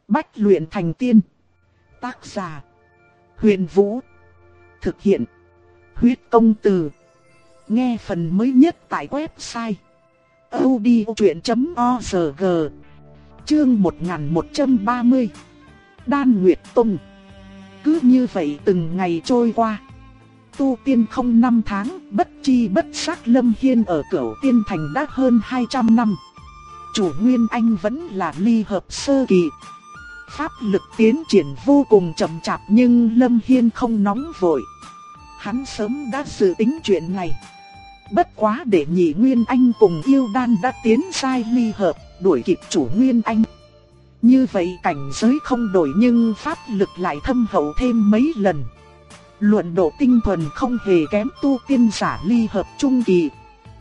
Bách luyện thành tiên. Tác giả: Huyền Vũ. Thực hiện: Huyết Công Từ. Nghe phần mới nhất tại website audiochuyện.org. Chương 1130. Đan Nguyệt Tông. Cứ như vậy từng ngày trôi qua. Tu tiên không 5 tháng, bất chi bất giác Lâm Hiên ở Cửu Tiên Thành đã hơn 200 năm. Chủ Nguyên Anh vẫn là ly hợp sơ kỳ. Pháp lực tiến triển vô cùng chậm chạp nhưng Lâm Hiên không nóng vội. Hắn sớm đã dự tính chuyện này. Bất quá để nhị Nguyên Anh cùng yêu đan đã tiến sai ly hợp, đuổi kịp chủ Nguyên Anh. Như vậy cảnh giới không đổi nhưng pháp lực lại thâm hậu thêm mấy lần. Luận độ tinh thuần không hề kém tu tiên giả ly hợp trung kỳ.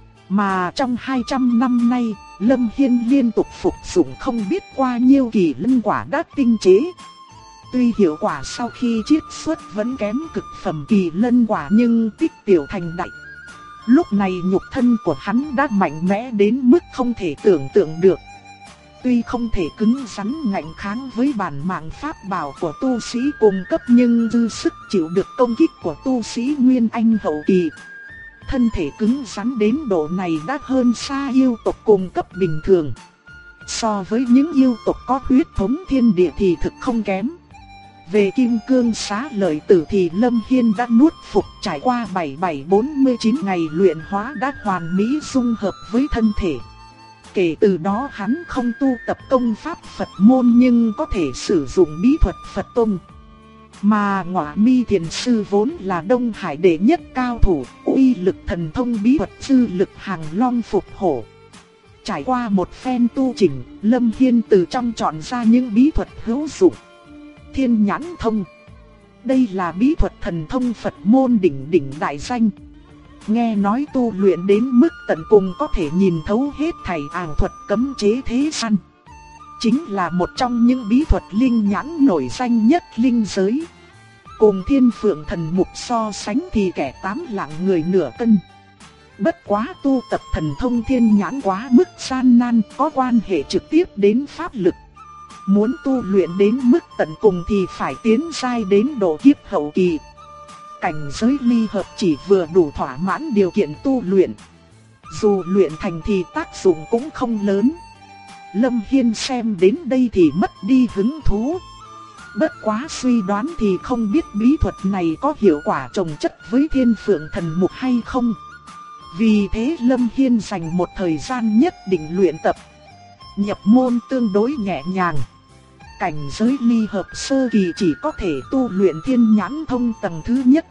Mà trong 200 năm nay, Lâm Hiên liên tục phục dụng không biết qua nhiêu kỳ lân quả đã tinh chế. Tuy hiệu quả sau khi chiết xuất vẫn kém cực phẩm kỳ lân quả nhưng tích tiểu thành đại. Lúc này nhục thân của hắn đã mạnh mẽ đến mức không thể tưởng tượng được. Tuy không thể cứng rắn ngạnh kháng với bản mạng pháp bảo của tu sĩ cùng cấp nhưng dư sức chịu được công kích của tu sĩ Nguyên Anh hậu kỳ. Thân thể cứng rắn đến độ này đã hơn xa yêu tộc cùng cấp bình thường. So với những yêu tộc có huyết thống thiên địa thì thực không kém. Về kim cương xá lợi tử thì Lâm Hiên đã nuốt phục, trải qua 7749 ngày luyện hóa đã hoàn mỹ dung hợp với thân thể. Kể từ đó hắn không tu tập công pháp Phật môn nhưng có thể sử dụng bí thuật Phật tông. Mà Ngọa Mi Thiền Sư vốn là Đông Hải đệ nhất cao thủ, uy lực thần thông bí thuật sư lực hàng long phục hổ. Trải qua một phen tu chỉnh, Lâm Hiên từ trong chọn ra những bí thuật hữu dụng. Thiên Nhãn Thông. Đây là bí thuật thần thông Phật môn đỉnh đại danh. Nghe nói tu luyện đến mức tận cùng có thể nhìn thấu hết thảy ảo thuật cấm chế thế gian. Chính là một trong những bí thuật linh nhãn nổi danh nhất linh giới. Cùng Thiên Phượng Thần Mục so sánh thì kẻ 8 lạng người nửa cân. Bất quá tu tập thần thông thiên nhãn quá mức gian nan, có quan hệ trực tiếp đến pháp lực. Muốn tu luyện đến mức tận cùng thì phải tiến giai đến độ kiếp hậu kỳ. Cảnh giới ly hợp chỉ vừa đủ thỏa mãn điều kiện tu luyện. Dù luyện thành thì tác dụng cũng không lớn. Lâm Hiên xem đến đây thì mất đi hứng thú. Bất quá suy đoán thì không biết bí thuật này có hiệu quả trồng chất với Thiên Phượng Thần Mục hay không. Vì thế Lâm Hiên dành một thời gian nhất định luyện tập. Nhập môn tương đối nhẹ nhàng. Cảnh giới ly hợp sơ kỳ chỉ có thể tu luyện Thiên Nhãn Thông tầng thứ nhất.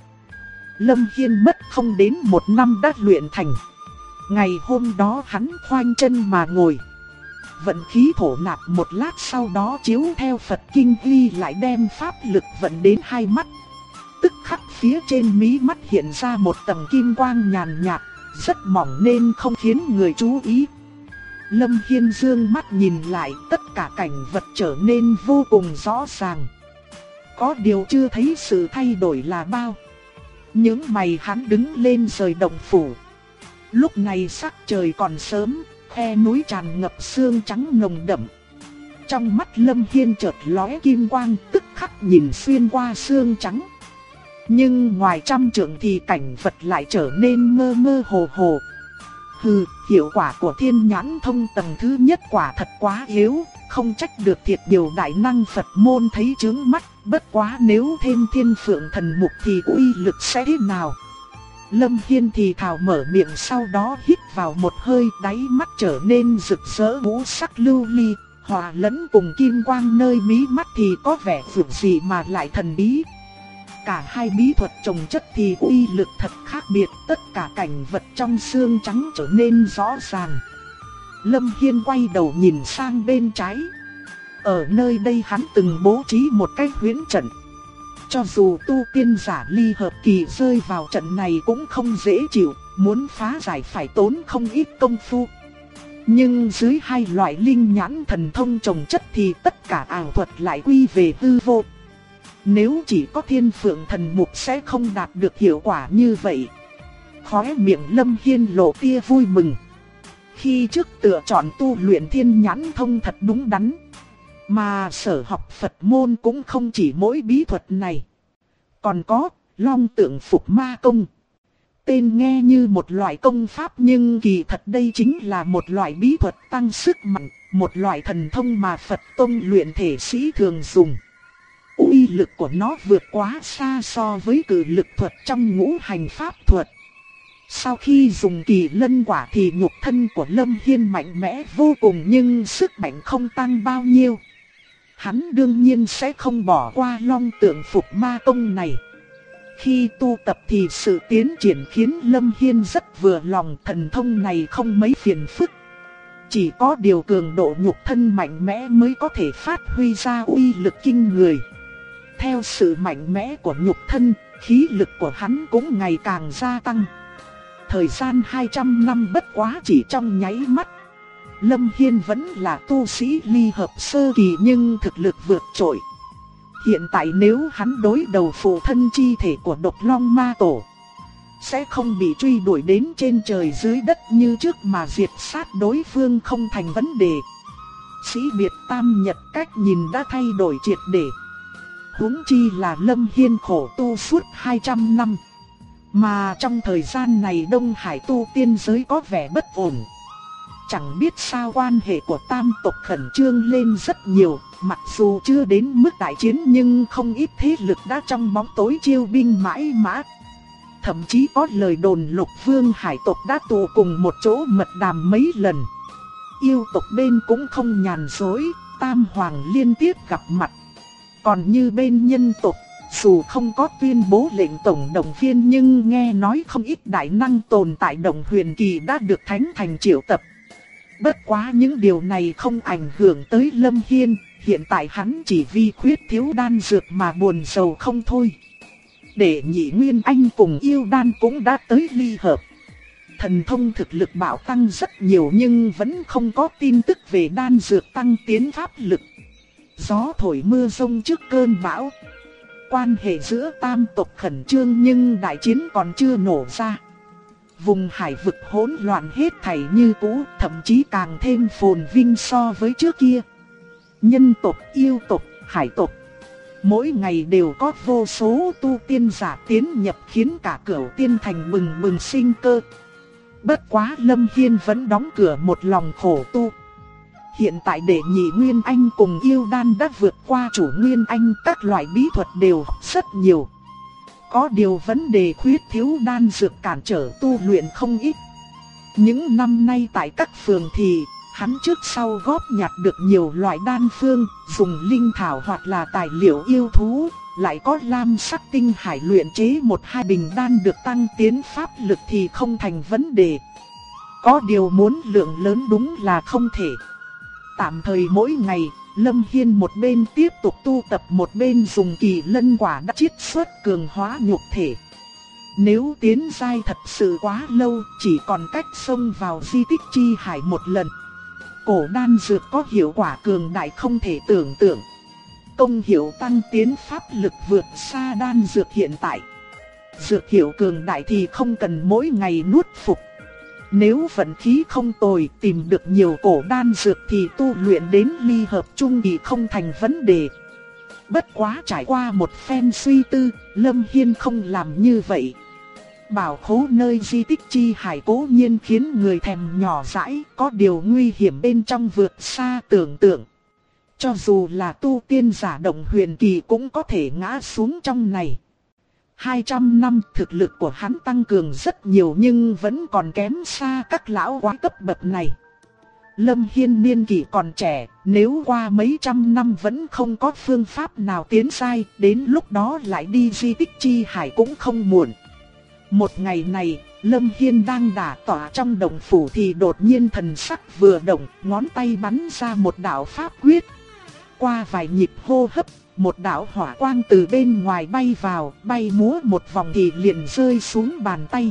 Lâm Hiên mất không đến 1 năm đã luyện thành. Ngày hôm đó hắn khoanh chân mà ngồi. Vận khí thổ nạp một lát, sau đó chiếu theo Phật Kinh ghi lại đem pháp lực vận đến 2 mắt. Tức khắc phía trên mí mắt hiện ra một tầng kim quang nhàn nhạt, rất mỏng nên không khiến người chú ý. Lâm Hiên dương mắt nhìn lại, tất cả cảnh vật trở nên vô cùng rõ ràng. Có điều chưa thấy sự thay đổi là bao. Những mày hắn đứng lên rời động phủ. Lúc này sắc trời còn sớm, khe núi tràn ngập sương trắng nồng đậm. Trong mắt Lâm Hiên chợt lóe kim quang, tức khắc nhìn xuyên qua sương trắng. Nhưng ngoài trăm trượng thì cảnh vật lại trở nên mơ mơ hồ hồ. Hừ, hiệu quả của Thiên Nhãn Thông tầng thứ nhất quả thật quá yếu, không trách được thiệt điều đại năng Phật môn thấy chướng mắt. Bất quá nếu thêm Thiên Phượng Thần Mục thì uy lực sẽ thế nào? Lâm Hiên thì thào mở miệng, sau đó hít vào một hơi, đáy mắt trở nên rực rỡ ngũ sắc lưu ly, hòa lẫn cùng kim quang nơi mí mắt thì có vẻ vượng dị mà lại thần bí. Cả hai bí thuật chồng chất thì uy lực thật khác biệt, tất cả cảnh vật trong sương trắng trở nên rõ ràng. Lâm Hiên quay đầu nhìn sang bên trái. Ở nơi đây hắn từng bố trí một cái huyễn trận. Cho dù tu tiên giả ly hợp kỳ rơi vào trận này cũng không dễ chịu, muốn phá giải phải tốn không ít công phu. Nhưng dưới hai loại linh nhãn thần thông chồng chất thì tất cả ảo thuật lại quy về hư vô. Nếu chỉ có Thiên Phượng Thần Mục sẽ không đạt được hiệu quả như vậy. Khóe miệng Lâm Hiên lộ tia vui mừng. Khi trước lựa chọn tu luyện Thiên Nhãn Thông thật đúng đắn. Mà sở học Phật môn cũng không chỉ mỗi bí thuật này. Còn có Long Tượng Phục Ma Công. Tên nghe như một loại công pháp nhưng kỳ thật đây chính là một loại bí thuật tăng sức mạnh, một loại thần thông mà Phật tông luyện thể sĩ thường dùng. Uy lực của nó vượt quá xa so với cử lực thuật trong ngũ hành pháp thuật. Sau khi dùng Kỳ Lân quả thì nhục thân của Lâm Hiên mạnh mẽ vô cùng nhưng sức mạnh không tăng bao nhiêu. Hắn đương nhiên sẽ không bỏ qua Long Tượng Phục Ma Công này. Khi tu tập thì sự tiến triển khiến Lâm Hiên rất vừa lòng, thần thông này không mấy phiền phức. Chỉ có điều cường độ nhục thân mạnh mẽ mới có thể phát huy ra uy lực kinh người. Theo sự mạnh mẽ của nhục thân, khí lực của hắn cũng ngày càng gia tăng. Thời gian 200 năm bất quá chỉ trong nháy mắt. Lâm Hiên vẫn là tu sĩ ly hợp sơ kỳ nhưng thực lực vượt trội. Hiện tại nếu hắn đối đầu phụ thân chi thể của Độc Long Ma Tổ, sẽ không bị truy đuổi đến trên trời dưới đất như trước mà diệt sát đối phương không thành vấn đề. Sĩ biệt tam nhật cách nhìn đã thay đổi triệt để. Huống chi là Lâm Hiên khổ tu suốt 200 năm. Mà trong thời gian này Đông Hải tu tiên giới có vẻ bất ổn. Chẳng biết sao quan hệ của tam tộc khẩn trương lên rất nhiều. Mặc dù chưa đến mức đại chiến nhưng không ít thế lực đã trong bóng tối chiêu binh mãi mã. Thậm chí có lời đồn Lục Vương hải tộc đã tụ cùng một chỗ mật đàm mấy lần. Yêu tộc bên cũng không nhàn dối, tam hoàng liên tiếp gặp mặt. Còn như bên nhân tộc, dù không có tuyên bố lệnh tổng động viên nhưng nghe nói không ít đại năng tồn tại Động Huyền Kỳ đã được Thánh Thành triệu tập. Bất quá những điều này không ảnh hưởng tới Lâm Hiên, hiện tại hắn chỉ vì khuyết thiếu đan dược mà buồn rầu không thôi. Để Nhị Nguyên Anh cùng Yêu Đan cũng đã tới ly hợp. Thần thông thực lực bạo tăng rất nhiều nhưng vẫn không có tin tức về đan dược tăng tiến pháp lực. Gió thổi mưa rông trước cơn bão. Quan hệ giữa tam tộc khẩn trương nhưng đại chiến còn chưa nổ ra. Vùng hải vực hỗn loạn hết thảy như cũ, thậm chí càng thêm phồn vinh so với trước kia. Nhân tộc, yêu tộc, hải tộc, mỗi ngày đều có vô số tu tiên giả tiến nhập khiến cả Cửu Tiên Thành bừng bừng sinh cơ. Bất quá Lâm Hiên vẫn đóng cửa một lòng khổ tu. Hiện tại để Nhị Nguyên Anh cùng Yêu Đan đã vượt qua Chủ Nguyên Anh, các loại bí thuật đều rất nhiều. Có điều vấn đề khuyết thiếu đan dược cản trở tu luyện không ít. Những năm nay tại các phường thì hắn trước sau góp nhặt được nhiều loại đan phương, dùng linh thảo hoặc là tài liệu yêu thú, lại có lam sắc tinh hải luyện chế 1-2 bình đan được tăng tiến pháp lực thì không thành vấn đề. Có điều muốn lượng lớn đúng là không thể. Tạm thời mỗi ngày, Lâm Hiên một bên tiếp tục tu tập một bên dùng Kỳ Lân quả đã chiết xuất cường hóa nhục thể. Nếu tiến giai thật sự quá lâu, chỉ còn cách xông vào di tích chi hải một lần. Cổ đan dược có hiệu quả cường đại không thể tưởng tượng. Công hiệu tăng tiến pháp lực vượt xa đan dược hiện tại. Dược hiệu cường đại thì không cần mỗi ngày nuốt phục. Nếu vận khí không tồi tìm được nhiều cổ đan dược thì tu luyện đến ly hợp trung kỳ không thành vấn đề. Bất quá trải qua một phen suy tư, Lâm Hiên không làm như vậy. Bảo khố nơi di tích chi hải cố nhiên khiến người thèm nhỏ dãi, có điều nguy hiểm bên trong vượt xa tưởng tượng. Cho dù là tu tiên giả Động Huyền Kỳ cũng có thể ngã xuống trong này. 200 năm thực lực của hắn tăng cường rất nhiều nhưng vẫn còn kém xa các lão quái cấp bậc này. Lâm Hiên niên kỷ còn trẻ, nếu qua mấy trăm năm vẫn không có phương pháp nào tiến sai, đến lúc đó lại đi di tích chi hải cũng không muộn. Một ngày này, Lâm Hiên đang đả tọa trong động phủ thì đột nhiên thần sắc vừa động, ngón tay bắn ra một đạo pháp quyết. Qua vài nhịp hô hấp, một đạo hỏa quang từ bên ngoài bay vào, bay múa một vòng thì liền rơi xuống bàn tay.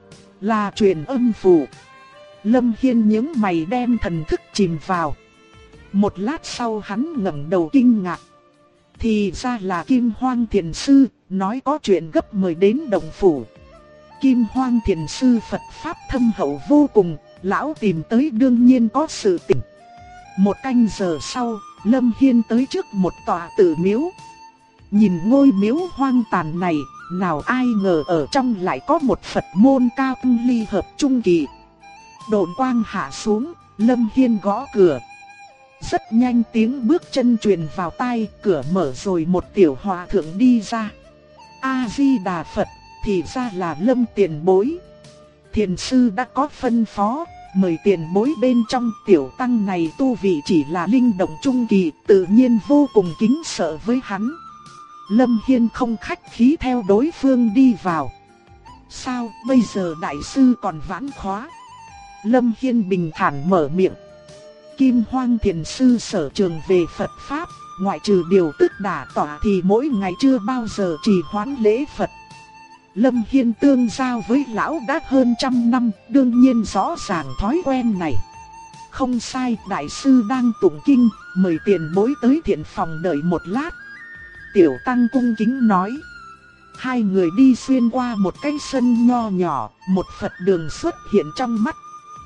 Là truyền âm phù. Lâm Hiên nhướng mày đem thần thức chìm vào. Một lát sau hắn ngẩng đầu kinh ngạc. Thì ra là Kim Hoang Thiền Sư, nói có chuyện gấp mời đến động phủ. Kim Hoang Thiền Sư Phật Pháp thâm hậu vô cùng, lão tìm tới đương nhiên có sự tình. Một canh giờ sau, Lâm Hiên tới trước một tòa tự miếu. Nhìn ngôi miếu hoang tàn này, nào ai ngờ ở trong lại có một Phật môn cao ly hợp trung kỳ. Độn quang hạ xuống, Lâm Hiên gõ cửa. Rất nhanh tiếng bước chân truyền vào tai, cửa mở rồi một tiểu hòa thượng đi ra. A-di-đà Phật, thì ra là Lâm tiền bối. Thiền sư đã có phân phó, mời tiền bối bên trong. Tiểu tăng này tu vị chỉ là linh động trung kỳ, tự nhiên vô cùng kính sợ với hắn. Lâm Hiên không khách khí theo đối phương đi vào. Sao bây giờ đại sư còn vãn khóa? Lâm Hiên bình thản mở miệng. Kim Hoang thiền sư sở trường về Phật Pháp, ngoại trừ điều tức đả tọa thì mỗi ngày chưa bao giờ trì hoãn lễ Phật. Lâm Hiên tương giao với lão đã hơn 100 năm, đương nhiên rõ ràng thói quen này. Không sai, đại sư đang tụng kinh, mời tiền bối tới thiện phòng đợi một lát. Tiểu tăng cung kính nói. Hai người đi xuyên qua một cái sân nho nhỏ, một Phật đường xuất hiện trong mắt.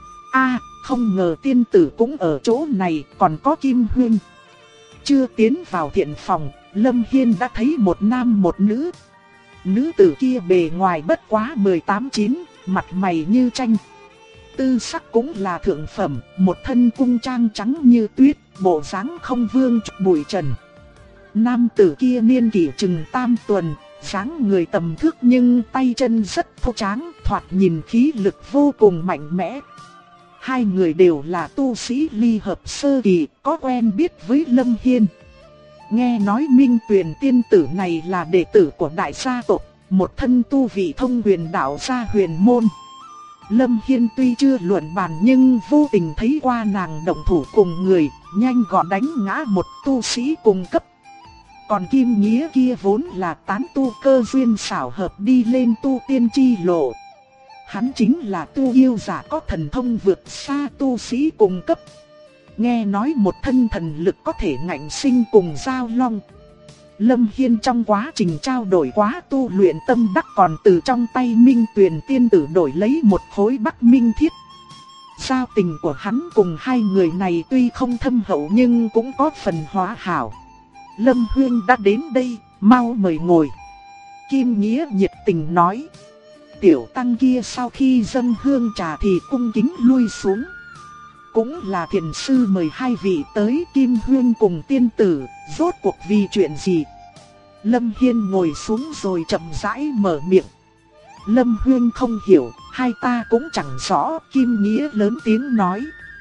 Không ngờ tiên tử cũng ở chỗ này, còn có Kim Huynh. Chưa tiến vào thiện phòng, Lâm Hiên đã thấy một nam một nữ. Nữ tử kia bề ngoài bất quá 18-9, mặt mày như tranh. Tư sắc cũng là thượng phẩm, một thân cung trang trắng như tuyết, bộ dáng không vương chút bụi trần. Nam tử kia niên kỷ chừng tam tuần, dáng người tầm thước nhưng tay chân rất thô tráng, thoạt nhìn khí lực vô cùng mạnh mẽ. Hai người đều là tu sĩ ly hợp sơ kỳ, có quen biết với Lâm Hiên. Nghe nói Minh Tuyền tiên tử này là đệ tử của đại gia tộc, một thân tu vị thông huyền đạo gia huyền môn. Lâm Hiên tuy chưa luận bàn nhưng vô tình thấy qua nàng động thủ cùng người, nhanh gọn đánh ngã một tu sĩ cùng cấp. Còn Kim Nghĩa kia vốn là tán tu cơ duyên xảo hợp đi lên tu tiên chi lộ. Hắn chính là tu yêu giả có thần thông vượt xa tu sĩ cùng cấp. Nghe nói một thân thần lực có thể ngạnh sinh cùng giao long. Lâm Hiên trong quá trình trao đổi quá tu luyện tâm đắc còn từ trong tay Minh Tuyền tiên tử đổi lấy một khối Bắc Minh thiết. Giao tình của hắn cùng hai người này tuy không thâm hậu nhưng cũng có phần hóa hảo. Lâm Huynh đã đến đây, mau mời ngồi. Kim Nghĩa nhiệt tình nói. Tiểu tăng kia sau khi dâng hương trà thì cung kính lui xuống. Cũng là thiền sư mời hai vị tới. Kim Huynh cùng tiên tử, rốt cuộc vì chuyện gì? Lâm Hiên ngồi xuống rồi chậm rãi mở miệng. Lâm Huynh không hiểu, hai ta cũng chẳng rõ. Kim Nghĩa lớn tiếng nói.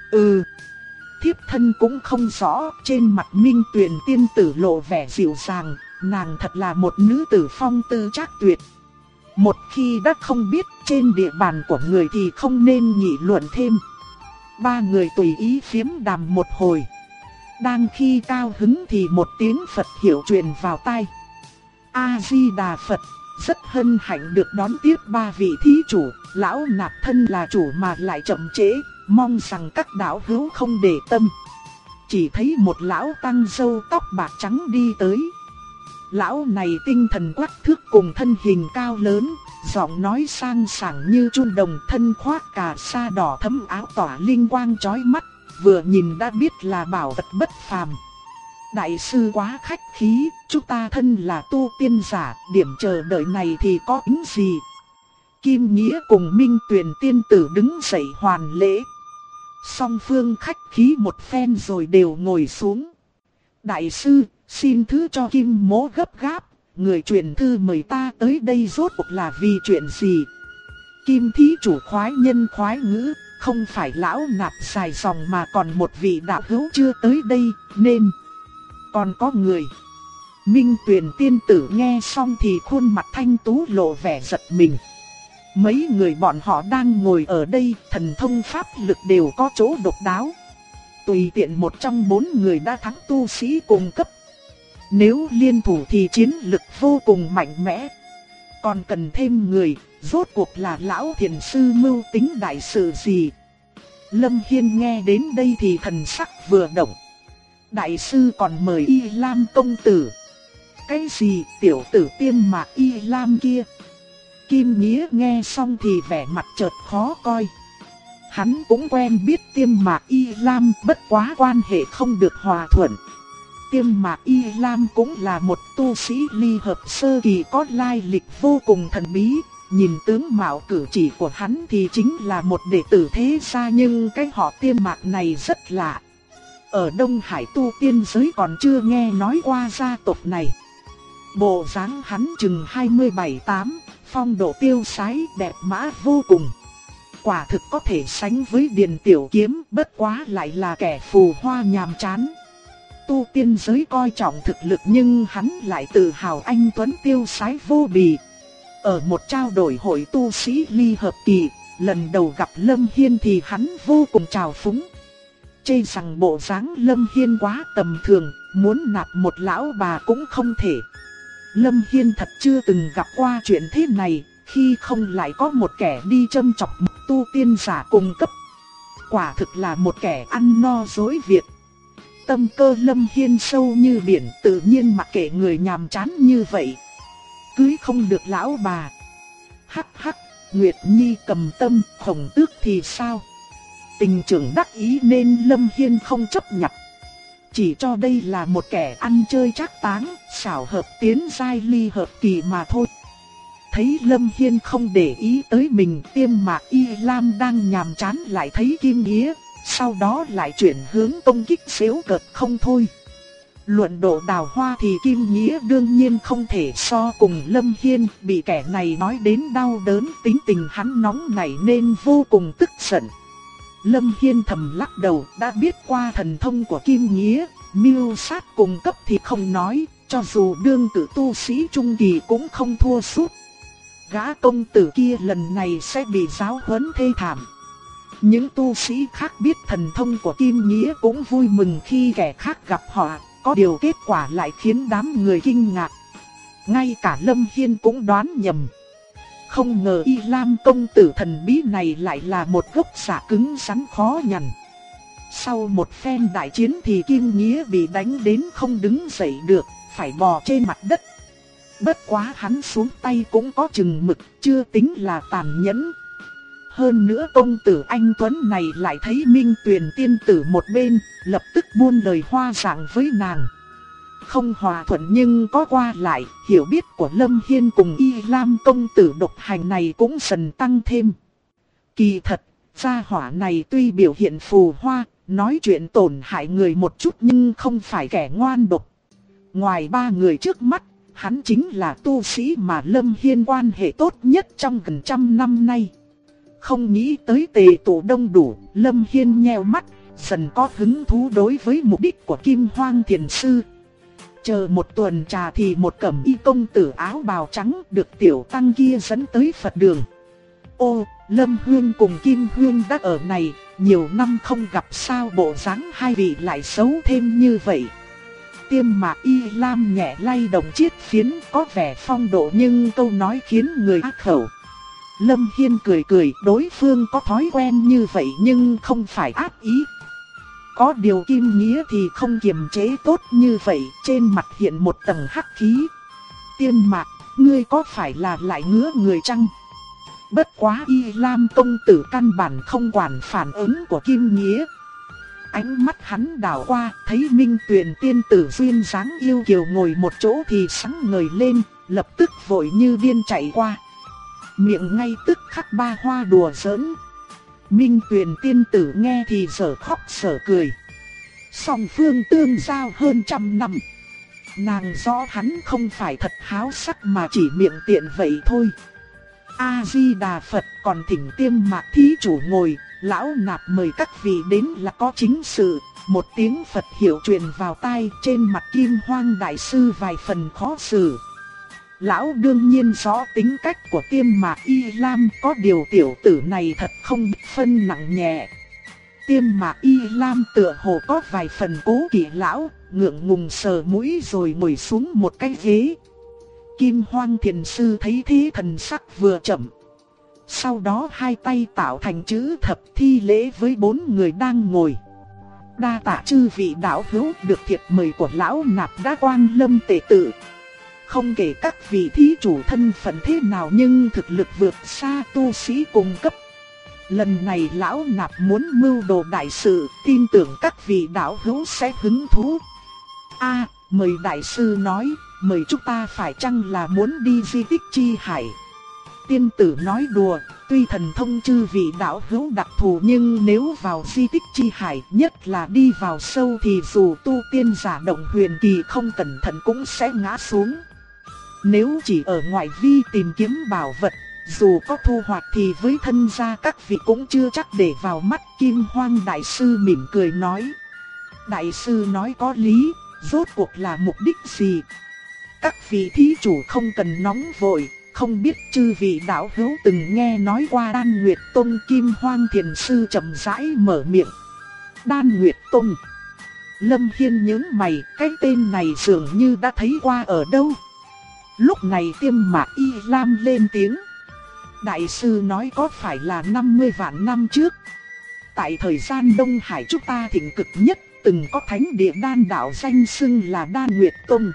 Thiếp thân cũng không rõ. Trên mặt Minh Tuyền tiên tử lộ vẻ dịu dàng. Nàng thật là một nữ tử phong tư trác tuyệt. Một khi đã không biết trên địa bàn của người thì không nên nghị luận thêm. Ba người tùy ý phiếm đàm một hồi. Đang khi cao hứng thì một tiếng Phật hiệu truyền vào tai. A-di-đà Phật, rất hân hạnh được đón tiếp ba vị thí chủ. Lão nạp thân là chủ mà lại chậm trễ, mong rằng các đạo hữu không để tâm. Chỉ thấy một lão tăng râu tóc bạc trắng đi tới. Lão này tinh thần quắc thước cùng thân hình cao lớn, giọng nói sang sảng như chuông đồng, thân khoác cà sa đỏ thẫm, áo tỏa linh quang chói mắt, vừa nhìn đã biết là bảo vật bất phàm. Đại sư quá khách khí, chúng ta thân là tu tiên giả, điểm chờ đợi này thì có ý gì? Kim Nghĩa cùng Minh Tuyền tiên tử đứng dậy hoàn lễ. Song phương khách khí một phen rồi đều ngồi xuống. Đại sư, xin thứ cho Kim mỗ gấp gáp, người truyền thư mời ta tới đây rốt cuộc là vì chuyện gì? Kim thí chủ khoái nhân khoái ngữ, không phải lão nạp dài dòng mà còn một vị đạo hữu chưa tới đây, nên còn có người. Minh Tuyền tiên tử nghe xong thì khuôn mặt thanh tú lộ vẻ giật mình. Mấy người bọn họ đang ngồi ở đây, thần thông pháp lực đều có chỗ độc đáo. Tùy tiện một trong bốn người đã thắng tu sĩ cùng cấp. Nếu liên thủ thì chiến lực vô cùng mạnh mẽ. Còn cần thêm người, rốt cuộc là lão thiền sư mưu tính đại sự gì? Lâm Hiên nghe đến đây thì thần sắc vừa động. Đại sư còn mời Y Lam công tử. Cái gì tiểu tử Tiêm Mạc Y Lam kia? Kim Nghĩa nghe xong thì vẻ mặt chợt khó coi. Hắn cũng quen biết Tiêm Mạc Y Lam, bất quá quan hệ không được hòa thuận. Tiêm Mạc Y Lam cũng là một tu sĩ ly hợp sơ kỳ có lai lịch vô cùng thần bí. Nhìn tướng mạo cử chỉ của hắn thì chính là một đệ tử thế gia, nhưng cái họ Tiêm Mạc này rất lạ. Ở Đông Hải tu tiên giới còn chưa nghe nói qua gia tộc này. Bộ dáng hắn chừng 27-8, phong độ tiêu sái đẹp mã vô cùng. Quả thực có thể sánh với Điền Tiểu Kiếm, bất quá lại là kẻ phù hoa nhàm chán. Tu tiên giới coi trọng thực lực nhưng hắn lại tự hào anh tuấn tiêu sái vô bì. Ở một trao đổi hội tu sĩ ly hợp kỳ, lần đầu gặp Lâm Hiên thì hắn vô cùng trào phúng. Chê rằng bộ dáng Lâm Hiên quá tầm thường, muốn nạp một lão bà cũng không thể. Lâm Hiên thật chưa từng gặp qua chuyện thế này, khi không lại có một kẻ đi châm chọc một tu tiên giả cùng cấp. Quả thực là một kẻ ăn no dối việc. Tâm cơ Lâm Hiên sâu như biển, tự nhiên mặc kệ người nhàm chán như vậy. Cưới không được lão bà. Hắc hắc, Nguyệt Nhi cầm tâm, Khổng Tước thì sao? Tình trưởng đắc ý nên Lâm Hiên không chấp nhận. Chỉ cho đây là một kẻ ăn chơi trác táng, xảo hợp tiến giai ly hợp kỳ mà thôi. Thấy Lâm Hiên không để ý tới mình, Tiêm Mạc Y Lam đang nhàm chán lại thấy Kim Nghĩa, sau đó lại chuyển hướng công kích xéo cợt không thôi. Luận độ đào hoa thì Kim Nghĩa đương nhiên không thể so cùng Lâm Hiên, bị kẻ này nói đến đau đớn, tính tình hắn nóng nảy nên vô cùng tức giận. Lâm Hiên thầm lắc đầu, đã biết qua thần thông của Kim Nghĩa, mưu sát cùng cấp thì không nói, cho dù đương tử tu sĩ trung kỳ cũng không thua sút. Gã công tử kia lần này sẽ bị giáo huấn thê thảm. Những tu sĩ khác biết thần thông của Kim Nghĩa cũng vui mừng khi kẻ khác gặp họ, có điều kết quả lại khiến đám người kinh ngạc. Ngay cả Lâm Hiên cũng đoán nhầm. Không ngờ Y Lam công tử thần bí này lại là một gốc giả cứng rắn khó nhằn. Sau một phen đại chiến thì Kim Nghĩa bị đánh đến không đứng dậy được, phải bò trên mặt đất. Bất quá hắn xuống tay cũng có chừng mực, chưa tính là tàn nhẫn. Hơn nữa công tử anh Tuấn này lại thấy Minh Tuyền tiên tử một bên, lập tức buôn lời hoa dạng với nàng. Không hòa thuận nhưng có qua lại, hiểu biết của Lâm Hiên cùng Y Lam công tử độc hành này cũng dần tăng thêm. Kỳ thật, gia hỏa này tuy biểu hiện phù hoa, nói chuyện tổn hại người một chút nhưng không phải kẻ ngoan độc. Ngoài ba người trước mắt, hắn chính là tu sĩ mà Lâm Hiên quan hệ tốt nhất trong gần trăm năm nay. Không nghĩ tới tề tụ đông đủ, Lâm Hiên nheo mắt, dần có hứng thú đối với mục đích của Kim Hoang Thiền Sư. Chờ một tuần trà thì một cẩm y công tử áo bào trắng được tiểu tăng kia dẫn tới Phật đường. Ô, Lâm Huyên cùng Kim Huyên đã ở này, nhiều năm không gặp sao bộ dáng hai vị lại xấu thêm như vậy. Tiêm Mạc Y Lam nhẹ lay động chiếc phiến có vẻ phong độ nhưng câu nói khiến người ác khẩu. Lâm Hiên cười cười, đối phương có thói quen như vậy nhưng không phải ác ý. Có điều Kim Nghĩa thì không kiềm chế tốt như vậy, trên mặt hiện một tầng hắc khí. Tiêm Mạc, ngươi có phải là lại ngứa người chăng? Bất quá Y Lam công tử căn bản không quản phản ứng của Kim Nghĩa. Ánh mắt hắn đảo qua, thấy Minh Tuyền tiên tử duyên dáng yêu kiều ngồi một chỗ thì sáng ngời lên, lập tức vội như điên chạy qua. Miệng ngay tức khắc ba hoa đùa giỡn. Minh Tuyền tiên tử nghe thì dở khóc dở cười. Song phương tương giao hơn trăm năm. Nàng rõ hắn không phải thật háo sắc mà chỉ miệng tiện vậy thôi. A-di-đà Phật, còn thỉnh Tiêm Mạc thí chủ ngồi, lão nạp mời các vị đến là có chính sự. Một tiếng Phật hiệu truyền vào tai, trên mặt Kim Hoang đại sư vài phần khó xử. Lão đương nhiên rõ tính cách của Tiêm Mạc Y Lam, có điều tiểu tử này thật không biết phân nặng nhẹ. Tiêm Mạc Y Lam tựa hồ có vài phần cố kỵ lão, ngượng ngùng sờ mũi rồi ngồi xuống một cái ghế. Kim Hoang Thiền Sư thấy thế thần sắc vừa chậm. Sau đó hai tay tạo thành chữ thập thi lễ với bốn người đang ngồi. Đa tạ chư vị đạo hữu, được thiệp mời của lão nạp đã quang lâm tề tự. Không kể các vị thí chủ thân phận thế nào nhưng thực lực vượt xa tu sĩ cùng cấp. Lần này lão nạp muốn mưu đồ đại sự, tin tưởng các vị đạo hữu sẽ hứng thú. Mời đại sư nói, mời chúng ta phải chăng là muốn đi di tích Chi Hải? Tiên tử nói đùa, tuy thần thông chư vị đạo hữu đặc thù nhưng nếu vào di tích Chi Hải, nhất là đi vào sâu thì dù tu tiên giả động huyền kỳ không cẩn thận cũng sẽ ngã xuống. Nếu chỉ ở ngoại vi tìm kiếm bảo vật, dù có thu hoạch thì với thân gia các vị cũng chưa chắc để vào mắt. Kim Hoang đại sư mỉm cười nói. Đại sư nói có lý, rốt cuộc là mục đích gì? Các vị thí chủ không cần nóng vội, không biết chư vị đạo hữu từng nghe nói qua Đan Nguyệt Tông. Kim Hoang thiền sư chậm rãi mở miệng. Đan Nguyệt Tông. Lâm Hiên nhướng mày, cái tên này dường như đã thấy qua ở đâu. Lúc này Tiêm Mạc Y Lam lên tiếng. Đại sư nói có phải là 50 vạn năm trước, tại thời gian Đông Hải chúng ta thịnh cực nhất, từng có thánh địa đan đạo danh xưng là Đan Nguyệt Tông.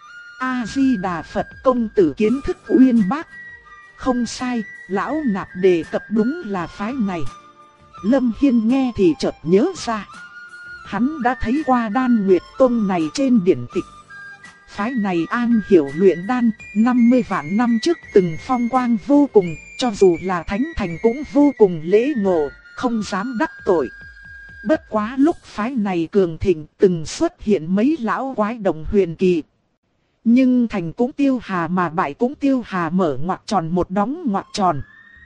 A-di-đà Phật, công tử kiến thức uyên bác. Không sai, lão nạp đề cập đúng là phái này. Lâm Hiên nghe thì chợt nhớ ra. Hắn đã thấy qua Đan Nguyệt Tông này trên điển tịch. Phái này an hiểu luyện đan, 50 vạn năm trước từng phong quang vô cùng, cho dù là thánh thành cũng vô cùng lễ ngộ, không dám đắc tội. Bất quá lúc phái này cường thịnh từng xuất hiện mấy lão quái đồng huyền kỳ. Nhưng thành cũng tiêu hà mà bại cũng tiêu hà, mở ngoặc tròn một đóng ngoặc tròn.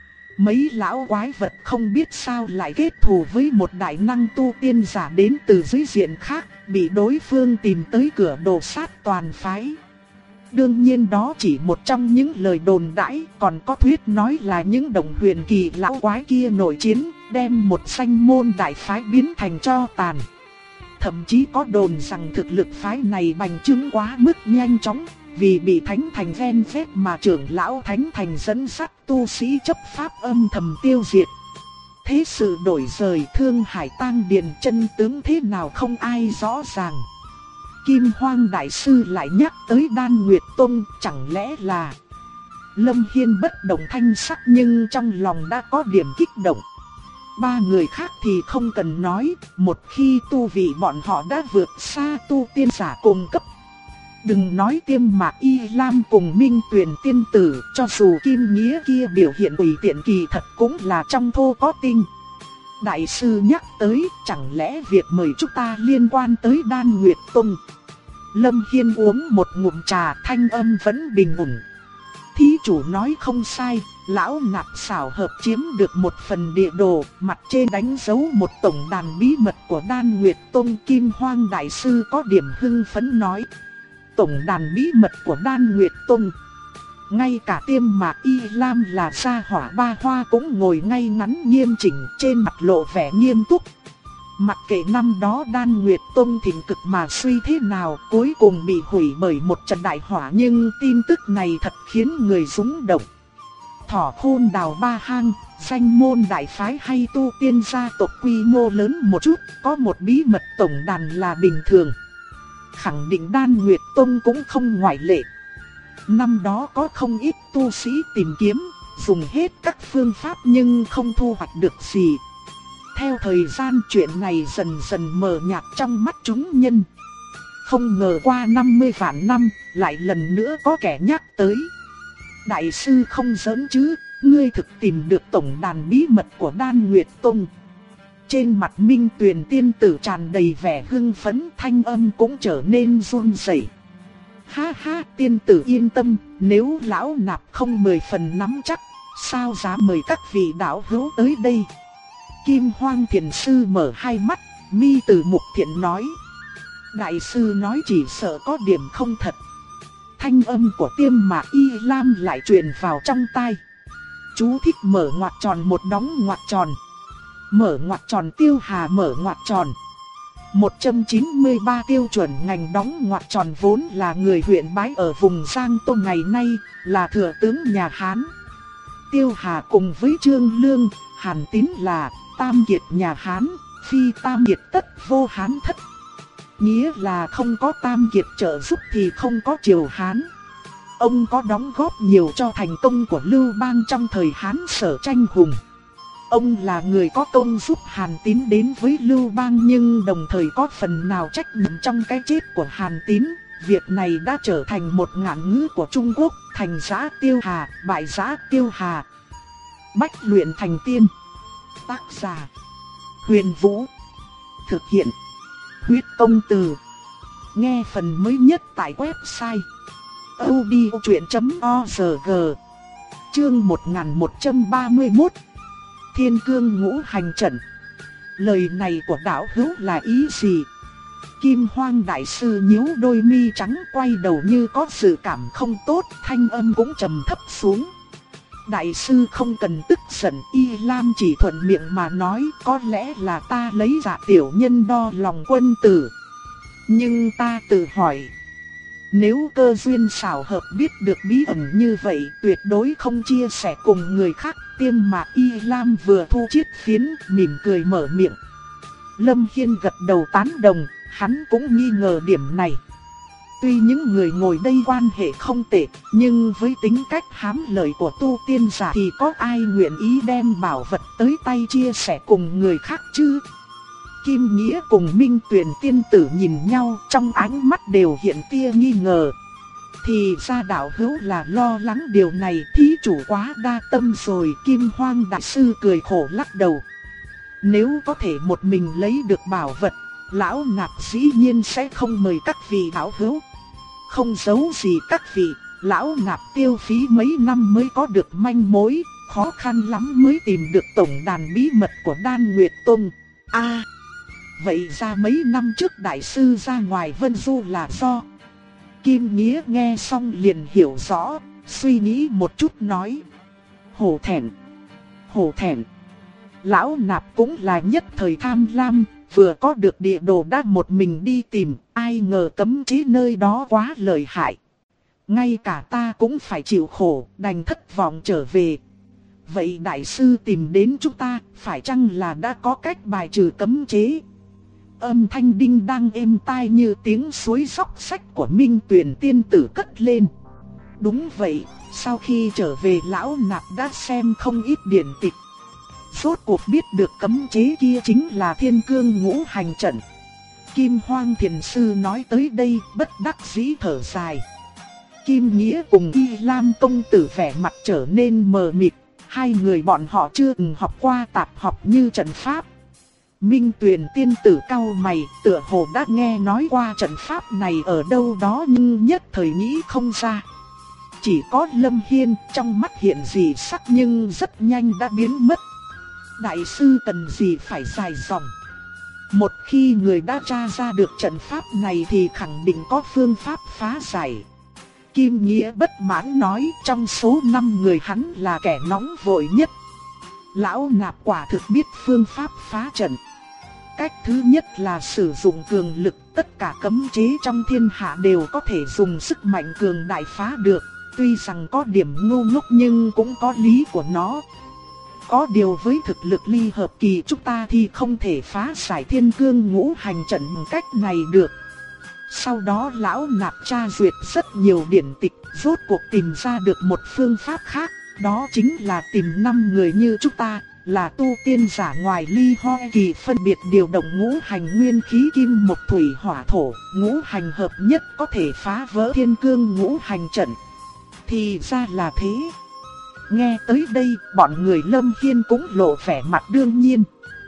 Mấy lão quái vật không biết sao lại kết thù với một đại năng tu tiên giả đến từ dưới diện khác, bị đối phương tìm tới cửa đồ sát toàn phái. Đương nhiên đó chỉ một trong những lời đồn đãi, còn có thuyết nói là những đồng huyền kỳ lão quái kia nội chiến, đem một danh môn đại phái biến thành tro tàn. Thậm chí có đồn rằng thực lực phái này bành trướng quá mức nhanh chóng, vì bị thánh thành ven vét mà trưởng lão thánh thành dẫn dắt tu sĩ chấp pháp âm thầm tiêu diệt. Thế sự đổi rời, Thương Hải tang điền, chân tướng thế nào không ai rõ ràng. Kim Hoang đại sư lại nhắc tới Đan Nguyệt Tông, chẳng lẽ là... Lâm Hiên bất động thanh sắc nhưng trong lòng đã có điểm kích động. Ba người khác thì không cần nói, một khi tu vị bọn họ đã vượt xa tu tiên giả cùng cấp. Đừng nói Tiêm Mạc Y Lam cùng Minh Tuyền tiên tử, cho dù Kim Nghĩa kia biểu hiện tùy tiện kỳ thật cũng là trong thô có tinh. Đại sư nhắc tới, chẳng lẽ việc mời chúng ta liên quan tới Đan Nguyệt Tông? Lâm Hiên uống một ngụm trà, thanh âm vẫn bình ổn. Thí chủ nói không sai, lão nạp xảo hợp chiếm được một phần địa đồ, mặt trên đánh dấu một tổng đàn bí mật của Đan Nguyệt Tông. Kim Hoang đại sư có điểm hưng phấn nói. Tổng đàn bí mật của Đan Nguyệt Tông. Ngay cả Tiêm Mạc Y Lam là gia hỏa ba hoa cũng ngồi ngay ngắn nghiêm chỉnh, trên mặt lộ vẻ nghiêm túc. Mặc kệ năm đó Đan Nguyệt Tông thịnh cực mà suy thế nào, cuối cùng bị hủy bởi một trận đại hỏa, nhưng tin tức này thật khiến người rung động. Thỏ Khôn đào ba hang, danh môn đại phái hay tu tiên gia tộc quy mô lớn một chút, có một bí mật tổng đàn là bình thường. Khẳng định Đan Nguyệt Tông cũng không ngoại lệ. Năm đó có không ít tu sĩ tìm kiếm, dùng hết các phương pháp nhưng không thu hoạch được gì. Theo thời gian chuyện này dần dần mờ nhạt trong mắt chúng nhân. Không ngờ qua 50 vạn năm, lại lần nữa có kẻ nhắc tới. Đại sư không giỡn chứ, ngươi thực tìm được tổng đàn bí mật của Đan Nguyệt Tông. Trên mặt Minh Tuyền tiên tử tràn đầy vẻ hưng phấn, thanh âm cũng trở nên run rẩy. Ha ha, tiên tử yên tâm, nếu lão nạp không 10 phần nắm chắc, sao dám mời các vị đạo hữu tới đây. Kim Hoang thiền sư mở hai mắt, mi từ mục thiện nói. Đại sư nói chỉ sợ có điểm không thật. Thanh âm của Tiêm Mạc Y Lam lại truyền vào trong tai. Chú thích mở ngoặc tròn một đóng ngoặc tròn. Mở ngoặc tròn tiêu hà mở ngoặc tròn. 193 tiêu chuẩn ngành đóng ngoặc tròn vốn là người huyện Bái ở vùng Giang Tô ngày nay, là thừa tướng nhà Hán. Tiêu hà cùng với Trương Lương, Hàn Tín là tam kiệt nhà Hán, phi tam kiệt tất vô Hán thất. Nghĩa là không có tam kiệt trợ giúp thì không có triều Hán. Ông có đóng góp nhiều cho thành công của Lưu Bang trong thời Hán Sở tranh hùng. Ông là người có công giúp Hàn Tín đến với Lưu Bang nhưng đồng thời có phần nào trách nhiệm trong cái chết của Hàn Tín. Việc này đã trở thành một ngạn ngữ của Trung Quốc, thành giã tiêu hà, bại giã tiêu hà. Bách luyện thành tiên. Tác giả: Huyền Vũ. Thực hiện: Huyết Công Từ. Nghe phần mới nhất tại website audiochuyen.org. Chương 1131. Thiên Cương Ngũ Hành Trận. Lời này của đạo hữu là ý gì? Kim Hoang đại sư nhíu đôi mi trắng, quay đầu như có sự cảm không tốt, thanh âm cũng trầm thấp xuống. Đại sư không cần tức giận, Y Lam chỉ thuận miệng mà nói, có lẽ là ta lấy Dạ tiểu nhân đo lòng quân tử. Nhưng ta tự hỏi, nếu cơ duyên xảo hợp biết được bí ẩn như vậy, tuyệt đối không chia sẻ cùng người khác. Tiêm Mạc Y Lam vừa thu chiếc phiến, mỉm cười mở miệng. Lâm Hiên gật đầu tán đồng, hắn cũng nghi ngờ điểm này. Tuy những người ngồi đây quan hệ không tệ, nhưng với tính cách hám lợi của tu tiên giả thì có ai nguyện ý đem bảo vật tới tay chia sẻ cùng người khác chứ? Kim Nghĩa cùng Minh Tuyền tiên tử nhìn nhau, trong ánh mắt đều hiện tia nghi ngờ. Thì ra đạo hữu là lo lắng điều này, thí chủ quá đa tâm rồi. Kim Hoang đại sư cười khổ lắc đầu. Nếu có thể một mình lấy được bảo vật, lão nạp dĩ nhiên sẽ không mời các vị đạo hữu. Không giấu gì các vị, lão nạp tiêu phí mấy năm mới có được manh mối, khó khăn lắm mới tìm được tổng đàn bí mật của Đan Nguyệt Tông. Vậy ra mấy năm trước đại sư ra ngoài Vân Du là do... Kim Nghĩa nghe xong liền hiểu rõ, suy nghĩ một chút nói. Hổ thẹn. Lão nạp cũng là nhất thời tham lam, vừa có được địa đồ đã một mình đi tìm, ai ngờ cấm chế nơi đó quá lợi hại. Ngay cả ta cũng phải chịu khổ, đành thất vọng trở về. Vậy đại sư tìm đến chúng ta, phải chăng là đã có cách bài trừ cấm chế? Âm thanh đinh đang êm tai như tiếng suối róc rách của Minh Tuyền tiên tử cất lên. Đúng vậy, sau khi trở về lão nạp đã xem không ít điển tịch. Rốt cuộc biết được cấm chế kia chính là Thiên Cương Ngũ Hành Trận. Kim Hoang thiền sư nói tới đây bất đắc dĩ thở dài. Kim Nghĩa cùng Y Lam công tử vẻ mặt trở nên mờ mịt. Hai người bọn họ chưa từng học qua tạp học như trận pháp. Minh Tuyền tiên tử cau mày, tựa hồ đã nghe nói qua trận pháp này ở đâu đó nhưng nhất thời nghĩ không ra. Chỉ có Lâm Hiên trong mắt hiện gì sắc nhưng rất nhanh đã biến mất. Đại sư cần gì phải dài dòng. Một khi người đã tra ra được trận pháp này thì khẳng định có phương pháp phá giải. Kim Nghĩa bất mãn nói, trong số 5 người hắn là kẻ nóng vội nhất. Lão nạp quả thực biết phương pháp phá trận. Cách thứ nhất là sử dụng cường lực, tất cả cấm chế trong thiên hạ đều có thể dùng sức mạnh cường đại phá được. Tuy rằng có điểm ngu ngốc nhưng cũng có lý của nó. Có điều với thực lực ly hợp kỳ chúng ta thì không thể phá giải Thiên Cương Ngũ Hành Trận bằng cách này được. Sau đó lão nạp tra duyệt rất nhiều điển tịch, rốt cuộc tìm ra được một phương pháp khác. Đó chính là tìm 5 người như chúng ta, là tu tiên giả ngoài ly ho kỳ, phân biệt điều động ngũ hành nguyên khí kim mộc thủy hỏa thổ, ngũ hành hợp nhất có thể phá vỡ Thiên Cương Ngũ Hành Trận. Thì ra là thế. Nghe tới đây, bọn người Lâm Hiên cũng lộ vẻ mặt đương nhiên.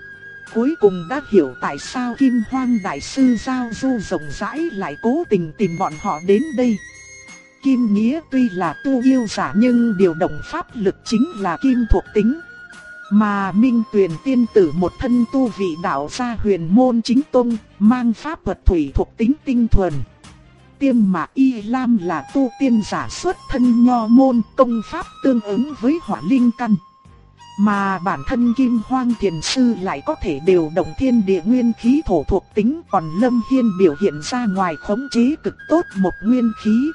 Cuối cùng đã hiểu tại sao Kim Hoang đại sư giao du rộng rãi lại cố tình tìm bọn họ đến đây. Kim Nghĩa tuy là tu yêu giả nhưng điều động pháp lực chính là kim thuộc tính. Mà Minh Tuyền tiên tử một thân tu vị đạo gia huyền môn chính tông, mang pháp thuật thủy thuộc tính tinh thuần. Tiêm Mạc Y Lam là tu tiên giả xuất thân nho môn, công pháp tương ứng với hỏa linh căn. Mà bản thân Kim Hoang thiền sư lại có thể điều động thiên địa nguyên khí thổ thuộc tính, còn Lâm Hiên biểu hiện ra ngoài khống chế cực tốt một nguyên khí.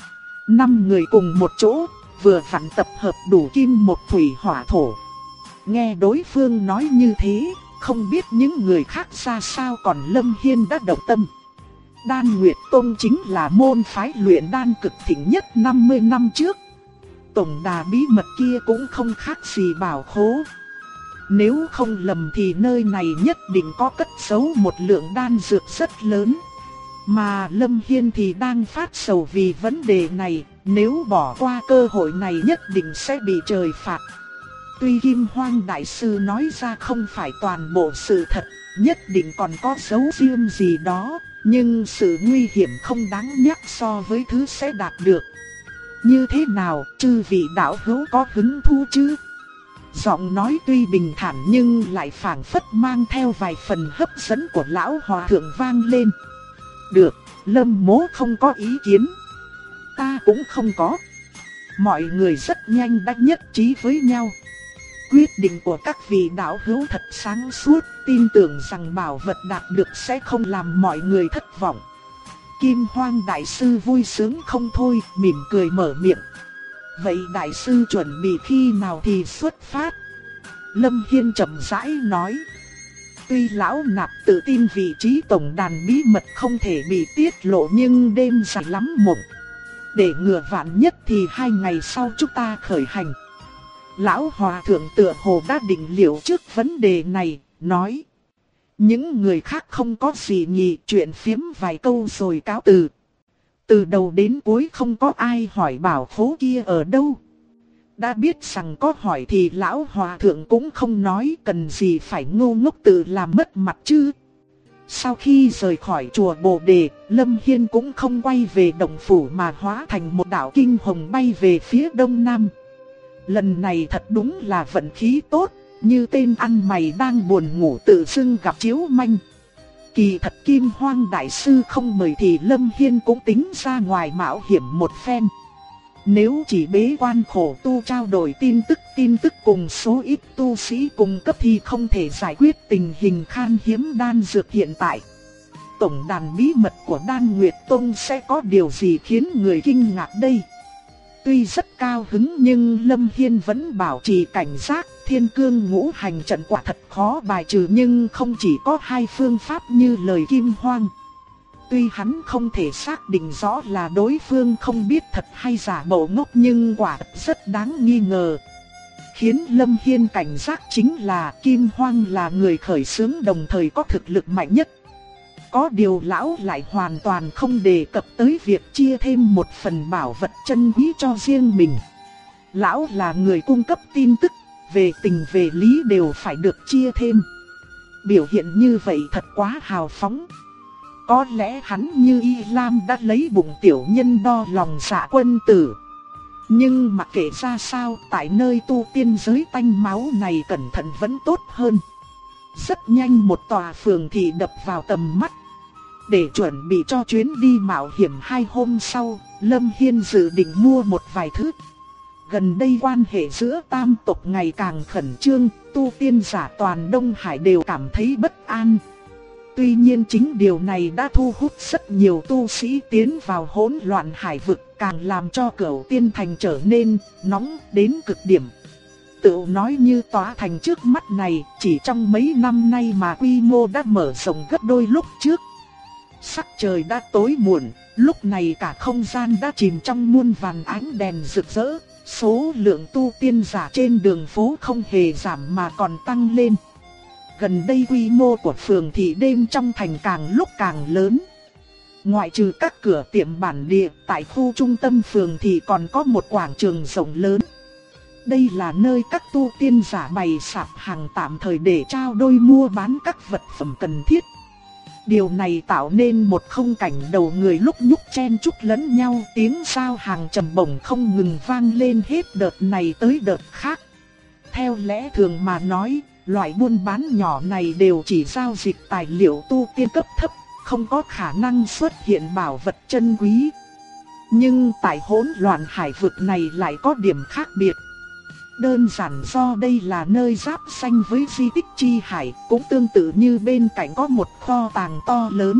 5 người cùng một chỗ, vừa vặn tập hợp đủ kim mộc thủy hỏa thổ. Nghe đối phương nói như thế, không biết những người khác ra sao, còn Lâm Hiên đã động tâm. Đan Nguyệt Tông chính là môn phái luyện đan cực thịnh nhất 50 năm trước. Tổng đà bí mật kia cũng không khác gì bảo khố. Nếu không lầm thì nơi này nhất định có cất giấu một lượng đan dược rất lớn. Mà Lâm Hiên thì đang phát sầu vì vấn đề này, nếu bỏ qua cơ hội này nhất định sẽ bị trời phạt. Tuy Kim Hoang Đại Sư nói ra không phải toàn bộ sự thật, nhất định còn có dấu riêng gì đó, nhưng sự nguy hiểm không đáng nhắc so với thứ sẽ đạt được. Như thế nào, chư vị đạo hữu có hứng thú chứ? Giọng nói tuy bình thản nhưng lại phảng phất mang theo vài phần hấp dẫn của lão hòa thượng vang lên. Được, Lâm Mỗ không có ý kiến. Ta cũng không có. Mọi người rất nhanh đã nhất trí với nhau. Quyết định của các vị đạo hữu thật sáng suốt, tin tưởng rằng bảo vật đạt được sẽ không làm mọi người thất vọng. Kim Hoang Đại Sư vui sướng không thôi, mỉm cười mở miệng. Vậy Đại Sư chuẩn bị khi nào thì xuất phát? Lâm Hiên chậm rãi nói. Tuy lão nạp tự tin vị trí tổng đàn bí mật không thể bị tiết lộ, nhưng đêm dài lắm mộng. Để ngừa vạn nhất thì 2 ngày sau chúng ta khởi hành. Lão hòa thượng tựa hồ đã định liệu trước vấn đề này, nói. Những người khác không có gì nhỉ, chuyện phiếm vài câu rồi cáo từ. Từ đầu đến cuối không có ai hỏi bảo khố kia ở đâu. Đã biết rằng có hỏi thì lão hòa thượng cũng không nói, cần gì phải ngu ngốc tự làm mất mặt chứ. Sau khi rời khỏi chùa Bồ Đề, Lâm Hiên cũng không quay về động phủ mà hóa thành một đạo kinh hồng bay về phía đông nam. Lần này thật đúng là vận khí tốt, như tên ăn mày đang buồn ngủ tự dưng gặp chiếu manh. Kỳ thật Kim Hoang Đại Sư không mời thì Lâm Hiên cũng tính ra ngoài mạo hiểm một phen. Nếu chỉ bế quan khổ tu trao đổi tin tức cùng số ít tu sĩ cùng cấp thì không thể giải quyết tình hình khan hiếm đan dược hiện tại. Tổng đàn bí mật của Đan Nguyệt Tông sẽ có điều gì khiến người kinh ngạc đây? Tuy rất cao hứng nhưng Lâm Hiên vẫn bảo trì cảnh giác. Thiên Cương Ngũ Hành trận quả thật khó bài trừ, nhưng không chỉ có 2 phương pháp như lời Kim Hoang. Tuy hắn không thể xác định rõ là đối phương không biết thật hay giả bộ ngốc, nhưng quả thật rất đáng nghi ngờ. Khiến Lâm Hiên cảnh giác chính là Kim Hoang là người khởi xướng đồng thời có thực lực mạnh nhất. Có điều lão lại hoàn toàn không đề cập tới việc chia thêm một phần bảo vật chân quý cho riêng mình. Lão là người cung cấp tin tức, về tình về lý đều phải được chia thêm. Biểu hiện như vậy thật quá hào phóng. Có lẽ hắn như Y Lam đã lấy bụng tiểu nhân đo lòng dạ quân tử. Nhưng mặc kệ ra sao, tại nơi tu tiên giới tanh máu này cẩn thận vẫn tốt hơn. Rất nhanh một tòa phường thị đập vào tầm mắt. Để chuẩn bị cho chuyến đi mạo hiểm 2 hôm sau, Lâm Hiên dự định mua một vài thứ. Gần đây quan hệ giữa tam tộc ngày càng khẩn trương, tu tiên giả toàn Đông Hải đều cảm thấy bất an. Tuy nhiên chính điều này đã thu hút rất nhiều tu sĩ tiến vào hỗn loạn hải vực, càng làm cho Cửu Tiên Thành trở nên nóng đến cực điểm. Tự nói như tòa thành trước mắt này, chỉ trong mấy năm nay mà quy mô đã mở rộng gấp đôi lúc trước. Sắc trời đã tối muộn, lúc này cả không gian đã chìm trong muôn vàn ánh đèn rực rỡ. Số lượng tu tiên giả trên đường phố không hề giảm mà còn tăng lên. Gần đây quy mô của phường thị đêm trong thành càng lúc càng lớn. Ngoại trừ các cửa tiệm bản địa, tại khu trung tâm phường thị còn có một quảng trường rộng lớn. Đây là nơi các tu tiên giả bày sạp hàng tạm thời để trao đổi mua bán các vật phẩm cần thiết. Điều này tạo nên một khung cảnh đầu người lúc nhúc chen chúc lẫn nhau, tiếng giao hàng trầm bổng không ngừng vang lên hết đợt này tới đợt khác. Theo lẽ thường mà nói, loại buôn bán nhỏ này đều chỉ giao dịch tài liệu tu tiên cấp thấp, không có khả năng xuất hiện bảo vật chân quý. Nhưng tại hỗn loạn hải vực này lại có điểm khác biệt. Đơn giản do đây là nơi giáp ranh với di tích chi hải, cũng tương tự như bên cạnh có một kho tàng to lớn.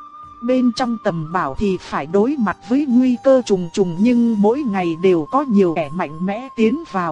Bên trong tầm bảo thì phải đối mặt với nguy cơ trùng trùng, nhưng mỗi ngày đều có nhiều kẻ mạnh mẽ tiến vào.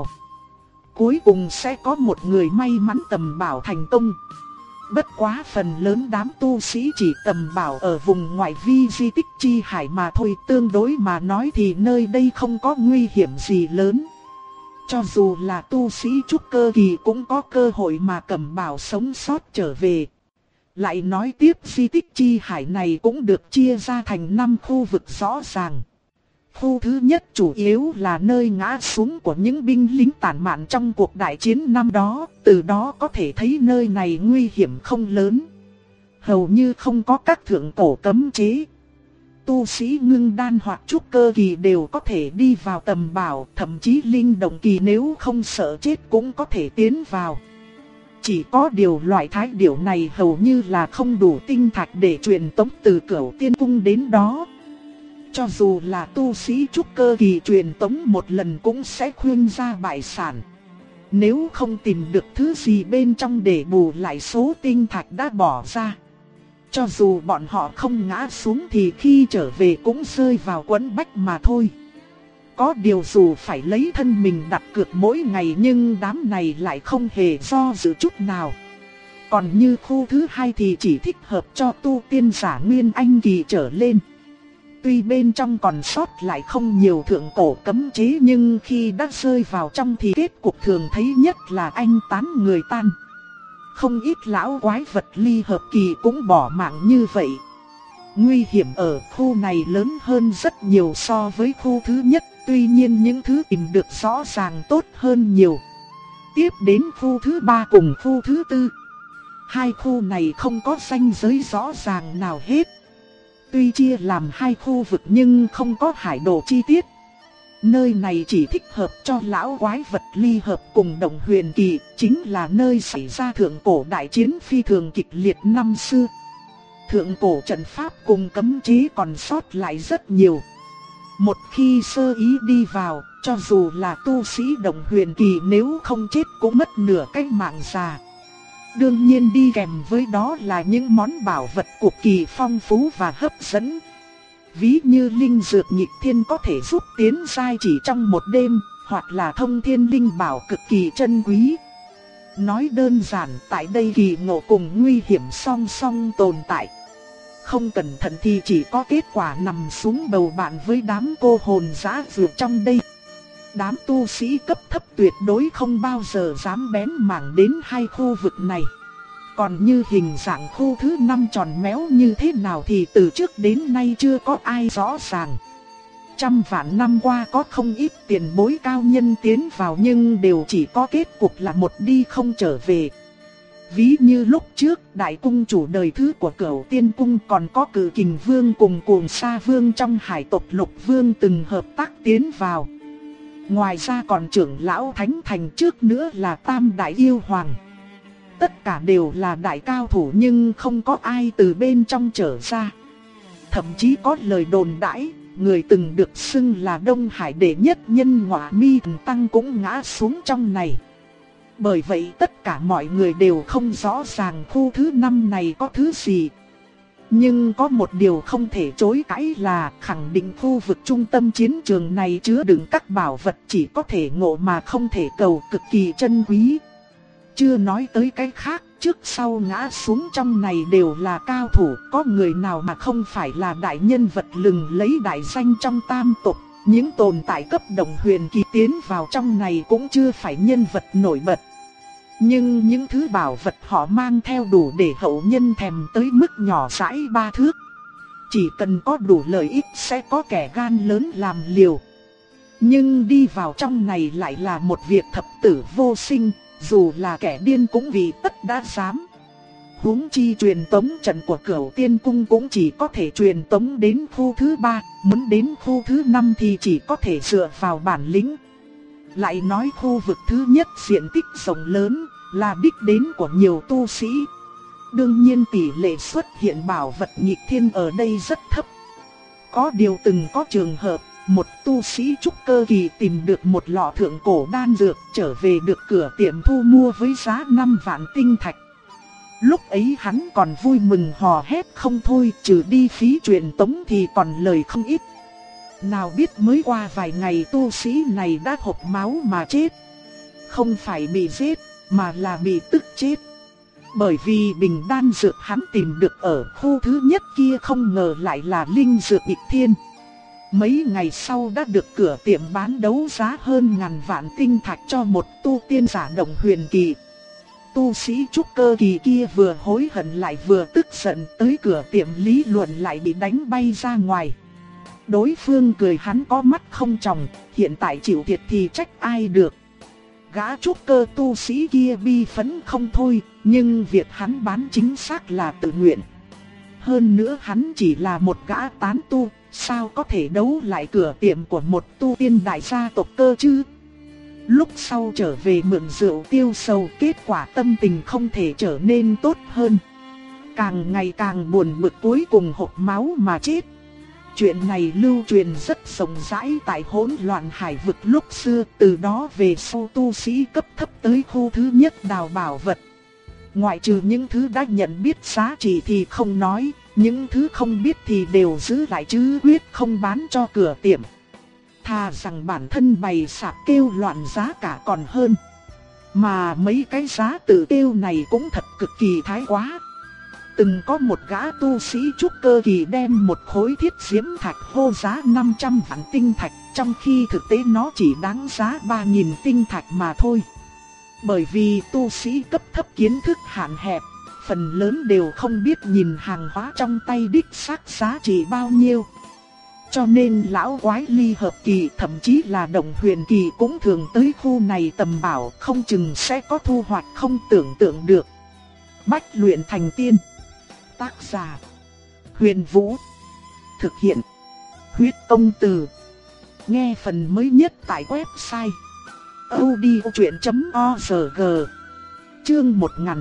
Cuối cùng sẽ có một người may mắn tầm bảo thành công. Bất quá phần lớn đám tu sĩ chỉ tầm bảo ở vùng ngoại vi di tích chi hải mà thôi, tương đối mà nói thì nơi đây không có nguy hiểm gì lớn. Cho dù là tu sĩ trúc cơ kỳ cũng có cơ hội mà Cẩm Bảo sống sót trở về. Lại nói tiếp, di tích chi hải này cũng được chia ra thành 5 khu vực rõ ràng. Khu thứ nhất chủ yếu là nơi ngã xuống của những binh lính tản mạn trong cuộc đại chiến năm đó, từ đó có thể thấy nơi này nguy hiểm không lớn. Hầu như không có các thượng cổ cấm chế. Tu sĩ ngưng đan hoặc trúc cơ kỳ đều có thể đi vào tầm bảo, thậm chí linh động kỳ nếu không sợ chết cũng có thể tiến vào. Chỉ có điều loại thái điểu này hầu như là không đủ tinh thạch để truyền tống từ Cửu Tiên Cung đến đó. Cho dù là tu sĩ trúc cơ kỳ truyền tống một lần cũng sẽ khuyên ra bại sản. Nếu không tìm được thứ gì bên trong để bù lại số tinh thạch đã bỏ ra, cho dù bọn họ không ngã xuống thì khi trở về cũng rơi vào quẫn bách mà thôi. Có điều dù phải lấy thân mình đặt cược mỗi ngày nhưng đám này lại không hề do dự chút nào. Còn như khu thứ hai thì chỉ thích hợp cho tu tiên giả nguyên anh kỳ trở lên. Tuy bên trong còn sót lại không nhiều thượng cổ cấm chế nhưng khi đã rơi vào trong thì kết cục thường thấy nhất là anh tán người tan. Không ít lão quái vật ly hợp kỳ cũng bỏ mạng như vậy. Nguy hiểm ở khu này lớn hơn rất nhiều so với khu thứ nhất, tuy nhiên những thứ tìm được rõ ràng tốt hơn nhiều. Tiếp đến khu thứ 3 cùng khu thứ 4. Hai khu này không có ranh giới rõ ràng nào hết. Tuy chia làm hai khu vực nhưng không có hải đồ chi tiết. Nơi này chỉ thích hợp cho lão quái vật ly hợp cùng động huyền kỳ, chính là nơi xảy ra thượng cổ đại chiến phi thường kịch liệt năm xưa. Thượng cổ trận pháp cùng cấm chế còn sót lại rất nhiều. Một khi sơ ý đi vào, cho dù là tu sĩ động huyền kỳ nếu không chết cũng mất nửa cái mạng già. Đương nhiên đi kèm với đó là những món bảo vật cực kỳ phong phú và hấp dẫn. Ví như linh dược nhịp thiên có thể giúp tiến giai chỉ trong một đêm, hoặc là thông thiên linh bảo cực kỳ chân quý. Nói đơn giản, tại đây kỳ ngộ cùng nguy hiểm song song tồn tại. Không cẩn thận thì chỉ có kết quả nằm xuống bầu bạn với đám cô hồn dã dược trong đây. Đám tu sĩ cấp thấp tuyệt đối không bao giờ dám bén mảng đến hai khu vực này. Còn như hình dạng khu thứ 5 tròn méo như thế nào thì từ trước đến nay chưa có ai rõ ràng. Trăm vạn năm qua có không ít tiền bối cao nhân tiến vào nhưng đều chỉ có kết cục là một đi không trở về. Ví như lúc trước đại cung chủ đời thứ của Cửu Tiên Cung còn có Cự Kình Vương cùng Cuồng Sa Vương trong hải tộc Lục Vương từng hợp tác tiến vào. Ngoài ra còn trưởng lão Thánh Thành trước nữa là Tam Đại Yêu Hoàng. Tất cả đều là đại cao thủ nhưng không có ai từ bên trong trở ra. Thậm chí có lời đồn đãi, người từng được xưng là Đông Hải đệ nhất nhân Ngọa Mi Thần Tăng cũng ngã xuống trong này. Bởi vậy tất cả mọi người đều không rõ ràng khu thứ 5 này có thứ gì. Nhưng có một điều không thể chối cãi là khẳng định khu vực trung tâm chiến trường này chứa đựng các bảo vật chỉ có thể ngộ mà không thể cầu, cực kỳ chân quý. Chưa nói tới cái khác, trước sau ngã xuống trong này đều là cao thủ, có người nào mà không phải là đại nhân vật lừng lấy đại danh trong tam tộc. Những tồn tại cấp đồng huyền kỳ tiến vào trong này cũng chưa phải nhân vật nổi bật. Nhưng những thứ bảo vật họ mang theo đủ để hậu nhân thèm tới mức nhỏ dãi 3 thước. Chỉ cần có đủ lợi ích sẽ có kẻ gan lớn làm liều. Nhưng đi vào trong này lại là một việc thập tử vô sinh, dù là kẻ điên cũng vì tất đã dám. Huống chi truyền tống trận của Cửu Tiên Cung cũng chỉ có thể truyền tống đến khu thứ 3, muốn đến khu thứ 5 thì chỉ có thể dựa vào bản lĩnh. Lại nói khu vực thứ nhất diện tích rộng lớn, là đích đến của nhiều tu sĩ. Đương nhiên tỷ lệ xuất hiện bảo vật nghịch thiên ở đây rất thấp. Có điều từng có trường hợp, một tu sĩ trúc cơ kỳ tìm được một lọ thượng cổ đan dược trở về được cửa tiệm thu mua với giá 5 vạn tinh thạch. Lúc ấy hắn còn vui mừng hò hét không thôi, trừ đi phí truyền tống thì còn lời không ít. Nào biết mới qua vài ngày tu sĩ này đã hộc máu mà chết. Không phải bị giết, mà là bị tức chết. Bởi vì bình đan dược hắn tìm được ở khu thứ nhất kia không ngờ lại là linh dược nghịch thiên. Mấy ngày sau đã được cửa tiệm bán đấu giá hơn ngàn vạn tinh thạch cho một tu tiên giả Động Huyền Kỳ. Tu sĩ trúc cơ kỳ kia vừa hối hận lại vừa tức giận, tới cửa tiệm lý luận lại bị đánh bay ra ngoài. Đối phương cười hắn có mắt không tròng, hiện tại chịu thiệt thì trách ai được. Gã trúc cơ tu sĩ kia bi phẫn không thôi, nhưng việc hắn bán chính xác là tự nguyện. Hơn nữa hắn chỉ là một gã tán tu, sao có thể đấu lại cửa tiệm của một tu tiên đại gia tộc cơ chứ? Lúc sau trở về mượn rượu tiêu sầu, kết quả tâm tình không thể trở nên tốt hơn. Càng ngày càng buồn bực, cuối cùng hộc máu mà chết. Chuyện này lưu truyền rất rộng rãi tại hỗn loạn hải vực lúc xưa, từ đó về sau tu sĩ cấp thấp tới khu thứ nhất đào bảo vật. Ngoại trừ những thứ đã nhận biết giá trị thì không nói, những thứ không biết thì đều giữ lại chứ quyết không bán cho cửa tiệm. Thà rằng bản thân bày sạp kêu loạn giá cả còn hơn. Mà mấy cái giá tự kêu này cũng thật cực kỳ thái quá. Từng có một gã tu sĩ trúc cơ kỳ đem một khối thiết diễm thạch hô giá 500 vạn tinh thạch, trong khi thực tế nó chỉ đáng giá 3.000 tinh thạch mà thôi. Bởi vì tu sĩ cấp thấp kiến thức hạn hẹp, phần lớn đều không biết nhìn hàng hóa trong tay đích xác giá trị bao nhiêu. Cho nên lão quái ly hợp kỳ, thậm chí là Động Huyền Kỳ cũng thường tới khu này tầm bảo, không chừng sẽ có thu hoạch không tưởng tượng được. Bách luyện thành tiên. Tác giả: Huyền Vũ. Thực hiện: Huyết Công Từ. Nghe phần mới nhất tại website audiochuyện.org. Chương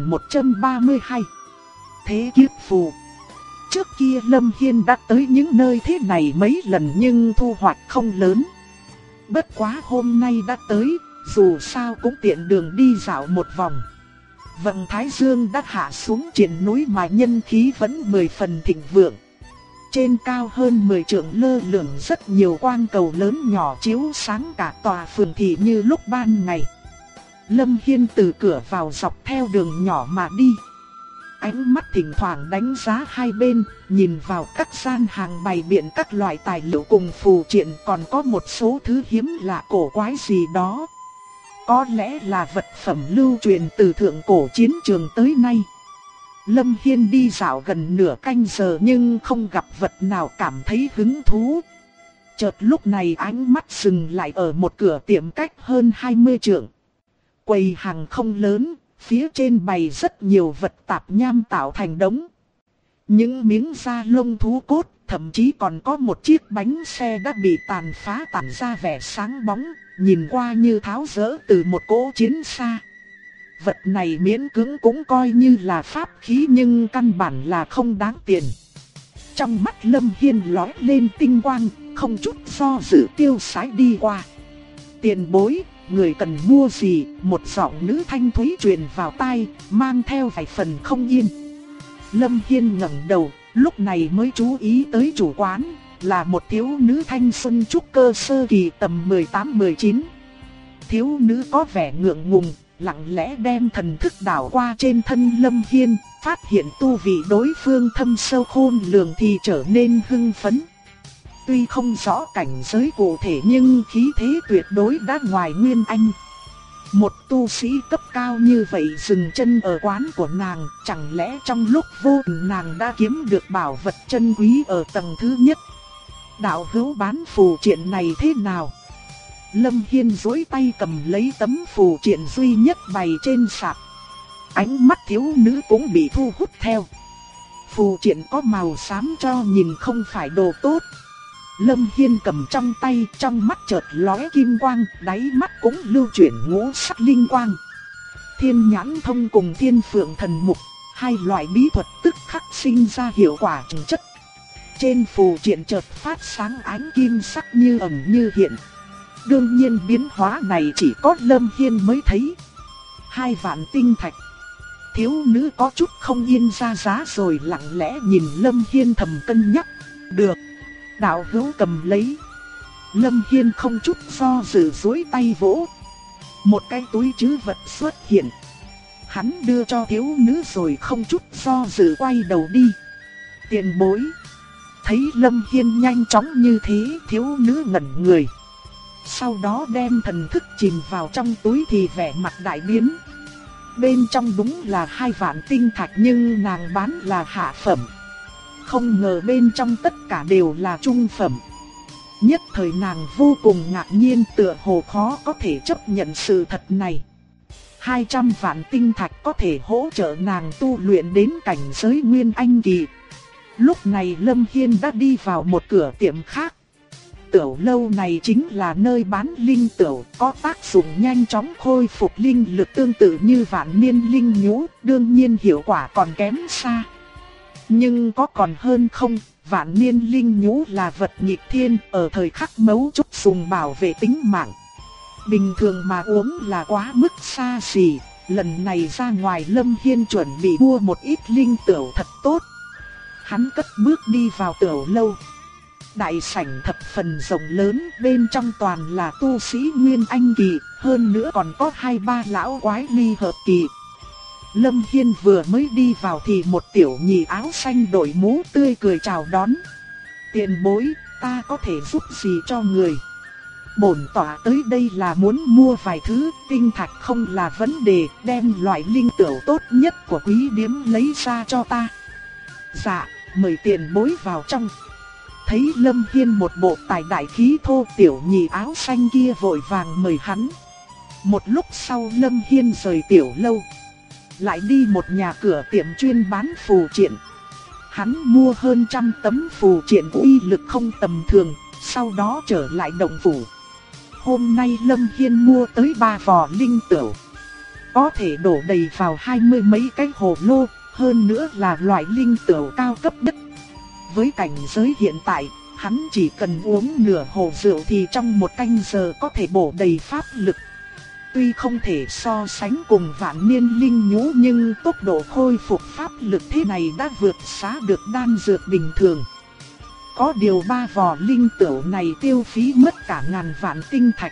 1132. Thế kiếp phù. Trước kia Lâm Hiên đã tới những nơi thế này mấy lần nhưng thu hoạch không lớn. Bất quá hôm nay đã tới, dù sao cũng tiện đường đi dạo một vòng. Vầng thái dương đã hạ xuống trên núi mà nhân khí vẫn 10 phần thịnh vượng. Trên cao hơn 10 trượng lơ lửng rất nhiều quang cầu lớn nhỏ chiếu sáng cả tòa phường thị như lúc ban ngày. Lâm Hiên từ cửa vào dọc theo đường nhỏ mà đi. Ánh mắt thỉnh thoảng đánh giá hai bên, nhìn vào các gian hàng bày biện các loại tài liệu cùng phù triện, còn có một số thứ hiếm lạ cổ quái gì đó. Có lẽ là vật phẩm lưu truyền từ thượng cổ chiến trường tới nay. Lâm Hiên đi dạo gần nửa canh giờ nhưng không gặp vật nào cảm thấy hứng thú. Chợt lúc này ánh mắt dừng lại ở một cửa tiệm cách hơn 20 trượng. Quầy hàng không lớn, phía trên bày rất nhiều vật tạp nham tạo thành đống. Những miếng da lông thú cốt, thậm chí còn có một chiếc bánh xe đã bị tàn phá tản ra vẻ sáng bóng, nhìn qua như tháo dỡ từ một cỗ chiến xa. Vật này miễn cưỡng cũng coi như là pháp khí nhưng căn bản là không đáng tiền. Trong mắt Lâm Hiên lóe lên tinh quang, không chút do dự tiêu sái đi qua. Tiền bối, người cần mua gì? Một giọng nữ thanh thúy truyền vào tai, mang theo vài phần không yên. Lâm Hiên ngẩng đầu, lúc này mới chú ý tới chủ quán, là một thiếu nữ thanh xuân trúc cơ sơ kỳ tầm 18-19. Thiếu nữ có vẻ ngượng ngùng, lặng lẽ đem thần thức đảo qua trên thân Lâm Hiên, phát hiện tu vị đối phương thâm sâu khôn lường thì trở nên hưng phấn. Tuy không rõ cảnh giới cụ thể nhưng khí thế tuyệt đối đã ngoài nguyên anh. Một tu sĩ cấp cao như vậy dừng chân ở quán của nàng, chẳng lẽ trong lúc vô tình nàng đã kiếm được bảo vật chân quý ở tầng thứ nhất? Đạo hữu bán phù triện này thế nào? Lâm Hiên duỗi tay cầm lấy tấm phù triện duy nhất bày trên sạp. Ánh mắt thiếu nữ cũng bị thu hút theo. Phù triện có màu xám cho nhìn không phải đồ tốt. Lâm Hiên cầm trong tay, trong mắt chợt lóe kim quang, đáy mắt cũng lưu chuyển ngũ sắc linh quang. Thiên nhãn thông cùng thiên phượng thần mục, hai loại bí thuật tức khắc sinh ra hiệu quả trừng chất. Trên phù triện chợt phát sáng ánh kim sắc như ẩn như hiện. Đương nhiên biến hóa này chỉ có Lâm Hiên mới thấy. 2 vạn tinh thạch. Thiếu nữ có chút không yên ra giá rồi lặng lẽ nhìn Lâm Hiên thầm cân nhắc. Được. Đạo hữu cầm lấy. Lâm Hiên không chút do dự duỗi tay vỗ. Một cái túi trữ vật xuất hiện. Hắn đưa cho thiếu nữ rồi không chút do dự quay đầu đi. Tiền bối. Thấy Lâm Hiên nhanh chóng như thế, thiếu nữ ngẩn người. Sau đó đem thần thức chìm vào trong túi thì vẻ mặt đại biến. Bên trong đúng là 2 vạn tinh thạch nhưng nàng bán là hạ phẩm. Không ngờ bên trong tất cả đều là trung phẩm. Nhất thời nàng vô cùng ngạc nhiên, tựa hồ khó có thể chấp nhận sự thật này. 200 vạn tinh thạch có thể hỗ trợ nàng tu luyện đến cảnh giới Nguyên Anh kỳ. Lúc này Lâm Hiên đã đi vào một cửa tiệm khác. Tiểu lâu này chính là nơi bán linh tửu, có tác dụng nhanh chóng khôi phục linh lực tương tự như vạn niên linh nhũ, đương nhiên hiệu quả còn kém xa. Nhưng có còn hơn không, vạn niên linh nhũ là vật nghịch thiên, ở thời khắc mấu chốt dùng bảo vệ tính mạng. Bình thường mà uống là quá mức xa xỉ, lần này ra ngoài Lâm Hiên chuẩn bị mua một ít linh tửu thật tốt. Hắn cất bước đi vào tiểu lâu. Đại sảnh thập phần rộng lớn, bên trong toàn là tu sĩ Nguyên Anh kỳ, hơn nữa còn có 2-3 lão quái ly hợp kỳ. Lâm Hiên vừa mới đi vào thì một tiểu nhị áo xanh đội mũ tươi cười chào đón. Tiền bối, ta có thể giúp gì cho người? Bổn tỏa tới đây là muốn mua vài thứ, tinh thạch không là vấn đề, đem loại linh tửu tốt nhất của quý điếm lấy ra cho ta. Dạ, mời tiền bối vào trong. Thấy Lâm Hiên một bộ tài đại khí thô, tiểu nhị áo xanh kia vội vàng mời hắn. Một lúc sau Lâm Hiên rời tiểu lâu, lại đi một nhà cửa tiệm chuyên bán phù triện. Hắn mua hơn 100 tấm phù triện uy lực không tầm thường, sau đó trở lại động phủ. Hôm nay Lâm Hiên mua tới 3 vò linh tửu, có thể đổ đầy vào 20 mấy cái hồ lô, hơn nữa là loại linh tửu cao cấp nhất. Với cảnh giới hiện tại, hắn chỉ cần uống nửa hồ rượu thì trong 1 canh giờ có thể bổ đầy pháp lực. Tuy không thể so sánh cùng vạn niên linh nhũ nhưng tốc độ khôi phục pháp lực thế này đã vượt xa được đan dược bình thường. Có điều 3 vò linh tửu này tiêu phí mất cả ngàn vạn tinh thạch.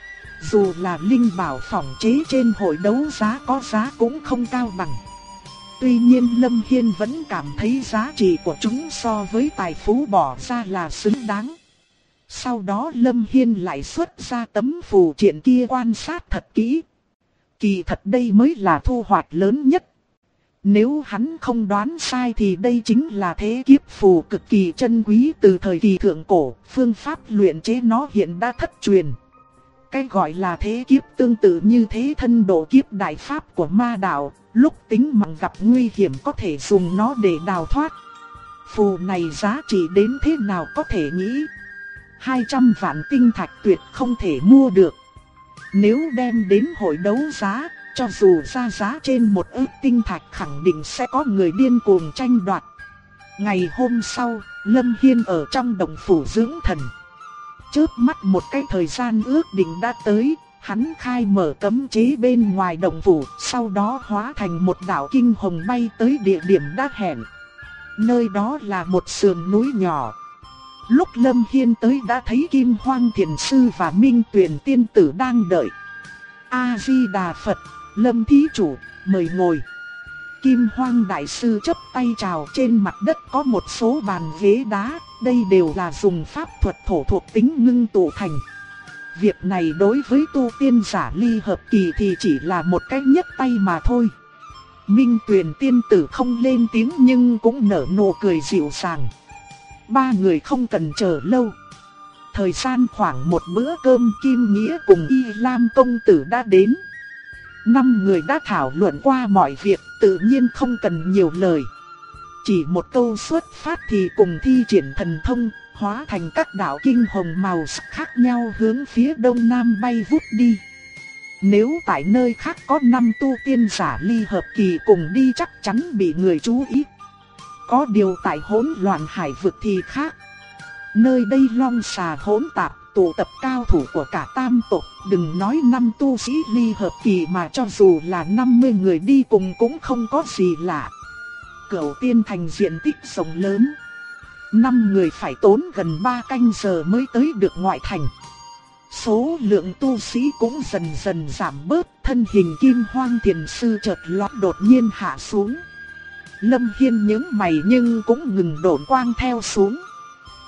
Dù là linh bảo phỏng chế trên hội đấu giá có giá cũng không cao bằng. Tuy nhiên Lâm Hiên vẫn cảm thấy giá trị của chúng so với tài phú bỏ ra là xứng đáng. Sau đó Lâm Hiên lại xuất ra tấm phù triện kia quan sát thật kỹ. Kỳ thật đây mới là thu hoạch lớn nhất. Nếu hắn không đoán sai thì đây chính là thế kiếp phù cực kỳ chân quý từ thời kỳ thượng cổ, phương pháp luyện chế nó hiện đã thất truyền. Cái gọi là thế kiếp tương tự như thế thân độ kiếp đại pháp của ma đạo, lúc tính mạng gặp nguy hiểm có thể dùng nó để đào thoát. Phù này giá trị đến thế nào có thể nghĩ. 200 vạn tinh thạch tuyệt không thể mua được. Nếu đem đến hội đấu giá, cho dù ra giá trên 1 ức tinh thạch khẳng định sẽ có người điên cuồng tranh đoạt. Ngày hôm sau, Lâm Hiên ở trong động phủ dưỡng thần. Chớp mắt một cái thời gian ước định đã tới, hắn khai mở cấm chế bên ngoài động phủ, sau đó hóa thành một đạo kinh hồng bay tới địa điểm đã hẹn. Nơi đó là một sườn núi nhỏ. Lúc Lâm Hiên tới đã thấy Kim Hoang Thiền Sư và Minh Tuyền Tiên Tử đang đợi. A-di-đà Phật, Lâm thí chủ, mời ngồi. Kim Hoang Đại Sư chắp tay chào, trên mặt đất có một số bàn ghế đá, đây đều là dùng pháp thuật thổ thuộc tính ngưng tụ thành. Việc này đối với tu tiên giả ly hợp kỳ thì chỉ là một cái nhấc tay mà thôi. Minh Tuyền Tiên Tử không lên tiếng nhưng cũng nở nụ cười dịu dàng. 3 người không cần chờ lâu. Thời gian khoảng một bữa cơm, Kim Nghĩa cùng Y Lam công tử đã đến. 5 người đã thảo luận qua mọi việc, tự nhiên không cần nhiều lời. Chỉ một câu xuất phát thì cùng thi triển thần thông, hóa thành các đạo kinh hồng màu sắc khác nhau hướng phía đông nam bay vút đi. Nếu tại nơi khác có 5 tu tiên giả ly hợp kỳ cùng đi chắc chắn bị người chú ý. Có điều tại hỗn loạn hải vực thì khác. Nơi đây long xà hỗn tạp, tụ tập cao thủ của cả tam tộc, đừng nói 5 tu sĩ ly hợp kỳ mà cho dù là 50 người đi cùng cũng không có gì lạ. Cửu Tiên Thành diện tích rộng lớn, 5 người phải tốn gần 3 canh giờ mới tới được ngoại thành. Số lượng tu sĩ cũng dần dần giảm bớt, thân hình Kim Hoang Thiền Sư chợt lóe đột nhiên hạ xuống. Lâm Hiên nhướng mày nhưng cũng ngừng độn quang theo xuống.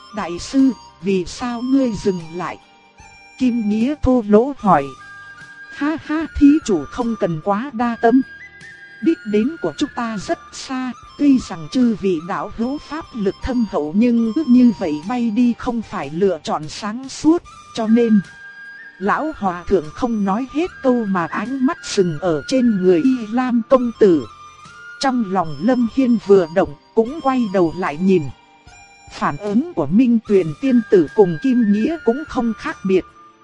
Đại sư, vì sao ngươi dừng lại? Kim Nghĩa thô lỗ hỏi. Ha ha, thí chủ không cần quá đa tâm. Đích đến của chúng ta rất xa, tuy rằng chư vị đạo hữu pháp lực thâm hậu nhưng cứ như vậy bay đi không phải lựa chọn sáng suốt, cho nên lão hòa thượng không nói hết câu mà ánh mắt dừng ở trên người Y Lam công tử. Trong lòng Lâm Hiên vừa động, cũng quay đầu lại nhìn. Phản ứng của Minh Tuyền tiên tử cùng Kim Nghĩa cũng không khác biệt.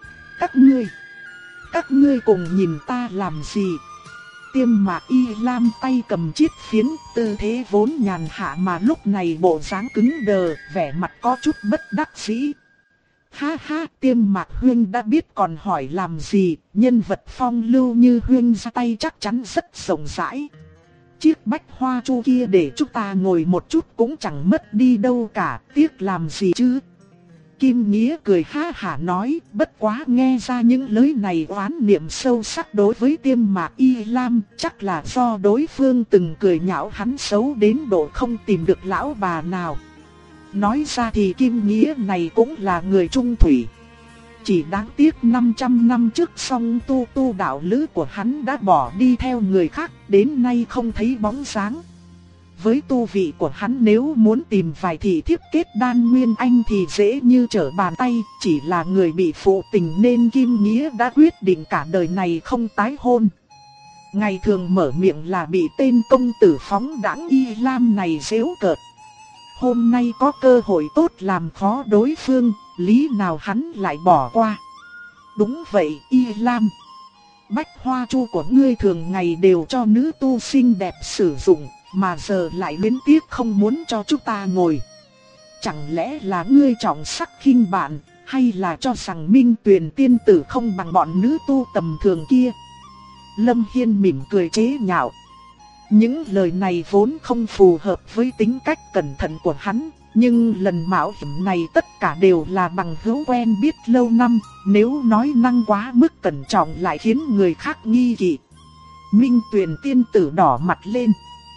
Các ngươi cùng nhìn ta làm gì? Tiêm Mạc Y Lam tay cầm chiếc phiến, tư thế vốn nhàn hạ mà lúc này bộ dáng cứng đờ, vẻ mặt có chút bất đắc dĩ. Ha ha, Tiêm Mạc huynh đã biết còn hỏi làm gì, nhân vật phong lưu như huynh ra tay chắc chắn rất rộng rãi. Chiếc bách hoa chu kia để chúng ta ngồi một chút cũng chẳng mất đi đâu cả, tiếc làm gì chứ. Kim Nghĩa cười ha hả nói, bất quá nghe ra những lời này oán niệm sâu sắc đối với Tiêm Mạc Y Lam, chắc là do đối phương từng cười nhạo hắn xấu đến độ không tìm được lão bà nào. Nói ra thì Kim Nghĩa này cũng là người trung thủy. Chỉ đáng tiếc 500 năm trước song tu đạo lữ của hắn đã bỏ đi theo người khác, đến nay không thấy bóng dáng. Với tu vị của hắn nếu muốn tìm vài thị thiếp kết đan nguyên anh thì dễ như trở bàn tay, chỉ là người bị phụ tình nên Kim Nghĩa đã quyết định cả đời này không tái hôn. Ngày thường mở miệng là bị tên công tử phóng đãng Y Lam này giễu cợt. Hôm nay có cơ hội tốt làm khó đối phương, lý nào hắn lại bỏ qua. Đúng vậy Y Lam, bách hoa chu của ngươi thường ngày đều cho nữ tu xinh đẹp sử dụng, mà giờ lại luyến tiếc không muốn cho chúng ta ngồi. Chẳng lẽ là ngươi trọng sắc khinh bạn, hay là cho rằng Minh Tuyền tiên tử không bằng bọn nữ tu tầm thường kia? Lâm Hiên mỉm cười chế nhạo. Những lời này vốn không phù hợp với tính cách cẩn thận của hắn, nhưng lần mạo hiểm này tất cả đều là bằng hữu quen biết lâu năm, nếu nói năng quá mức cẩn trọng lại khiến người khác nghi kỵ. Minh Tuyền tiên tử đỏ mặt lên.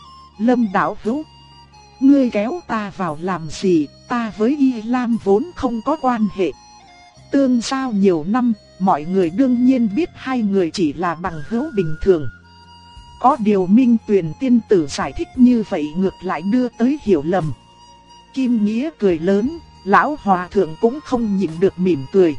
Lâm đạo hữu, ngươi kéo ta vào làm gì, ta với Y Lam vốn không có quan hệ. Tương giao nhiều năm, mọi người đương nhiên biết hai người chỉ là bằng hữu bình thường. Có điều Minh Tuyền tiên tử giải thích như vậy ngược lại đưa tới hiểu lầm. Kim Nghĩa cười lớn, lão hòa thượng cũng không nhịn được mỉm cười.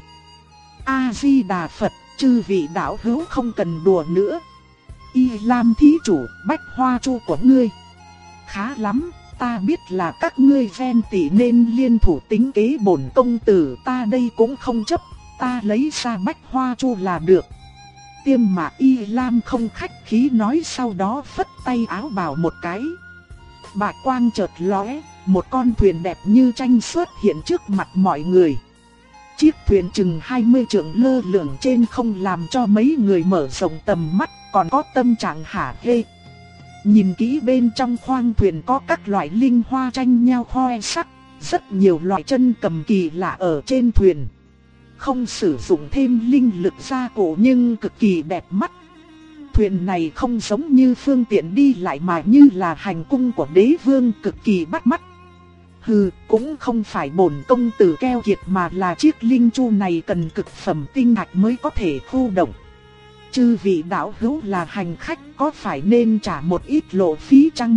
A-di-đà Phật, chư vị đạo hữu không cần đùa nữa. Y Lam thí chủ, bách hoa chu của ngươi khá lắm, ta biết là các ngươi ghen tị nên liên thủ tính kế bổn công tử, ta đây cũng không chấp, ta lấy ra bách hoa chu là được. Tiêm Mạc Y Lam không khách khí nói, sau đó phất tay áo bào một cái. Bạch quang chợt lóe, một con thuyền đẹp như tranh xuất hiện trước mặt mọi người. Chiếc thuyền chừng 20 trượng lơ lửng trên không làm cho mấy người mở rộng tầm mắt, còn có tâm trạng hả hê. Nhìn kỹ bên trong khoang thuyền có các loại linh hoa tranh nhau khoe sắc, rất nhiều loại chân cầm kỳ lạ ở trên thuyền. Không sử dụng thêm linh lực gia cổ nhưng cực kỳ đẹp mắt. Thuyền này không giống như phương tiện đi lại mà như là hành cung của đế vương, cực kỳ bắt mắt. Hừ, cũng không phải bổn công tử keo kiệt mà là chiếc linh chu này cần cực phẩm tinh thạch mới có thể khu động. Chư vị đạo hữu là hành khách có phải nên trả một ít lộ phí chăng?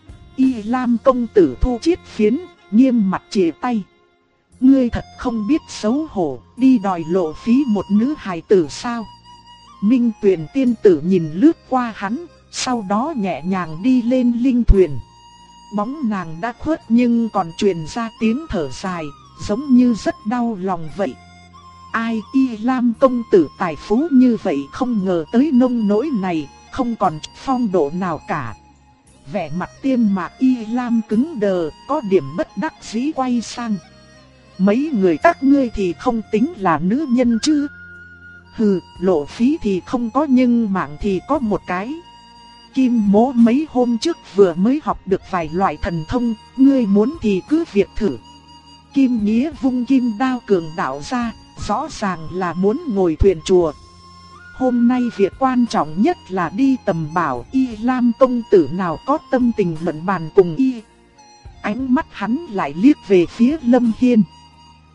Y Lam công tử thu chiếc phiến, nghiêm mặt chìa tay. Ngươi thật không biết xấu hổ, đi đòi lộ phí một nữ hài tử sao? Minh Tuyền tiên tử nhìn lướt qua hắn, sau đó nhẹ nhàng đi lên linh thuyền. Bóng nàng đã khuất nhưng còn truyền ra tiếng thở dài, giống như rất đau lòng vậy. Ai, Y Lam công tử tài phú như vậy không ngờ tới nông nỗi này, không còn phong độ nào cả. Vẻ mặt Tiêm Mạc Y Lam cứng đờ, có điểm bất đắc dĩ quay sang. Mấy người các ngươi thì không tính là nữ nhân chứ? Hừ, lộ phí thì không có nhưng mạng thì có một cái. Kim Mỗ mấy hôm trước vừa mới học được vài loại thần thông, ngươi muốn thì cứ việc thử. Kim Nghĩa vung kim đao cường đạo ra, rõ ràng là muốn ngồi thuyền chùa. Hôm nay việc quan trọng nhất là đi tầm bảo, Y Lam công tử nào có tâm tình luận bàn cùng y. Ánh mắt hắn lại liếc về phía Lâm Hiên.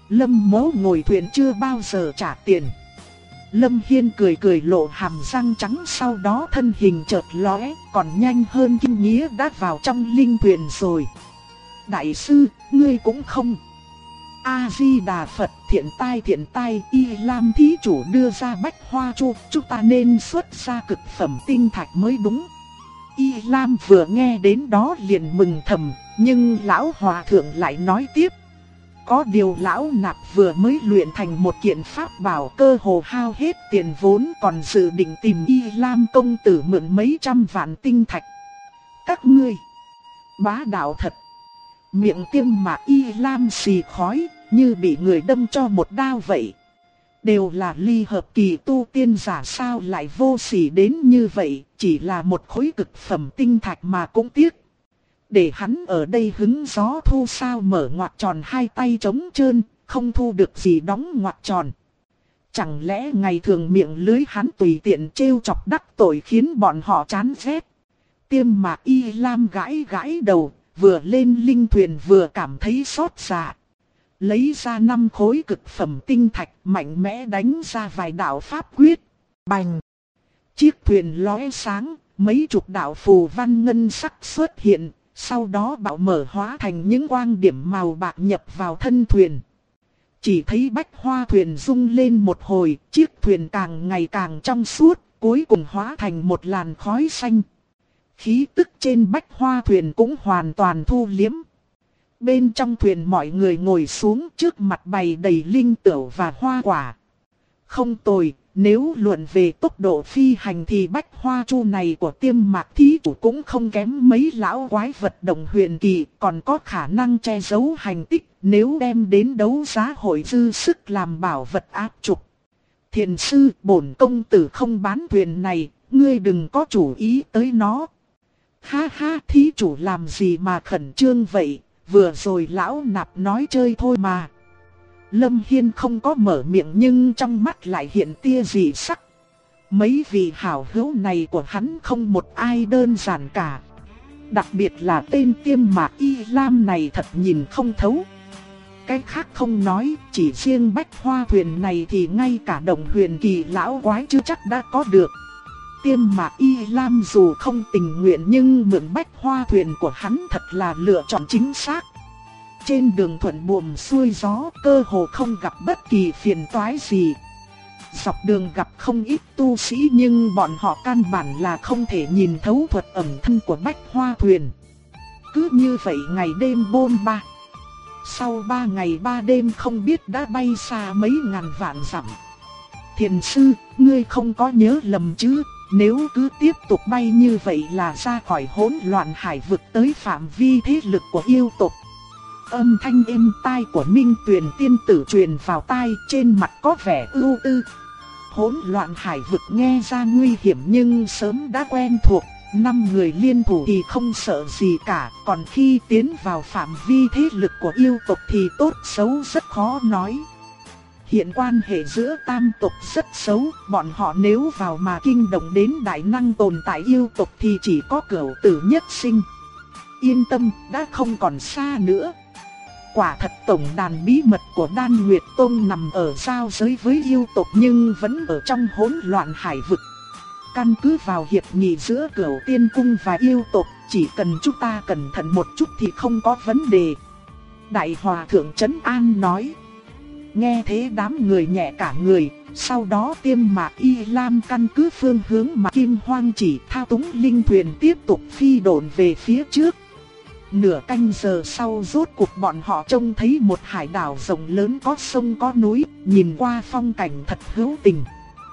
Lâm Mỗ ngồi thuyền chưa bao giờ trả tiền. Lâm Hiên cười cười lộ hàm răng trắng, sau đó thân hình chợt lóe, còn nhanh hơn kinh nghĩa đã vào trong linh thuyền rồi. Đại sư, ngươi cũng không. A-di-đà Phật, thiện tai, Y Lam thí chủ đưa ra bách hoa chu, chúng ta nên xuất ra cực phẩm tinh thạch mới đúng. Y Lam vừa nghe đến đó liền mừng thầm, nhưng lão hòa thượng lại nói tiếp. Có điều lão nạp vừa mới luyện thành một kiện pháp bảo, cơ hồ hao hết tiền vốn, còn dự định tìm Y Lam công tử mượn mấy trăm vạn tinh thạch. Các ngươi bá đạo thật. Miệng Tiêm Mạc Y Lam xì khói, như bị người đâm cho một đao vậy. Đều là ly hợp kỳ tu tiên giả sao lại vô sỉ đến như vậy, chỉ là một khối cực phẩm tinh thạch mà cũng tiếc. Để hắn ở đây hứng gió thu sao, mở ngoặc tròn hai tay trống trơn, không thu được gì đóng ngoặc tròn. Chẳng lẽ ngày thường miệng lưới hắn tùy tiện trêu chọc đắc tội khiến bọn họ chán ghét. Tiêm Mạc Y Lam gãi gãi đầu, vừa lên linh thuyền vừa cảm thấy xót dạ. Lấy ra 5 khối cực phẩm tinh thạch, mạnh mẽ đánh ra vài đạo pháp quyết. Bành! Chiếc thuyền lóe sáng, mấy chục đạo phù văn ngân sắc xuất hiện, sau đó bạo mở hóa thành những quang điểm màu bạc nhập vào thân thuyền. Chỉ thấy bách hoa thuyền rung lên một hồi, chiếc thuyền càng ngày càng trong suốt, cuối cùng hóa thành một làn khói xanh. Khí tức trên bách hoa thuyền cũng hoàn toàn thu liếm. Bên trong thuyền mọi người ngồi xuống, trước mặt bày đầy linh tửu và hoa quả. Không tồi, nếu luận về tốc độ phi hành thì bách hoa chu này của Tiêm Mạc thí chủ cũng không kém mấy lão quái vật động huyền kỳ, còn có khả năng che giấu hành tích, nếu đem đến đấu giá hội dư sức làm bảo vật áp trục. Thiền sư, bổn công tử không bán thuyền này, ngươi đừng có chủ ý tới nó. Ha ha, thí chủ làm gì mà khẩn trương vậy, vừa rồi lão nạp nói chơi thôi mà. Lâm Hiên không có mở miệng nhưng trong mắt lại hiện tia dị sắc. Mấy vị hảo hữu này của hắn không một ai đơn giản cả. Đặc biệt là tên Tiêm Mạc Y Lam này thật nhìn không thấu. Cái khác không nói, chỉ riêng bách hoa thuyền này thì ngay cả động huyền kỳ lão quái chưa chắc đã có được. Tiêm Mạc Y Lam dù không tình nguyện nhưng mượn bách hoa thuyền của hắn thật là lựa chọn chính xác. Trên đường thuận buồm xuôi gió, cơ hồ không gặp bất kỳ phiền toái gì. Dọc đường gặp không ít tu sĩ nhưng bọn họ căn bản là không thể nhìn thấu thuật ẩn thân của bách hoa thuyền. Cứ như vậy ngày đêm bôn ba. Sau 3 ngày 3 đêm không biết đã bay xa mấy ngàn vạn dặm. Thiền sư, ngươi không có nhớ lầm chứ? Nếu cứ tiếp tục bay như vậy là ra khỏi hỗn loạn hải vực tới phạm vi thế lực của yêu tộc. Âm thanh êm tai của Minh Tuyền tiên tử truyền vào tai, trên mặt có vẻ ưu tư. Hỗn loạn hải vực nghe ra nguy hiểm nhưng sớm đã quen thuộc, 5 người liên thủ thì không sợ gì cả, còn khi tiến vào phạm vi thế lực của yêu tộc thì tốt xấu rất khó nói. Hiện quan hệ giữa tam tộc rất xấu, bọn họ nếu vào mà kinh động đến đại năng tồn tại yêu tộc thì chỉ có cửu tử nhất sinh. Yên tâm, đã không còn xa nữa. Quả thật tổng đàn bí mật của Đan Nguyệt Tông nằm ở giao giới với yêu tộc nhưng vẫn ở trong hỗn loạn hải vực. Căn cứ vào hiệp nghị giữa Cửu Tiên Cung và yêu tộc, chỉ cần chúng ta cẩn thận một chút thì không có vấn đề. Đại Hòa Thượng Trấn An nói. Nghe thế đám người nhẹ cả người, sau đó Tiêm Mạc Y Lam căn cứ phương hướng mà Kim Hoang chỉ thao túng linh thuyền tiếp tục phi độn về phía trước. Nửa canh giờ sau rốt cuộc bọn họ trông thấy một hải đảo rộng lớn có sông có núi, nhìn qua phong cảnh thật hữu tình.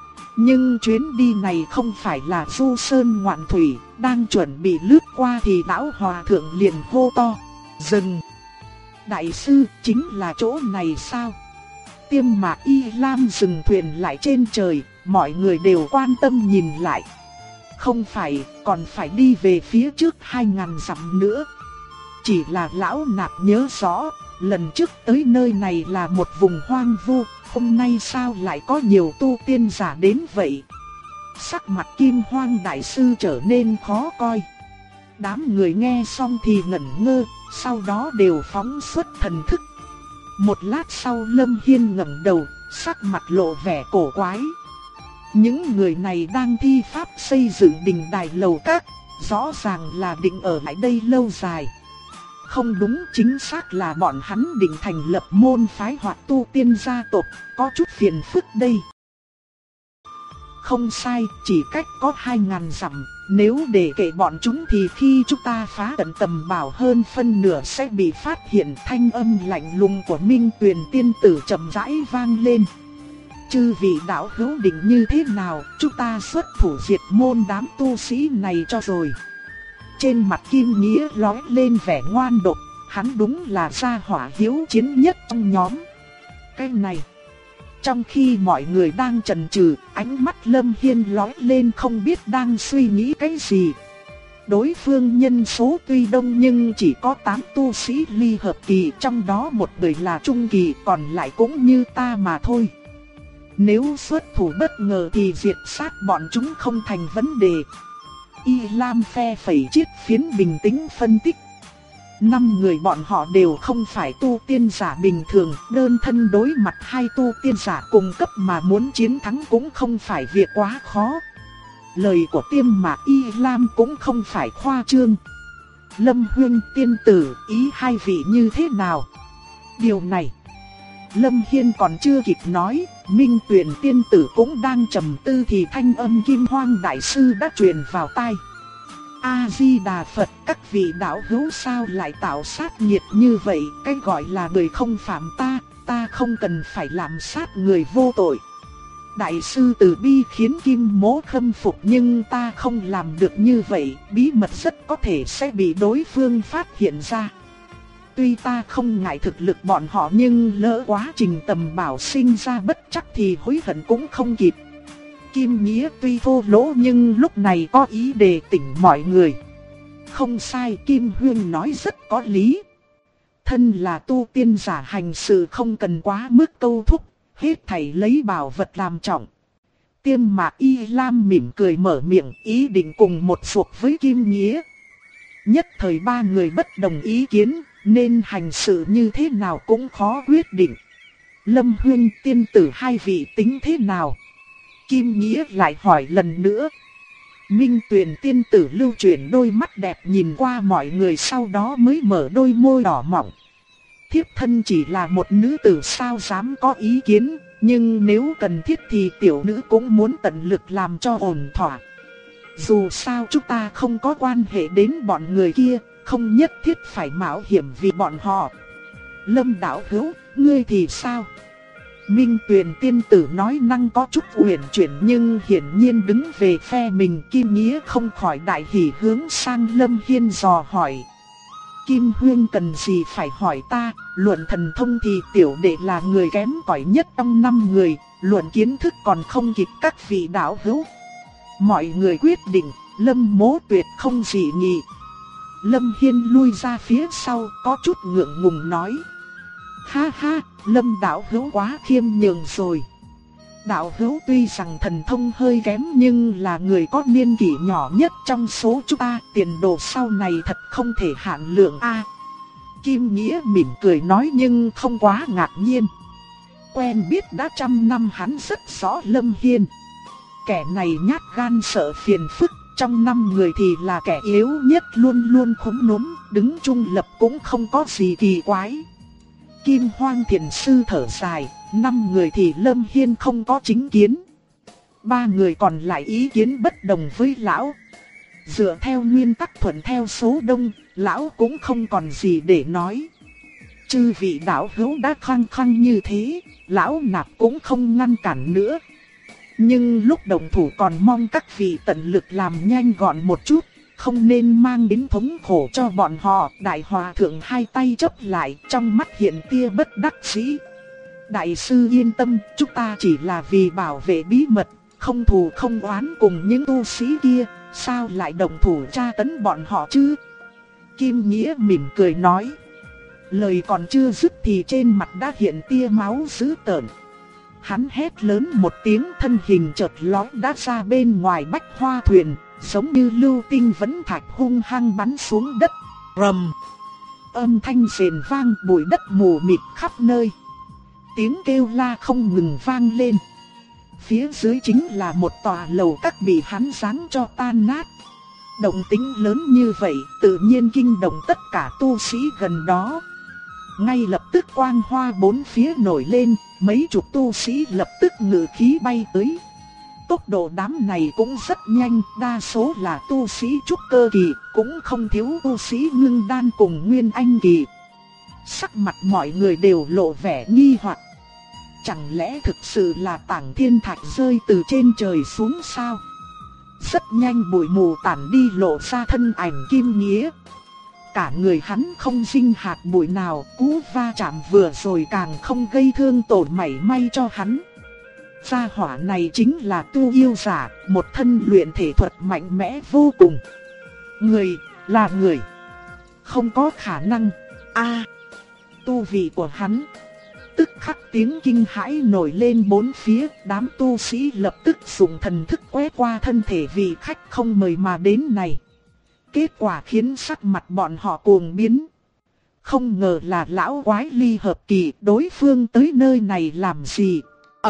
Nhưng chuyến đi này không phải là du sơn ngoạn thủy, đang chuẩn bị lướt qua thì lão hòa thượng liền hô to, dừng. Đại sư, chính là chỗ này sao? Tiêm Mạc Y Lam dừng thuyền lại trên trời, mọi người đều quan tâm nhìn lại. Không phải, còn phải đi về phía trước 2000 dặm nữa. Chỉ là lão nạp nhớ rõ, lần trước tới nơi này là một vùng hoang vu, hôm nay sao lại có nhiều tu tiên giả đến vậy? Sắc mặt Kim Hoang đại sư trở nên khó coi. Đám người nghe xong thì ngẩn ngơ, sau đó đều phóng xuất thần thức. Một lát sau Lâm Hiên ngẩng đầu, sắc mặt lộ vẻ cổ quái. Những người này đang thi pháp xây dựng đình đài lầu các, rõ ràng là định ở lại đây lâu dài. Không đúng, chính xác là bọn hắn định thành lập môn phái hoặc tu tiên gia tộc, có chút phiền phức đây. Không sai, chỉ cách có 2000 dặm, nếu để kệ bọn chúng thì khi chúng ta phá trận tầm bảo hơn phân nửa sẽ bị phát hiện. Thanh âm lạnh lùng của Minh Tuyền tiên tử chậm rãi vang lên. Chư vị đạo hữu định như thế nào, chúng ta xuất thủ diệt môn đám tu sĩ này cho rồi. Trên mặt Kim Nghĩa lóe lên vẻ ngoan độc, hắn đúng là gia hỏa hiếu chiến nhất trong nhóm. Cái này, trong khi mọi người đang chần chừ, ánh mắt Lâm Hiên lóe lên không biết đang suy nghĩ cái gì. Đối phương nhân số tuy đông nhưng chỉ có 8 tu sĩ ly hợp kỳ, trong đó một người là trung kỳ, còn lại cũng như ta mà thôi. Nếu xuất thủ bất ngờ thì diệt sát bọn chúng không thành vấn đề. Y Lam phe phẩy chiếc phiến bình tĩnh phân tích. 5 người bọn họ đều không phải tu tiên giả bình thường, đơn thân đối mặt 2 tu tiên giả cùng cấp mà muốn chiến thắng cũng không phải việc quá khó. Lời của Tiêm Mạc Y Lam cũng không phải khoa trương. Lâm Huyên tiên tử, ý hai vị như thế nào? Điều này, Lâm Hiên còn chưa kịp nói, Minh Tuyền tiên tử cũng đang trầm tư thì thanh âm Kim Hoang đại sư đã truyền vào tai. A-di-đà Phật, các vị đạo hữu sao lại tạo sát nghiệt như vậy, cái gọi là người không phạm ta không cần phải làm sát người vô tội. Đại sư từ bi khiến Kim Mỗ khâm phục nhưng ta không làm được như vậy, bí mật rất có thể sẽ bị đối phương phát hiện ra. Tuy ta không ngại thực lực bọn họ nhưng lỡ quá trình tầm bảo sinh ra bất chắc thì hối hận cũng không kịp. Kim Nghĩa tuy thô lỗ nhưng lúc này có ý đề tỉnh mọi người. Không sai, Kim Huyên nói rất có lý. Thân là tu tiên giả hành sự không cần quá mức câu thúc, hết thảy lấy bảo vật làm trọng. Tiêm Mạc Y Lam mỉm cười mở miệng, ý định cùng một ruột với Kim Nghĩa. Nhất thời 3 người bất đồng ý kiến, nên hành sự như thế nào cũng khó quyết định. Lâm Huyên tiên tử hai vị tính thế nào? Kim Nghĩa lại hỏi lần nữa. Minh Tuyền tiên tử lưu chuyển đôi mắt đẹp nhìn qua mọi người, sau đó mới mở đôi môi đỏ mọng. Thiếp thân chỉ là một nữ tử sao dám có ý kiến, nhưng nếu cần thiết thì tiểu nữ cũng muốn tận lực làm cho ổn thỏa. Dù sao chúng ta không có quan hệ đến bọn người kia, không nhất thiết phải mạo hiểm vì bọn họ. Lâm đạo hữu, ngươi thì sao? Minh Tuyền tiên tử nói năng có chút uyển chuyển nhưng hiển nhiên đứng về phe mình. Kim Nghĩa không khỏi đại hỉ hướng sang Lâm Hiên dò hỏi. Kim Huyên cần gì phải hỏi ta, luận thần thông thì tiểu đệ là người kém cỏi nhất trong 5 người, luận kiến thức còn không kịp các vị đạo hữu. Mọi người quyết định, Lâm Mỗ tuyệt không dị nghị. Lâm Hiên lui ra phía sau, có chút ngượng ngùng nói. Ha ha, Lâm đạo hữu quá khiêm nhường rồi. Đạo hữu tuy rằng thần thông hơi kém nhưng là người có niên kỷ nhỏ nhất trong số chúng ta, tiền đồ sau này thật không thể hạn lượng a. Kim Nghĩa mỉm cười nói nhưng không quá ngạc nhiên. Quen biết đã 100 năm hắn rất rõ Lâm Hiên. Kẻ này nhát gan sợ phiền phức, trong 5 người thì là kẻ yếu nhất, luôn luôn khúm núm, đứng trung lập cũng không có gì kỳ quái. Kim Hoang thiền sư thở dài, 5 người thì Lâm Hiên không có chính kiến. 3 người còn lại ý kiến bất đồng với lão. Dựa theo nguyên tắc thuận theo số đông, lão cũng không còn gì để nói. Chư vị đạo hữu đã khăng khăng như thế, lão nạp cũng không ngăn cản nữa. Nhưng lúc động thủ còn mong các vị tận lực làm nhanh gọn một chút, không nên mang đến thống khổ cho bọn họ. Đại hòa thượng hai tay chấp lại, trong mắt hiện tia bất đắc dĩ. Đại sư yên tâm, chúng ta chỉ là vì bảo vệ bí mật, không thù không oán cùng những tu sĩ kia, sao lại động thủ tra tấn bọn họ chứ? Kim Nghĩa mỉm cười nói. Lời còn chưa dứt thì trên mặt đã hiện tia máu dữ tợn. Hắn hét lớn một tiếng, thân hình chợt lóe đã ra bên ngoài bách hoa thuyền, giống như lưu tinh vẫn thạch hung hăng bắn xuống đất. Rầm! âm thanh rền vang, bụi đất mù mịt khắp nơi. Tiếng kêu la không ngừng vang lên. Phía dưới chính là một tòa lầu các bị hắn giáng cho tan nát. Động tĩnh lớn như vậy tự nhiên kinh động tất cả tu sĩ gần đó. Ngay lập tức quang hoa bốn phía nổi lên, mấy chục tu sĩ lập tức ngự khí bay tới. Tốc độ đám này cũng rất nhanh, đa số là tu sĩ trúc cơ kỳ, cũng không thiếu tu sĩ ngưng đan cùng nguyên anh kỳ. Sắc mặt mọi người đều lộ vẻ nghi hoặc. Chẳng lẽ thực sự là tảng thiên thạch rơi từ trên trời xuống sao? Rất nhanh bụi mù tản đi, lộ ra thân ảnh Kim Nghĩa. Cả người hắn không dinh hạt bụi nào, cú va chạm vừa rồi càng không gây thương tổn mảy may cho hắn. Gia hỏa này chính là tu yêu giả, một thân luyện thể thuật mạnh mẽ vô cùng. Người, là người. Không có khả năng. Tu vị của hắn. Tức khắc tiếng kinh hãi nổi lên bốn phía, đám tu sĩ lập tức dùng thần thức quét qua thân thể vị khách không mời mà đến này. Kết quả khiến sắc mặt bọn họ cuồng biến. Không ngờ là lão quái ly hợp kỳ, đối phương tới nơi này làm gì?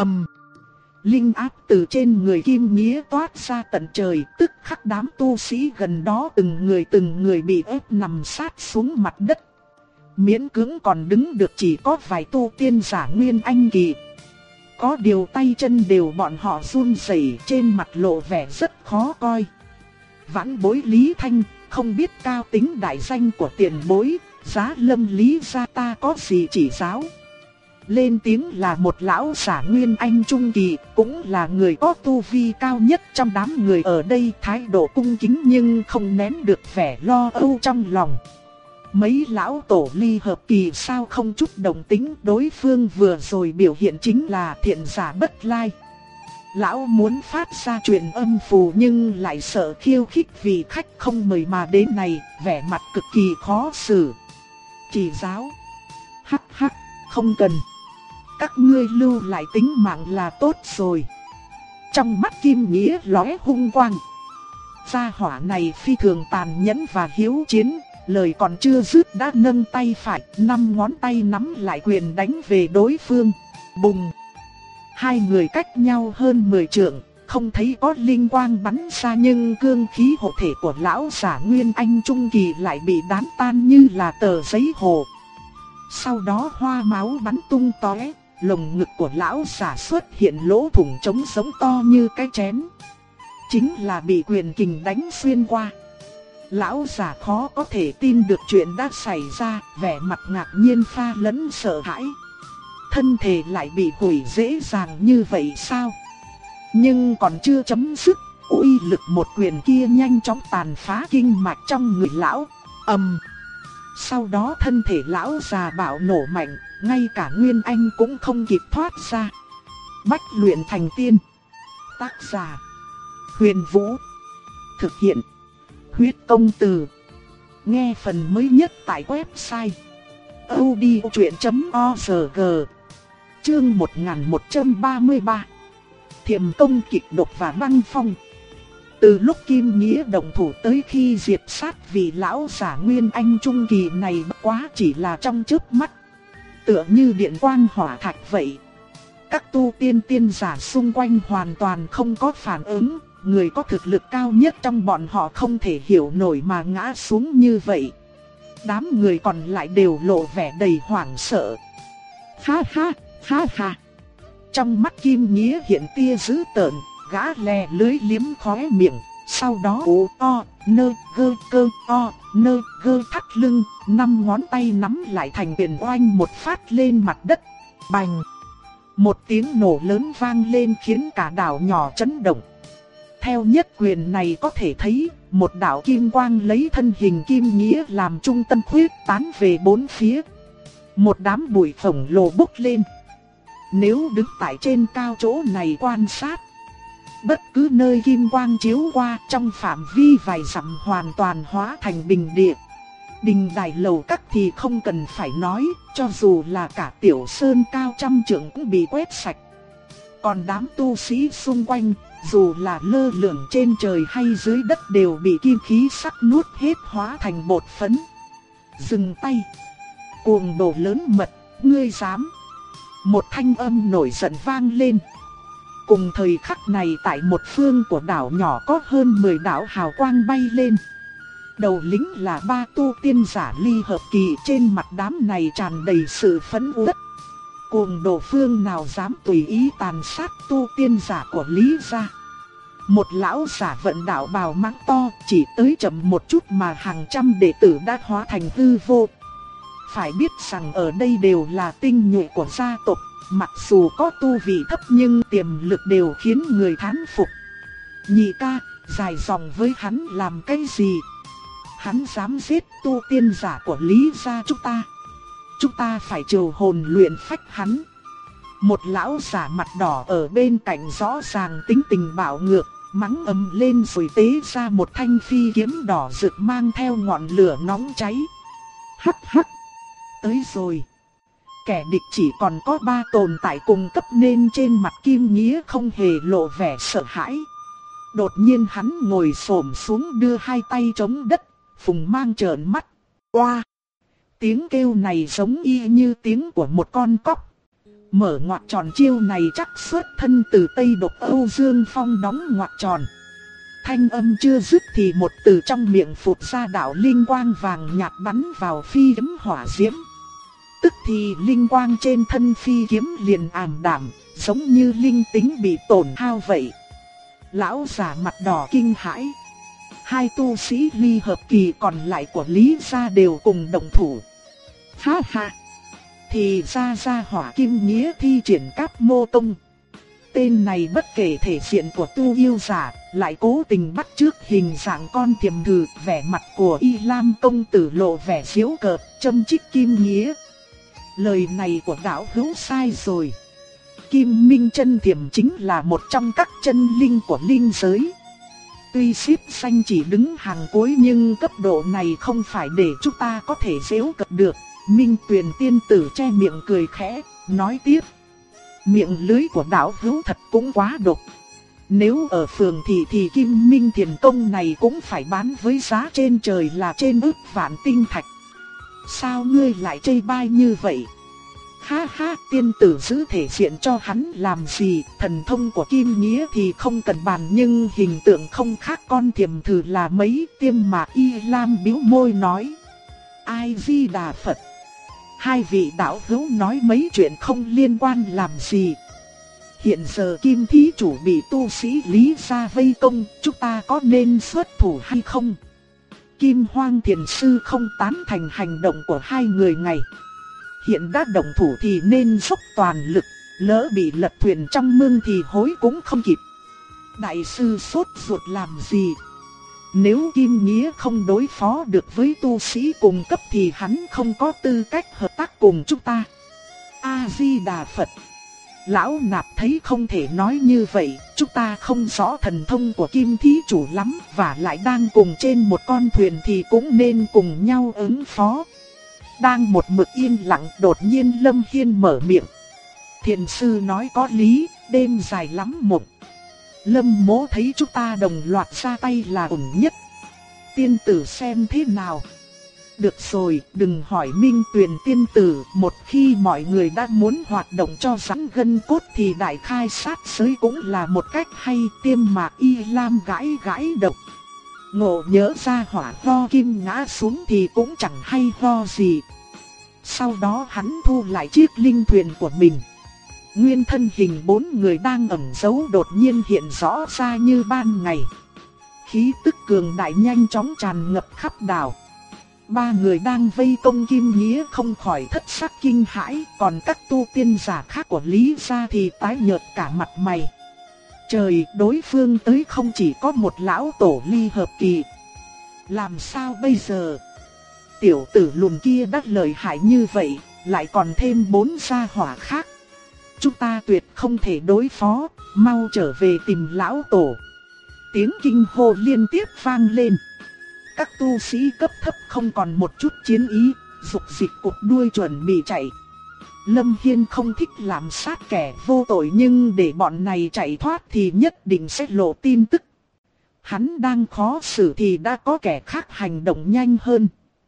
Linh áp từ trên người Kim Nghĩa toát ra tận trời, tức khắc đám tu sĩ gần đó từng người bị ép nằm sát xuống mặt đất. Miễn cưỡng còn đứng được chỉ có vài tu tiên giả nguyên anh kỳ. Có điều tay chân đều bọn họ run rẩy, trên mặt lộ vẻ rất khó coi. Vãn bối Lý Thanh, không biết cao tính đại danh của tiền bối, Giá Lâm Lý gia ta có gì chỉ giáo. Lên tiếng là một lão giả nguyên anh trung kỳ, cũng là người có tu vi cao nhất trong đám người ở đây, thái độ cung kính nhưng không nén được vẻ lo âu trong lòng. Mấy lão tổ ly hợp kỳ sao không chút đồng tính, đối phương vừa rồi biểu hiện chính là thiện giả bất lai. Lão muốn phát ra truyền âm phù nhưng lại sợ khiêu khích vì khách không mời mà đến này, vẻ mặt cực kỳ khó xử. Chỉ giáo. Hắc hắc, không cần. Các ngươi lưu lại tính mạng là tốt rồi. Trong mắt Kim Nghĩa lóe hung quang. Gia hỏa này phi thường tàn nhẫn và hiếu chiến. Lời còn chưa dứt đã nâng tay phải, 5 ngón tay nắm lại quyền đánh về đối phương. Bùng! Hai người cách nhau hơn 10 trượng, không thấy có linh quang bắn ra nhưng cương khí hộ thể của lão giả Nguyên Anh Trung Kỳ lại bị đán tan như là tờ giấy hồ. Sau đó hoa máu bắn tung tóe, lồng ngực của lão giả xuất hiện lỗ thủng trống giống to như cái chén. Chính là bị quyền kình đánh xuyên qua. Lão giả khó có thể tin được chuyện đã xảy ra, vẻ mặt ngạc nhiên pha lẫn sợ hãi. Thân thể lại bị hủy dễ dàng như vậy sao? Nhưng còn chưa chấm dứt, uy lực một quyền kia nhanh chóng tàn phá kinh mạch trong người lão. Sau đó thân thể lão già bạo nổ mạnh, ngay cả Nguyên Anh cũng không kịp thoát ra. Bách luyện thành tiên. Tác giả: Huyền Vũ. Thực hiện: Huyết Công Từ. Nghe phần mới nhất tại website audiochuyện.org. Chương 1133. Thiểm công kịch độc và băng phong. Từ lúc Kim Nghĩa động thủ tới khi diệt sát vị lão giả Nguyên Anh Trung Kỳ này bất quá chỉ là trong chớp mắt. Tựa như điện quang hỏa thạch vậy. Các tu tiên giả xung quanh hoàn toàn không có phản ứng. Người có thực lực cao nhất trong bọn họ không thể hiểu nổi mà ngã xuống như vậy. Đám người còn lại đều lộ vẻ đầy hoảng sợ. Ha ha, ha ha. Trong mắt Kim Nghĩa hiện tia dữ tợn, gã lè lưới liếm khóe miệng. Sau đó nơ gơ thắt lưng, 5 ngón tay nắm lại thành quyền oanh một phát lên mặt đất. Bành! Một tiếng nổ lớn vang lên khiến cả đảo nhỏ chấn động. Theo nhất quyền này có thể thấy, một đạo kim quang lấy thân hình Kim Nghĩa làm trung tâm khuyết tán về bốn phía. Một đám bụi khổng lồ bốc lên. Nếu đứng tại trên cao chỗ này quan sát, bất cứ nơi kim quang chiếu qua trong phạm vi vài dặm hoàn toàn hóa thành bình địa. Đình đài lầu các thì không cần phải nói, cho dù là cả tiểu sơn cao trăm trượng cũng bị quét sạch. Còn đám tu sĩ xung quanh, dù là lơ lửng trên trời hay dưới đất đều bị kim khí sắc nuốt hết hóa thành bột phấn. Dừng tay. Cuồng đồ lớn mật, ngươi dám. Một thanh âm nổi giận vang lên. Cùng thời khắc này tại một phương của đảo nhỏ có hơn 10 đạo hào quang bay lên. Đầu lính là 3 tu tiên giả ly hợp kỳ, trên mặt đám này tràn đầy sự phẫn uất. Cuồng đồ phương nào dám tùy ý tàn sát tu tiên giả của Lý gia. Một lão giả vận đạo bào máng to, chỉ tới chậm một chút mà hàng trăm đệ tử đã hóa thành hư vô. Phải biết rằng ở đây đều là tinh nhuệ của gia tộc, mặc dù có tu vị thấp nhưng tiềm lực đều khiến người thán phục. Nhị ca, dài dòng với hắn làm cái gì? Hắn dám giết tu tiên giả của Lý gia chúng ta phải trừ hồn luyện phách hắn. Một lão giả mặt đỏ ở bên cạnh rõ ràng tính tình bạo ngược, mắng ầm lên rồi tế ra một thanh phi kiếm đỏ rực mang theo ngọn lửa nóng cháy. Hắc hắc, tới rồi. Kẻ địch chỉ còn có 3 tồn tại cùng cấp nên trên mặt Kim Nghĩa không hề lộ vẻ sợ hãi. Đột nhiên hắn ngồi xổm xuống đưa 2 tay chống đất, Phùng Mang trợn mắt. Oa! Tiếng kêu này giống y như tiếng của một con cóc. Mở ngoặc tròn chiêu này chắc xuất thân từ Tây Độc Âu Dương Phong đóng ngoặc tròn. Thanh âm chưa dứt thì một từ trong miệng phụt ra đạo linh quang vàng nhạt bắn vào phi kiếm hỏa diễm. Tức thì linh quang trên thân phi kiếm liền ảm đạm, giống như linh tính bị tổn hao vậy. Lão giả mặt đỏ kinh hãi. 2 tu sĩ ly hợp kỳ còn lại của Lý gia đều cùng đồng thủ. Ha ha! Thì ra hỏa Kim Nghĩa thi triển Cáp Mô Tông. Tên này bất kể thể diện của tu yêu giả, lại cố tình bắt chước hình dạng con thiềm thử, vẻ mặt của Y Lam công tử lộ vẻ giễu cợt, châm chích Kim Nghĩa. Lời này của đạo hữu sai rồi. Kim Minh chân thiềm chính là một trong các chân linh của linh giới. Tuy xếp xanh chỉ đứng hàng cuối nhưng cấp độ này không phải để chúng ta có thể giễu cợt được. Minh Tuyền tiên tử che miệng cười khẽ, nói tiếp. Miệng lưới của đạo hữu thật cũng quá độc. Nếu ở phường thì Kim Minh Thiền Tông này cũng phải bán với giá trên trời là trên ức vạn tinh thạch. Sao ngươi lại chê bai như vậy? Ha ha, tiên tử giữ thể diện cho hắn làm gì? Thần thông của Kim Nghĩa thì không cần bàn nhưng hình tượng không khác con thiềm thử là mấy. Tiêm Mạc Y Lam bĩu môi nói. Ai Di Đà Phật. 2 vị đạo hữu nói mấy chuyện không liên quan làm gì. Hiện giờ Kim thí chủ bị tu sĩ Lý gia vây công, chúng ta có nên xuất thủ hay không? Kim Hoang Thiền Sư không tán thành hành động của 2 người này. Hiện đã động thủ thì nên dốc toàn lực, lỡ bị lật thuyền trong mương thì hối cũng không kịp. Đại sư sốt ruột làm gì? Nếu Kim Nghĩa không đối phó được với tu sĩ cùng cấp thì hắn không có tư cách hợp tác cùng chúng ta. A-di-đà Phật. Lão Nạp thấy không thể nói như vậy, chúng ta không rõ thần thông của Kim thí chủ lắm, và lại đang cùng trên một con thuyền thì cũng nên cùng nhau ứng phó. Đang một mực yên lặng, đột nhiên Lâm Hiên mở miệng. Thiền sư nói có lý, đêm dài lắm mộng. Lâm Mỗ thấy chúng ta đồng loạt ra tay là ổn nhất. Tiên tử xem thế nào? Được rồi, đừng hỏi Minh Tuyền tiên tử, một khi mọi người đã muốn hoạt động cho rắn gân cốt thì đại khai sát giới cũng là một cách hay. Tiêm Mạc Y Lam gãi gãi đầu. Ngộ nhớ ra hỏa ho kim ngã xuống thì cũng chẳng hay ho gì. Sau đó hắn thu lại chiếc linh thuyền của mình. Nguyên thân hình 4 người đang ẩn giấu đột nhiên hiện rõ ra như ban ngày. Khí tức cường đại nhanh chóng tràn ngập khắp đảo. 3 người đang vây công Kim Nghĩa không khỏi thất sắc kinh hãi, còn các tu tiên giả khác của Lý gia thì tái nhợt cả mặt mày. Trời, đối phương tới không chỉ có một lão tổ ly hợp kỳ. Làm sao bây giờ? Tiểu tử lùn kia đắc lợi hại như vậy, lại còn thêm 4 gia hỏa khác. Chúng ta tuyệt không thể đối phó, mau trở về tìm lão tổ. Tiếng kinh hô liên tiếp vang lên. Các tu sĩ cấp thấp không còn một chút chiến ý, rục dịch cụp đuôi chuẩn bị chạy. Lâm Hiên không thích làm sát kẻ vô tội nhưng để bọn này chạy thoát thì nhất định sẽ lộ tin tức. Hắn đang khó xử thì đã có kẻ khác hành động nhanh hơn.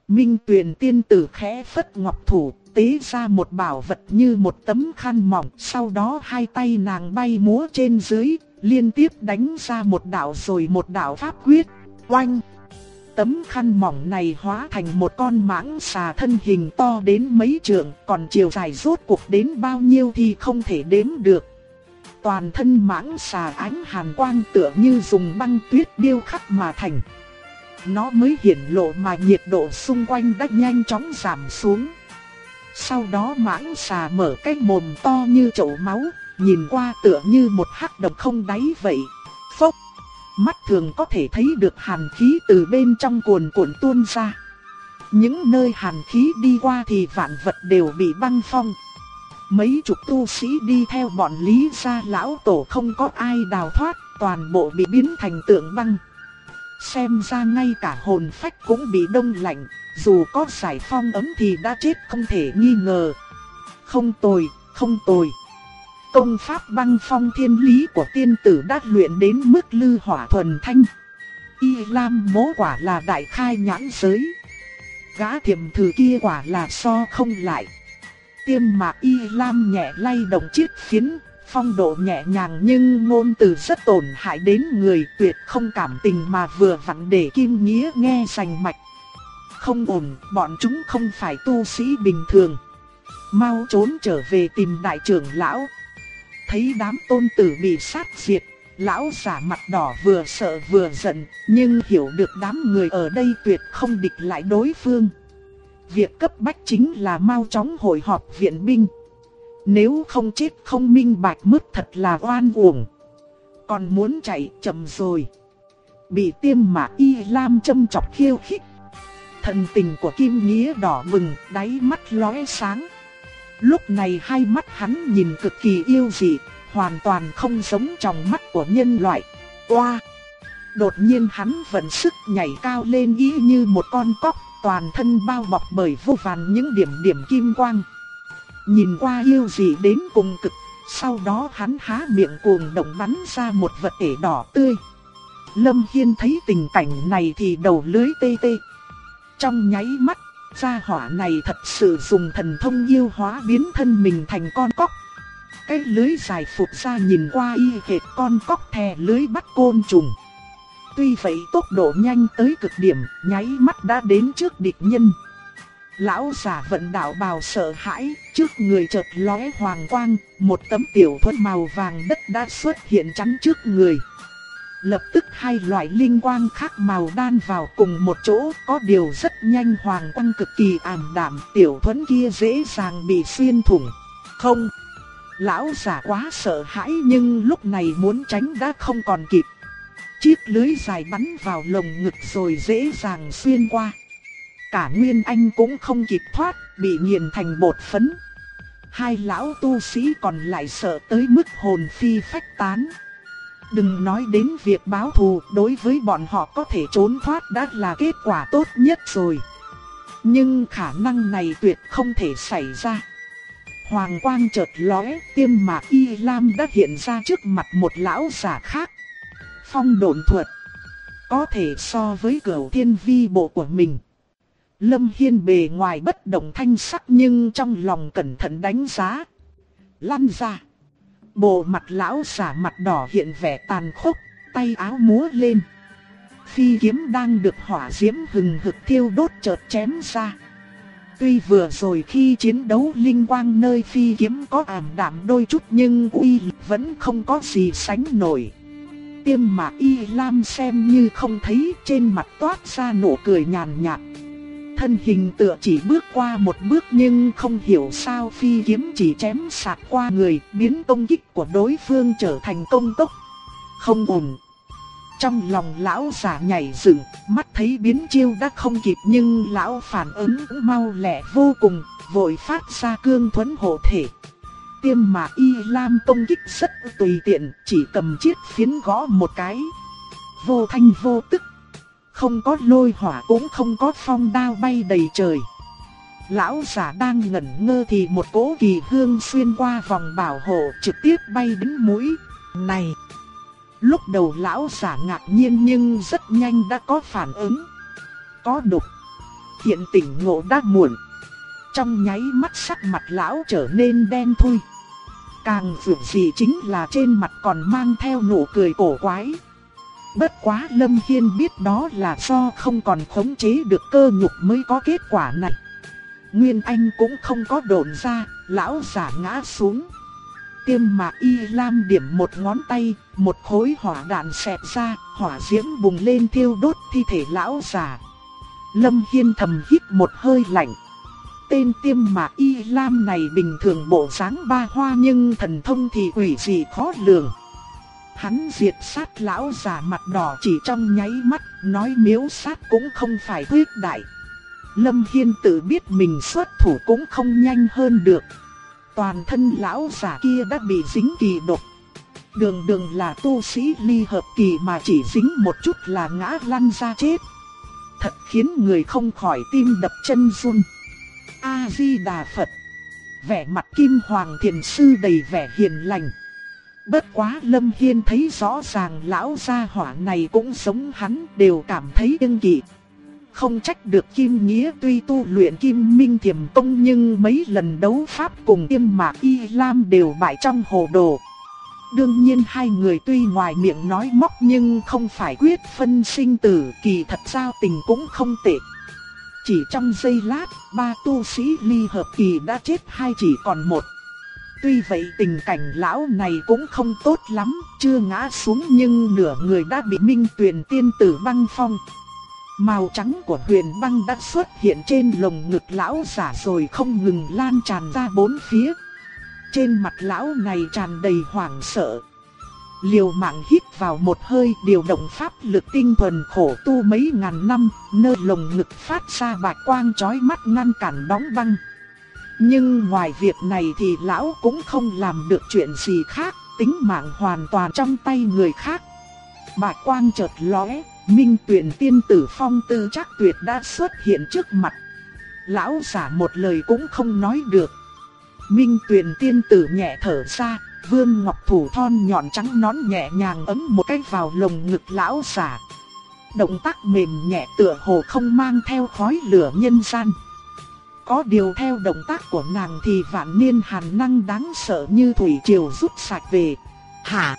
Minh Tuyền tiên tử khẽ phất ngọc thủ, tế ra một bảo vật như một tấm khăn mỏng. Sau đó hai tay nàng bay múa trên dưới, liên tiếp đánh ra một đạo rồi một đạo pháp quyết. Oanh! Tấm khăn mỏng này hóa thành một con mãng xà thân hình to đến mấy trượng, còn chiều dài rốt cuộc đến bao nhiêu thì không thể đếm được. Toàn thân mãng xà ánh hàn quang tựa như dùng băng tuyết điêu khắc mà thành. Nó mới hiển lộ mà nhiệt độ xung quanh đã nhanh chóng giảm xuống. Sau đó mãng xà mở cái mồm to như chậu máu, nhìn qua tựa như một hắc động không đáy vậy. Phốc! Mắt thường có thể thấy được hàn khí từ bên trong cuồn cuộn tuôn ra. Những nơi hàn khí đi qua thì vạn vật đều bị băng phong. Mấy chục tu sĩ đi theo bọn Lý gia lão tổ không có ai đào thoát, toàn bộ bị biến thành tượng băng. Xem ra ngay cả hồn phách cũng bị đông lạnh, dù có giải phong ấm thì đã chết không thể nghi ngờ. Không tồi, không tồi. Công pháp băng phong thiên lý của tiên tử đã luyện đến mức lư hỏa thuần thanh. Y Lam mố quả là đại khai nhãn giới. Gã thiểm thử kia quả là so không lại. Tiêm mà Y Lam nhẹ lay động chiếc phiến, phong độ nhẹ nhàng nhưng ngôn từ rất tổn hại đến người, tuyệt không cảm tình mà vừa vặn để Kim Nghĩa nghe rành mạch. Không ổn, bọn chúng không phải tu sĩ bình thường. Mau trốn trở về tìm đại trưởng lão. Thấy đám tôn tử bị sát diệt, lão giả mặt đỏ vừa sợ vừa giận, nhưng hiểu được đám người ở đây tuyệt không địch lại đối phương. Việc cấp bách chính là mau chóng hội họp viện binh. Nếu không chết không minh bạch mất thật là oan uổng. Còn muốn chạy chậm rồi. Bị Tiêm mà Y Lam châm chọc khiêu khích. Thần tình của Kim Nghĩa đỏ bừng, đáy mắt lóe sáng. Lúc này hai mắt hắn nhìn cực kỳ yêu dị, hoàn toàn không giống trong mắt của nhân loại. Oa! Đột nhiên hắn vận sức nhảy cao lên y như một con cóc, toàn thân bao bọc bởi vô vàn những điểm kim quang. Nhìn qua yêu dị đến cùng cực, sau đó hắn há miệng cuồng động bắn ra một vật thể đỏ tươi. Lâm Hiên thấy tình cảnh này thì đầu lưỡi tê tê. Trong nháy mắt, gia hỏa này thật sự dùng thần thông yêu hóa biến thân mình thành con cóc. Cái lưới dài phụt ra nhìn qua y hệt con cóc thè lưới bắt côn trùng. Tuy vậy tốc độ nhanh tới cực điểm, nháy mắt đã đến trước địch nhân. Lão giả vận đạo bào sợ hãi, trước người chợt lóe hoàng quang, một tấm tiểu thuẫn màu vàng đất đã xuất hiện chắn trước người. Lập tức hai loại linh quang khác màu đan vào cùng một chỗ, có điều rất nhanh hoàng quang cực kỳ ảm đạm, tiểu thuẫn kia dễ dàng bị xuyên thủng. Không! Lão giả quá sợ hãi nhưng lúc này muốn tránh đã không còn kịp. Chiếc lưới dài bắn vào lồng ngực rồi dễ dàng xuyên qua. Cả Nguyên Anh cũng không kịp thoát, bị nghiền thành bột phấn. Hai lão tu sĩ còn lại sợ tới mức hồn phi phách tán. Đừng nói đến việc báo thù, đối với bọn họ có thể trốn thoát đã là kết quả tốt nhất rồi. Nhưng khả năng này tuyệt không thể xảy ra. Hoàng quang chợt lóe, Tiêm mà Y Lam đã hiện ra trước mặt một lão giả khác. Phong độn thuật, có thể so với Cửu Thiên Vi bộ của mình. Lâm Hiên bề ngoài bất động thanh sắc nhưng trong lòng cẩn thận đánh giá. Lăn ra. Bộ mặt lão giả mặt đỏ hiện vẻ tàn khốc, tay áo múa lên. Phi kiếm đang được hỏa diễm hừng hực thiêu đốt chợt chém ra. Tuy vừa rồi khi chiến đấu linh quang nơi phi kiếm có ảm đạm đôi chút nhưng uy lực vẫn không có gì sánh nổi. Tiêm mà Y Lam xem như không thấy, trên mặt toát ra nụ cười nhàn nhạt. Thân hình tựa chỉ bước qua một bước nhưng không hiểu sao phi kiếm chỉ chém sạt qua người, biến công kích của đối phương trở thành công tốc. Không ổn. Trong lòng lão giả nhảy dựng, mắt thấy biến chiêu đã không kịp nhưng lão phản ứng cũng mau lẹ vô cùng, vội phát ra cương thuẫn hộ thể. Tiêm mà Y Lam công kích rất tùy tiện, chỉ cầm chiếc phiến gõ một cái. Vô thanh vô tức. Không có lôi hỏa cũng không có phong đao bay đầy trời. Lão giả đang ngẩn ngơ thì một cỗ kỳ hương xuyên qua vòng bảo hộ trực tiếp bay đến mũi. Này! Lúc đầu lão giả ngạc nhiên nhưng rất nhanh đã có phản ứng. Có độc. hiện tỉnh ngộ đã muộn. Trong nháy mắt sắc mặt lão trở nên đen thui. Càng vượt gì chính là trên mặt còn mang theo nụ cười cổ quái. Bất quá Lâm Hiên biết đó là do không còn khống chế được cơ nhục mới có kết quả này. Nguyên Anh cũng không có độn ra, lão giả ngã xuống. Tiêm Mạc Y Lam điểm một ngón tay, một khối hỏa đạn xẹt ra, hỏa diễm bùng lên thiêu đốt thi thể lão giả. Lâm Hiên thầm hít một hơi lạnh. Tên Tiêm Mạc Y Lam này bình thường bộ dáng ba hoa nhưng thần thông thì quỷ dị khó lường. Hắn diệt sát lão giả mặt đỏ chỉ trong nháy mắt, nói miếu sát cũng không phải quyết đại. Lâm Hiên tự biết mình xuất thủ cũng không nhanh hơn được. Toàn thân lão giả kia đã bị dính kỳ độc. Đường đường là tu sĩ ly hợp kỳ mà chỉ dính một chút là ngã lăn ra chết. Thật khiến người không khỏi tim đập chân run. A-di-đà Phật. Vẻ mặt Kim Hoàng Thiền Sư đầy vẻ hiền lành. Bất quá Lâm Hiên thấy rõ ràng lão gia hỏa này cũng giống hắn, đều cảm thấy kiêng kỵ. Không trách được Kim Nghĩa tuy tu luyện Kim Minh Thiềm Tông nhưng mấy lần đấu pháp cùng Tiêm Mạc Y Lam đều bại trong hồ đồ. Đương nhiên hai người tuy ngoài miệng nói móc nhưng không phải quyết phân sinh tử, kỳ thật giao tình cũng không tệ. Chỉ trong giây lát, ba tu sĩ ly hợp kỳ đã chết, hai chỉ còn một. Tuy vậy tình cảnh lão này cũng không tốt lắm, chưa ngã xuống nhưng nửa người đã bị Minh Tuyền tiên tử băng phong. Màu trắng của huyền băng đã xuất hiện trên lồng ngực lão giả rồi không ngừng lan tràn ra bốn phía. Trên mặt lão này tràn đầy hoảng sợ. Liều mạng hít vào một hơi, điều động pháp lực tinh thuần khổ tu mấy ngàn năm, nơi lồng ngực phát ra bạch quang chói mắt ngăn cản đóng băng. Nhưng ngoài việc này thì lão cũng không làm được chuyện gì khác, tính mạng hoàn toàn trong tay người khác. Bạch quang chợt lóe, Minh Tuyền tiên tử Phong Tư Trác Tuyệt đã xuất hiện trước mặt. Lão giả một lời cũng không nói được. Minh Tuyền tiên tử nhẹ thở ra, vươn ngọc thủ thon nhọn trắng nõn nhẹ nhàng ấn một cái vào lồng ngực lão giả. Động tác mềm nhẹ tựa hồ không mang theo khói lửa nhân gian. Có điều theo động tác của nàng thì vạn niên hàn năng đáng sợ như thủy triều rút sạch về. Hả?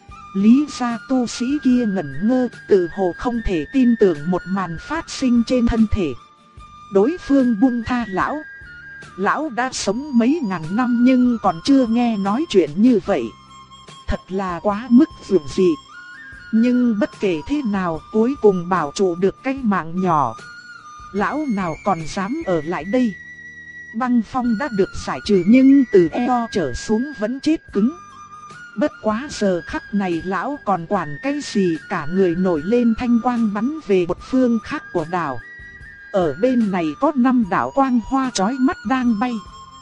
Lý gia tu sĩ kia ngẩn ngơ, tự hồ không thể tin tưởng một màn phát sinh trên thân thể. Đối phương buông tha lão. Lão đã sống mấy ngàn năm nhưng còn chưa nghe nói chuyện như vậy. Thật là quá mức dường dị. Nhưng bất kể thế nào cuối cùng bảo trụ được cái mạng nhỏ. Lão nào còn dám ở lại đây. Băng phong đã được giải trừ nhưng từ eo trở xuống vẫn chết cứng. Bất quá giờ khắc này lão còn quản cái gì, cả người nổi lên thanh quang bắn về một phương khác của đảo. Ở bên này có 5 đạo quang hoa chói mắt đang bay.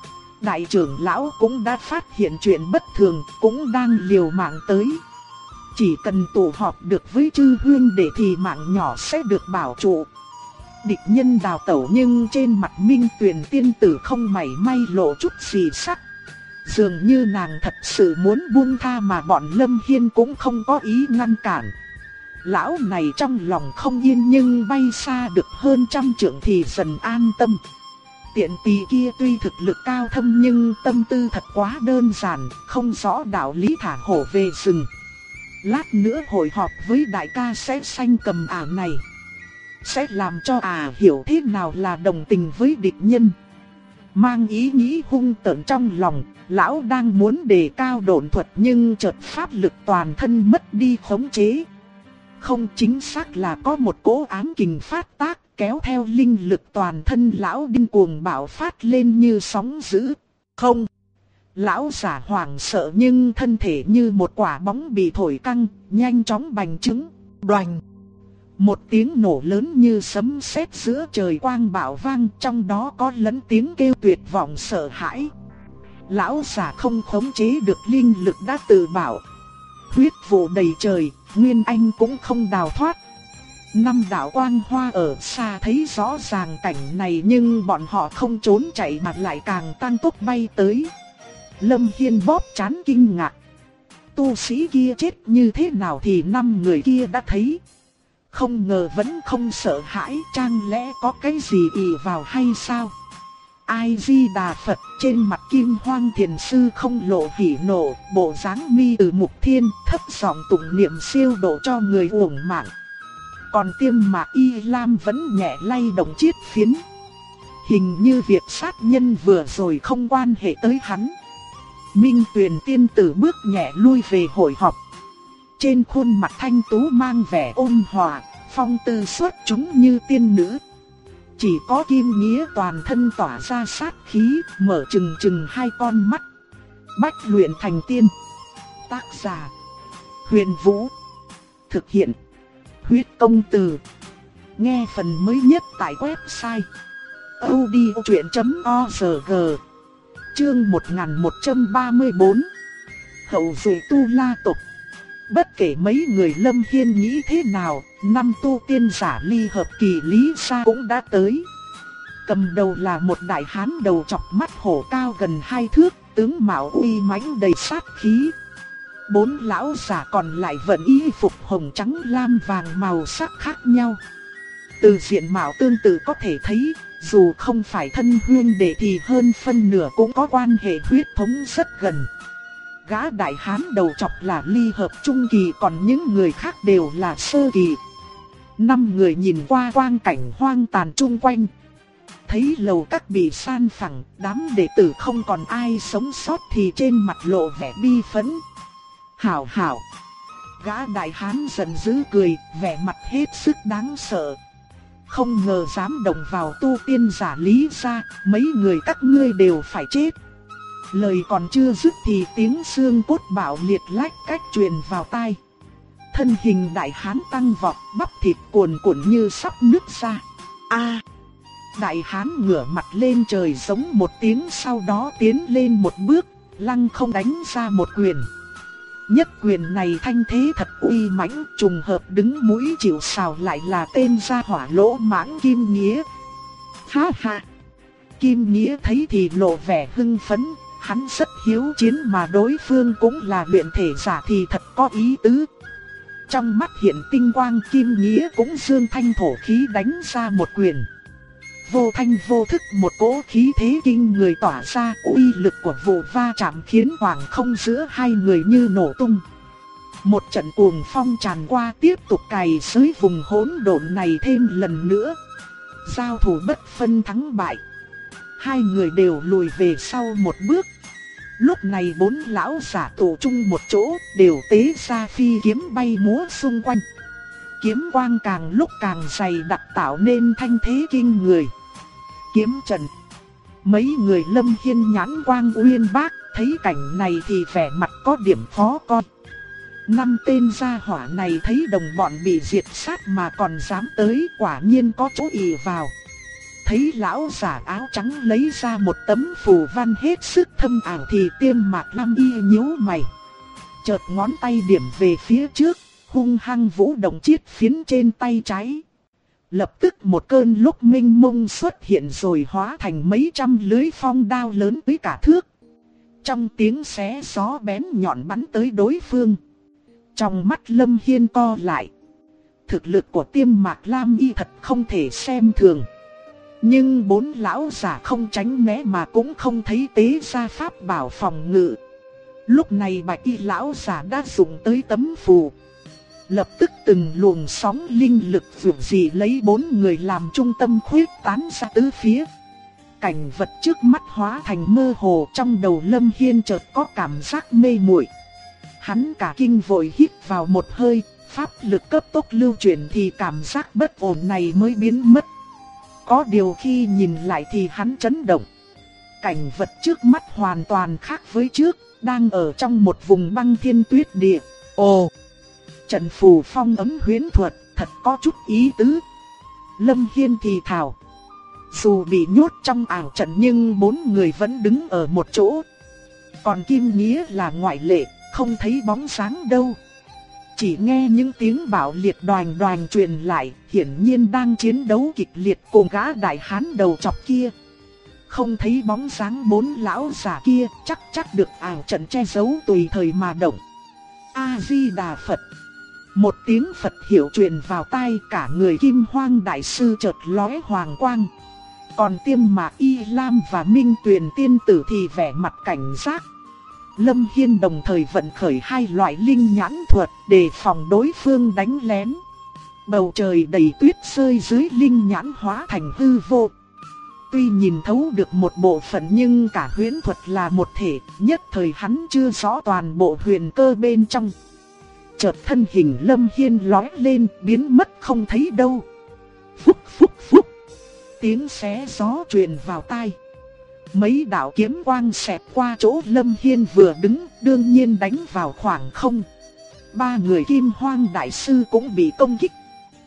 Đại trưởng lão cũng đã phát hiện chuyện bất thường, cũng đang liều mạng tới. Chỉ cần tụ họp được với chư huynh để thì mạng nhỏ sẽ được bảo trụ. Địch nhân đào tẩu nhưng trên mặt Minh Tuyền tiên tử không mảy may lộ chút gì sắc. Dường như nàng thật sự muốn buông tha mà bọn Lâm Hiên cũng không có ý ngăn cản. Lão này trong lòng không yên nhưng bay xa được hơn 100 trượng thì dần an tâm. Tiện tỳ kia tuy thực lực cao thâm nhưng tâm tư thật quá đơn giản, không rõ đạo lý thả hổ về rừng. Lát nữa hội họp với đại ca sẽ sanh cầm này. Sẽ làm cho hiểu thế nào là đồng tình với địch nhân. Mang ý nghĩ hung tợn trong lòng, lão đang muốn đề cao độn thuật nhưng chợt pháp lực toàn thân mất đi khống chế. Không, chính xác là có một cỗ ám kình phát tác kéo theo linh lực toàn thân lão điên cuồng bạo phát lên như sóng dữ. Không! Lão giả hoảng sợ nhưng thân thể như một quả bóng bị thổi căng, nhanh chóng bành trướng, đoành. Một tiếng nổ lớn như sấm sét giữa trời quang bạo vang, trong đó có lẫn tiếng kêu tuyệt vọng sợ hãi. Lão giả không khống chế được linh lực đã tự bảo. Huyết vụ đầy trời, Nguyên Anh cũng không đào thoát. 5 đạo quang hoa ở xa thấy rõ ràng cảnh này nhưng bọn họ không trốn chạy mà lại càng tăng tốc bay tới. Lâm Hiên bóp trán kinh ngạc. Tu sĩ kia chết như thế nào thì 5 người kia đã thấy. Không ngờ vẫn không sợ hãi, chẳng lẽ có cái gì ỷ vào hay sao? Ai Di Đà Phật. Trên mặt Kim Hoang Thiền Sư không lộ hỉ nộ, bộ dáng mi từ mục thiên, thấp giọng tụng niệm siêu độ cho người uổng mạng. Còn Tiêm Mạc Y Lam vẫn nhẹ lay động chiết phiến. Hình như việc sát nhân vừa rồi không quan hệ tới hắn. Minh Tuyền tiên tử bước nhẹ lui về hội họp. Trên khuôn mặt thanh tú mang vẻ ôn hòa, phong tư xuất chúng như tiên nữ. Chỉ có Kim Nghĩa toàn thân tỏa ra sát khí, mở trừng trừng hai con mắt. Bách luyện thành tiên. Tác giả: Huyền Vũ. Thực hiện: Huyết Công Từ. Nghe phần mới nhất tại website audiochuyện.org. Chương 1134. Hậu duệ Tu La tộc. Bất kể mấy người Lâm Hiên nghĩ thế nào, năm tu tiên giả ly hợp kỳ Lý Sa cũng đã tới. Cầm đầu là một đại hán đầu chọc mắt hổ cao gần 2 thước, tướng mạo uy mãnh đầy sát khí. 4 lão giả còn lại vận y phục hồng trắng lam vàng màu sắc khác nhau. Từ diện mạo tương tự có thể thấy, dù không phải thân huynh đệ thì hơn phân nửa cũng có quan hệ huyết thống rất gần. Gã đại hán đầu chọc là ly hợp trung kỳ, còn những người khác đều là sơ kỳ. 5 người nhìn qua quang cảnh hoang tàn chung quanh. Thấy lầu các bị san phẳng, đám đệ tử không còn ai sống sót thì trên mặt lộ vẻ bi phẫn. Hảo hảo. Gã đại hán giận dữ cười, vẻ mặt hết sức đáng sợ. Không ngờ dám động vào tu tiên giả Lý gia, mấy người các ngươi đều phải chết. Lời còn chưa dứt thì tiếng xương cốt bạo liệt lách cách truyền vào tai. Thân hình đại hán tăng vọt, bắp thịt cuồn cuộn như sắp nứt ra. A! Đại hán ngửa mặt lên trời giống một tiếng, sau đó tiến lên một bước, lăng không đánh ra một quyền. Nhất quyền này thanh thế thật uy mãnh, trùng hợp đứng mũi chịu sào lại là tên gia hỏa lỗ mãng Kim Nghĩa. Ha ha! Kim Nghĩa thấy thì lộ vẻ hưng phấn, hắn rất hiếu chiến mà đối phương cũng là luyện thể giả thì thật có ý tứ. Trong mắt hiện tinh quang, Kim Nghĩa cũng dương thanh thổ khí đánh ra một quyền. Vô thanh vô thức một cỗ khí thế kinh người tỏa ra, uy lực của vụ va chạm khiến khoảng không giữa hai người như nổ tung. Một trận cuồng phong tràn qua tiếp tục cày xới vùng hỗn độn này thêm lần nữa. Giao thủ bất phân thắng bại. Hai người đều lùi về sau một bước. Lúc này 4 lão giả tụ chung một chỗ, đều tế ra phi kiếm bay múa xung quanh. Kiếm quang càng lúc càng dày đặc tạo nên thanh thế kinh người. Kiếm trận. Mấy người Lâm Hiên nhãn quang uyên bác, thấy cảnh này thì vẻ mặt có điểm khó coi. 5 tên gia hỏa này thấy đồng bọn bị diệt sát mà còn dám tới, quả nhiên có chỗ ỷ vào. Thấy lão giả áo trắng lấy ra một tấm phù văn hết sức thâm ảo thì Tiêm Mạc Lam y nhíu mày. Chợt ngón tay điểm về phía trước, hung hăng vũ động chiết phiến trên tay trái. Lập tức một cơn lốc minh mông xuất hiện rồi hóa thành mấy trăm lưới phong đao lớn tới cả thước. Trong tiếng xé gió bén nhọn bắn tới đối phương. Trong mắt Lâm Hiên co lại. Thực lực của Tiêm Mạc Lam y thật không thể xem thường. Nhưng 4 lão giả không tránh né mà cũng không thấy tế ra pháp bảo phòng ngự. Lúc này Bạch Y lão giả đã dùng tới tấm phù. Lập tức từng luồng sóng linh lực vượt dị lấy 4 người làm trung tâm khuyết tán ra tứ phía. Cảnh vật trước mắt hóa thành mơ hồ, trong đầu Lâm Hiên chợt có cảm giác mê muội. Hắn cả kinh vội hít vào một hơi, pháp lực cấp tốc lưu chuyển thì cảm giác bất ổn này mới biến mất. Có điều khi nhìn lại thì hắn chấn động. Cảnh vật trước mắt hoàn toàn khác với trước, đang ở trong một vùng băng thiên tuyết địa. Ồ! Trận phù phong ấm huyễn thuật, thật có chút ý tứ. Lâm Hiên thì thào. Dù bị nhốt trong ảo trận nhưng 4 người vẫn đứng ở một chỗ. Còn Kim Nghĩa là ngoại lệ, không thấy bóng sáng đâu. Chỉ nghe những tiếng bạo liệt đoành đoành truyền lại, hiển nhiên đang chiến đấu kịch liệt cùng gã đại hán đầu chọc kia. Không thấy bóng dáng 4 lão giả kia, chắc được ảo trận che giấu tùy thời mà động. A Di Đà Phật. Một tiếng Phật hiệu truyền vào tai, cả người Kim Hoang đại sư chợt lóe hoàng quang. Còn Tiêm Mạc Y Lam và Minh Tuyền tiên tử thì vẻ mặt cảnh giác. Lâm Hiên đồng thời vận khởi hai loại linh nhãn thuật để phòng đối phương đánh lén. Bầu trời đầy tuyết rơi dưới linh nhãn hóa thành hư vô. Tuy nhìn thấu được một bộ phận nhưng cả huyễn thuật là một thể, nhất thời hắn chưa rõ toàn bộ huyền cơ bên trong. Chợt thân hình Lâm Hiên lóe lên, biến mất không thấy đâu. Phúc phúc phúc. Tiếng xé gió truyền vào tai. Mấy đạo kiếm quang xẹt qua chỗ Lâm Hiên vừa đứng, đương nhiên đánh vào khoảng không. Ba người Kim Hoang đại sư cũng bị công kích.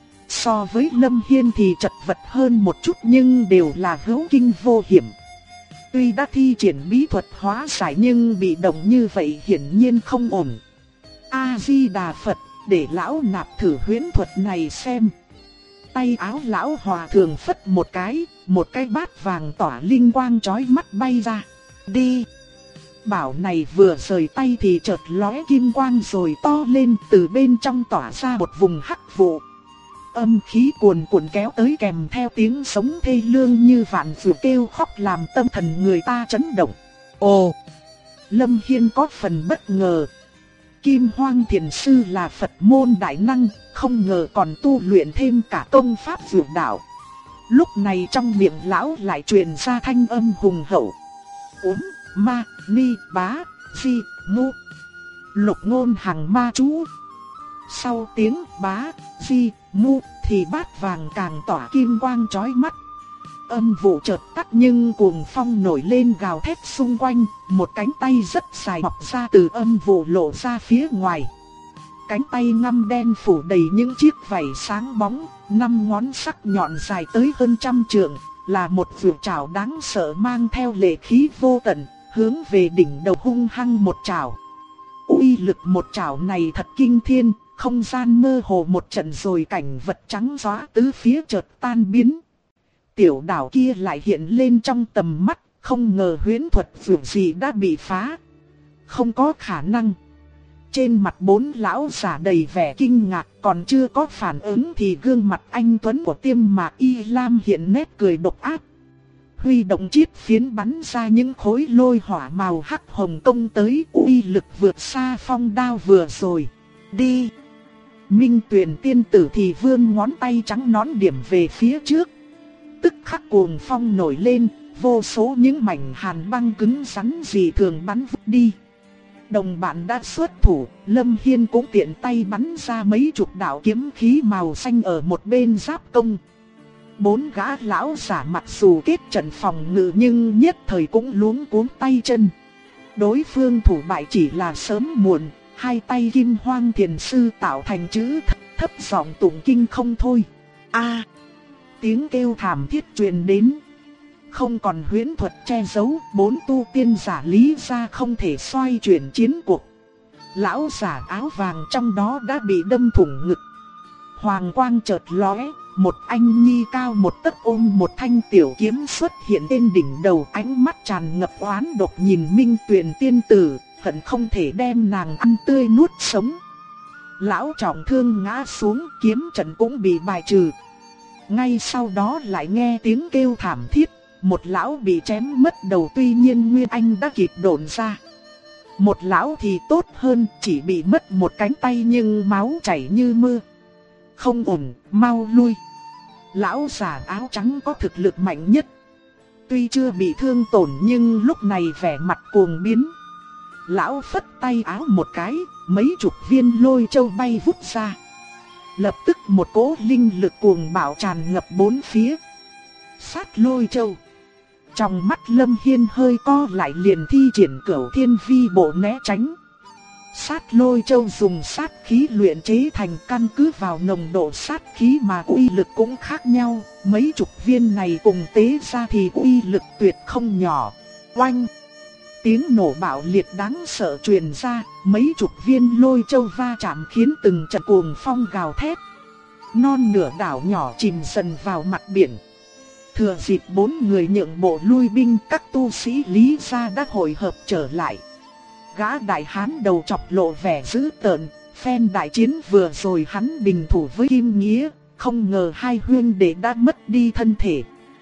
So với Lâm Hiên thì chật vật hơn một chút nhưng đều là hữu kinh vô hiểm. Tuy đã thi triển bí thuật hóa giải nhưng bị động như vậy hiển nhiên không ổn. A-di-đà Phật, để lão nạp thử huyễn thuật này xem. Tay áo lão hòa thượng phất một cái bát vàng tỏa linh quang chói mắt bay ra. Đi! Bảo này vừa rời tay thì chợt lóe kim quang rồi to lên, từ bên trong tỏa ra một vùng hắc vụ. Âm khí cuồn cuộn kéo tới kèm theo tiếng sống thê lương như vạn dừa kêu khóc làm tâm thần người ta chấn động. Ồ! Lâm Hiên có phần bất ngờ. Kim Hoang Thiền Sư là Phật môn đại năng, không ngờ còn tu luyện thêm cả công pháp dược đạo. Lúc này trong miệng lão lại truyền ra thanh âm hùng hậu. Ma, Ni, Bá, Di, Mu. Lục ngôn hàng ma chú. Sau tiếng Bá, Di, Mu thì bát vàng càng tỏa kim quang chói mắt. Âm vụ chợt tắt nhưng cuồng phong nổi lên gào thét xung quanh, một cánh tay rất dài mọc ra từ âm vụ lộ ra phía ngoài. Cánh tay ngăm đen phủ đầy những chiếc vảy sáng bóng, 5 ngón sắc nhọn dài tới hơn 100 trượng, là một vượt trảo đáng sợ mang theo lệ khí vô tận, hướng về đỉnh đầu hung hăng một trảo. Uy lực một trảo này thật kinh thiên, không gian mơ hồ một trận rồi cảnh vật trắng xóa tứ phía chợt tan biến. Tiểu đảo kia lại hiện lên trong tầm mắt, không ngờ huyễn thuật vượt gì đã bị phá. Không có khả năng. Trên mặt 4 lão giả đầy vẻ kinh ngạc, còn chưa có phản ứng thì gương mặt anh tuấn của Tiêm Mạc Y Lam hiện nét cười độc ác. Huy động chiết phiến bắn ra những khối lôi hỏa màu hắc hồng công tới, uy lực vượt xa phong đao vừa rồi. Đi! Minh Tuyền tiên tử thì vươn ngón tay trắng nõn điểm về phía trước. Tức khắc cuồng phong nổi lên, vô số những mảnh hàn băng cứng rắn dị thường bắn vút đi. Đồng bạn đã xuất thủ, Lâm Hiên cũng tiện tay bắn ra mấy chục đạo kiếm khí màu xanh ở một bên giáp công. 4 gã lão giả mặc dù kết trận phòng ngự nhưng nhất thời cũng luống cuống tay chân. Đối phương thủ bại chỉ là sớm muộn, hai tay Kim Hoang Thiền Sư tạo thành chữ thấp giọng tụng kinh không thôi. A! Tiếng kêu thảm thiết truyền đến. Không còn huyễn thuật che giấu, 4 tu tiên giả lý ra không thể xoay chuyển chiến cuộc. Lão giả áo vàng trong đó đã bị đâm thủng ngực. Hoàng quang chợt lóe, một anh nhi cao 1 tấc ôm một thanh tiểu kiếm xuất hiện trên đỉnh đầu, ánh mắt tràn ngập oán độc nhìn Minh Tuyền tiên tử, hận không thể đem nàng ăn tươi nuốt sống. Lão trọng thương ngã xuống, kiếm trận cũng bị bài trừ. Ngay sau đó lại nghe tiếng kêu thảm thiết, một lão bị chém mất đầu, tuy nhiên Nguyên Anh đã kịp độn ra. Một lão thì tốt hơn, chỉ bị mất một cánh tay nhưng máu chảy như mưa. Không ổn, mau lui. Lão giả áo trắng có thực lực mạnh nhất. Tuy chưa bị thương tổn nhưng lúc này vẻ mặt cuồng biến. Lão phất tay áo một cái, mấy chục viên lôi châu bay vút ra. Lập tức một cỗ linh lực cuồng bạo tràn ngập 4 phía. Sát lôi châu. Trong mắt Lâm Hiên hơi co lại, liền thi triển Cửu Thiên Vi bộ né tránh. Sát lôi châu dùng sát khí luyện chế thành, căn cứ vào nồng độ sát khí mà uy lực cũng khác nhau. Mấy chục viên này cùng tế ra thì uy lực tuyệt không nhỏ. Oanh! Tiếng nổ bạo liệt đáng sợ truyền ra, mấy chục viên lôi châu va chạm khiến từng trận cuồng phong gào thét. Non nửa đảo nhỏ chìm dần vào mặt biển. Thừa dịp 4 người nhượng bộ lui binh, các tu sĩ Lý gia đã hội hợp trở lại. Gã đại hán đầu chọc lộ vẻ dữ tợn, Phen đại chiến vừa rồi hắn bình thủ với Kim Nghĩa, không ngờ hai huynh đệ đã mất đi thân thể.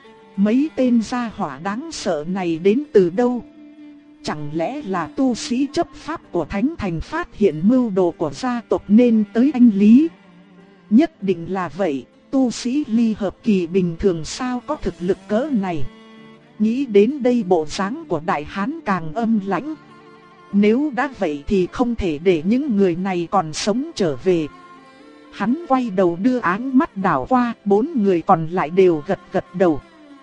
Mấy tên gia hỏa đáng sợ này đến từ đâu? Chẳng lẽ là tu sĩ chấp pháp của Thánh Thành phát hiện mưu đồ của gia tộc nên tới anh Lý? Nhất định là vậy, tu sĩ ly hợp kỳ bình thường sao có thực lực cỡ này? Nghĩ đến đây bộ dáng của đại hán càng âm lãnh. Nếu đã vậy thì không thể để những người này còn sống trở về. Hắn quay đầu đưa áng mắt đảo qua, bốn người còn lại đều gật gật đầu.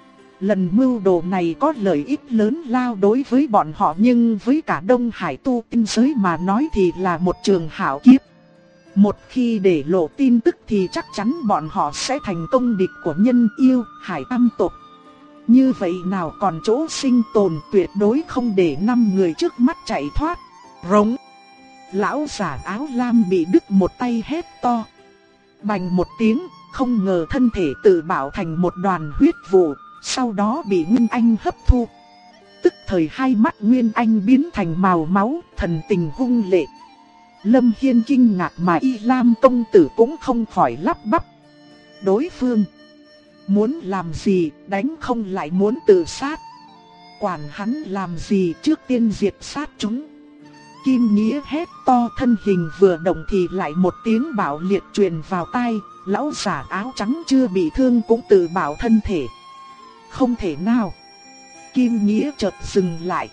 Lần mưu đồ này có lợi ích lớn lao đối với bọn họ, nhưng với cả Đông Hải tu tiên giới mà nói thì là một trường hảo kiếp. Một khi để lộ tin tức thì chắc chắn bọn họ sẽ thành công địch của Nhân Yêu, Hải Tam tộc. Như vậy nào còn chỗ sinh tồn, tuyệt đối không để 5 người trước mắt chạy thoát. Rống. Lão giả áo lam bị đứt một tay hét to. Bành một tiếng, không ngờ thân thể tự bảo thành một đoàn huyết vụ, sau đó bị Nguyên Anh hấp thu. Tức thời hai mắt Nguyên Anh biến thành màu máu, thần tình hung lệ. Lâm Hiên kinh ngạc mà Y Lam công tử cũng không khỏi lắp bắp. Đối phương muốn làm gì, đánh không lại muốn tự sát. Quản hắn làm gì, trước tiên diệt sát chúng. Kim Nghĩa hét to, thân hình vừa động thì lại một tiếng bạo liệt truyền vào tai. Lão giả áo trắng chưa bị thương cũng tự bảo thân thể. Không thể nào. Kim Nghĩa chợt dừng lại.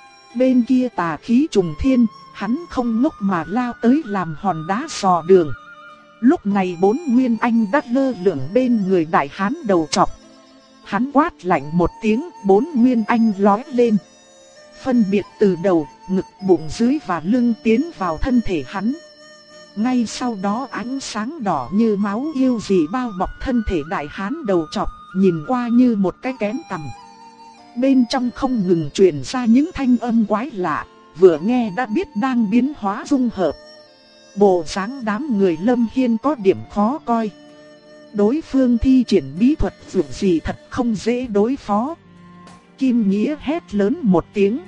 Bên kia tà khí trùng thiên, hắn không ngốc mà lao tới làm hòn đá dò đường. Lúc này 4 Nguyên Anh đã lơ lửng bên người đại hán đầu trọc. Hắn quát lạnh một tiếng, 4 Nguyên Anh lói lên. Phân biệt từ đầu, ngực, bụng dưới và lưng tiến vào thân thể hắn. Ngay sau đó ánh sáng đỏ như máu yêu dị bao bọc thân thể đại hán đầu trọc, nhìn qua như một cái kén tằm. Bên trong không ngừng truyền ra những thanh âm quái lạ, vừa nghe đã biết đang biến hóa dung hợp. Bộ dáng đám người Lâm Hiên có điểm khó coi. Đối phương thi triển bí thuật vượt gì thật không dễ đối phó. Kim Nghĩa hét lớn một tiếng.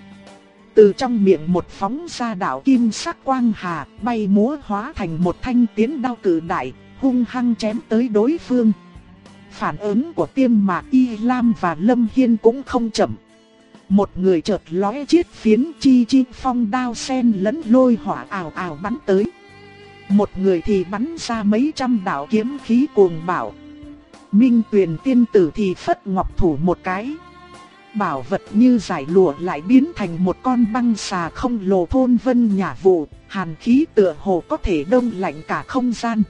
Từ trong miệng một phóng ra đạo kim sắc quang hà, bay múa hóa thành một thanh tiến đao cự đại, hung hăng chém tới đối phương. Phản ứng của Tiêm Mạc, Y Lam và Lâm Hiên cũng không chậm. Một người chợt lóe chiết phiến chi chi phong đao sen lẫn lôi hỏa ảo ảo bắn tới. Một người thì bắn ra mấy trăm đạo kiếm khí cuồng bạo. Minh Tuyền tiên tử thì phất ngọc thủ một cái. Bảo vật như giải lụa lại biến thành một con băng xà không lồ thôn vân nhả vụ, hàn khí tựa hồ có thể đông lạnh cả không gian.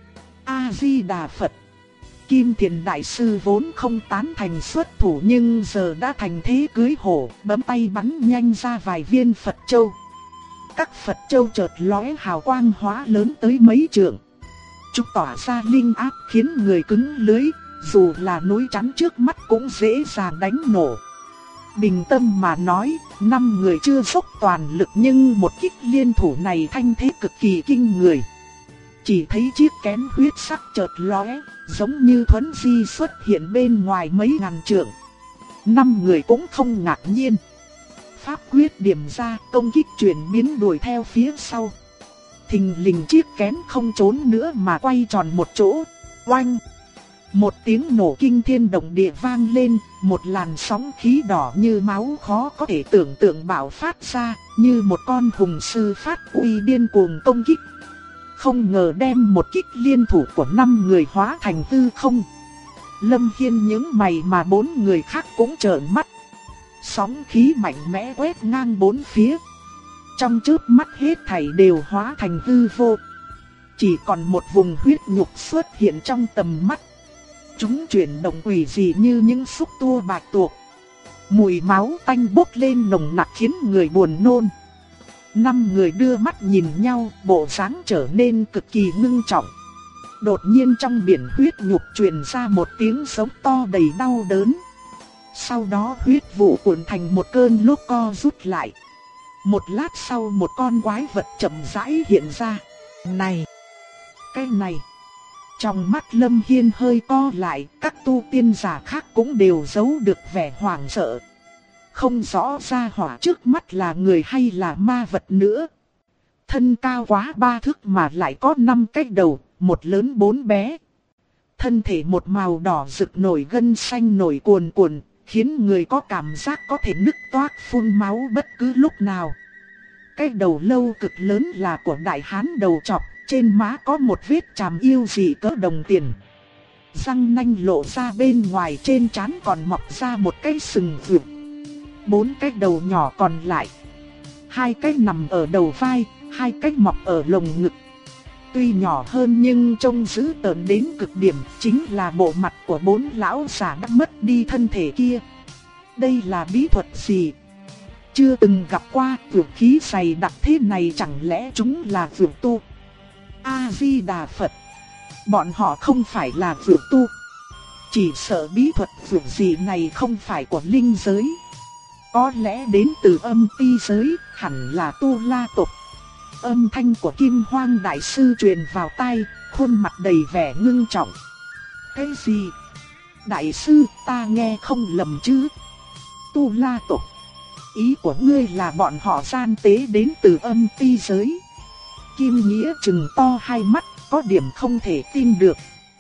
A-di-đà Phật. Kim Thiền Đại Sư vốn không tán thành xuất thủ nhưng giờ đã thành thế cưới hổ, bấm tay bắn nhanh ra vài viên Phật Châu. Các Phật Châu chợt lóe hào quang hóa lớn tới mấy trượng. Chúng tỏa ra linh áp khiến người cứng lưới, dù là núi chắn trước mắt cũng dễ dàng đánh nổ. Bình tâm mà nói, 5 người chưa dốc toàn lực nhưng một kích liên thủ này thanh thế cực kỳ kinh người. Chỉ thấy chiếc kén huyết sắc chợt lóe, giống như thuấn di xuất hiện bên ngoài mấy ngàn trượng. 5 người cũng không ngạc nhiên. Pháp quyết điểm ra, công kích chuyển biến đuổi theo phía sau. Thình lình chiếc kén không trốn nữa mà quay tròn một chỗ. Oanh! Một tiếng nổ kinh thiên động địa vang lên, một làn sóng khí đỏ như máu khó có thể tưởng tượng bạo phát ra, như một con hùng sư phát uy điên cuồng công kích. Không ngờ đem một kích liên thủ của 5 người hóa thành hư không. Lâm Hiên nhướng mày mà 4 người khác cũng trợn mắt. Sóng khí mạnh mẽ quét ngang bốn phía. Trong chớp mắt hết thảy đều hóa thành hư vô. Chỉ còn một vùng huyết nhục xuất hiện trong tầm mắt. Chúng chuyển động quỷ dị như những xúc tua bạch tuộc. Mùi máu tanh bốc lên nồng nặc khiến người buồn nôn. 5 người đưa mắt nhìn nhau, bộ dáng trở nên cực kỳ ngưng trọng. Đột nhiên trong biển huyết nhục truyền ra một tiếng giống to đầy đau đớn. Sau đó huyết vụ cuộn thành một cơn lốc co rút lại. Một lát sau một con quái vật chậm rãi hiện ra. Này! Cái này! Trong mắt Lâm Hiên hơi co lại, các tu tiên giả khác cũng đều giấu được vẻ hoảng sợ. Không rõ ra hỏa trước mắt là người hay là ma vật nữa. thân cao quá 3 thước mà lại có 5 cái đầu, một lớn 4 bé. Thân thể một màu đỏ rực nổi gân xanh nổi cuồn cuộn, khiến người có cảm giác có thể nứt toác phun máu bất cứ lúc nào. Cái đầu lâu cực lớn là của đại hán đầu trọc, trên má có một vết chàm yêu dị cỡ đồng tiền. Răng nanh lộ ra bên ngoài, trên trán còn mọc ra một cái sừng vượt. 4 cái đầu nhỏ còn lại, 2 cái nằm ở đầu vai, 2 cái mọc ở lồng ngực. Tuy nhỏ hơn nhưng trông dữ tợn đến cực điểm, chính là bộ mặt của 4 lão già đã mất đi thân thể kia. Đây là bí thuật gì? Chưa từng gặp qua, vượt khí dày đặc thế này, chẳng lẽ chúng là vượt tu? A-di-đà Phật. Bọn họ không phải là vượt tu. Chỉ sợ bí thuật vượt gì này không phải của linh giới. Có lẽ đến từ âm ti giới, hẳn là tu la tộc. Âm thanh của Kim Hoang Đại Sư truyền vào tai, khuôn mặt đầy vẻ ngưng trọng. Cái gì? Đại sư, ta nghe không lầm chứ? Tu la tộc. Ý của ngươi là bọn họ gian tế đến từ âm ti giới. Kim Nghĩa trừng to hai mắt, có điểm không thể tin được.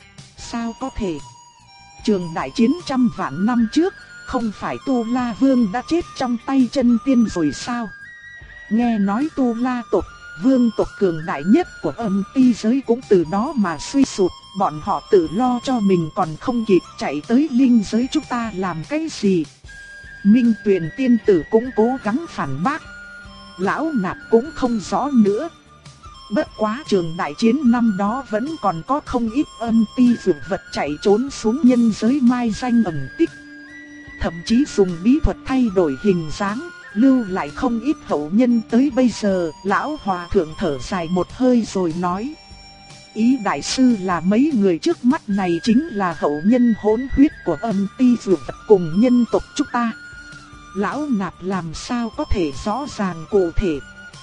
Sao có thể? Trường đại chiến trăm vạn năm trước, không phải Tu La Vương đã chết trong tay chân tiên rồi sao? Nghe nói Tu La tộc, vương tộc cường đại nhất của âm ti giới cũng từ đó mà suy sụp. Bọn họ tự lo cho mình còn không kịp chạy tới linh giới chúng ta làm cái gì? Minh Tuyền tiên tử cũng cố gắng phản bác. Lão Nạp cũng không rõ nữa. Bất quá trường đại chiến năm đó vẫn còn có không ít âm ti dược vật chạy trốn xuống nhân giới mai danh ẩn tích. Thậm chí dùng bí thuật thay đổi hình dáng, lưu lại không ít hậu nhân tới bây giờ. Lão Hòa Thượng thở dài một hơi rồi nói. Ý đại sư là mấy người trước mắt này chính là hậu nhân hỗn huyết của âm ti dược vật cùng nhân tộc chúng ta. Lão Nạp làm sao có thể rõ ràng cụ thể.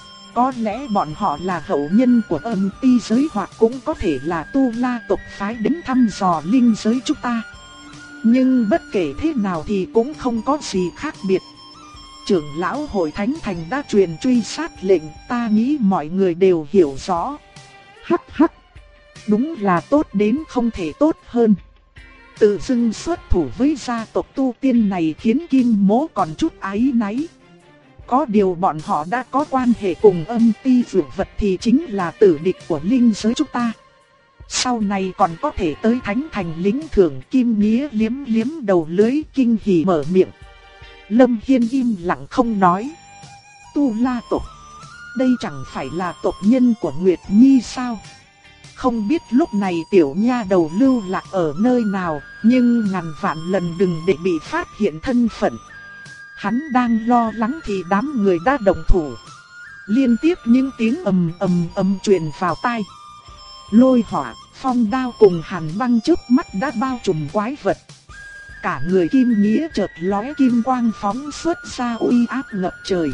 Có lẽ bọn họ là hậu nhân của âm ti giới, hoặc cũng có thể là Tu La tộc phái đến thăm dò linh giới chúng ta. Nhưng bất kể thế nào thì cũng không có gì khác biệt. Trưởng lão hội Thánh Thành đã truyền truy sát lệnh, ta nghĩ mọi người đều hiểu rõ. Hắc hắc, đúng là tốt đến không thể tốt hơn. Tự dưng xuất thủ với gia tộc tu tiên này khiến Kim Mỗ còn chút áy náy. Có điều bọn họ đã có quan hệ cùng âm ti dược vật thì chính là tử địch của linh giới chúng ta. Sau này còn có thể tới Thánh Thành lĩnh thưởng. Kim Nghĩa liếm liếm đầu lưỡi kinh hỉ mở miệng. Lâm Hiên im lặng không nói. Tu La tộc, đây chẳng phải là tộc nhân của Nguyệt Nhi sao? Không biết lúc này tiểu nha đầu lưu lạc ở nơi nào, nhưng ngàn vạn lần đừng để bị phát hiện thân phận. Hắn đang lo lắng thì đám người đã đồng thủ. Liên tiếp những tiếng ầm ầm ầm truyền vào tai. Lôi hỏa, phong đao cùng hàn băng chớp mắt đã bao trùm quái vật. Cả người Kim Nghĩa chợt lóe kim quang phóng xuất ra uy áp ngập trời.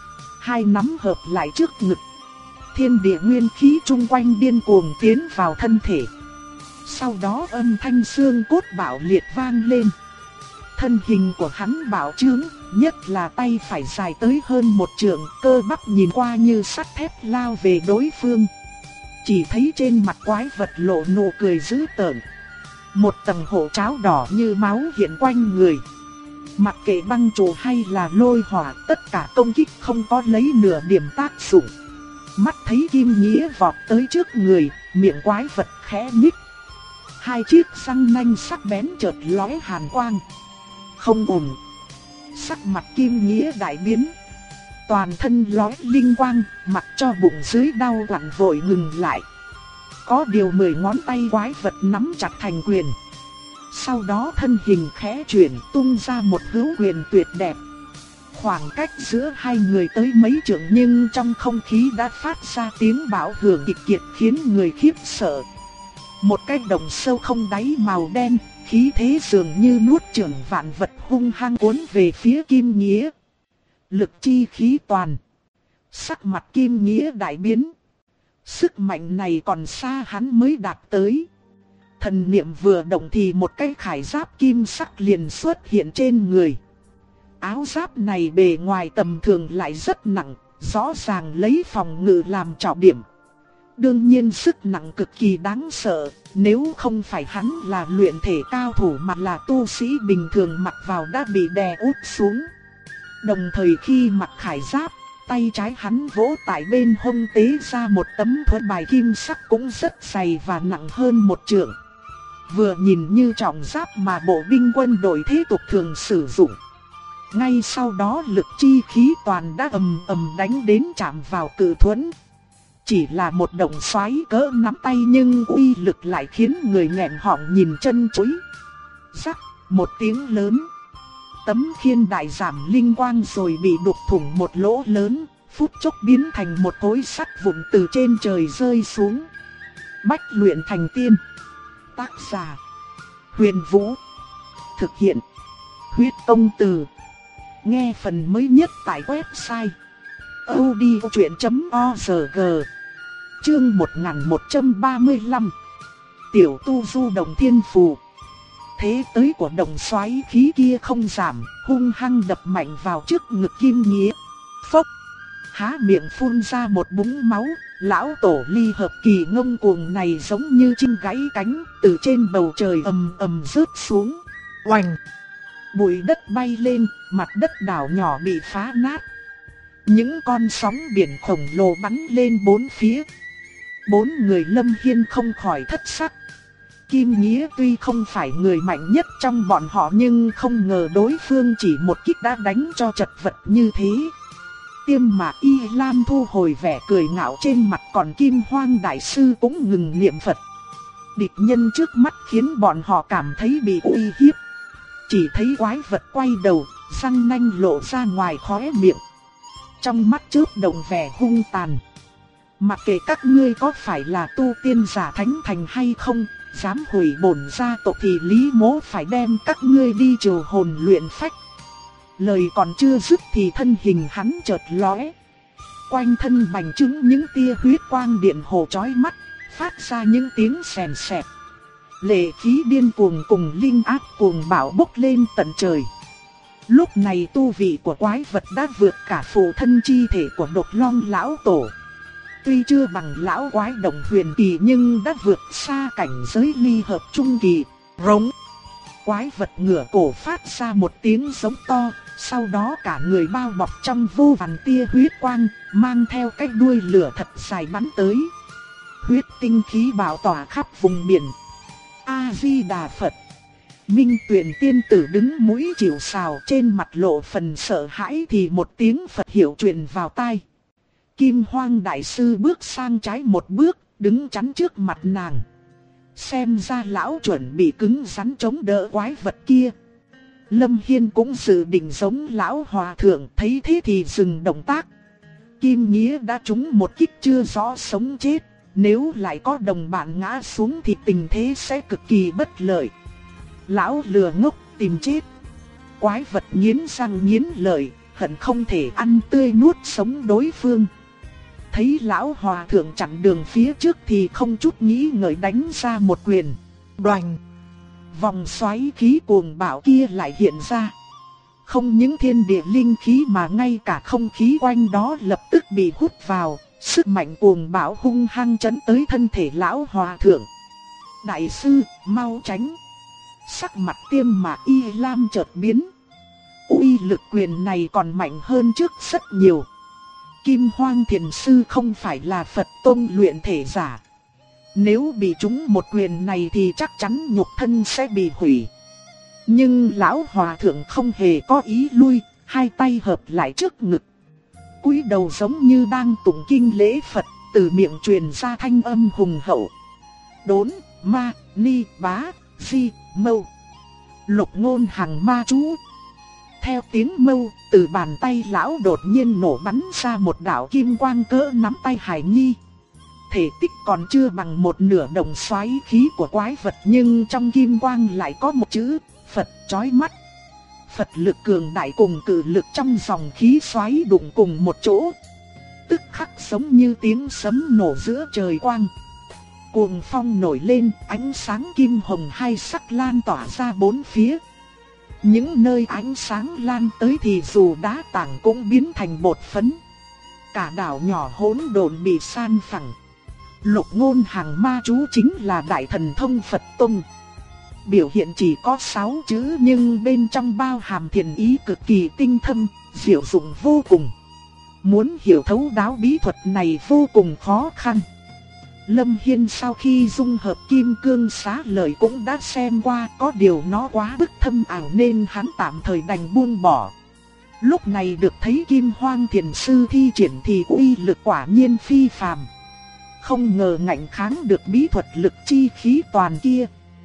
Hai nắm hợp lại trước ngực. Thiên địa nguyên khí chung quanh điên cuồng tiến vào thân thể. Sau đó âm thanh xương cốt bạo liệt vang lên. Thân hình của hắn bạo trướng, nhất là tay phải dài tới hơn 1 trượng, cơ bắp nhìn qua như sắt thép lao về đối phương. Chỉ thấy trên mặt quái vật lộ nụ cười dữ tợn. Một tầng hộ cháo đỏ như máu hiện quanh người. Mặc kệ băng trụ hay là lôi hỏa, tất cả công kích không có lấy nửa điểm tác dụng. Mắt thấy Kim Nghĩa vọt tới trước người, miệng quái vật khẽ nhích. 2 chiếc răng nanh sắc bén chợt lóe hàn quang. Không ổn. Sắc mặt Kim Nghĩa đại biến. Toàn thân lóe linh quang, mặc cho bụng dưới đau quặn vội ngừng lại. Có điều 10 ngón tay quái vật nắm chặt thành quyền. Sau đó thân hình khẽ chuyển tung ra một hữu quyền tuyệt đẹp. Khoảng cách giữa hai người tới mấy trượng nhưng trong không khí đã phát ra tiếng bão hưởng kịch kiệt khiến người khiếp sợ. Một cái đồng sâu không đáy màu đen, khí thế dường như nuốt chửng vạn vật hung hăng cuốn về phía Kim Nghĩa. Lực chi khí toàn. Sắc mặt Kim Nghĩa đại biến. Sức mạnh này còn xa hắn mới đạt tới. Thần niệm vừa động thì một cái khải giáp kim sắc liền xuất hiện trên người. Áo giáp này bề ngoài tầm thường lại rất nặng, rõ ràng lấy phòng ngự làm trọng điểm. Đương nhiên sức nặng cực kỳ đáng sợ, nếu không phải hắn là luyện thể cao thủ mà là tu sĩ bình thường mặc vào đã bị đè úp xuống. Đồng thời khi mặc khải giáp, tay trái hắn vỗ tại bên hông tế ra một tấm thuẫn bài kim sắc cũng rất dày và nặng hơn một trượng. Vừa nhìn như trọng giáp mà bộ binh quân đội thế tục thường sử dụng. Ngay sau đó lực chi khí toàn đã ầm ầm đánh đến chạm vào cự thuẫn. Chỉ là một động xoáy cỡ nắm tay nhưng uy lực lại khiến người nghẹn họng nhìn chân chối. Rắc, một tiếng lớn. Tấm khiên đại giảm linh quang rồi bị đục thủng một lỗ lớn, phút chốc biến thành một khối sắt vụn từ trên trời rơi xuống. Bách luyện thành tiên. Tác giả: Huyền Vũ. Thực hiện: Huyết Công Từ. Nghe phần mới nhất tại website audiochuyen.org. Chương 1135. Tiểu tu du đồng thiên phù. Thế tới của đồng xoáy khí kia không giảm, hung hăng đập mạnh vào trước ngực Kim Nghĩa. Phốc! Há miệng phun ra một búng máu. Lão tổ ly hợp kỳ ngông cuồng này giống như chim gãy cánh, từ trên bầu trời ầm ầm rớt xuống. Oành! Bụi đất bay lên, mặt đất đảo nhỏ bị phá nát. Những con sóng biển khổng lồ bắn lên bốn phía. Bốn người Lâm Hiên không khỏi thất sắc. Kim Nghĩa tuy không phải người mạnh nhất trong bọn họ nhưng không ngờ đối phương chỉ một kích đã đánh cho chật vật như thế. Tiêm mà Y Lam thu hồi vẻ cười ngạo trên mặt, còn Kim Hoang Đại Sư cũng ngừng niệm Phật. Địch nhân trước mắt khiến bọn họ cảm thấy bị uy hiếp. Chỉ thấy quái vật quay đầu, răng nanh lộ ra ngoài khóe miệng. Trong mắt chớp động vẻ hung tàn. Mặc kệ các ngươi có phải là tu tiên giả thánh thành hay không, dám hủy bổn gia tộc thì Lý Mỗ phải đem các ngươi đi trừ hồn luyện phách. Lời còn chưa dứt thì thân hình hắn chợt lóe. Quanh thân bành trướng những tia huyết quang điện hồ chói mắt, phát ra những tiếng xèn xẹt. Lệ khí điên cuồng cùng linh áp cuồng bạo bốc lên tận trời. Lúc này tu vị của quái vật đã vượt cả phụ thân chi thể của Độc Long lão tổ. Tuy chưa bằng lão quái động huyền kỳ nhưng đã vượt xa cảnh giới ly hợp trung kỳ. Rống! Quái vật ngửa cổ phát ra một tiếng giống to, sau đó cả người bao bọc trong vô vàn tia huyết quang, mang theo cái đuôi lửa thật dài bắn tới. Huyết tinh khí bạo tỏa khắp vùng biển. A-di-đà Phật. Minh Tuyền tiên tử đứng mũi chịu sào, trên mặt lộ phần sợ hãi thì một tiếng Phật hiệu truyền vào tai. Kim Hoang Đại Sư bước sang trái một bước, đứng chắn trước mặt nàng. Xem ra lão chuẩn bị cứng rắn chống đỡ quái vật kia. Lâm Hiên cũng dự định giống lão hòa thượng, thấy thế thì dừng động tác. Kim Nghĩa đã trúng một kích chưa rõ sống chết, nếu lại có đồng bạn ngã xuống thì tình thế sẽ cực kỳ bất lợi. Lão lừa ngốc tìm chết. Quái vật nghiến răng nghiến lợi, hận không thể ăn tươi nuốt sống đối phương. Thấy lão hòa thượng chặn đường phía trước thì không chút nghĩ ngợi đánh ra một quyền. Đoành! Vòng xoáy khí cuồng bạo kia lại hiện ra. Không những thiên địa linh khí mà ngay cả không khí quanh đó lập tức bị hút vào. Sức mạnh cuồng bạo hung hăng chấn tới thân thể lão hòa thượng. Đại sư, mau tránh! Sắc mặt Tiêm mà Y Lam chợt biến. Uy lực quyền này còn mạnh hơn trước rất nhiều. Kim Hoang Thiền Sư không phải là Phật Tông luyện thể giả. Nếu bị trúng một quyền này thì chắc chắn nhục thân sẽ bị hủy. Nhưng lão hòa thượng không hề có ý lui, hai tay hợp lại trước ngực. Cúi đầu giống như đang tụng kinh lễ Phật, từ miệng truyền ra thanh âm hùng hậu. Đốn, ma, ni, bá, di, mâu. Lục ngôn hằng ma chú. Theo tiếng mâu, từ bàn tay lão đột nhiên nổ bắn ra một đạo kim quang cỡ nắm tay Hải Nhi. Thể tích còn chưa bằng một nửa đồng xoáy khí của quái vật nhưng trong kim quang lại có một chữ Phật chói mắt. Phật lực cường đại cùng cự lực trong dòng khí xoáy đụng cùng một chỗ. Tức khắc giống như tiếng sấm nổ giữa trời quang. Cuồng phong nổi lên, ánh sáng kim hồng hai sắc lan tỏa ra bốn phía. Những nơi ánh sáng lan tới thì dù đá tảng cũng biến thành bột phấn. cả đảo nhỏ hỗn độn bị san phẳng. Lục Ngôn Hằng ma chú chính là Đại Thần Thông Phật Tông. Biểu hiện chỉ có 6 chữ nhưng bên trong bao hàm thiền ý cực kỳ tinh thâm, diệu dụng vô cùng. Muốn hiểu thấu đáo bí thuật này vô cùng khó khăn. Lâm Hiên sau khi dung hợp kim cương xá lợi cũng đã xem qua, có điều nó quá bức thâm ảo nên hắn tạm thời đành buông bỏ. Lúc này được thấy Kim Hoang Thiền Sư thi triển thì uy lực quả nhiên phi phàm. Không ngờ ngạnh kháng được bí thuật lực chi khí toàn kia.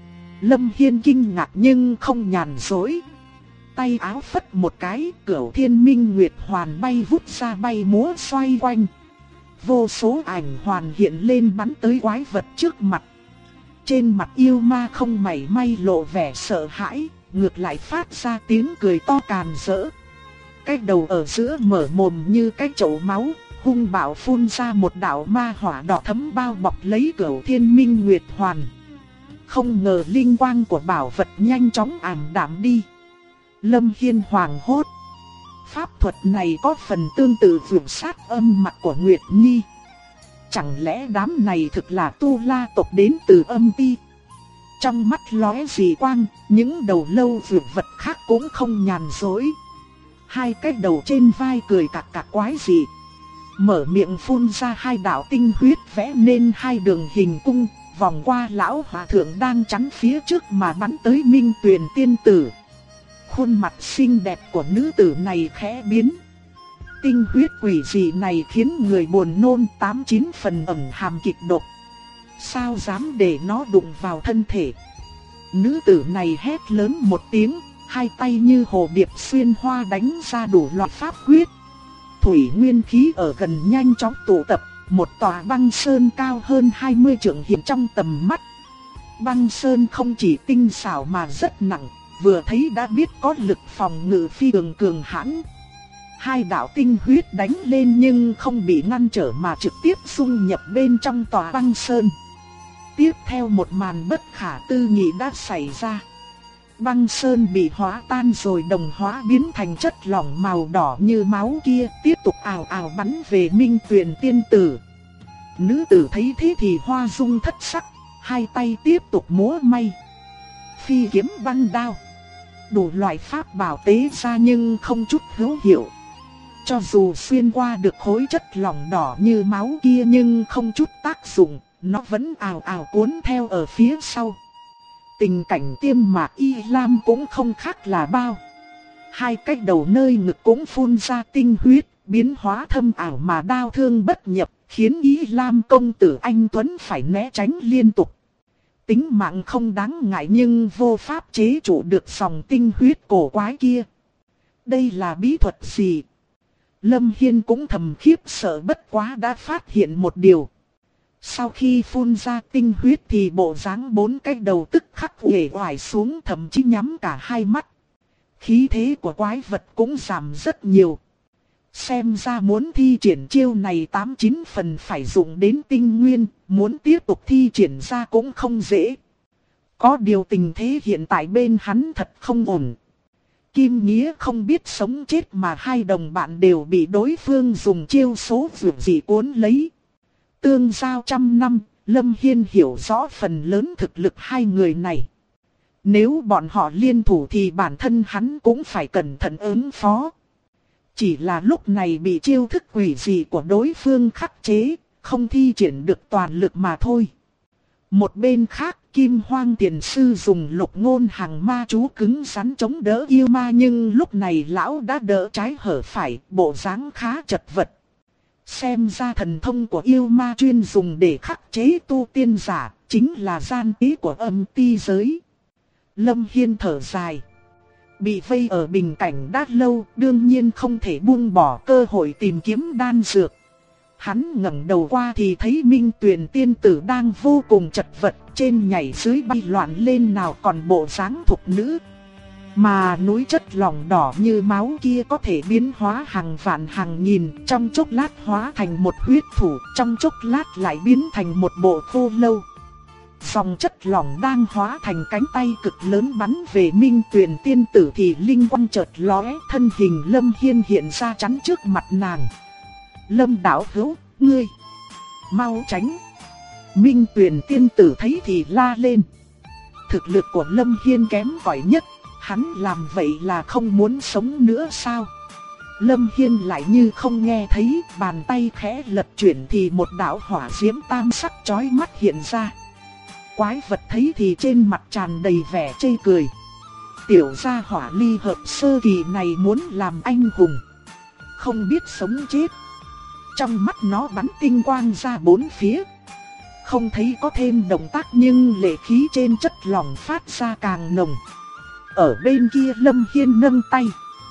Lâm Hiên kinh ngạc nhưng không nhàn rỗi. Tay áo phất một cái, Cửu Thiên Minh Nguyệt Hoàn bay vút ra bay múa xoay quanh. Vô số ảnh hoàn hiện lên bắn tới quái vật trước mặt. Trên mặt yêu ma không mảy may lộ vẻ sợ hãi, ngược lại phát ra tiếng cười to càn rỡ. Cái đầu ở giữa mở mồm như cái chậu máu, hung bạo phun ra một đạo ma hỏa đỏ thẫm bao bọc lấy Cửu Thiên Minh Nguyệt Hoàn. Không ngờ linh quang của bảo vật nhanh chóng ảm đạm đi. Lâm Hiên hoảng hốt. Pháp thuật này có phần tương tự vượt sát âm mặt của Nguyệt Nhi. Chẳng lẽ đám này thực là tu la tộc đến từ âm ti? Trong mắt lóe dị quang, những đầu lâu vượt vật khác cũng không nhàn rỗi. Hai cái đầu trên vai cười cạc cạc quái dị. Mở miệng phun ra hai đạo tinh huyết vẽ nên hai đường hình cung, vòng qua lão hòa thượng đang chắn phía trước mà bắn tới Minh Tuyền tiên tử. Khuôn mặt xinh đẹp của nữ tử này khẽ biến. Tinh huyết quỷ dị này khiến người buồn nôn, 8-9 phần ẩn hàm kịch độc. Sao dám để nó đụng vào thân thể? Nữ tử này hét lớn một tiếng, hai tay như hồ điệp xuyên hoa đánh ra đủ loại pháp quyết. Thủy nguyên khí ở gần nhanh chóng tụ tập, một tòa băng sơn cao hơn 20 trượng hiện trong tầm mắt. Băng sơn không chỉ tinh xảo mà rất nặng, vừa thấy đã biết có lực phòng ngự phi thường cường hãn. Hai đạo tinh huyết đánh lên nhưng không bị ngăn trở mà trực tiếp xung nhập bên trong tòa băng sơn. Tiếp theo một màn bất khả tư nghị đã xảy ra. Băng sơn bị hóa tan rồi đồng hóa biến thành chất lỏng màu đỏ như máu kia, tiếp tục ào ào bắn về Minh Tuyền tiên tử. Nữ tử thấy thế thì hoa dung thất sắc, hai tay tiếp tục múa may. Phi kiếm băng đao, đủ loại pháp bảo tế ra nhưng không chút hữu hiệu. Cho dù xuyên qua được khối chất lỏng đỏ như máu kia nhưng không chút tác dụng, nó vẫn ào ào cuốn theo ở phía sau. Tình cảnh Tiêm Mạc Y Lam cũng không khác là bao. Hai cái đầu nơi ngực cũng phun ra tinh huyết, biến hóa thâm ảo mà đao thương bất nhập, khiến Y Lam công tử anh tuấn phải né tránh liên tục. Tính mạng không đáng ngại nhưng vô pháp chế trụ được dòng tinh huyết cổ quái kia. Đây là bí thuật gì? Lâm Hiên cũng thầm khiếp sợ, bất quá đã phát hiện một điều. Sau khi phun ra tinh huyết thì bộ dáng bốn cái đầu tức khắc uể oải xuống, thậm chí nhắm cả hai mắt. Khí thế của quái vật cũng giảm rất nhiều. Xem ra muốn thi triển chiêu này 8-9 phần phải dùng đến tinh nguyên, muốn tiếp tục thi triển ra cũng không dễ. Có điều tình thế hiện tại bên hắn thật không ổn. Kim Nghĩa không biết sống chết mà hai đồng bạn đều bị đối phương dùng chiêu số vượt dị cuốn lấy. Tương giao trăm năm, Lâm Hiên hiểu rõ phần lớn thực lực hai người này. Nếu bọn họ liên thủ thì bản thân hắn cũng phải cẩn thận ứng phó. Chỉ là lúc này bị chiêu thức quỷ dị của đối phương khắc chế, không thi triển được toàn lực mà thôi. Một bên khác, Kim Hoang Thiền Sư dùng Lục Ngôn Hằng ma chú cứng rắn chống đỡ yêu ma, nhưng lúc này lão đã đỡ trái hở phải, bộ dáng khá chật vật. Xem ra thần thông của yêu ma chuyên dùng để khắc chế tu tiên giả, chính là gian ý của âm ti giới. Lâm Hiên thở dài. Bị vây ở bình cảnh đã lâu, đương nhiên không thể buông bỏ cơ hội tìm kiếm đan dược. Hắn ngẩng đầu qua thì thấy Minh Tuyền tiên tử đang vô cùng chật vật, trên nhảy dưới bay loạn lên, nào còn bộ dáng thục nữ. Mà núi chất lỏng đỏ như máu kia có thể biến hóa hàng vạn hàng nghìn, trong chốc lát hóa thành một huyết thủ, trong chốc lát lại biến thành một bộ khô lâu. Dòng chất lỏng đang hóa thành cánh tay cực lớn bắn về Minh Tuyền tiên tử thì linh quang chợt lóe, thân hình Lâm Hiên hiện ra chắn trước mặt nàng. Lâm đạo hữu, ngươi mau tránh. Minh Tuyền tiên tử thấy thì la lên. Thực lực của Lâm Hiên kém cỏi nhất, hắn làm vậy là không muốn sống nữa sao? Lâm Hiên lại như không nghe thấy, bàn tay khẽ lật chuyển thì một đạo hỏa diễm tam sắc chói mắt hiện ra. Quái vật thấy thì trên mặt tràn đầy vẻ chê cười. Tiểu gia hỏa ly hợp sơ kỳ này muốn làm anh hùng, không biết sống chết. Trong mắt nó bắn tinh quang ra bốn phía. Không thấy có thêm động tác nhưng lệ khí trên chất lỏng phát ra càng nồng. Ở bên kia Lâm Hiên nâng tay,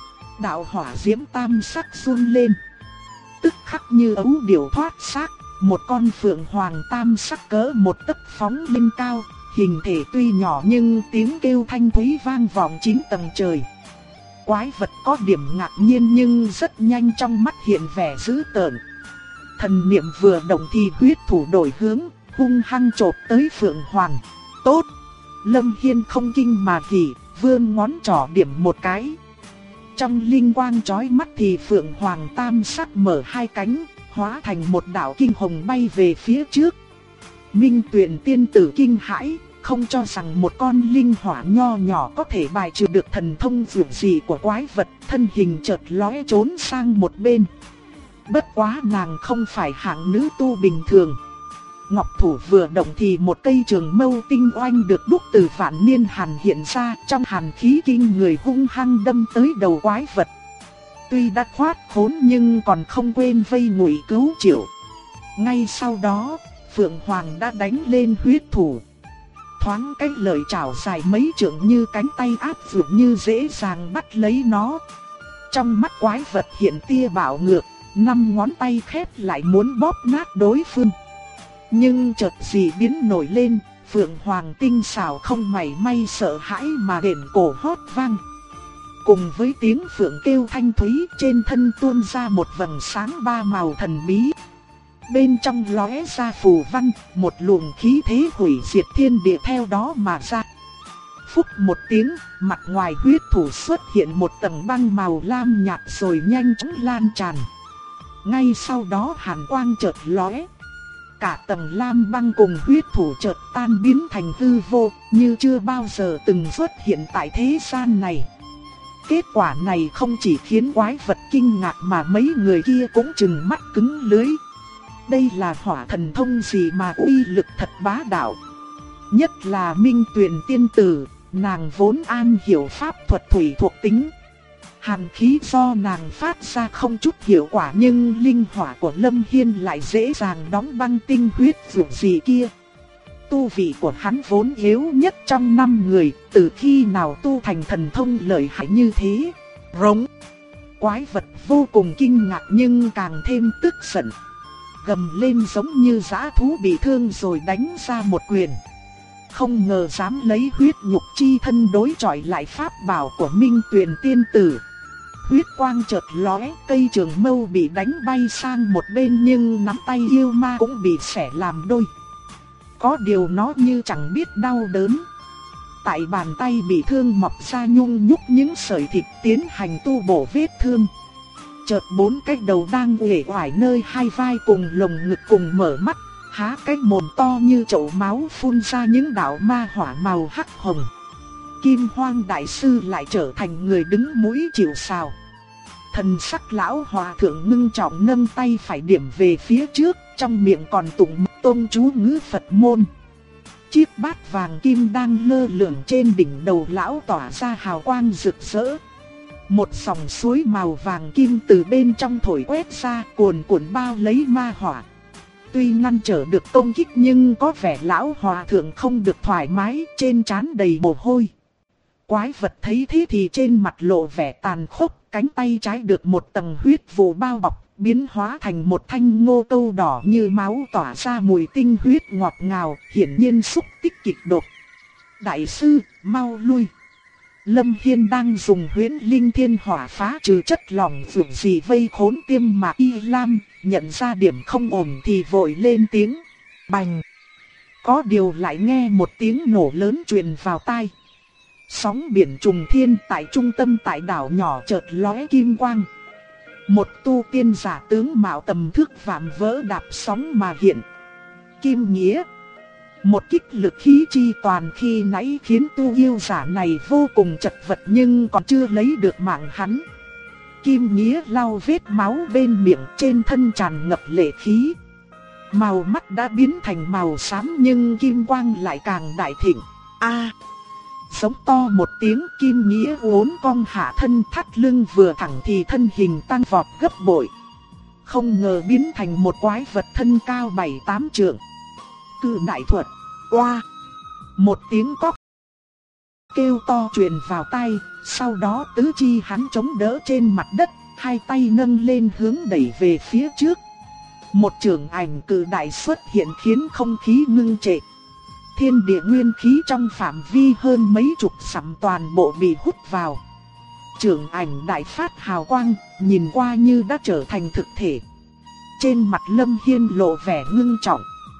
đạo hỏa diễm tam sắc run lên. Tức khắc như ấu điểu thoát xác, một con phượng hoàng tam sắc cỡ một tấc phóng lên cao. Hình thể tuy nhỏ nhưng tiếng kêu thanh thúy vang vọng 9 tầng trời. Quái vật có điểm ngạc nhiên nhưng rất nhanh trong mắt hiện vẻ dữ tợn. Thần niệm vừa động thì huyết thủ đổi hướng, hung hăng chộp tới phượng hoàng. Tốt! Lâm Hiên không kinh mà hỉ, vươn ngón trỏ điểm một cái. Trong linh quang chói mắt thì phượng hoàng tam sắc mở hai cánh, hóa thành một đạo kinh hồng bay về phía trước. Minh Tuyền tiên tử kinh hãi, không cho rằng một con linh hỏa nho nhỏ có thể bài trừ được thần thông dường dị của quái vật, thân hình chợt lóe trốn sang một bên. Bất quá nàng không phải hạng nữ tu bình thường. Ngọc thủ vừa động thì một cây trường mâu tinh oanh được đúc từ vạn niên hàn hiện ra, trong hàn khí kinh người hung hăng đâm tới đầu quái vật. Tuy đã thoát khốn nhưng còn không quên vây ngụy cứu Triệu. Ngay sau đó, Phượng Hoàng đã đánh lên huyết thủ. Thoáng cái lợi chảo dài mấy trượng như cánh tay áp dường như dễ dàng bắt lấy nó. Trong mắt quái vật hiện tia bạo ngược, 5 ngón tay khép lại muốn bóp nát đối phương. Nhưng chợt dị biến nổi lên, Phượng Hoàng tinh xảo không mảy may sợ hãi mà đền cổ hót vang. Cùng với tiếng phượng kêu thanh thúy, trên thân tuôn ra một vầng sáng ba màu thần bí. Bên trong lóe ra phù văn, một luồng khí thế hủy diệt thiên địa theo đó mà ra. Phúc một tiếng, mặt ngoài huyết thủ xuất hiện một tầng băng màu lam nhạt rồi nhanh chóng lan tràn. Ngay sau đó hàn quang chợt lóe. Cả tầng lam băng cùng huyết thủ chợt tan biến thành hư vô, như chưa bao giờ từng xuất hiện tại thế gian này. Kết quả này không chỉ khiến quái vật kinh ngạc mà mấy người kia cũng trừng mắt cứng lưỡi. Đây là hỏa thần thông gì mà uy lực thật bá đạo. Nhất là Minh Tuyền tiên tử, nàng vốn am hiểu pháp thuật thủy thuộc tính. Hàn khí do nàng phát ra không chút hiệu quả nhưng linh hỏa của Lâm Hiên lại dễ dàng đóng băng tinh huyết dường gì kia. Tu vị của hắn vốn yếu nhất trong 5 người, từ khi nào tu thành thần thông lợi hại như thế. Rống! Quái vật vô cùng kinh ngạc nhưng càng thêm tức giận. Gầm lên giống như dã thú bị thương rồi đánh ra một quyền. Không ngờ dám lấy huyết nhục chi thân đối chọi lại pháp bảo của Minh Tuyền tiên tử. Huyết quang chợt lóe, cây trường mâu bị đánh bay sang một bên nhưng nắm tay yêu ma cũng bị xẻ làm đôi. Có điều nó như chẳng biết đau đớn. Tại bàn tay bị thương mọc ra nhung nhúc những sợi thịt tiến hành tu bổ vết thương. Chợt 4 cái đầu đang uể oải nơi hai vai cùng lồng ngực cùng mở mắt, há cái mồm to như chậu máu phun ra những đạo ma hỏa màu hắc hồng. Kim Hoang đại sư lại trở thành người đứng mũi chịu sào. Thần sắc lão hòa thượng ngưng trọng nâng tay phải điểm về phía trước, trong miệng còn tụng tôn chú ngữ Phật môn. Chiếc bát vàng kim đang lơ lửng trên đỉnh đầu lão tỏa ra hào quang rực rỡ. Một dòng suối màu vàng kim từ bên trong thổi quét ra, cuồn cuộn bao lấy ma hỏa. Tuy ngăn trở được công kích nhưng có vẻ lão hòa thượng không được thoải mái, trên trán đầy mồ hôi. Quái vật thấy thế thì trên mặt lộ vẻ tàn khốc, cánh tay trái được một tầng huyết vụ bao bọc, biến hóa thành một thanh ngô câu đỏ như máu tỏa ra mùi tinh huyết ngọt ngào, hiển nhiên xúc tích kịch độc. Đại sư, mau lui. Lâm Hiên đang dùng huyễn linh thiên hỏa phá trừ chất lỏng dường gì vây khốn Tiêm Mạc Y Lam, nhận ra điểm không ổn thì vội lên tiếng. Bành! Có điều lại nghe một tiếng nổ lớn truyền vào tai. Sóng biển trùng thiên tại trung tâm tại đảo nhỏ chợt lóe kim quang. Một tu tiên giả tướng mạo tầm thước vạm vỡ đạp sóng mà hiện. Kim Nghĩa. Một kích lực khí chi toàn khi nãy khiến tu yêu giả này vô cùng chật vật nhưng còn chưa lấy được mạng hắn. Kim Nghĩa lau vết máu bên miệng, trên thân tràn ngập lệ khí. Màu mắt đã biến thành màu xám nhưng kim quang lại càng đại thịnh. Giống to một tiếng, Kim Nghĩa uốn cong hạ thân, thắt lưng vừa thẳng thì thân hình tăng vọt gấp bội. Không ngờ biến thành một quái vật thân cao 7-8 trượng. Cự đại thuật. Oa! Một tiếng cóc kêu to truyền vào tai, sau đó tứ chi hắn chống đỡ trên mặt đất, hai tay nâng lên hướng đẩy về phía trước. Một trường ảnh cự đại xuất hiện khiến không khí ngưng trệ. Thiên địa nguyên khí trong phạm vi hơn mấy chục dặm toàn bộ bị hút vào. Trường ảnh đại phát hào quang, nhìn qua như đã trở thành thực thể. Trên mặt Lâm Hiên lộ vẻ ngưng trọng.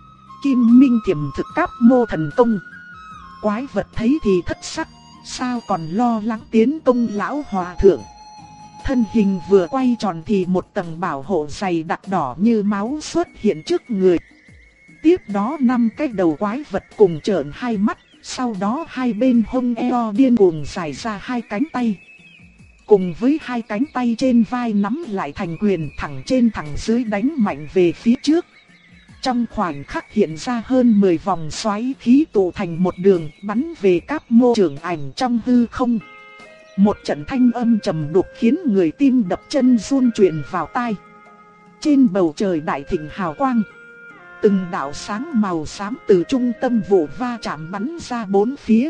Kim Minh Tiềm thực cấp mô thần công. Quái vật thấy thì thất sắc, sao còn lo lắng tiến công lão hòa thượng. Thân hình vừa quay tròn thì một tầng bảo hộ dày đặc đỏ như máu xuất hiện trước người. Tiếp đó 5 cái đầu quái vật cùng trợn hai mắt, sau đó hai bên hông eo điên cuồng dài ra hai cánh tay. Cùng với hai cánh tay trên vai nắm lại thành quyền, thẳng trên thẳng dưới đánh mạnh về phía trước. Trong khoảnh khắc hiện ra hơn 10 vòng xoáy khí tụ thành một đường bắn về các mô trường ảnh trong hư không. Một trận thanh âm trầm đục khiến người tim đập chân run truyền vào tai. Trên bầu trời đại thịnh hào quang, từng đạo sáng màu xám từ trung tâm vụ va chạm bắn ra bốn phía.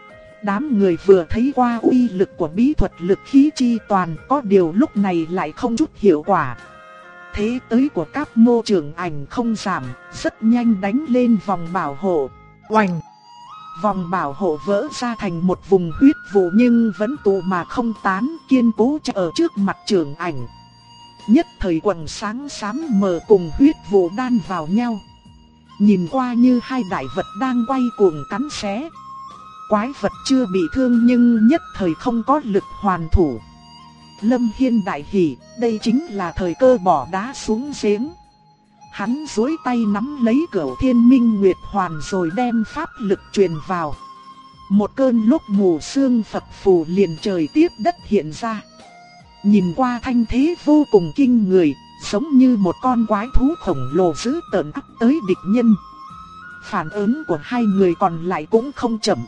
Đám người vừa thấy qua uy lực của bí thuật lực khí chi toàn, có điều lúc này lại không chút hiệu quả. Thế tới của các mô trường ảnh không giảm, rất nhanh đánh lên vòng bảo hộ. Oành! Vòng bảo hộ vỡ ra thành một vùng huyết vụ nhưng vẫn tụ mà không tán, kiên cố che ở trước mặt trường ảnh. Nhất thời quầng sáng xám mờ cùng huyết vụ đan vào nhau. Nhìn qua như hai đại vật đang quay cuồng cắn xé. Quái vật chưa bị thương nhưng nhất thời không có lực hoàn thủ. Lâm Hiên đại hỉ, đây chính là thời cơ bỏ đá xuống giếng. Hắn duỗi tay nắm lấy Cửu Thiên Minh Nguyệt Hoàn rồi đem pháp lực truyền vào. Một cơn lốc mù sương phập phù liền trời tiếp đất hiện ra. Nhìn qua thanh thế vô cùng kinh người, giống như một con quái thú khổng lồ dữ tợn áp tới địch nhân. Phản ứng của hai người còn lại cũng không chậm.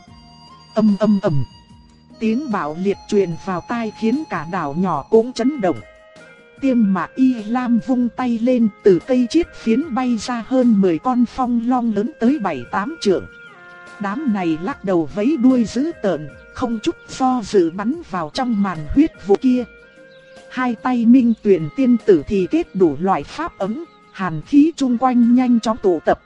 Ầm ầm ầm. Tiếng bạo liệt truyền vào tai khiến cả đảo nhỏ cũng chấn động. Tiêm Mạc Y Lam vung tay lên, từ cây chiết phiến bay ra hơn 10 con phong long lớn tới 7-8 trượng. Đám này lắc đầu vẫy đuôi dữ tợn, không chút do dự bắn vào trong màn huyết vụ kia. Hai tay Minh Tuyền tiên tử thì kết đủ loại pháp ấm, hàn khí chung quanh nhanh chóng tụ tập.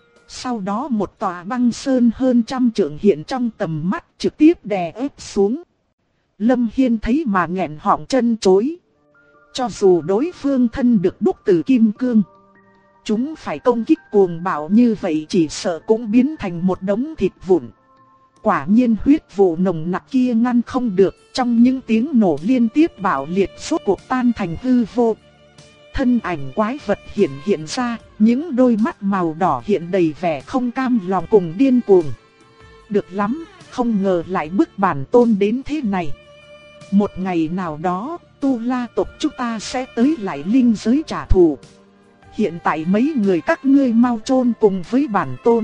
Sau đó một tòa băng sơn hơn 100 trượng hiện trong tầm mắt trực tiếp đè ép xuống. Lâm Hiên thấy mà nghẹn họng chân chối. Cho dù đối phương thân được đúc từ kim cương, chúng phải công kích cuồng bạo như vậy chỉ sợ cũng biến thành một đống thịt vụn. Quả nhiên huyết vụ nồng nặc kia ngăn không được, trong những tiếng nổ liên tiếp bạo liệt rốt cuộc tan thành hư vô. Thân ảnh quái vật hiện ra, những đôi mắt màu đỏ hiện đầy vẻ không cam lòng cùng điên cuồng. Được lắm, không ngờ lại bức bản tôn đến thế này. Một ngày nào đó, Tu La tộc chúng ta sẽ tới lại linh giới trả thù. Hiện tại mấy người các ngươi mau chôn cùng với bản tôn.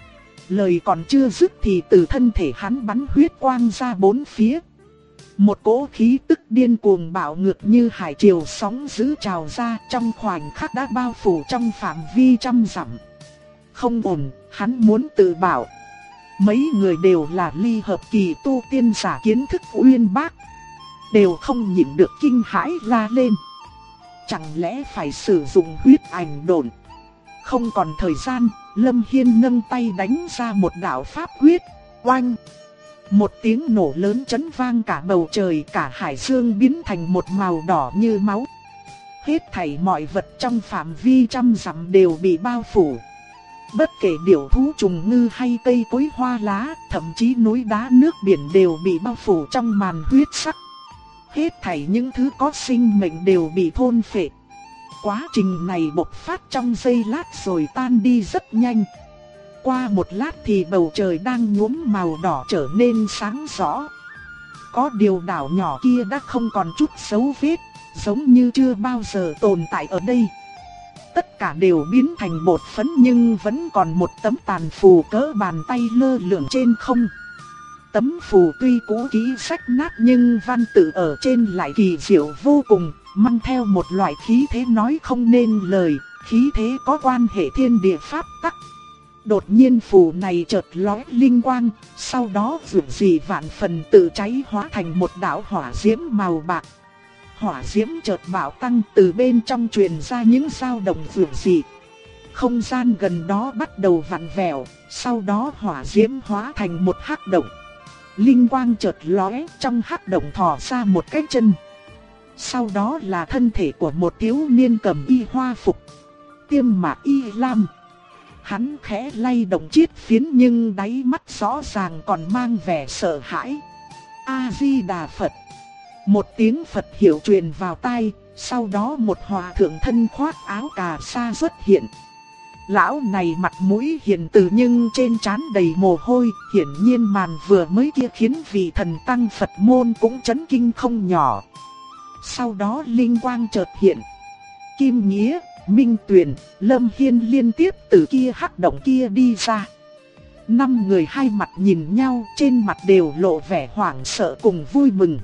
Lời còn chưa dứt thì từ thân thể hắn bắn huyết quang ra bốn phía. Một cỗ khí tức điên cuồng bạo ngược như hải triều sóng dữ trào ra, trong khoảnh khắc đã bao phủ trong phạm vi 100 dặm. Không ổn, hắn muốn tự bảo. Mấy người đều là ly hợp kỳ tu tiên giả kiến thức uyên bác, đều không nhịn được kinh hãi la lên. Chẳng lẽ phải sử dụng huyết ảnh độn? Không còn thời gian, Lâm Hiên nâng tay đánh ra một đạo pháp quyết. Oanh! Một tiếng nổ lớn chấn vang cả bầu trời, cả hải dương biến thành một màu đỏ như máu. Hết thảy mọi vật trong phạm vi 100 dặm đều bị bao phủ. Bất kể điểu thú trùng ngư hay cây cối hoa lá, thậm chí núi đá nước biển đều bị bao phủ trong màn huyết sắc. Hết thảy những thứ có sinh mệnh đều bị thôn phệ. Quá trình này bộc phát trong giây lát rồi tan đi rất nhanh. Qua một lát thì bầu trời đang nhuốm màu đỏ trở nên sáng rõ. Có điều đảo nhỏ kia đã không còn chút dấu vết, giống như chưa bao giờ tồn tại ở đây. Tất cả đều biến thành bột phấn nhưng vẫn còn một tấm tàn phù cỡ bàn tay lơ lửng trên không. Tấm phù tuy cũ kỹ rách nát nhưng văn tự ở trên lại kỳ diệu vô cùng, mang theo một loại khí thế nói không nên lời, khí thế có quan hệ thiên địa pháp tắc. Đột nhiên phù này chợt lóe linh quang, sau đó vượt dị vạn phần tự cháy hóa thành một đạo hỏa diễm màu bạc. Hỏa diễm chợt bạo tăng, từ bên trong truyền ra những dao động vượt dị. Không gian gần đó bắt đầu vặn vẹo, sau đó hỏa diễm hóa thành một hắc động. Linh quang chợt lóe, trong hắc động thò ra một cái chân. Sau đó là thân thể của một thiếu niên cầm y hoa phục, tiêm mạc y lam. Hắn khẽ lay động chiếc phiến nhưng đáy mắt rõ ràng còn mang vẻ sợ hãi. A-di-đà Phật. Một tiếng Phật hiệu truyền vào tai, sau đó một hòa thượng thân khoác áo cà sa xuất hiện. Lão này mặt mũi hiền từ nhưng trên trán đầy mồ hôi, hiển nhiên màn vừa mới kia khiến vị thần tăng Phật môn cũng chấn kinh không nhỏ. Sau đó linh quang chợt hiện. Kim Nghĩa, Minh Tuyền, Lâm Hiên liên tiếp từ kia hắc động kia đi ra. 5 người hai mặt nhìn nhau, trên mặt đều lộ vẻ hoảng sợ cùng vui mừng.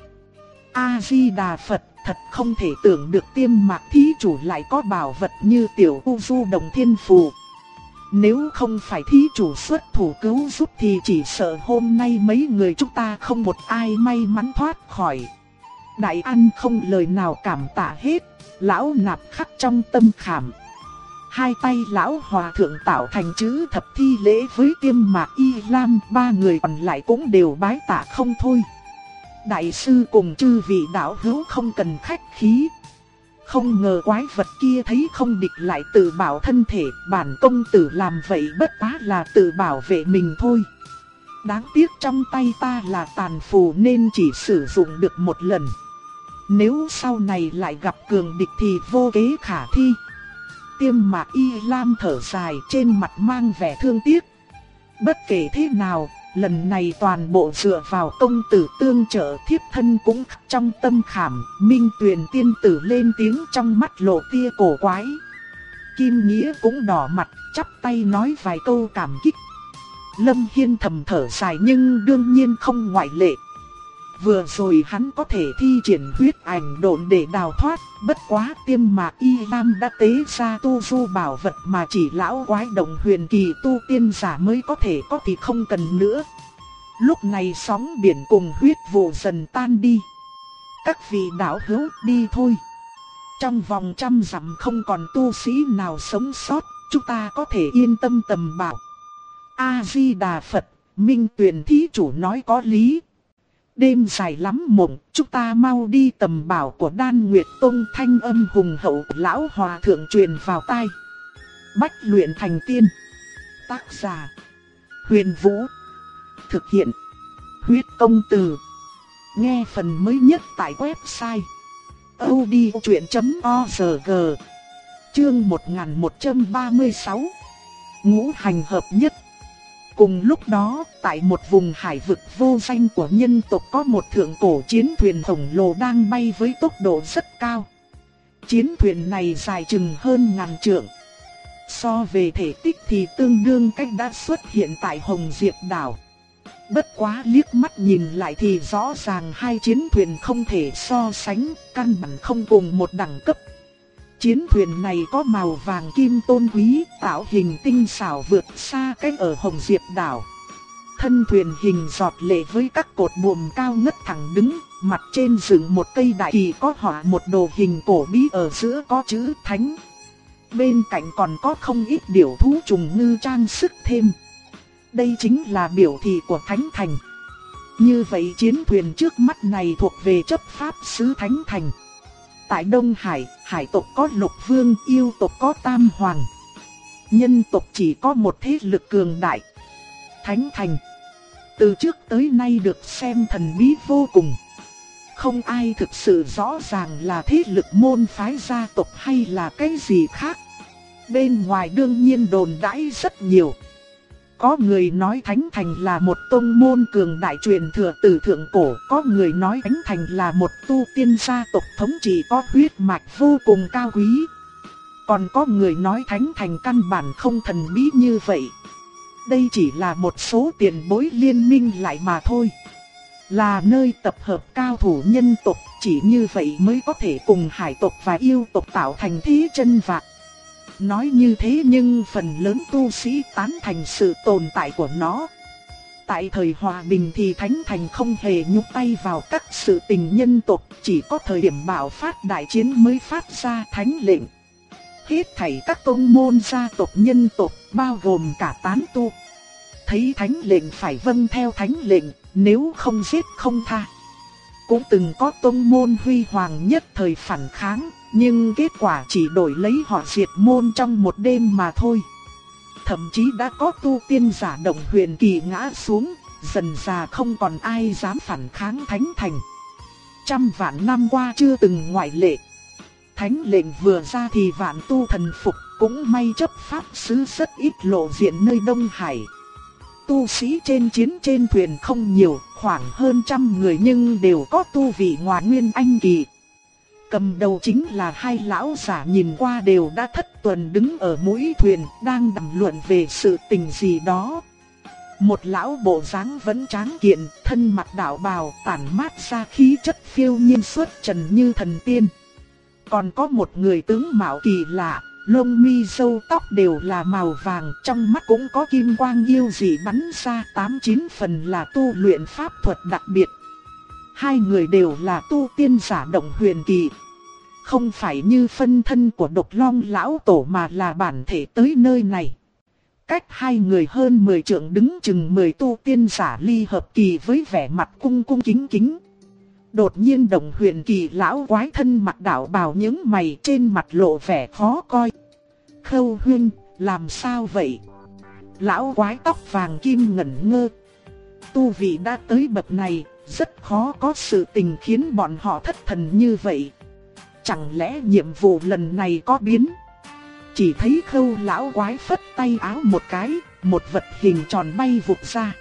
A-di-đà Phật, thật không thể tưởng được Tiêm Mạc thí chủ lại có bảo vật như tiểu U Du Đồng Thiên Phù. Nếu không phải thí chủ xuất thủ cứu giúp thì chỉ sợ hôm nay mấy người chúng ta không một ai may mắn thoát khỏi. Đại An không lời nào cảm tạ hết, lão nạp khắc trong tâm khảm. Hai tay lão hòa thượng tạo thành chữ thập thi lễ với Tiêm Mạc Y Lam, 3 người còn lại cũng đều bái tạ không thôi. Đại sư cùng chư vị đạo hữu không cần khách khí. Không ngờ quái vật kia thấy không địch lại tự bảo thân thể, bản công tử làm vậy bất quá là tự bảo vệ mình thôi. Đáng tiếc trong tay ta là tàn phù nên chỉ sử dụng được một lần. Nếu sau này lại gặp cường địch thì vô kế khả thi. Tiêm Mạc Y Lam thở dài, trên mặt mang vẻ thương tiếc. Bất kể thế nào, lần này toàn bộ dựa vào công tử tương trợ, thiếp thân cũng trong tâm khảm. Minh Tuyền tiên tử lên tiếng trong mắt lộ tia cổ quái. Kim Nghĩa cũng đỏ mặt, chắp tay nói vài câu cảm kích. Lâm Hiên thầm thở dài nhưng đương nhiên không ngoại lệ. Vừa rồi hắn có thể thi triển huyết ảnh độn để đào thoát, bất quá Tiêm Mạc Y Lam đã tế ra tu du bảo vật mà chỉ lão quái đồng huyền kỳ tu tiên giả mới có thể có thì không cần nữa. Lúc này sóng biển cùng huyết vụ dần tan đi. Các vị đạo hữu đi thôi. Trong vòng 100 dặm không còn tu sĩ nào sống sót, chúng ta có thể yên tâm tầm bảo. A-di-đà Phật, Minh Tuyền thí chủ nói có lý. Đêm dài lắm mộng, chúng ta mau đi tầm bảo của Đan Nguyệt Tông. Thanh âm hùng hậu lão hòa thượng truyền vào tai. Bách luyện thành tiên. Tác giả: Huyền Vũ. Thực hiện: Huyết Công Từ. Nghe phần mới nhất tại website audiochuyện.org. Chương 1136. Ngũ hành hợp nhất. Cùng lúc đó, tại một vùng hải vực vô danh của nhân tộc có một thượng cổ chiến thuyền khổng lồ đang bay với tốc độ rất cao. Chiến thuyền này dài chừng hơn 1000 trượng. So về thể tích thì tương đương cách đã xuất hiện tại Hồng Diệp đảo. Bất quá liếc mắt nhìn lại thì rõ ràng hai chiến thuyền không thể so sánh, căn bản không cùng một đẳng cấp. Chiến thuyền này có màu vàng kim tôn quý, tạo hình tinh xảo vượt xa cách ở Hồng Diệp đảo. Thân thuyền hình giọt lệ với các cột buồm cao ngất thẳng đứng, mặt trên dựng một cây đại kỳ có họa một đồ hình cổ bí, ở giữa có chữ Thánh. Bên cạnh còn có không ít điểu thú trùng ngư trang sức thêm. Đây chính là biểu thị của Thánh Thành. Như vậy chiến thuyền trước mắt này thuộc về chấp pháp sứ Thánh Thành. Tại Đông Hải, hải tộc có Lục Vương, yêu tộc có Tam Hoàng. Nhân tộc chỉ có một thế lực cường đại. Thánh Thành từ trước tới nay được xem thần bí vô cùng. không ai thực sự rõ ràng là thế lực môn phái gia tộc hay là cái gì khác. Bên ngoài đương nhiên đồn đãi rất nhiều. Có người nói Thánh Thành là một tông môn cường đại truyền thừa từ thượng cổ. Có người nói Thánh Thành là một tu tiên gia tộc thống trị có huyết mạch vô cùng cao quý. Còn có người nói Thánh Thành căn bản không thần bí như vậy. Đây chỉ là một số tiền bối liên minh lại mà thôi. Là nơi tập hợp cao thủ nhân tộc, chỉ như vậy mới có thể cùng hải tộc và yêu tộc tạo thành thế chân vạc. Nói như thế nhưng phần lớn tu sĩ tán thành sự tồn tại của nó. Tại thời hòa bình thì Thánh Thành không hề nhúc tay vào các sự tình nhân tộc, chỉ có thời điểm bạo phát đại chiến mới phát ra thánh lệnh. Hết thảy các tông môn gia tộc nhân tộc, bao gồm cả tán tu, thấy thánh lệnh phải vâng theo thánh lệnh, nếu không giết không tha. Cũng từng có tông môn huy hoàng nhất thời phản kháng, nhưng kết quả chỉ đổi lấy họ diệt môn trong một đêm mà thôi. Thậm chí đã có tu tiên giả Động Huyền Kỳ ngã xuống, dần dà không còn ai dám phản kháng Thánh Thành. Trăm vạn năm qua chưa từng ngoại lệ. Thánh lệnh vừa ra thì vạn tu thần phục, cũng may chấp pháp sứ rất ít lộ diện nơi Đông Hải. Tu sĩ trên chiến trên thuyền không nhiều, khoảng hơn 100 người nhưng đều có tu vị ngoại nguyên anh kỳ. Cầm đầu chính là hai lão giả nhìn qua đều đã thất tuần đứng ở mũi thuyền, đang đàm luận về sự tình gì đó. Một lão bộ dáng vẫn tráng kiện, thân mặc đạo bào, tản mát ra khí chất phiêu nhiên xuất trần như thần tiên. Còn có một người tướng mạo kỳ lạ, lông mi râu tóc đều là màu vàng, trong mắt cũng có kim quang yêu dị bắn ra, 8-9 phần là tu luyện pháp thuật đặc biệt. Hai người đều là tu tiên giả Động Huyền Kỳ. Không phải như phân thân của Độc Long lão tổ mà là bản thể tới nơi này. Cách hai người hơn 10 trượng đứng chừng 10 tu tiên giả ly hợp kỳ với vẻ mặt cung cung kính kính. Đột nhiên Động Huyền Kỳ lão quái thân mặc đạo bào những mày, trên mặt lộ vẻ khó coi. Khâu huynh, làm sao vậy? Lão quái tóc vàng kim ngẩn ngơ. Tu vị đã tới bậc này, rất khó có sự tình khiến bọn họ thất thần như vậy. Chẳng lẽ nhiệm vụ lần này có biến? Chỉ thấy Khâu lão quái phất tay áo một cái, một vật hình tròn bay vụt ra.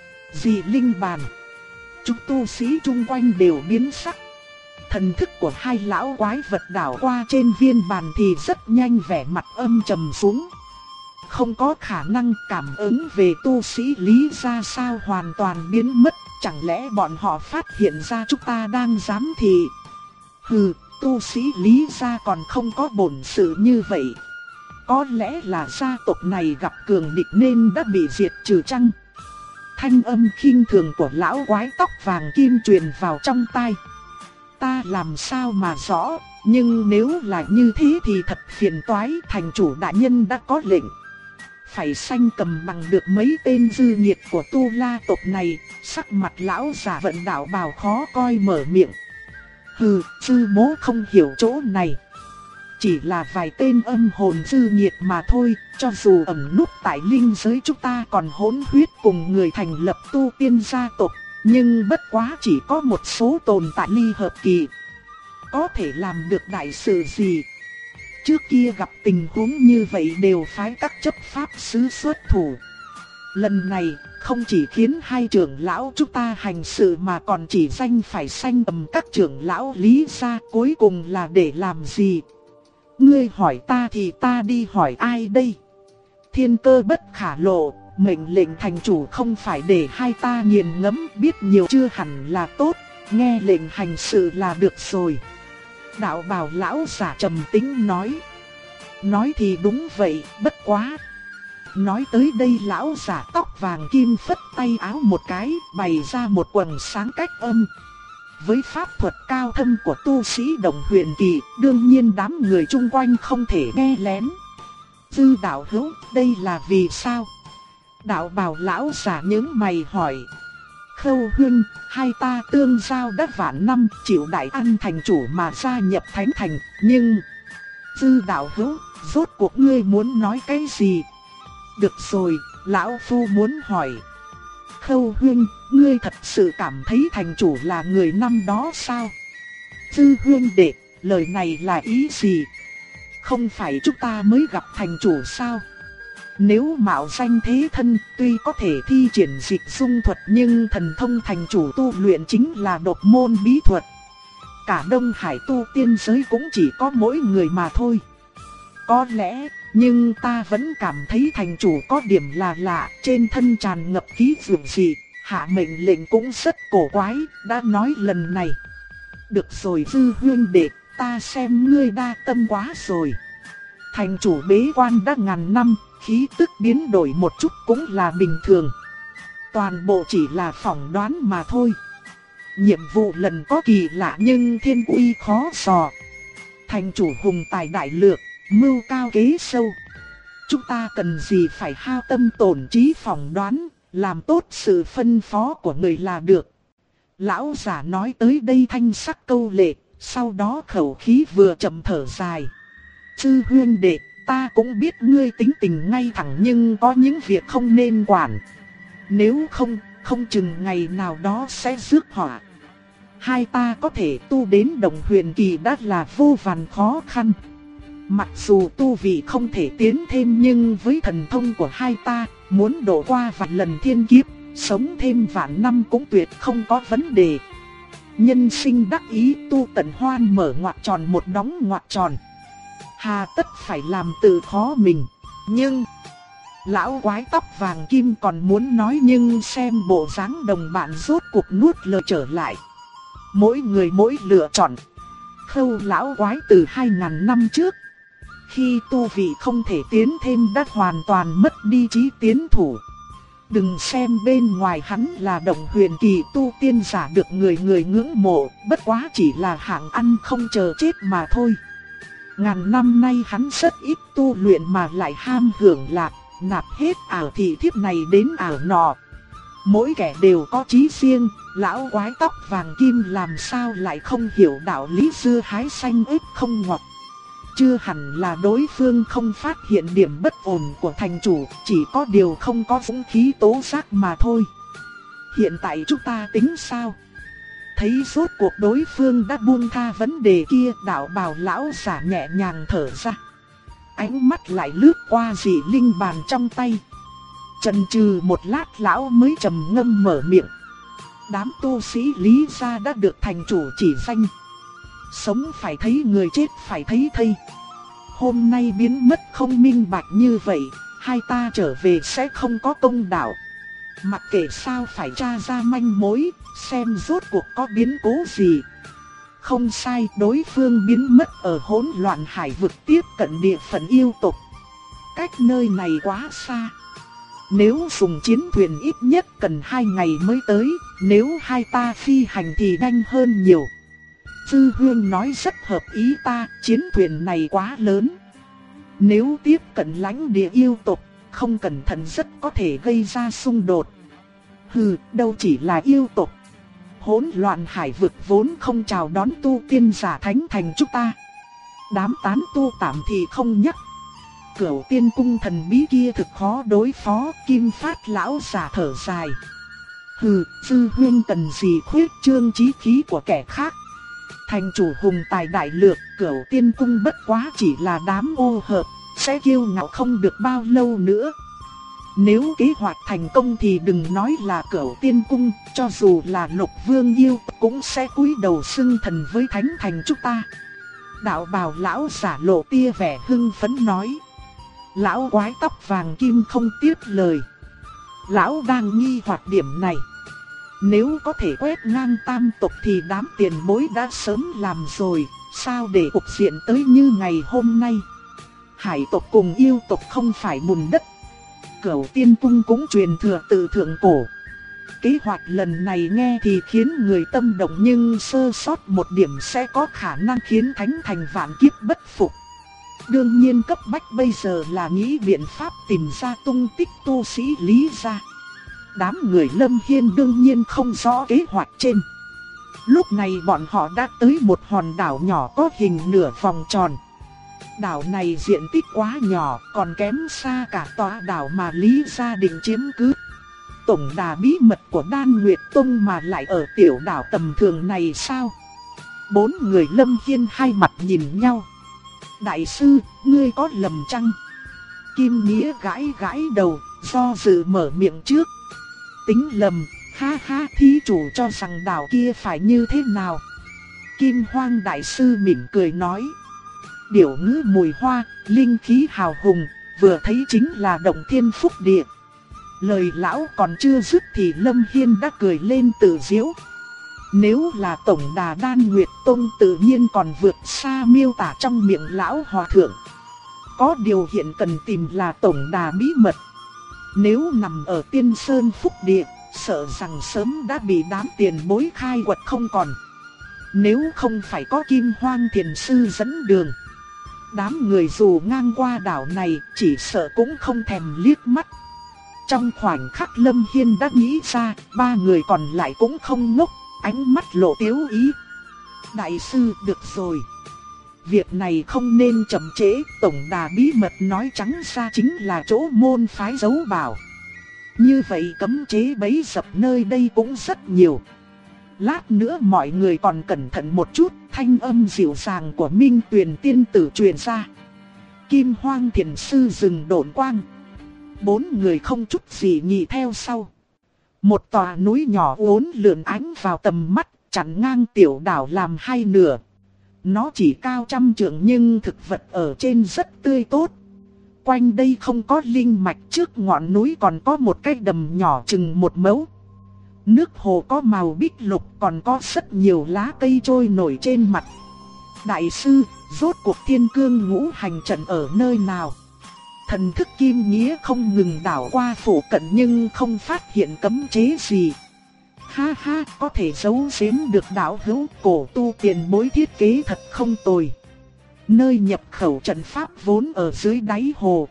Dị linh bàn. Chúng tu sĩ chung quanh đều biến sắc. Thần thức của hai lão quái vật đảo qua trên viên bàn thì rất nhanh vẻ mặt âm trầm xuống. Không có khả năng cảm ứng về tu sĩ Lý gia sao hoàn toàn biến mất. Chẳng lẽ bọn họ phát hiện ra chúng ta đang giám thị? Hừ, tu sĩ Lý gia còn không có bổn sự như vậy. Có lẽ là gia tộc này gặp cường địch nên đã bị diệt trừ chăng? Thanh âm khinh thường của lão quái tóc vàng kim truyền vào trong tai. Ta làm sao mà rõ, nhưng nếu là như thế thì thật phiền toái. Thành chủ đại nhân đã có lệnh phải sanh cầm bằng được mấy tên dư nghiệt của tu la tộc này. Sắc mặt lão giả vận đạo bào khó coi mở miệng. Hừ, sư bố không hiểu chỗ này. Chỉ là vài tên âm hồn dư nghiệt mà thôi. Cho dù ẩn núp tại linh giới chúng ta còn hỗn huyết cùng người thành lập tu tiên gia tộc, nhưng bất quá chỉ có một số tồn tại ly hợp kỳ. Có thể làm được đại sự gì? Trước kia gặp tình huống như vậy đều phái các chấp pháp sứ xuất thủ. Lần này không chỉ khiến hai trưởng lão chúng ta hành sự mà còn chỉ danh phải sanh tầm các trưởng lão Lý gia, cuối cùng là để làm gì? Ngươi hỏi ta thì ta đi hỏi ai đây? Thiên cơ bất khả lộ, mệnh lệnh thành chủ không phải để hai ta nghiền ngẫm, biết nhiều chưa hẳn là tốt, nghe lệnh hành sự là được rồi. Đạo bào lão giả trầm tĩnh nói. Nói thì đúng vậy, bất quá. Nói tới đây lão giả tóc vàng kim phất tay áo một cái, bày ra một quầng sáng cách âm. Với pháp thuật cao thâm của tu sĩ Động Huyền Kỳ, đương nhiên đám người chung quanh không thể nghe lén. Dư đạo hữu, đây là vì sao? Đạo bào lão giả nhướng mày hỏi. Khâu huynh, hai ta tương giao đã vạn năm, chịu đại ăn thành chủ mà gia nhập Thánh Thành, nhưng... Dư đạo hữu, rốt cuộc ngươi muốn nói cái gì? Được rồi, lão phu muốn hỏi. Khâu Huynh, ngươi thật sự cảm thấy thành chủ là người năm đó sao? Dư Huynh đệ, lời này là ý gì? Không phải chúng ta mới gặp thành chủ sao? Nếu mạo danh thế thân, tuy có thể thi triển dịch dung thuật nhưng thần thông thành chủ tu luyện chính là độc môn bí thuật. Cả Đông Hải tu tiên giới cũng chỉ có mỗi người mà thôi. Có lẽ, nhưng ta vẫn cảm thấy thành chủ có điểm là lạ, trên thân tràn ngập khí dường dị, hạ mệnh lệnh cũng rất cổ quái, đã nói lần này. Được rồi Dư Huynh đệ, ta xem ngươi đa tâm quá rồi. Thành chủ bế quan đã ngàn năm, khí tức biến đổi một chút cũng là bình thường. Toàn bộ chỉ là phỏng đoán mà thôi. Nhiệm vụ lần có kỳ lạ nhưng thiên uy khó dò. Thành chủ hùng tài đại lược, mưu cao kế sâu. Chúng ta cần gì phải hao tâm tổn trí phỏng đoán, làm tốt sự phân phó của người là được. Lão giả nói tới đây thanh sắc câu lệ, sau đó khẩu khí vừa chậm thở dài. Dư Huynh đệ, ta cũng biết ngươi tính tình ngay thẳng nhưng có những việc không nên quản. Nếu không chừng ngày nào đó sẽ rước họa. Hai ta có thể tu đến Đồng Huyền Kỳ đã là vô vàn khó khăn. Mặc dù tu vị không thể tiến thêm nhưng với thần thông của hai ta, muốn độ qua vạn lần thiên kiếp, sống thêm vạn năm cũng tuyệt không có vấn đề. Nhân sinh đắc ý tu tận hoan mở ngoặc tròn một đóng ngoặc tròn. Hà tất phải làm tự khó mình. Nhưng lão quái tóc vàng kim còn muốn nói nhưng xem bộ dáng đồng bạn rốt cuộc nuốt lời trở lại. Mỗi người mỗi lựa chọn. Khâu lão quái từ 2000 năm trước, khi tu vị không thể tiến thêm đã hoàn toàn mất đi trí tiến thủ. Đừng xem bên ngoài hắn là Đồng Huyền Kỳ tu tiên giả được người người ngưỡng mộ, bất quá chỉ là hạng ăn không chờ chết mà thôi. Ngàn năm nay hắn rất ít tu luyện mà lại ham hưởng lạc, nạp hết ảo thị thiếp này đến ảo nọ. Mỗi kẻ đều có chí riêng, lão quái tóc vàng kim làm sao lại không hiểu đạo lý dưa hái xanh ếch không ngọt. Chưa hẳn là đối phương không phát hiện điểm bất ổn của thành chủ, chỉ có điều không có dũng khí tố giác mà thôi. Hiện tại chúng ta tính sao? Thấy rốt cuộc đối phương đã buông tha vấn đề kia, đạo bào lão giả nhẹ nhàng thở ra. Ánh mắt lại lướt qua dị linh bàn trong tay. Chần chừ một lát lão mới trầm ngâm mở miệng. Đám tu sĩ Lý gia đã được thành chủ chỉ danh. Sống phải thấy người, chết phải thấy thây. Hôm nay biến mất không minh bạch như vậy, hai ta trở về sẽ không có công đạo. Mặc kệ sao phải tra ra manh mối, xem rốt cuộc có biến cố gì. Không sai, đối phương biến mất ở hỗn loạn hải vực tiếp cận địa phận yêu tộc. Cách nơi này quá xa. Nếu dùng chiến thuyền ít nhất cần 2 ngày mới tới, nếu hai ta phi hành thì nhanh hơn nhiều. Dư Huynh nói rất hợp ý ta, chiến thuyền này quá lớn. Nếu tiếp cận lãnh địa yêu tộc, không cẩn thận rất có thể gây ra xung đột. Hừ, đâu chỉ là yêu tộc. Hỗn loạn hải vực vốn không chào đón tu tiên giả thánh thành chúng ta. Đám tán tu tạm thì không nhắc. Cửu tiên cung thần bí kia thực khó đối phó, Kim Phát lão giả thở dài. Hừ, Dư Huynh cần gì khuyết trương chí khí của kẻ khác. Thành chủ hùng tài đại lược, Cửu tiên cung bất quá chỉ là đám ô hợp, sẽ kiêu ngạo không được bao lâu nữa. Nếu kế hoạch thành công thì đừng nói là Cửu tiên cung, cho dù là Lục Vương yêu cũng sẽ cúi đầu xưng thần với thánh thành chúng ta. Đạo bào lão giả lộ tia vẻ hưng phấn nói. Lão quái tóc vàng kim không tiếp lời. Lão đang nghi hoặc điểm này. Nếu có thể quét ngang tam tộc thì đám tiền bối đã sớm làm rồi, sao để cục diện tới như ngày hôm nay. Hải tộc cùng yêu tộc không phải bùn đất. Cửu tiên cung cũng truyền thừa từ thượng cổ. Kế hoạch lần này nghe thì khiến người tâm động nhưng sơ sót một điểm sẽ có khả năng khiến thánh thành vạn kiếp bất phục. Đương nhiên cấp bách bây giờ là nghĩ biện pháp tìm ra tung tích tu sĩ Lý gia. Đám người Lâm Hiên đương nhiên không rõ kế hoạch trên. Lúc này bọn họ đã tới một hòn đảo nhỏ có hình nửa vòng tròn. Đảo này diện tích quá nhỏ, còn kém xa cả tòa đảo mà Lý gia định chiếm cứ. tổng đà bí mật của Đan Nguyệt Tông mà lại ở tiểu đảo tầm thường này sao? Bốn người Lâm Hiên hai mặt nhìn nhau. Đại sư, ngươi có lầm chăng? Kim Nghĩa gãi gãi đầu, do dự mở miệng trước. Tính lầm, ha ha, thí chủ cho rằng đảo kia phải như thế nào? Kim Hoang đại sư mỉm cười nói. Điểu ngữ mùi hoa, linh khí hào hùng, vừa thấy chính là động thiên phúc địa. Lời lão còn chưa dứt thì Lâm Hiên đã cười lên tự giễu. Nếu là tổng đà Đan Nguyệt Tông tự nhiên còn vượt xa miêu tả trong miệng lão hòa thượng. Có điều hiện cần tìm là tổng đà bí mật. Nếu nằm ở Tiên Sơn Phúc Địa, sợ rằng sớm đã bị đám tiền bối khai quật không còn. Nếu không phải có Kim Hoang thiền sư dẫn đường, đám người dù ngang qua đảo này chỉ sợ cũng không thèm liếc mắt. Trong khoảnh khắc Lâm Hiên đã nghĩ ra, ba người còn lại cũng không ngốc, ánh mắt lộ tiếu ý. Đại sư, được rồi. Việc này không nên chậm trễ, tổng đà bí mật nói trắng ra chính là chỗ môn phái giấu bảo. Như vậy cấm chế bẫy dập nơi đây cũng rất nhiều. Lát nữa mọi người còn cẩn thận một chút, thanh âm dịu dàng của Minh Tuyền tiên tử truyền ra. Kim Hoang thiền sư dừng độn quang. Bốn người không chút gì nghĩ theo sau. Một tòa núi nhỏ uốn lượn ánh vào tầm mắt, chặn ngang tiểu đảo làm hai nửa. Nó chỉ cao 100 trượng nhưng thực vật ở trên rất tươi tốt. Quanh đây không có linh mạch, trước ngọn núi còn có một cái đầm nhỏ chừng 1 mẫu. Nước hồ có màu bích lục, còn có rất nhiều lá cây trôi nổi trên mặt. Đại sư, rốt cuộc Thiên Cương Ngũ Hành Trận ở nơi nào? Thần thức Kim Nghĩa không ngừng đảo qua phủ cận nhưng không phát hiện cấm chế gì. Ha ha, có thể giấu giếm được đạo hữu, cổ tu tiền bối thiết kế thật không tồi. Nơi nhập khẩu trận pháp vốn ở dưới đáy hồ.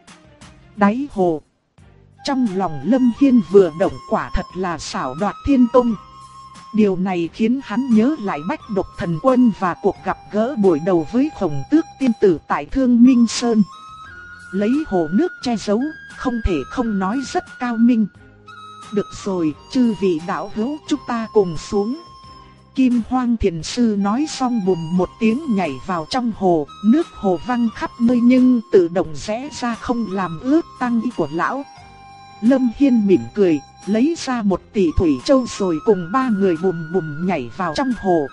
Đáy hồ. Trong lòng Lâm Hiên vừa động, quả thật là xảo đoạt thiên công. Điều này khiến hắn nhớ lại Bách Độc Thần Quân và cuộc gặp gỡ buổi đầu với Khổng Tước tiên tử tại Thương Minh Sơn. Lấy hồ nước che giấu, không thể không nói rất cao minh. Được rồi, chư vị đạo hữu, chúng ta cùng xuống. Kim Hoang thiền sư nói xong bùm một tiếng nhảy vào trong hồ, nước hồ văng khắp nơi nhưng tự động rẽ ra không làm ướt tăng y của lão. Lâm Hiên mỉm cười, lấy ra 1 tỷ thủy châu rồi cùng 3 người bùm bùm nhảy vào trong hồ.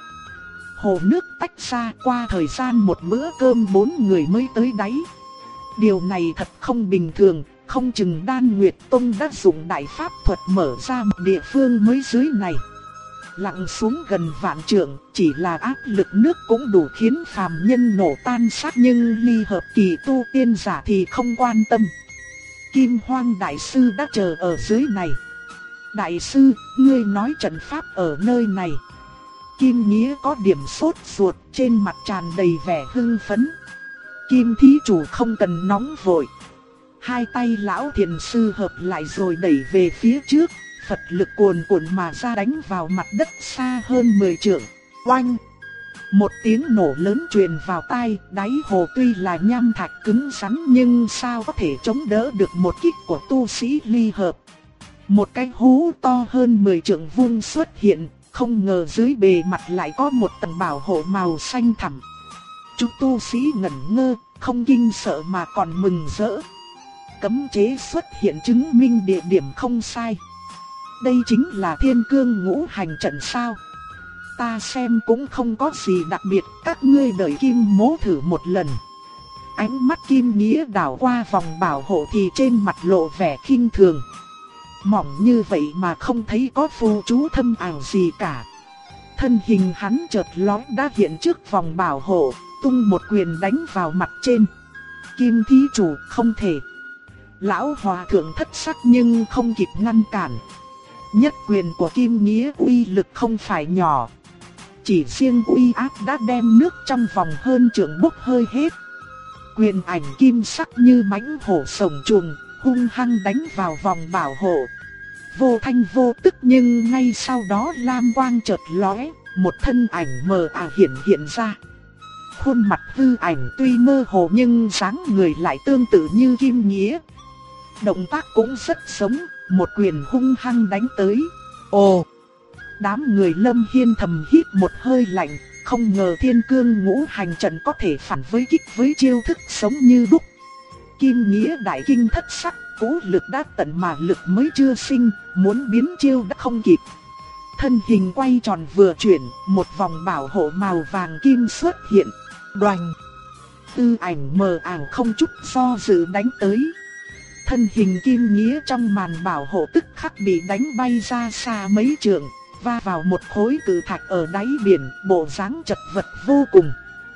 Hồ nước tách ra, qua thời gian một bữa cơm 4 người mới tới đáy. Điều này thật không bình thường, không chừng Đan Nguyệt Tông đã dùng đại pháp thuật mở ra một địa phương mới dưới này. Lặn xuống gần vạn trượng, chỉ là áp lực nước cũng đủ khiến phàm nhân nổ tan xác, nhưng ly hợp kỳ tu tiên giả thì không quan tâm. Kim Hoang đại sư đã chờ ở dưới này. Đại sư, ngươi nói trận pháp ở nơi này. Kim Nghĩa có điểm sốt ruột, trên mặt tràn đầy vẻ hưng phấn. Kim thí chủ không cần nóng vội. Hai tay lão thiền sư hợp lại rồi đẩy về phía trước, Phật lực cuồn cuộn mà ra đánh vào mặt đất xa hơn 10 trượng. Oanh! Một tiếng nổ lớn truyền vào tai, đáy hồ tuy là nham thạch cứng rắn nhưng sao có thể chống đỡ được một kích của tu sĩ ly hợp. Một cái hố to hơn 10 trượng vuông xuất hiện, không ngờ dưới bề mặt lại có một tầng bảo hộ màu xanh thẳm. Chúng tu sĩ ngẩn ngơ, không kinh sợ mà còn mừng rỡ. Cấm chế xuất hiện chứng minh địa điểm không sai. Đây chính là Thiên Cương Ngũ Hành Trận sao? Ta xem cũng không có gì đặc biệt, các ngươi đợi Kim Mỗ thử một lần. Ánh mắt Kim Nghĩa đảo qua vòng bảo hộ thì trên mặt lộ vẻ khinh thường. Mỏng như vậy mà không thấy có phù chú thâm ảo gì cả. Thân hình hắn chợt lóe đã hiện trước vòng bảo hộ, tung một quyền đánh vào mặt trên. Kim thí chủ không thể. Lão hòa thượng thất sắc nhưng không kịp ngăn cản. Nhất quyền của Kim Nghĩa uy lực không phải nhỏ. Chỉ riêng uy áp đã đem nước trong vòng hơn trượng bốc hơi hết. Quyền ảnh kim sắc như mãnh hổ sổng chuồng, hung hăng đánh vào vòng bảo hộ. Vô thanh vô tức nhưng ngay sau đó lam quang chợt lóe, một thân ảnh mờ ảo hiện ra. Khuôn mặt hư ảnh tuy mơ hồ nhưng dáng người lại tương tự như Kim Nghĩa. Động tác cũng rất giống, một quyền hung hăng đánh tới. Ồ! Đám người Lâm Hiên thầm hít một hơi lạnh, không ngờ Thiên Cương Ngũ Hành Trận có thể phản với kích với chiêu thức sống như đúc. Kim Nghĩa đại kinh thất sắc, cũ lực đã tận mà lực mới chưa sinh, muốn biến chiêu đã không kịp. Thân hình quay tròn vừa chuyển, một vòng bảo hộ màu vàng kim xuất hiện. Đoành! Tư ảnh mờ ảo không chút do dự đánh tới. Thân hình Kim Nghĩa trong màn bảo hộ tức khắc bị đánh bay ra xa mấy trượng, va vào một khối cự thạch ở đáy biển, bộ dáng chật vật vô cùng.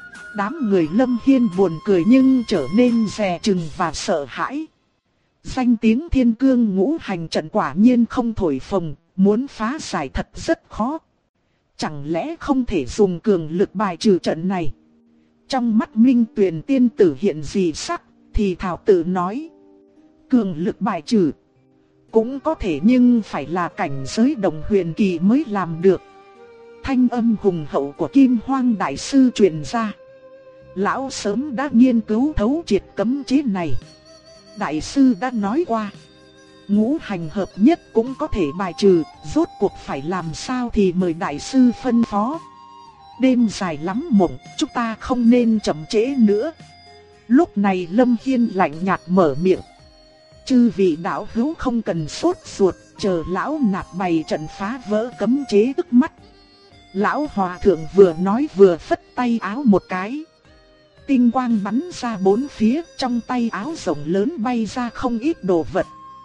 Đám người Lâm Hiên buồn cười nhưng trở nên dè chừng và sợ hãi. Danh tiếng Thiên Cương Ngũ Hành Trận quả nhiên không thổi phồng, muốn phá giải thật rất khó. Chẳng lẽ không thể dùng cường lực bài trừ trận này? Trong mắt Minh Tuyền tiên tử hiện dị sắc, thì thảo tự nói. Cường lực bài trừ cũng có thể nhưng phải là cảnh giới đồng huyền kỳ mới làm được. Thanh âm hùng hậu của Kim Hoang Đại Sư truyền ra. Lão sớm đã nghiên cứu thấu triệt cấm chế này. Đại sư đã nói qua, ngũ hành hợp nhất cũng có thể bài trừ, rốt cuộc phải làm sao thì mời đại sư phân phó. Đêm dài lắm mộng, chúng ta không nên chậm trễ nữa. Lúc này Lâm Hiên lạnh nhạt mở miệng. Chư vị đạo hữu không cần sốt ruột, chờ lão nạp bày trận phá vỡ cấm chế trước mắt. Lão hòa thượng vừa nói vừa phất tay áo một cái. Tinh quang bắn ra bốn phía, trong tay áo rộng lớn bay ra không ít đồ vật.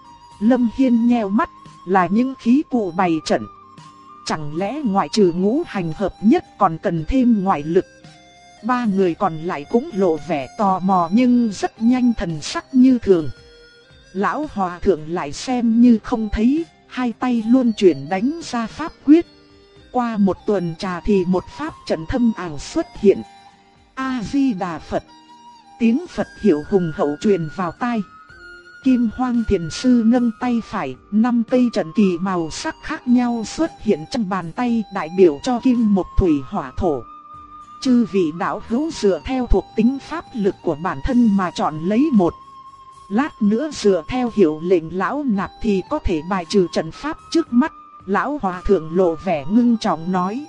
Lâm Hiên nheo mắt, là những khí cụ bày trận. Chẳng lẽ ngoại trừ ngũ hành hợp nhất còn cần thêm ngoại lực? Ba người còn lại cũng lộ vẻ tò mò nhưng rất nhanh thần sắc như thường. Lão hòa thượng lại xem như không thấy, hai tay luôn chuyển đánh ra pháp quyết. Qua một tuần trà thì một pháp trận thâm ảo xuất hiện. A-di-đà Phật. Tiếng Phật hiệu hùng hậu truyền vào tai. Kim Hoang Thiền Sư nâng tay phải, 5 cây trận kỳ màu sắc khác nhau xuất hiện trong bàn tay đại biểu cho kim mộc thủy hỏa thổ. Chư vị đạo hữu dựa theo thuộc tính pháp lực của bản thân mà chọn lấy một. Lát nữa dựa theo hiệu lệnh lão nạp thì có thể bài trừ trận pháp trước mắt. Lão hòa thượng lộ vẻ ngưng trọng nói.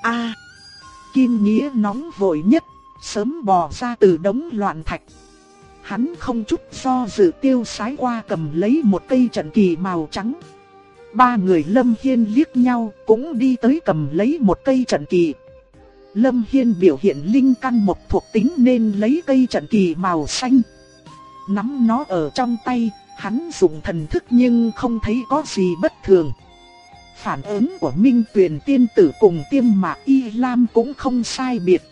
Kim Nghĩa nóng vội nhất, sớm bò ra từ đống loạn thạch. Hắn không chút do dự tiêu sái qua cầm lấy một cây trận kỳ màu trắng. Ba người Lâm Hiên liếc nhau cũng đi tới cầm lấy một cây trận kỳ. Lâm Hiên biểu hiện linh căn một thuộc tính nên lấy cây trận kỳ màu xanh. Nắm nó ở trong tay, hắn dùng thần thức nhưng không thấy có gì bất thường. Phản ứng của Minh Tuyền tiên tử cùng Tiêm Mạc Y Lam cũng không sai biệt.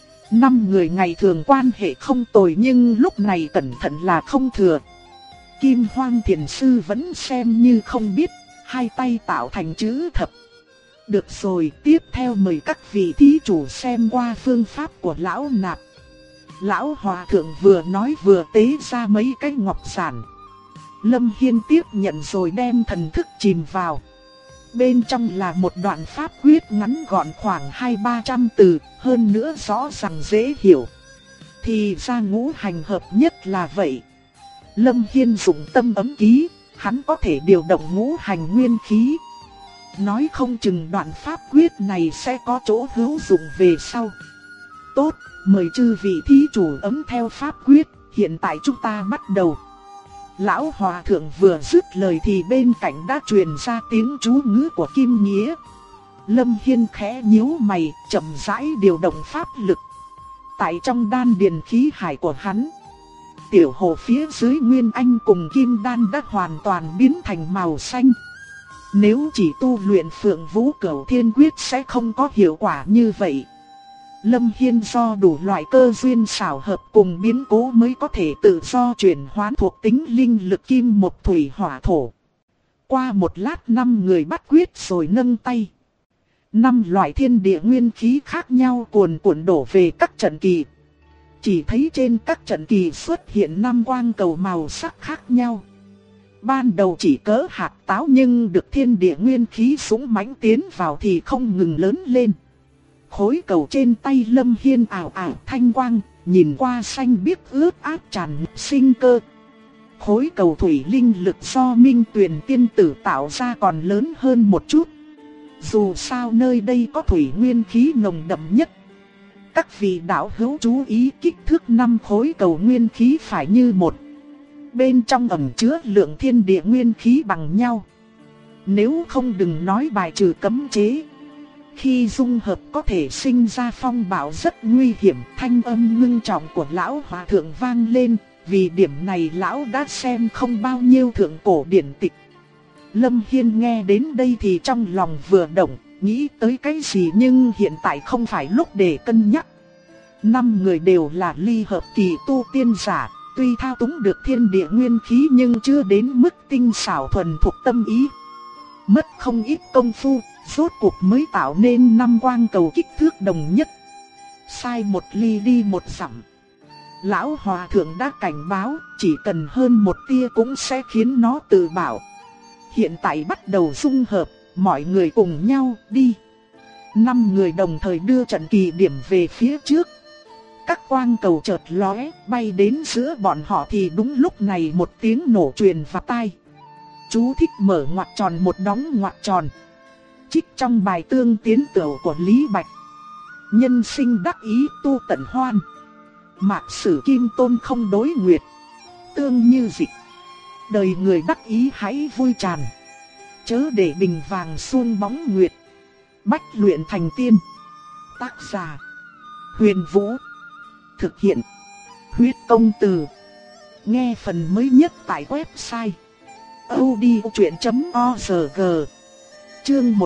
5 người ngày thường quan hệ không tồi nhưng lúc này cẩn thận là không thừa. Kim Hoang Thiền Sư vẫn xem như không biết, hai tay tạo thành chữ thập. Được rồi, tiếp theo mời các vị thí chủ xem qua phương pháp của lão nạp. Lão hòa thượng vừa nói vừa tế ra mấy cái ngọc giản. Lâm Hiên tiếp nhận rồi đem thần thức chìm vào. Bên trong là một đoạn pháp quyết ngắn gọn khoảng 200-300 từ, hơn nữa rõ ràng dễ hiểu. Thì ra ngũ hành hợp nhất là vậy. Lâm Hiên dùng tâm ấm ký, hắn có thể điều động ngũ hành nguyên khí. Nói không chừng đoạn pháp quyết này sẽ có chỗ hữu dụng về sau. Tốt, mời chư vị thí chủ ấm theo pháp quyết, hiện tại chúng ta bắt đầu. Lão hòa thượng vừa dứt lời thì bên cạnh đã truyền ra tiếng chú ngữ của Kim Nghĩa. Lâm Hiên khẽ nhíu mày, chậm rãi điều động pháp lực. Tại trong đan điền khí hải của hắn, tiểu hồ phía dưới Nguyên Anh cùng Kim Đan đã hoàn toàn biến thành màu xanh. Nếu chỉ tu luyện Phượng Vũ Cửu Thiên Quyết sẽ không có hiệu quả như vậy. Lâm Hiên do đủ loại cơ duyên xảo hợp cùng biến cố mới có thể tự do chuyển hóa thuộc tính linh lực kim mộc thủy hỏa thổ. Qua một lát 5 người bắt quyết rồi nâng tay. 5 loại thiên địa nguyên khí khác nhau cuồn cuộn đổ về các trận kỳ. Chỉ thấy trên các trận kỳ xuất hiện 5 quang cầu màu sắc khác nhau. Ban đầu chỉ cỡ hạt táo nhưng được thiên địa nguyên khí súng mãnh tiến vào thì không ngừng lớn lên. Khối cầu trên tay Lâm Hiên ảo ảo thanh quang, nhìn qua xanh biếc ướt át tràn sinh cơ. khối cầu thủy linh lực do Minh Tuyền tiên tử tạo ra còn lớn hơn một chút. Dù sao nơi đây có thủy nguyên khí nồng đậm nhất. Các vị đạo hữu chú ý kích thước 5 khối cầu nguyên khí phải như một. Bên trong ẩn chứa lượng thiên địa nguyên khí bằng nhau. Nếu không đừng nói bài trừ cấm chế. Khi dung hợp có thể sinh ra phong bạo rất nguy hiểm. Thanh âm ngưng trọng của lão hòa thượng vang lên. Vì điểm này lão đã xem không bao nhiêu thượng cổ điển tịch. Lâm Hiên nghe đến đây thì trong lòng vừa động, nghĩ tới cái gì nhưng hiện tại không phải lúc để cân nhắc. 5 người đều là ly hợp kỳ tu tiên giả, tuy thao túng được thiên địa nguyên khí nhưng chưa đến mức tinh xảo thuần thuộc tâm ý. Mất không ít công phu, rốt cuộc mới tạo nên 5 quang cầu kích thước đồng nhất. Sai một ly đi một dặm. Lão hòa thượng đã cảnh báo, chỉ cần hơn một tia cũng sẽ khiến nó tự bảo. Hiện tại bắt đầu dung hợp, mọi người cùng nhau đi. 5 người đồng thời đưa trận kỳ điểm về phía trước. Các quang cầu chợt lóe, bay đến giữa bọn họ thì đúng lúc này một tiếng nổ truyền vào tai. Chú thích mở ngoặc tròn một đóng ngoặc tròn. Trích trong bài tương tiến tửu của Lý Bạch. Nhân sinh đắc ý tu tận hoan. Mạc sử kim tôn không đối nguyệt. Tương như dịch. Đời người đắc ý hãy vui tràn. Chớ để bình vàng xuông bóng nguyệt. Bách luyện thành tiên. Tác giả Huyền Vũ. Thực hiện Huyết Công Từ. Nghe phần mới nhất tại website audiochuyện.org. Chương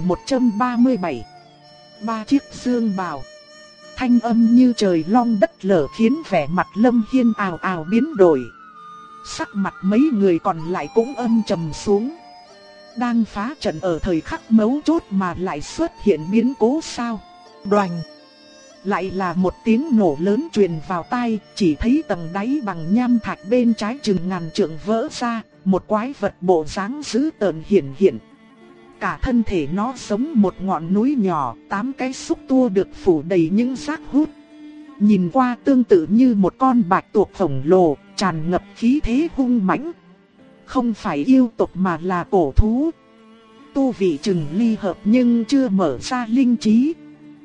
1137. 3 chiếc dương bào. Thanh âm như trời long đất lở khiến vẻ mặt Lâm Hiên ào ào biến đổi. Sắc mặt mấy người còn lại cũng âm trầm xuống. Đang phá trận ở thời khắc mấu chốt mà lại xuất hiện biến cố sao? Đoành! Lại là một tiếng nổ lớn truyền vào tai, chỉ thấy tầng đáy bằng nham thạch bên trái chừng ngàn trượng vỡ ra, một quái vật bộ dáng dữ tợn hiện. Cả thân thể nó giống một ngọn núi nhỏ, 8 cái xúc tua được phủ đầy những xác hút. Nhìn qua tương tự như một con bạch tuộc khổng lồ, tràn ngập khí thế hung mãnh. Không phải yêu tộc mà là cổ thú. Tu vị chừng ly hợp nhưng chưa mở ra linh trí.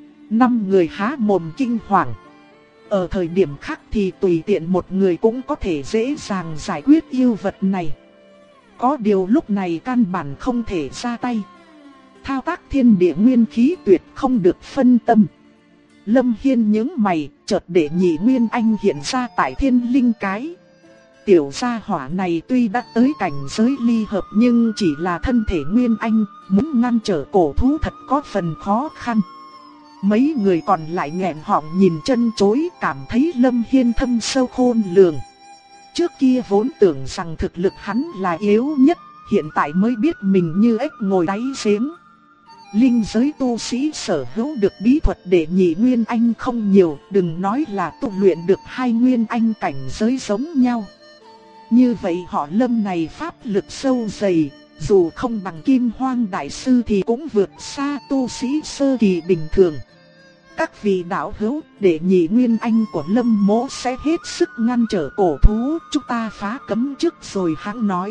5 người há mồm kinh hoàng. Ở thời điểm khác thì tùy tiện một người cũng có thể dễ dàng giải quyết yêu vật này. Có điều lúc này căn bản không thể ra tay. Thao tác thiên địa nguyên khí tuyệt không được phân tâm. Lâm Hiên nhướng mày, chợt để nhị nguyên anh hiện ra tại thiên linh cái. Tiểu gia hỏa này tuy đã tới cảnh giới ly hợp nhưng chỉ là thân thể nguyên anh, muốn ngăn trở cổ thú thật có phần khó khăn. Mấy người còn lại nghẹn họng nhìn chân chối, cảm thấy Lâm Hiên thâm sâu khôn lường. Trước kia vốn tưởng rằng thực lực hắn là yếu nhất, hiện tại mới biết mình như ếch ngồi đáy giếng. Linh giới tu sĩ sở hữu được bí thuật để nhị nguyên anh không nhiều, đừng nói là tu luyện được 2 nguyên anh cảnh giới giống nhau. Như vậy họ Lâm này pháp lực sâu dày, dù không bằng Kim Hoang đại sư thì cũng vượt xa tu sĩ sơ kỳ bình thường. Các vị đạo hữu, để nhị nguyên anh của Lâm mỗ sẽ hết sức ngăn trở cổ thú, chúng ta phá cấm trước rồi hãng nói.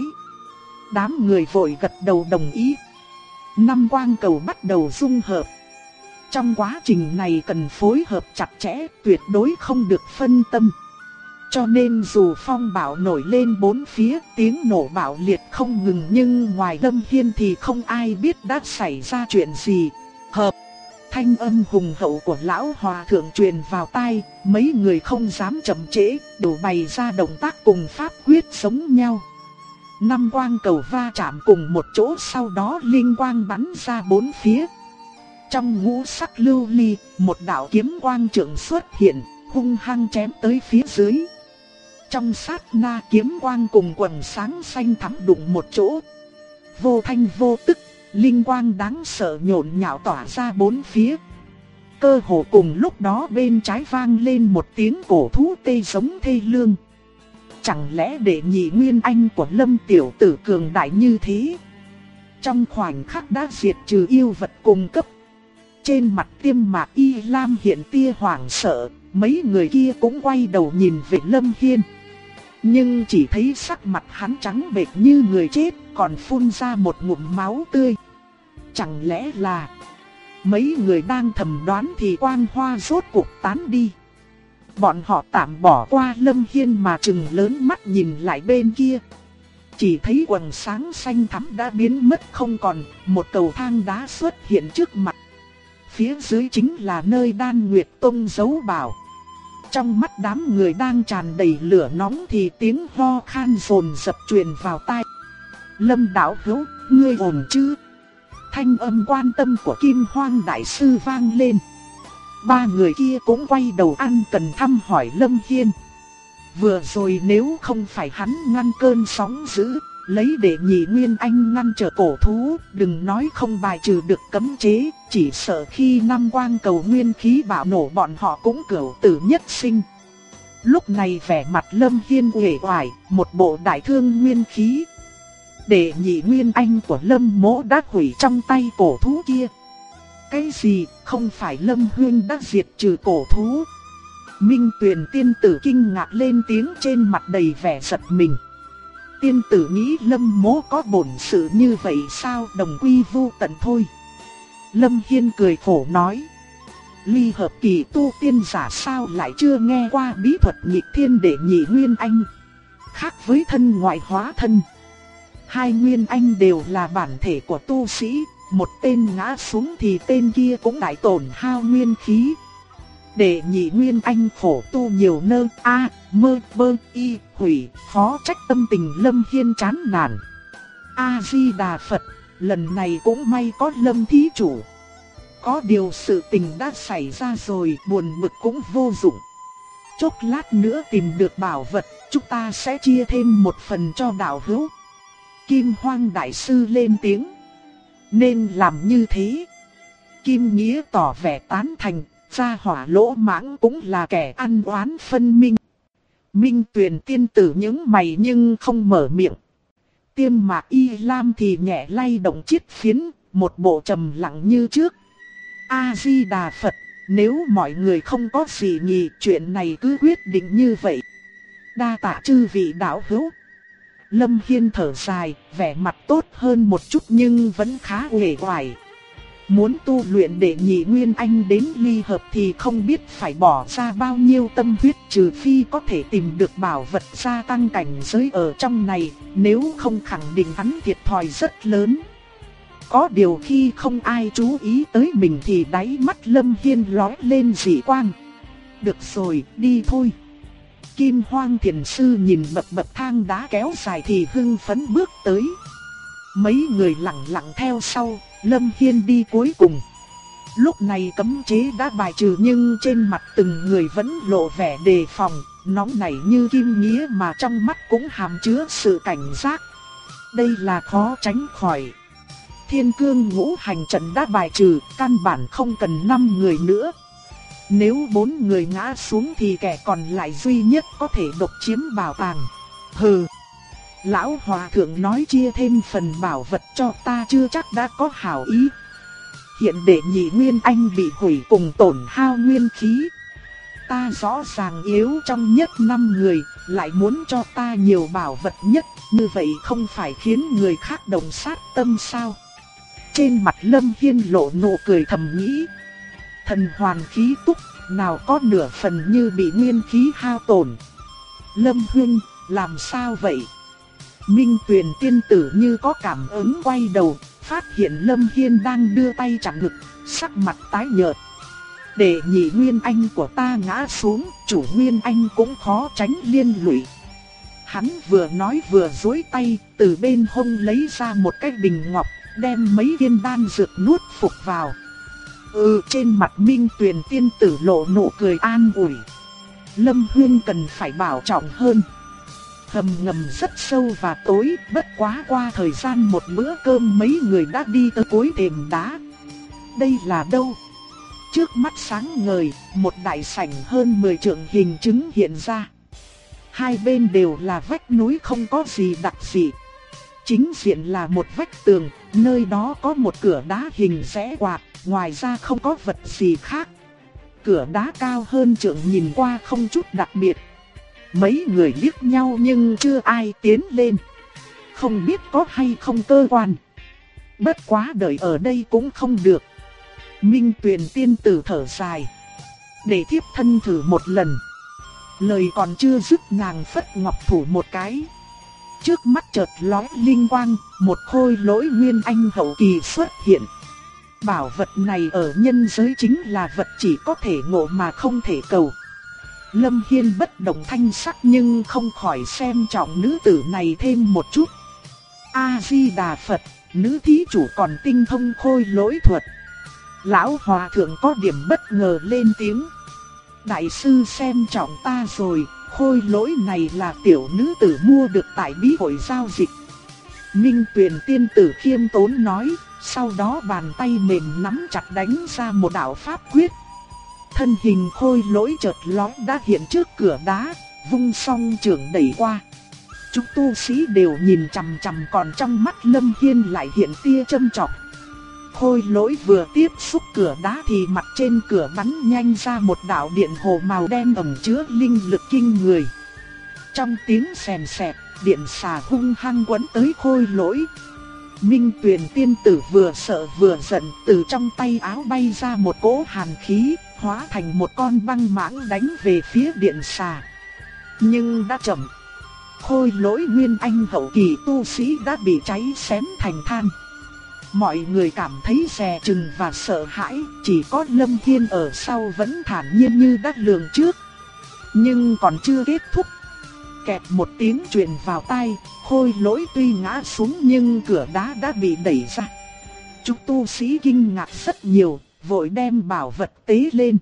Đám người vội gật đầu đồng ý. 5 quang cầu bắt đầu dung hợp. Trong quá trình này cần phối hợp chặt chẽ, tuyệt đối không được phân tâm. Cho nên dù phong bạo nổi lên 4 phía, tiếng nổ bạo liệt không ngừng, nhưng ngoài Lâm Hiên thì không ai biết đã xảy ra chuyện gì. Hợp! Thanh âm hùng hậu của lão hòa thượng truyền vào tai, mấy người không dám chậm trễ, đều bày ra động tác cùng pháp quyết giống nhau. 5 quang cầu va chạm cùng một chỗ, sau đó linh quang bắn ra 4 phía. Trong ngũ sắc lưu ly, một đạo kiếm quang trượng xuất hiện, hung hăng chém tới phía dưới. Trong sát na kiếm quang cùng quần sáng xanh thắm đụng một chỗ. Vô thanh vô tức, linh quang đáng sợ nhộn nhạo tỏa ra 4 phía. Cơ hồ cùng lúc đó bên trái vang lên một tiếng cổ thú tê giống thê lương. Chẳng lẽ để nhị nguyên anh của Lâm tiểu tử cường đại như thế? Trong khoảnh khắc đã diệt trừ yêu vật cùng cấp. Trên mặt Tiêm Mạc Y Lam hiện tia hoảng sợ, mấy người kia cũng quay đầu nhìn về Lâm Hiên. Nhưng chỉ thấy sắc mặt hắn trắng bệch như người chết, còn phun ra một ngụm máu tươi. Chẳng lẽ là mấy người đang thầm đoán thì quang hoa rốt cuộc tán đi. Bọn họ tạm bỏ qua Lâm Hiên mà trừng lớn mắt nhìn lại bên kia. Chỉ thấy quầng sáng xanh thắm đã biến mất không còn, một cầu thang đá xuất hiện trước mặt. Phía dưới chính là nơi Đan Nguyệt Tông giấu bảo. Trong mắt đám người đang tràn đầy lửa nóng thì tiếng ho khan dồn dập truyền vào tai. Lâm đạo hữu, ngươi ổn chứ? Thanh âm quan tâm của Kim Hoang Đại Sư vang lên. Ba người kia cũng quay đầu ăn cần thăm hỏi Lâm Hiên. Vừa rồi nếu không phải hắn ngăn cơn sóng dữ, lấy Đệ Nhị Nguyên Anh ngăn trở cổ thú, đừng nói không bài trừ được cấm chế, chỉ sợ khi năm quang cầu nguyên khí bạo nổ bọn họ cũng cửu tử nhất sinh. Lúc này vẻ mặt Lâm Hiên uể oải, một bộ đại thương nguyên khí. Đệ Nhị Nguyên Anh của Lâm Mỗ đã hủy trong tay cổ thú kia. Cái gì, không phải Lâm Huyên đã diệt trừ cổ thú? Minh Tuyền tiên tử kinh ngạc lên tiếng, trên mặt đầy vẻ giật mình. Tiên tử nghĩ Lâm Mỗ có bổn sự như vậy sao, đồng quy vu tận thôi. Lâm Hiên cười khổ nói. Ly hợp kỳ tu tiên giả sao lại chưa nghe qua bí thuật nghịch thiên Đệ Nhị Nguyên Anh. Khác với thân ngoại hóa thân, hai Nguyên Anh đều là bản thể của tu sĩ, một tên ngã xuống thì tên kia cũng đại tổn hao nguyên khí. Đệ Nhị Nguyên Anh khổ tu nhiều nơ mơ bơ y hủy, khó trách tâm tình Lâm Hiên chán nản. A Di Đà Phật, lần này cũng may có Lâm thí chủ. Có điều sự tình đã xảy ra rồi, buồn bực cũng vô dụng. Chốc lát nữa tìm được bảo vật, chúng ta sẽ chia thêm một phần cho đạo hữu. Kim Hoang Đại Sư lên tiếng. Nên làm như thế. Kim Nghĩa tỏ vẻ tán thành, gia hỏa lỗ mãng cũng là kẻ ăn oán phân minh. Minh Tuyền tiên tử nhướng mày nhưng không mở miệng. Tiêm Mạc Y Lam thì nhẹ lay động chiếc phiến, một bộ trầm lặng như trước. A Di Đà Phật, nếu mọi người không có gì nhỉ, chuyện này cứ quyết định như vậy. Đa tạ chư vị đạo hữu. Lâm Hiên thở dài, vẻ mặt tốt hơn một chút nhưng vẫn khá uể oải. Muốn tu luyện Đệ Nhị Nguyên Anh đến ly hợp thì không biết phải bỏ ra bao nhiêu tâm huyết, trừ phi có thể tìm được bảo vật gia tăng cảnh giới ở trong này, nếu không khẳng định hắn thiệt thòi rất lớn. Có điều khi không ai chú ý tới mình thì đáy mắt Lâm Hiên lóe lên dị quang. Được rồi, đi thôi. Kim Hoang Thiền Sư nhìn bậc thang đá kéo dài thì hưng phấn bước tới. Mấy người lặng lặng theo sau, Lâm Hiên đi cuối cùng. Lúc này cấm chế đã bài trừ nhưng trên mặt từng người vẫn lộ vẻ đề phòng, nóng nảy như Kim Nghĩa mà trong mắt cũng hàm chứa sự cảnh giác. Đây là khó tránh khỏi. Thiên Cương Ngũ Hành trận đã bài trừ, căn bản không cần 5 người nữa. Nếu 4 người ngã xuống thì kẻ còn lại duy nhất có thể độc chiếm bảo tàng. Hừ. Lão Hòa Thượng nói chia thêm phần bảo vật cho ta chưa chắc đã có hảo ý. Hiện Đệ Nhị Nguyên Anh bị hủy cùng tổn hao nguyên khí. Ta rõ ràng yếu trong nhất 5 người, lại muốn cho ta nhiều bảo vật nhất, như vậy không phải khiến người khác đồng sát tâm sao? Trên mặt Lâm Hiên lộ nụ cười thầm nghĩ. Thần hoàn khí túc, nào có nửa phần như bị nguyên khí hao tổn. Lâm Huynh, làm sao vậy? Minh Tuyền tiên tử như có cảm ứng quay đầu, phát hiện Lâm Hiên đang đưa tay chặn ngực, sắc mặt tái nhợt. Đệ Nhị Nguyên Anh của ta ngã xuống, chủ Nguyên Anh cũng khó tránh liên lụy. Hắn vừa nói vừa duỗi tay, từ bên hông lấy ra một cái bình ngọc, đem mấy viên đan dược nuốt phục vào. Trên mặt Minh Tuyền tiên tử lộ nụ cười an ủi. Lâm Huyên cần phải bảo trọng hơn. Hầm ngầm rất sâu và tối, bất quá qua thời gian một bữa cơm mấy người đã đi tới cuối thềm đá. Đây là đâu? Trước mắt sáng ngời, một đại sảnh hơn 10 trượng hình chứng hiện ra. Hai bên đều là vách núi không có gì đặc dị. Chính diện là một vách tường, nơi đó có một cửa đá hình rẽ quạt, ngoài ra không có vật gì khác. Cửa đá cao hơn trượng nhìn qua không chút đặc biệt. Mấy người liếc nhau nhưng chưa ai tiến lên. Không biết có hay không cơ quan. Bất quá đợi ở đây cũng không được. Minh Tuyền tiên tử thở dài. Để thiếp thân thử một lần. Lời còn chưa dứt nàng phất ngọc thủ một cái. Trước mắt chợt lóe linh quang, một khôi lỗi nguyên anh hậu kỳ xuất hiện. Bảo vật này ở nhân giới chính là vật chỉ có thể ngộ mà không thể cầu. Lâm Hiên bất động thanh sắc nhưng không khỏi xem trọng nữ tử này thêm một chút. A-di-đà Phật, nữ thí chủ còn tinh thông khôi lỗi thuật. Lão hòa thượng có điểm bất ngờ lên tiếng. Đại sư xem trọng ta rồi, khôi lỗi này là tiểu nữ tử mua được tại bí hội giao dịch. Minh Tuyền tiên tử khiêm tốn nói, sau đó bàn tay mềm nắm chặt đánh ra một đạo pháp quyết. Thân hình khôi lỗi chợt lóe đã hiện trước cửa đá, vung song trường đẩy qua. Chúng tu sĩ đều nhìn chằm chằm, còn trong mắt Lâm Hiên lại hiện tia châm chọc. Khôi lỗi vừa tiếp xúc cửa đá thì mặt trên cửa bắn nhanh ra một đạo điện hồ màu đen ẩn chứa linh lực kinh người. Trong tiếng xèn xẹt, điện xà hung hăng quấn tới khôi lỗi. Minh Tuyền tiên tử vừa sợ vừa giận, từ trong tay áo bay ra một cỗ hàn khí, hóa thành một con băng mãng đánh về phía điện xà. Nhưng đã chậm. Khôi lỗi nguyên anh hậu kỳ tu sĩ đã bị cháy xém thành than. Mọi người cảm thấy dè chừng và sợ hãi, chỉ có Lâm Hiên ở sau vẫn thản nhiên như đã lường trước. Nhưng còn chưa kết thúc. Kẹt một tiếng truyền vào tai, khôi lỗi tuy ngã xuống nhưng cửa đá đã bị đẩy ra. Chúng tu sĩ kinh ngạc rất nhiều, vội đem bảo vật tế lên.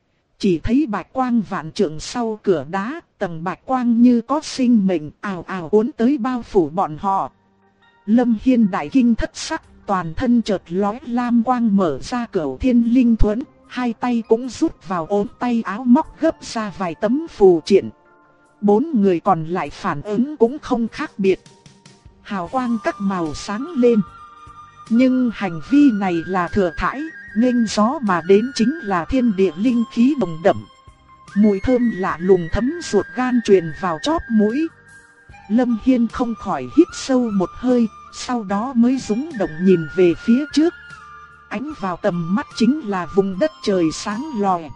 Chỉ thấy bạch quang vạn trượng sau cửa đá, tầng bạch quang như có sinh mệnh ào ào cuốn tới bao phủ bọn họ. Lâm Hiên đại kinh thất sắc, toàn thân chợt lóe lam quang mở ra Cửu Thiên Linh Thuẫn, hai tay cũng rút vào ốm tay áo móc gấp ra vài tấm phù triện. 4 người còn lại phản ứng cũng không khác biệt. Hào quang các màu sáng lên. Nhưng hành vi này là thừa thãi, nghênh gió mà đến chính là thiên địa linh khí nồng đậm. Mùi thơm lạ lùng thấm ruột gan truyền vào chóp mũi. Lâm Hiên không khỏi hít sâu một hơi, sau đó mới dũng động nhìn về phía trước. Ánh vào tầm mắt chính là vùng đất trời sáng lòe.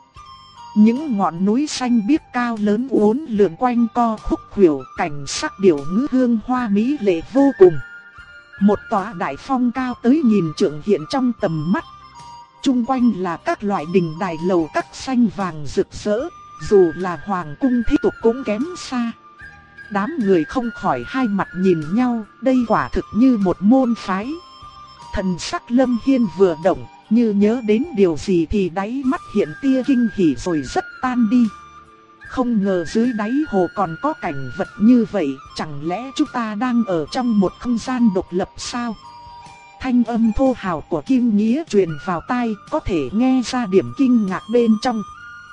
Những ngọn núi xanh biếc cao lớn uốn lượn quanh co khúc khuỷu, cảnh sắc điệu ngữ hương hoa mỹ lệ vô cùng. Một tòa đại phong cao tới nhìn trượng hiện trong tầm mắt. Trung quanh là các loại đình đài lầu các xanh vàng rực rỡ, dù là hoàng cung thế tục cũng kém xa. Đám người không khỏi hai mặt nhìn nhau, đây quả thực như một môn phái. Thần sắc Lâm Hiên vừa động, như nhớ đến điều gì thì đáy mắt hiện tia kinh hỉ rồi rất tan đi. Không ngờ dưới đáy hồ còn có cảnh vật như vậy, chẳng lẽ chúng ta đang ở trong một không gian độc lập sao? Thanh âm thô hào của Kim Nghĩa truyền vào tai, có thể nghe ra điểm kinh ngạc bên trong.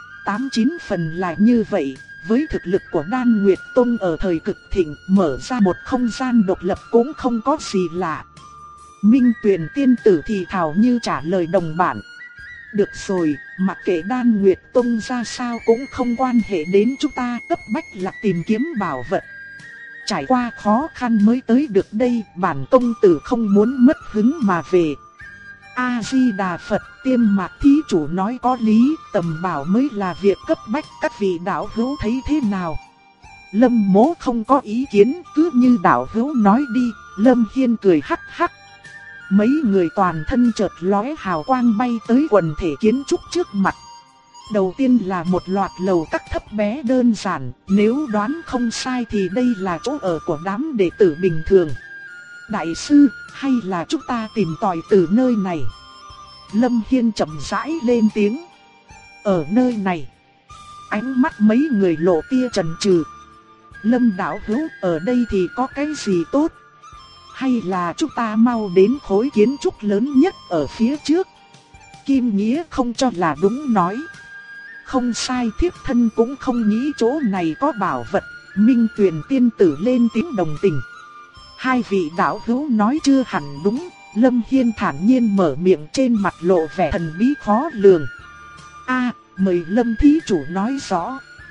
8-9 phần là như vậy, với thực lực của Đan Nguyệt Tông ở thời cực thịnh, mở ra một không gian độc lập cũng không có gì lạ. Minh Tuyền tiên tử thì thào như trả lời đồng bạn. Được rồi, mặc kệ Đan Nguyệt Tông ra sao cũng không quan hệ đến chúng ta, cấp bách là tìm kiếm bảo vật. Trải qua khó khăn mới tới được đây, bản công tử không muốn mất hứng mà về. A-di-đà Phật, Tiêm Mạc thí chủ nói có lý, tầm bảo mới là việc cấp bách, các vị đạo hữu thấy thế nào? Lâm Mỗ không có ý kiến, cứ như đạo hữu nói đi. Lâm Hiên cười hắc hắc. Mấy người toàn thân chợt lóe hào quang bay tới quần thể kiến trúc trước mặt. Đầu tiên là một loạt lầu các thấp bé đơn giản, nếu đoán không sai thì đây là chỗ ở của đám đệ tử bình thường. Đại sư, hay là chúng ta tìm tòi từ nơi này? Lâm Hiên chậm rãi lên tiếng. Ở nơi này, ánh mắt mấy người lộ tia chần chừ. Lâm đạo hữu, ở đây thì có cái gì tốt? Hay là chúng ta mau đến khối kiến trúc lớn nhất ở phía trước? Kim Nghĩa không cho là đúng nói. Không sai, thiếp thân cũng không nghĩ chỗ này có bảo vật. Minh Tuyền tiên tử lên tiếng đồng tình. Hai vị đạo hữu nói chưa hẳn đúng. Lâm Hiên thản nhiên mở miệng, trên mặt lộ vẻ thần bí khó lường. Mời Lâm thí chủ nói rõ.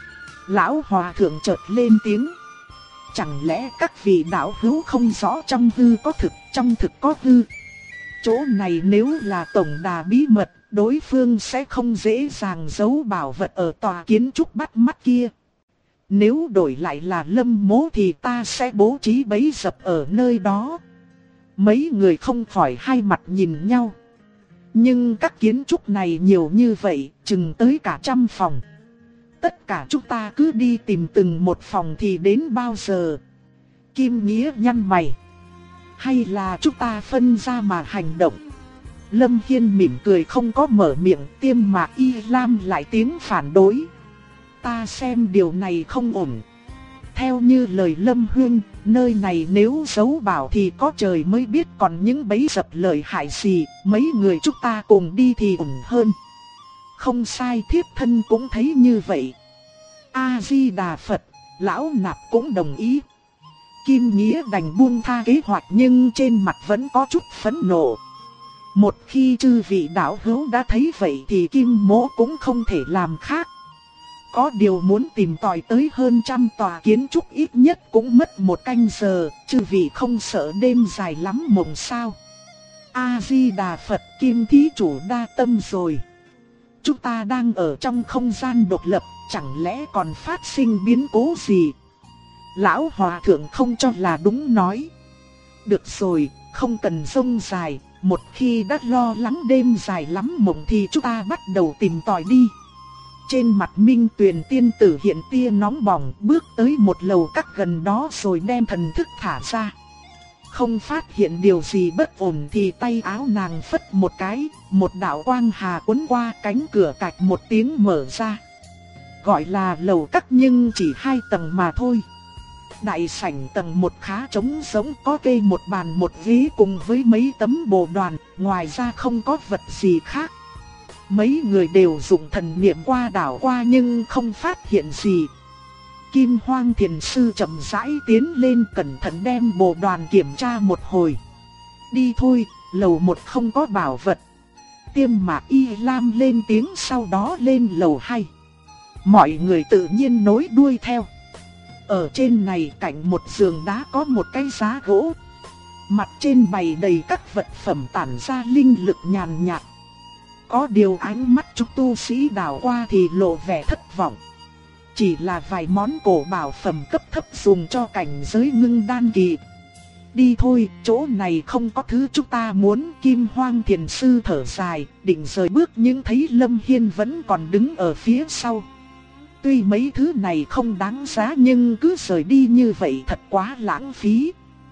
Lão Hòa Thượng chợt lên tiếng. Chẳng lẽ các vị đạo hữu không rõ trong hư có thực, trong thực có hư? Chỗ này nếu là tổng đà bí mật, đối phương sẽ không dễ dàng giấu bảo vật ở tòa kiến trúc bắt mắt kia. Nếu đổi lại là Lâm Mỗ thì ta sẽ bố trí bẫy dập ở nơi đó. Mấy người không khỏi hai mặt nhìn nhau. Nhưng các kiến trúc này nhiều như vậy, chừng tới cả 100 phòng. Tất cả chúng ta cứ đi tìm từng một phòng thì đến bao giờ? Kim Nghĩa nhăn mày. Hay là chúng ta phân ra mà hành động? Lâm Hiên mỉm cười không có mở miệng, Tiêm Mạc Y Lam lại tiếng phản đối. Ta xem điều này không ổn. Theo như lời Lâm Huyên, nơi này nếu giấu bảo thì có trời mới biết, còn những bẫy dập lợi hại gì, mấy người chúng ta cùng đi thì ổn hơn. Không sai, thiếp thân cũng thấy như vậy. A-di-đà Phật, Lão Nạp cũng đồng ý. Kim Nghĩa đành buông tha kế hoạch nhưng trên mặt vẫn có chút phẫn nộ. Một khi chư vị đạo hữu đã thấy vậy thì Kim Mỗ cũng không thể làm khác. Có điều muốn tìm tòi tới hơn 100 tòa kiến trúc ít nhất cũng mất 1 canh giờ, chư vị không sợ đêm dài lắm mộng sao? A-di-đà Phật, Kim thí chủ đa tâm rồi. Chúng ta đang ở trong không gian độc lập, chẳng lẽ còn phát sinh biến cố gì? Lão Hòa Thượng không cho là đúng nói. Được rồi, không cần rông dài, một khi đã lo lắng đêm dài lắm mộng thì chúng ta bắt đầu tìm tòi đi. Trên mặt Minh Tuyền tiên tử hiện tia nóng bỏng, bước tới một lầu các gần đó rồi đem thần thức thả ra. Không phát hiện điều gì bất ổn thì tay áo nàng phất một cái, một đạo quang hà cuốn qua, cánh cửa cạch một tiếng mở ra. Gọi là lầu các nhưng chỉ 2 tầng mà thôi. Đại sảnh tầng 1 khá trống rỗng, có kê một bàn một ghế cùng với mấy tấm bồ đoàn, ngoài ra không có vật gì khác. Mấy người đều dùng thần niệm qua đảo qua nhưng không phát hiện gì. Kim Hoang Thiền Sư chậm rãi tiến lên cẩn thận đem bồ đoàn kiểm tra một hồi. Đi thôi, lầu 1 không có bảo vật. Tiêm Mạc Y Lam lên tiếng, sau đó lên lầu 2. Mọi người tự nhiên nối đuôi theo. Ở trên này cạnh một giường đá có một cái giá gỗ. Mặt trên bày đầy các vật phẩm tản ra linh lực nhàn nhạt. Có điều ánh mắt chúng tu sĩ đảo qua thì lộ vẻ thất vọng. Chỉ là vài món cổ bảo phẩm cấp thấp dùng cho cảnh giới ngưng đan kỳ. Đi thôi, chỗ này không có thứ chúng ta muốn. Kim Hoang Thiền Sư thở dài, định rời bước nhưng thấy Lâm Hiên vẫn còn đứng ở phía sau. Tuy mấy thứ này không đáng giá nhưng cứ rời đi như vậy thật quá lãng phí.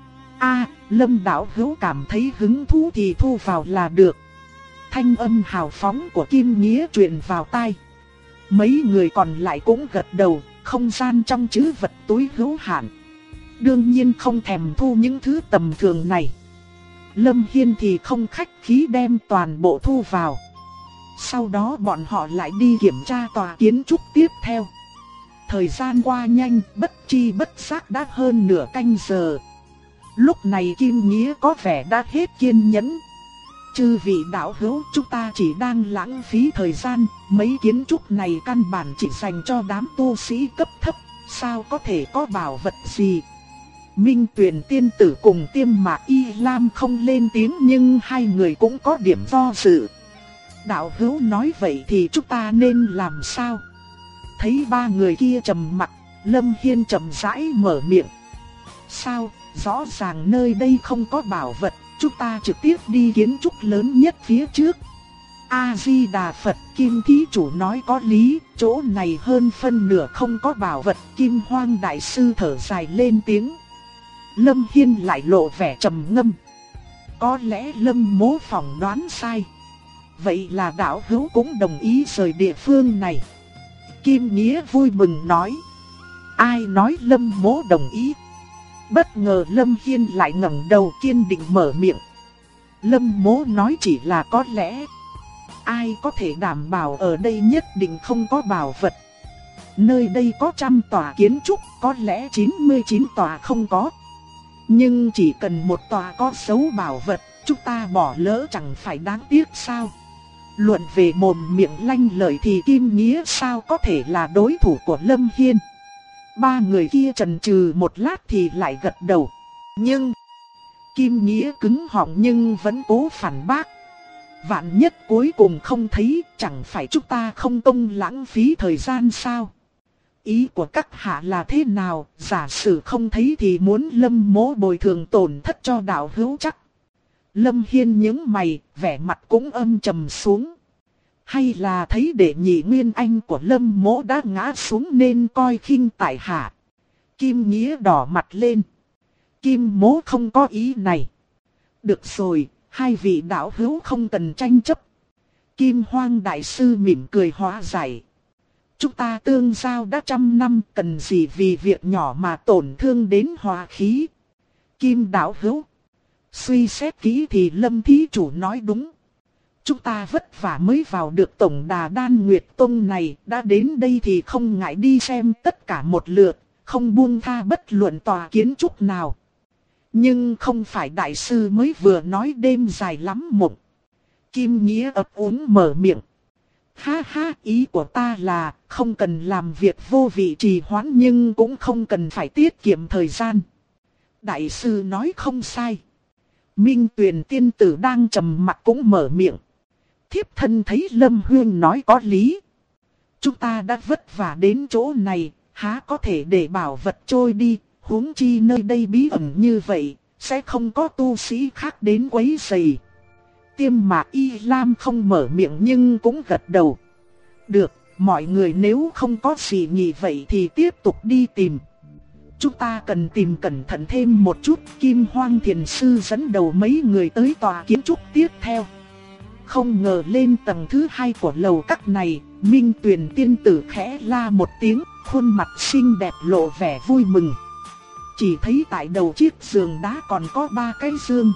Lâm đạo hữu cảm thấy hứng thú thì thu vào là được. Thanh âm hào phóng của Kim Nghĩa truyền vào tai. Mấy người còn lại cũng gật đầu, không gian trong trữ vật túi hữu hạn. Đương nhiên không thèm thu những thứ tầm thường này. Lâm Hiên thì không khách khí đem toàn bộ thu vào. Sau đó bọn họ lại đi kiểm tra tòa kiến trúc tiếp theo. Thời gian qua nhanh, bất chi bất giác đã hơn nửa canh giờ. Lúc này Kim Nghĩa có vẻ đã hết kiên nhẫn. Chư vị đạo hữu, chúng ta chỉ đang lãng phí thời gian, mấy kiến trúc này căn bản chỉ dành cho đám tu sĩ cấp thấp, sao có thể có bảo vật gì. Minh Tuyền tiên tử cùng Tiêm Mạc Y Lam không lên tiếng nhưng hai người cũng có điểm do dự. Đạo hữu nói vậy thì chúng ta nên làm sao? Thấy ba người kia trầm mặc, Lâm Hiên chậm rãi mở miệng. Sao, rõ ràng nơi đây không có bảo vật, chúng ta trực tiếp đi kiến trúc lớn nhất phía trước. A-di-đà Phật, Kim thí chủ nói có lý, chỗ này hơn phân nửa không có bảo vật. Kim Hoang Đại Sư thở dài lên tiếng. Lâm Hiên lại lộ vẻ trầm ngâm. Có lẽ Lâm Mỗ phỏng đoán sai. Vậy là đạo hữu cũng đồng ý rời địa phương này. Kim Nghĩa vui mừng nói. Ai nói Lâm Mỗ đồng ý? Bất ngờ Lâm Hiên lại ngẩng đầu kiên định mở miệng. Lâm Mỗ nói chỉ là có lẽ. Ai có thể đảm bảo ở đây nhất định không có bảo vật? Nơi đây có 100 tòa kiến trúc, có lẽ 99 tòa không có. Nhưng chỉ cần một tòa có dấu bảo vật, chúng ta bỏ lỡ chẳng phải đáng tiếc sao? Luận về mồm miệng lanh lợi thì Kim Nghĩa sao có thể là đối thủ của Lâm Hiên. Ba người kia chần chừ một lát thì lại gật đầu. Nhưng Kim Nghĩa cứng họng nhưng vẫn cố phản bác. Vạn nhất cuối cùng không thấy, chẳng phải chúng ta không công lãng phí thời gian sao? Ý của các hạ là thế nào? Giả sử không thấy thì muốn Lâm Mỗ bồi thường tổn thất cho đạo hữu chắc. Lâm Hiên nhướng mày, vẻ mặt cũng âm trầm xuống. Hay là thấy đệ nhị nguyên anh của Lâm Mỗ đã ngã xuống nên coi khinh tại hạ? Kim Nghĩa đỏ mặt lên. Kim Mỗ không có ý này. Được rồi, hai vị đạo hữu không cần tranh chấp. Kim Hoang đại sư mỉm cười hóa giải. Chúng ta tương giao đã 100 năm, cần gì vì việc nhỏ mà tổn thương đến hòa khí. Kim đạo hữu, suy xét kỹ thì Lâm thí chủ nói đúng. Chúng ta vất vả mới vào được tổng đà Đan Nguyệt Tông này, đã đến đây thì không ngại đi xem tất cả một lượt, không buông tha bất luận tòa kiến trúc nào. Nhưng không phải đại sư mới vừa nói đêm dài lắm mộng. Kim Nghĩa ấp úng mở miệng. Ha ha, ý của ta là không cần làm việc vô vị trì hoãn nhưng cũng không cần phải tiết kiệm thời gian. Đại sư nói không sai. Minh Tuyền tiên tử đang trầm mặt cũng mở miệng. Thiếp thân thấy Lâm Huyên nói có lý. Chúng ta đã vất vả đến chỗ này, há có thể để bảo vật trôi đi, huống chi nơi đây bí ẩn như vậy, sẽ không có tu sĩ khác đến quấy rầy. Tiêm Mạc Y Lam không mở miệng nhưng cũng gật đầu. Được, mọi người nếu không có gì nghĩ vậy thì tiếp tục đi tìm. Chúng ta cần tìm cẩn thận thêm một chút. Kim Hoang Thiền Sư dẫn đầu mấy người tới tòa kiến trúc tiếp theo. Không ngờ lên tầng thứ 2 của lầu các này, Minh Tuyền tiên tử khẽ la một tiếng, khuôn mặt xinh đẹp lộ vẻ vui mừng. Chỉ thấy tại đầu chiếc giường đá còn có 3 cái dương.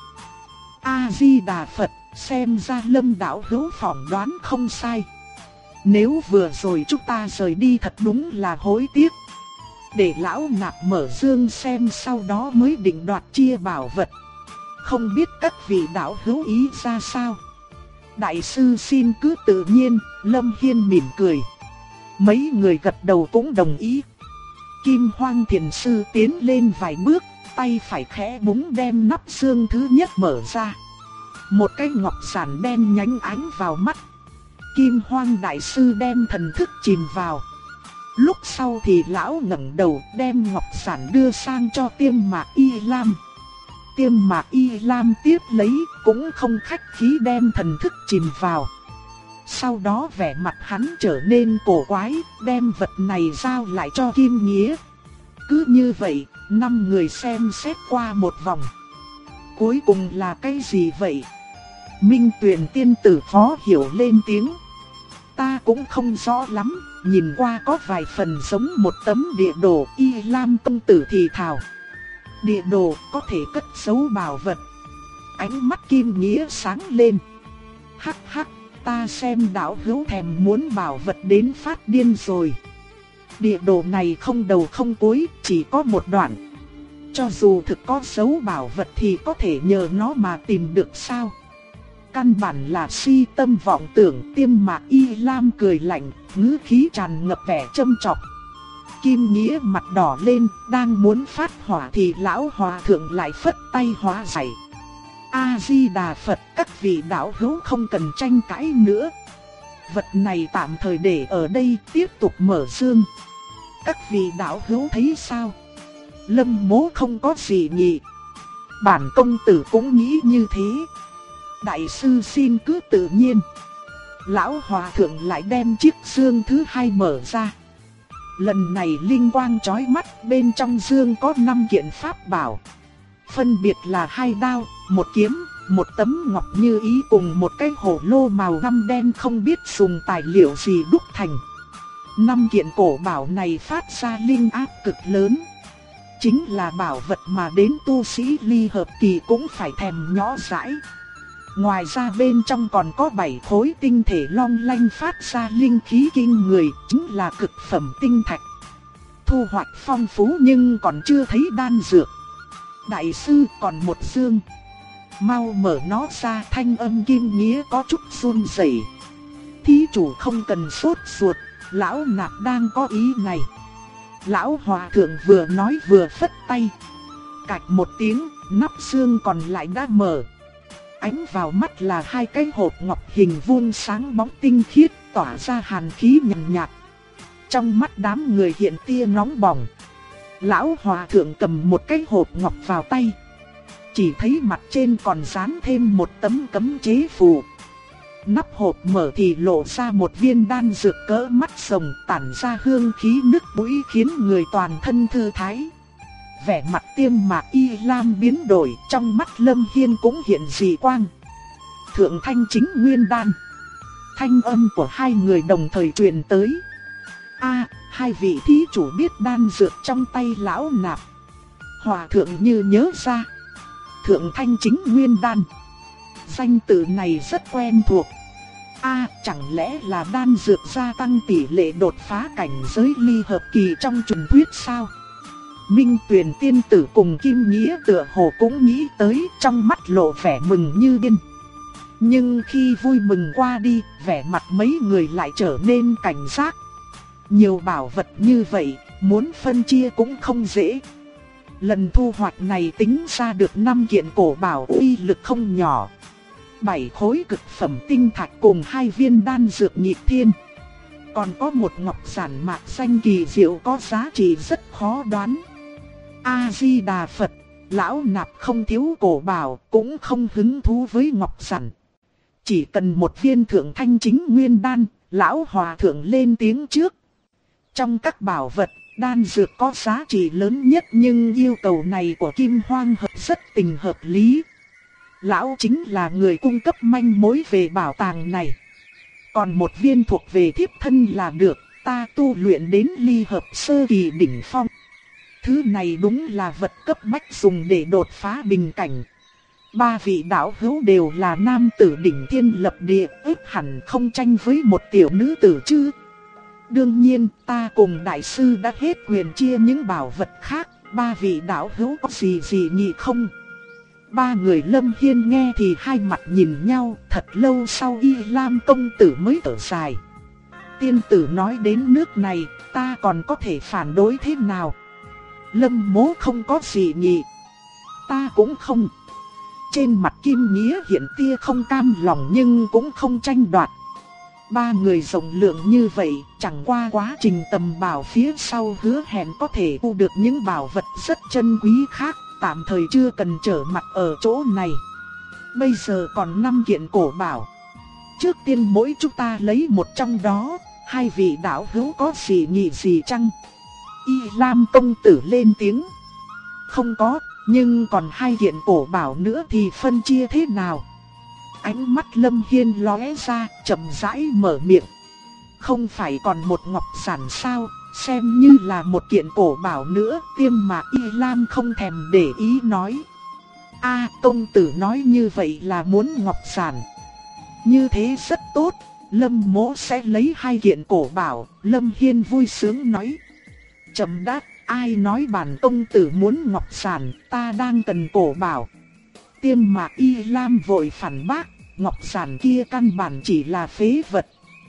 A-di-đà Phật, xem ra Lâm đạo hữu phỏng đoán không sai. Nếu vừa rồi chúng ta rời đi thật đúng là hối tiếc. Để lão nạp mở dương xem sau đó mới định đoạt chia bảo vật. Không biết các vị đạo hữu ý ra sao? Đại sư xin cứ tự nhiên, Lâm Hiên mỉm cười. Mấy người gật đầu cũng đồng ý. Kim Hoang Thiền Sư tiến lên vài bước, tay phải khẽ búng đem nắp dương thứ nhất mở ra. Một cái ngọc giản đen nhánh ánh vào mắt. Kim Hoang đại sư đem thần thức chìm vào. Lúc sau thì lão ngẩng đầu đem ngọc giản đưa sang cho Tiêm Mạc Y Lam. Tiêm Mạc Y Lam tiếp lấy cũng không khách khí đem thần thức chìm vào. Sau đó vẻ mặt hắn trở nên cổ quái, đem vật này giao lại cho Kim Nghĩa. Cứ như vậy, 5 người xem xét qua một vòng. Cuối cùng là cái gì vậy? Minh Tuyền tiên tử khó hiểu lên tiếng. Ta cũng không rõ lắm, nhìn qua có vài phần giống một tấm địa đồ. Y Lam công tử thì thào. Địa đồ có thể cất giấu bảo vật. Ánh mắt Kim Nghĩa sáng lên. Hắc hắc, ta xem đạo hữu thèm muốn bảo vật đến phát điên rồi. Địa đồ này không đầu không cuối, chỉ có một đoạn. Cho dù thực có dấu bảo vật thì có thể nhờ nó mà tìm được sao? Căn bản là si tâm vọng tưởng. Tiêm Mạc Y Lam cười lạnh, ngữ khí tràn ngập vẻ châm chọc. Kim Nghĩa mặt đỏ lên, đang muốn phát hỏa thì lão hòa thượng lại phất tay hóa giải. A-di-đà Phật, các vị đạo hữu không cần tranh cãi nữa. Vật này tạm thời để ở đây, tiếp tục mở dương. Các vị đạo hữu thấy sao? Lâm mỗ không có gì nhỉ? Bản công tử cũng nghĩ như thế. Đại sư xin cứ tự nhiên. Lão hòa thượng lại đem chiếc dương thứ 2 mở ra. Lần này linh quang chói mắt, bên trong dương có 5 kiện pháp bảo. Phân biệt là 2 đao, 1 kiếm, 1 tấm ngọc như ý cùng một cái hổ lô màu ngăm đen không biết dùng tài liệu gì đúc thành. 5 kiện cổ bảo này phát ra linh áp cực lớn. Chính là bảo vật mà đến tu sĩ ly hợp kỳ cũng phải thèm nhỏ dãi. Ngoài ra bên trong còn có 7 khối tinh thể long lanh phát ra linh khí kinh người, chính là cực phẩm tinh thạch. Thu hoạch phong phú nhưng còn chưa thấy đan dược. Đại sư còn một dương. Mau mở nó ra. Thanh âm Kim Nghĩa có chút run rẩy. chủ không cần sốt ruột, lão nạp đang có ý này. Lão hòa thượng vừa nói vừa phất tay. Cạch một tiếng, nắp xương còn lại đã mở. Ánh vào mắt là hai cái hộp ngọc hình vuông sáng bóng tinh khiết, tỏa ra hàn khí nhàn nhạt. Trong mắt đám người hiện tia nóng bỏng. Lão hòa thượng cầm một cái hộp ngọc vào tay. Chỉ thấy mặt trên còn dán thêm một tấm cấm chế phù. Nắp hộp mở thì lộ ra một viên đan dược cỡ mắt rồng, tản ra hương khí nức mũi khiến người toàn thân thư thái. Vẻ mặt Tiêm Mạc Y Lam biến đổi, trong mắt Lâm Hiên cũng hiện dị quang. Thượng thanh chính nguyên đan. Thanh âm của hai người đồng thời truyền tới. Hai vị thí chủ biết đan dược trong tay lão nạp. Hòa thượng như nhớ ra. Thượng thanh chính nguyên đan. Danh từ này rất quen thuộc. Chẳng lẽ là đan dược gia tăng tỷ lệ đột phá cảnh giới ly hợp kỳ trong truyền thuyết sao? Minh Tuyền tiên tử cùng Kim Nghĩa tựa hồ cũng nghĩ tới, trong mắt lộ vẻ mừng như điên. Nhưng khi vui mừng qua đi, vẻ mặt mấy người lại trở nên cảnh giác. Nhiều bảo vật như vậy, muốn phân chia cũng không dễ. Lần thu hoạch này tính ra được 5 kiện cổ bảo uy lực không nhỏ. 7 khối cực phẩm tinh thạch cùng 2 viên đan dược nhị thiên. Còn có một ngọc giản mạc xanh kỳ diệu có giá trị rất khó đoán. A-di-đà Phật, lão nạp không thiếu cổ bảo, cũng không hứng thú với ngọc giản. Chỉ cần một viên thượng thanh chính nguyên đan, lão hòa thượng lên tiếng trước. Trong các bảo vật, đan dược có giá trị lớn nhất nhưng yêu cầu này của Kim Hoang Hợp rất tình hợp lý. Lão chính là người cung cấp manh mối về bảo tàng này. Còn một viên thuộc về thiếp thân là được, ta tu luyện đến ly hợp sơ kỳ đỉnh phong. Thứ này đúng là vật cấp bách dùng để đột phá bình cảnh. 3 vị đạo hữu đều là nam tử đỉnh thiên lập địa, ếp hẳn không tranh với một tiểu nữ tử chứ. Đương nhiên, ta cùng đại sư đã hết quyền chia những bảo vật khác, 3 vị đạo hữu có gì nhỉ không? 3 người Lâm Hiên nghe thì hai mặt nhìn nhau, thật lâu sau Y Lam công tử mới thở dài. Tiên tử nói đến nước này, ta còn có thể phản đối thế nào? Lâm Mỗ không có gì nhỉ? Ta cũng không. Trên mặt Kim Nghĩa hiện tia không cam lòng nhưng cũng không tranh đoạt. 3 người rộng lượng như vậy, chẳng qua quá trình tầm bảo phía sau hứa hẹn có thể thu được những bảo vật rất chân quý khác, tạm thời chưa cần trở mặt ở chỗ này. Bây giờ còn 5 kiện cổ bảo. Trước tiên mỗi chúng ta lấy một trong đó, 2 vị đạo hữu có gì nhị gì chăng? Y Lam công tử lên tiếng. Không có, nhưng còn 2 kiện cổ bảo nữa thì phân chia thế nào? Ánh mắt Lâm Hiên lóe ra, chậm rãi mở miệng. Không phải còn một ngọc giản sao, xem như là một kiện cổ bảo nữa. Tiêm Mạc Y Lam không thèm để ý nói. Công tử nói như vậy là muốn ngọc giản. Như thế rất tốt, Lâm Mỗ sẽ lấy 2 kiện cổ bảo. Lâm Hiên vui sướng nói. Chậm đáp, ai nói bản công tử muốn ngọc giản, ta đang cần cổ bảo. Tiêm Mạc Y Lam vội phản bác, ngọc giản kia căn bản chỉ là phế vật.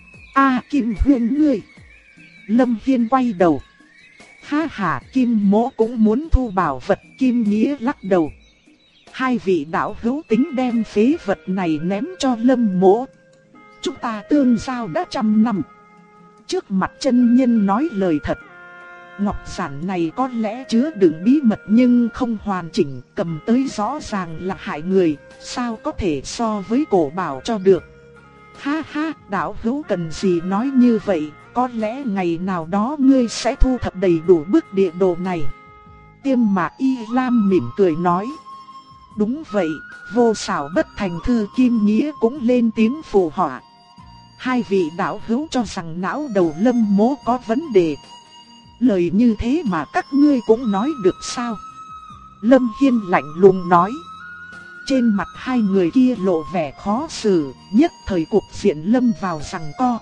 Kim Huyên ngươi. Lâm Hiên quay đầu. Ha ha, Kim Mỗ cũng muốn thu bảo vật. Kim Nghĩa lắc đầu. 2 vị đạo hữu tính đem phế vật này ném cho Lâm Mỗ. Chúng ta tương giao đã 100 năm. Trước mặt chân nhân nói lời thật. Ngọc giản này có lẽ chứa đựng bí mật nhưng không hoàn chỉnh, cầm tới rõ ràng là hại người, sao có thể so với cổ bảo cho được. Ha ha, đạo hữu cần gì nói như vậy, có lẽ ngày nào đó ngươi sẽ thu thập đầy đủ bức địa đồ này. Tiêm Mạc Y Lam mỉm cười nói. Đúng vậy, vô xảo bất thành thư. Kim Nghĩa cũng lên tiếng phụ họa. 2 vị đạo hữu cho rằng não đầu Lâm Mỗ có vấn đề. Lời như thế mà các ngươi cũng nói được sao? Lâm Hiên lạnh lùng nói. Trên mặt 2 người kia lộ vẻ khó xử, nhất thời cục diện lâm vào giằng co.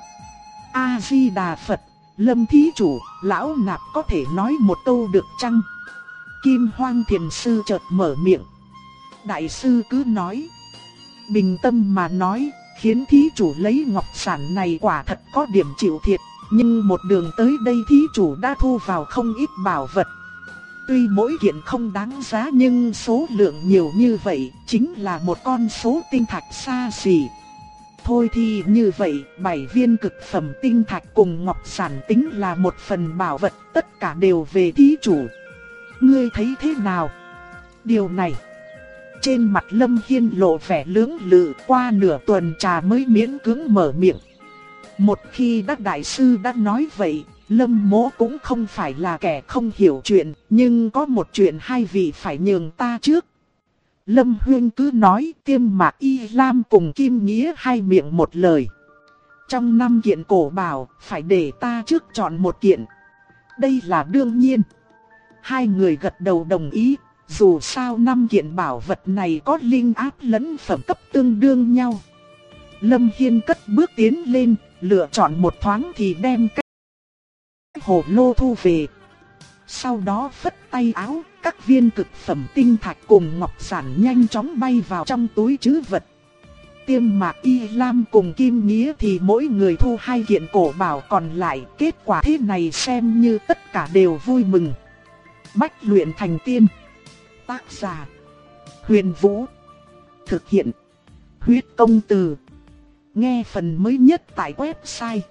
A-di-đà Phật, Lâm thí chủ, lão nạp có thể nói một câu được chăng? Kim Hoang thiền sư chợt mở miệng. Đại sư cứ nói. Bình tâm mà nói, khiến thí chủ lấy ngọc sản này quả thật có điểm chịu thiệt, nhưng một đường tới đây thí chủ đã thu vào không ít bảo vật. Tuy mỗi kiện không đáng giá nhưng số lượng nhiều như vậy chính là một con số tinh thạch xa xỉ. Thôi thì như vậy, 7 viên cực phẩm tinh thạch cùng ngọc sản tính là một phần bảo vật, tất cả đều về thí chủ. Ngươi thấy thế nào? Điều này, trên mặt Lâm Hiên lộ vẻ lưỡng lự, qua nửa tuần trà mới miễn cưỡng mở miệng. Một khi đắc đại sư đã nói vậy, Lâm Mỗ cũng không phải là kẻ không hiểu chuyện, nhưng có một chuyện hai vị phải nhường ta trước. Lâm Huyên cứ nói, Tiêm Mạc Y Lam cùng Kim Nghĩa hai miệng một lời. Trong 5 kiện cổ bảo, phải để ta trước chọn một kiện. Đây là đương nhiên. Hai người gật đầu đồng ý, dù sao 5 kiện bảo vật này có linh áp lẫn phẩm cấp tương đương nhau. Lâm Hiên cất bước tiến lên, lựa chọn một thoáng thì đem cái hồ lô thu về. Sau đó phất tay áo, các viên cực phẩm tinh thạch cùng ngọc sản nhanh chóng bay vào trong túi trữ vật. Tiêm Mạc Y Lam cùng Kim Nghĩa thì mỗi người thu 2 kiện cổ bảo còn lại. Kết quả thế này xem như tất cả đều vui mừng. Bách luyện thành tiên. Tác giả: Huyền Vũ. Thực hiện: Huyết Công Từ. Nghe phần mới nhất tại website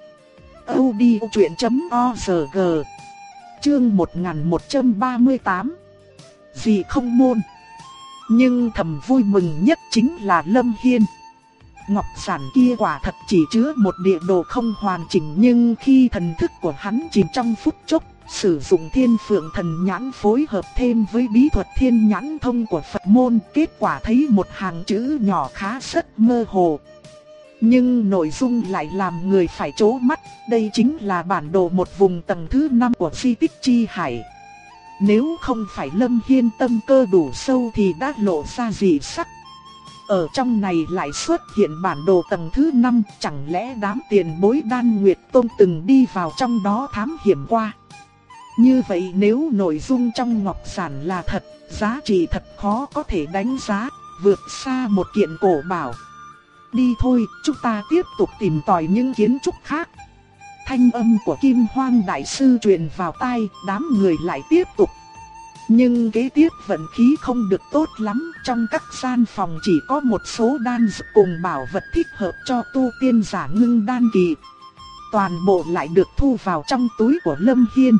audiochuyện.org. Chương 1138. Gì không môn. Nhưng thầm vui mừng nhất chính là Lâm Hiên. Ngọc sản kia quả thật chỉ chứa một địa đồ không hoàn chỉnh, nhưng khi thần thức của hắn chìm trong phút chốc, sử dụng Thiên Phượng Thần Nhãn phối hợp thêm với bí thuật Thiên Nhãn Thông của Phật môn, kết quả thấy một hàng chữ nhỏ khá rất mơ hồ. Nhưng nội dung lại làm người phải trố mắt, đây chính là bản đồ một vùng tầng thứ 5 của di tích Chi Hải. Nếu không phải Lâm Hiên tâm cơ đủ sâu thì đã lộ ra dị sắc. Ở trong này lại xuất hiện bản đồ tầng thứ 5, chẳng lẽ đám tiền bối Đan Nguyệt Tông từng đi vào trong đó thám hiểm qua. Như vậy nếu nội dung trong ngọc sản là thật, giá trị thật khó có thể đánh giá, vượt xa một kiện cổ bảo. Đi thôi, chúng ta tiếp tục tìm tòi những kiến trúc khác. Thanh âm của Kim Hoang Đại Sư truyền vào tai, đám người lại tiếp tục. Nhưng kế tiếp vận khí không được tốt lắm, trong các gian phòng chỉ có một số đan dược cùng bảo vật thích hợp cho tu tiên giả ngưng đan kỳ. Toàn bộ lại được thu vào trong túi của Lâm Hiên.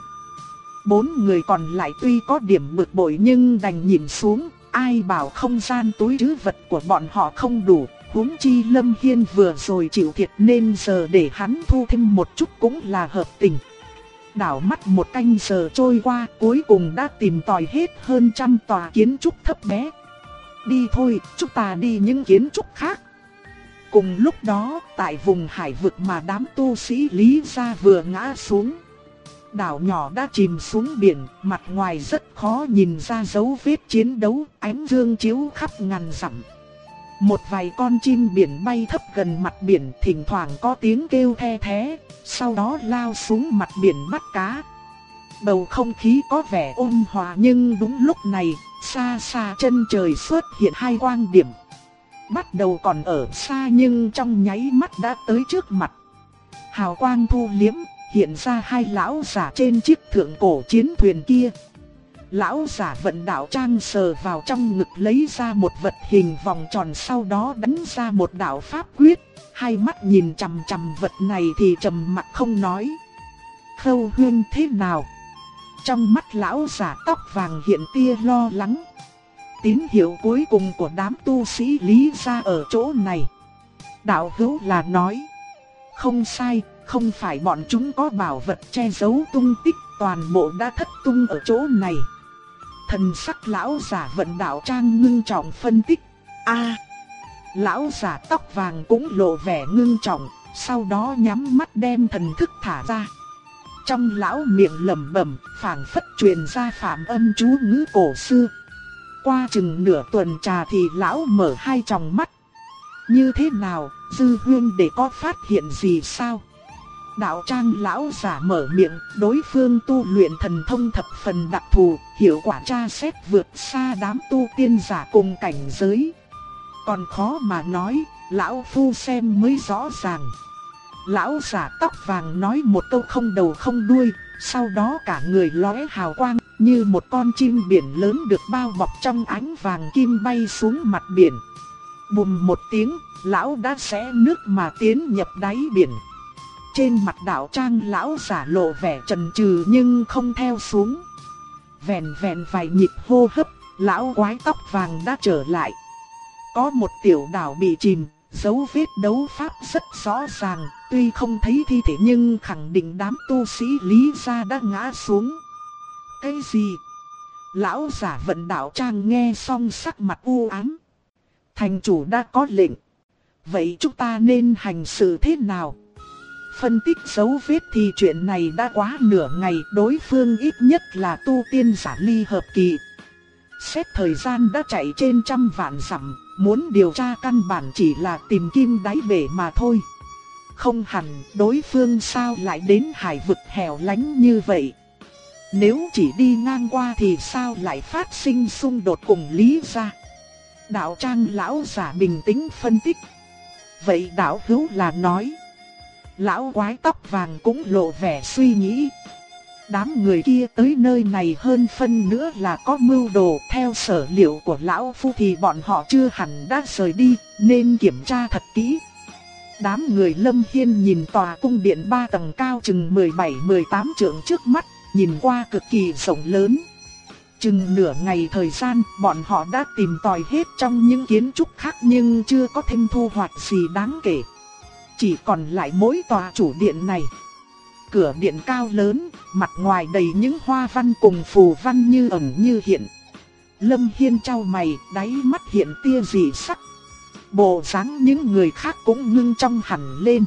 4 người còn lại tuy có điểm bực bội nhưng đành nhìn xuống, ai bảo không gian túi trữ vật của bọn họ không đủ. Huống chi Lâm Hiên vừa rồi chịu thiệt nên giờ để hắn thu thêm một chút cũng là hợp tình. Đảo mắt một canh giờ trôi qua, cuối cùng đã tìm tòi hết hơn 100 tòa kiến trúc thấp bé. Đi thôi, chúng ta đi những kiến trúc khác. Cùng lúc đó, tại vùng hải vực mà đám tu sĩ Lý gia vừa ngã xuống, đảo nhỏ đã chìm xuống biển, mặt ngoài rất khó nhìn ra dấu vết chiến đấu, ánh dương chiếu khắp ngàn dặm. Một vài con chim biển bay thấp gần mặt biển, thỉnh thoảng có tiếng kêu the thé, sau đó lao xuống mặt biển bắt cá. Bầu không khí có vẻ ôn hòa, nhưng đúng lúc này, xa xa chân trời xuất hiện 2 quang điểm. Bắt đầu còn ở xa nhưng trong nháy mắt đã tới trước mặt. Hào quang thu liếm, hiện ra 2 lão giả trên chiếc thượng cổ chiến thuyền kia. Lão giả vận đạo trang sờ vào trong ngực lấy ra một vật hình vòng tròn, sau đó đánh ra một đạo pháp quyết. Hai mắt nhìn chằm chằm vật này thì trầm mặc không nói. Khâu Huyên thế nào? Trong mắt lão giả tóc vàng hiện tia lo lắng. Tín hiệu cuối cùng của đám tu sĩ Lý gia ở chỗ này. Đạo hữu là nói. Không sai, không phải bọn chúng có bảo vật che giấu tung tích, toàn bộ đã thất tung ở chỗ này. Thần sắc lão giả vận đạo trang ngưng trọng phân tích. Lão giả tóc vàng cũng lộ vẻ ngưng trọng, sau đó nhắm mắt đem thần thức thả ra. Trong lão miệng lẩm bẩm, phảng phất truyền ra phạm âm chú ngữ cổ xưa. Qua chừng nửa tuần trà thì lão mở 2 tròng mắt. Như thế nào, Dư Huyên để có phát hiện gì sao? Đạo trang lão giả mở miệng, đối phương tu luyện thần thông thập phần đặc thù, hiệu quả tra xét vượt xa đám tu tiên giả cùng cảnh giới. Còn khó mà nói, Lão phu xem mới rõ ràng. Lão giả tóc vàng nói một câu không đầu không đuôi, sau đó cả người lóe hào quang, như một con chim biển lớn được bao bọc trong ánh vàng kim bay xuống mặt biển. Bùm một tiếng, lão đã xé nước mà tiến nhập đáy biển. Trên mặt đạo trang lão giả lộ vẻ chần chừ nhưng không theo xuống. Vẹn vẹn vài nhịp hô hấp, lão quái tóc vàng đã trở lại. Có một tiểu đảo bị chìm, dấu vết đấu pháp rất rõ ràng, tuy không thấy thi thể nhưng khẳng định đám tu sĩ Lý gia đã ngã xuống. Cái gì? Lão giả vận đạo trang nghe xong sắc mặt u ám. Thành chủ đã có lệnh. Vậy chúng ta nên hành sự thế nào? Phân tích dấu vết thì chuyện này đã quá nửa ngày, đối phương ít nhất là tu tiên giả ly hợp kỳ. Xét thời gian đã chạy trên 100 vạn dặm, muốn điều tra căn bản chỉ là tìm kim đáy bể mà thôi. Không hẳn, đối phương sao lại đến hải vực hẻo lánh như vậy? Nếu chỉ đi ngang qua thì sao lại phát sinh xung đột cùng Lý gia? Đạo trang lão giả bình tĩnh phân tích. Vậy đạo hữu là nói. Lão quái tóc vàng cũng lộ vẻ suy nghĩ. Đám người kia tới nơi này hơn phân nữa là có mưu đồ. Theo sở liệu của lão phu thì bọn họ chưa hẳn đã rời đi, nên kiểm tra thật kỹ. Đám người Lâm Hiên nhìn tòa cung điện 3 tầng cao chừng 17-18 trượng trước mắt, nhìn qua cực kỳ rộng lớn. Chừng nửa ngày thời gian, bọn họ đã tìm tòi hết trong những kiến trúc khác nhưng chưa có thêm thu hoạch gì đáng kể. Chỉ còn lại mỗi tòa chủ điện này. Cửa điện cao lớn, mặt ngoài đầy những hoa văn cùng phù văn như ẩn như hiện. Lâm Hiên chau mày, đáy mắt hiện tia dị sắc. Bộ dáng những người khác cũng ngưng trong hẳn lên.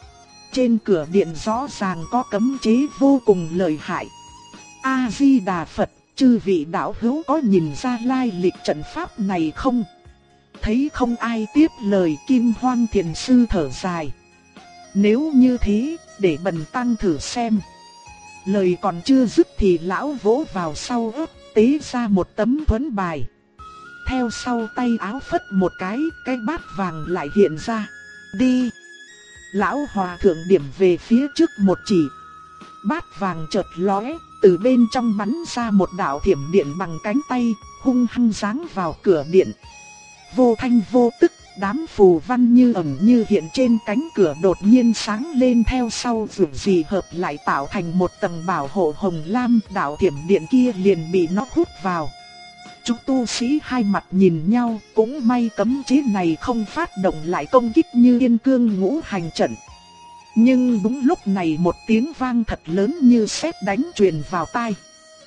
Trên cửa điện rõ ràng có cấm chế vô cùng lợi hại. A-di-đà Phật, chư vị đạo hữu có nhìn ra lai lịch trận pháp này không? Thấy không ai tiếp lời, Kim Hoang Thiền Sư thở dài. Nếu như thế, để bần tăng thử xem. Lời còn chưa dứt thì lão vỗ vào sau ớt, tế ra một tấm thuẫn bài. Theo sau tay áo phất một cái bát vàng lại hiện ra. Đi! Lão hòa thượng điểm về phía trước một chỉ. Bát vàng chợt lóe, từ bên trong bắn ra một đạo thiểm điện bằng cánh tay, hung hăng giáng vào cửa điện. Vô thanh vô tức, đám phù văn như ẩn như hiện trên cánh cửa đột nhiên sáng lên, theo sau dường gì hợp lại tạo thành một tầng bảo hộ hồng lam. Đạo thiểm điện kia liền bị nó hút vào. Chúng tu sĩ hai mặt nhìn nhau, cũng may cấm chế này không phát động lại công kích như Yên Cương Ngũ Hành trận. Nhưng đúng lúc này một tiếng vang thật lớn như sét đánh truyền vào tai.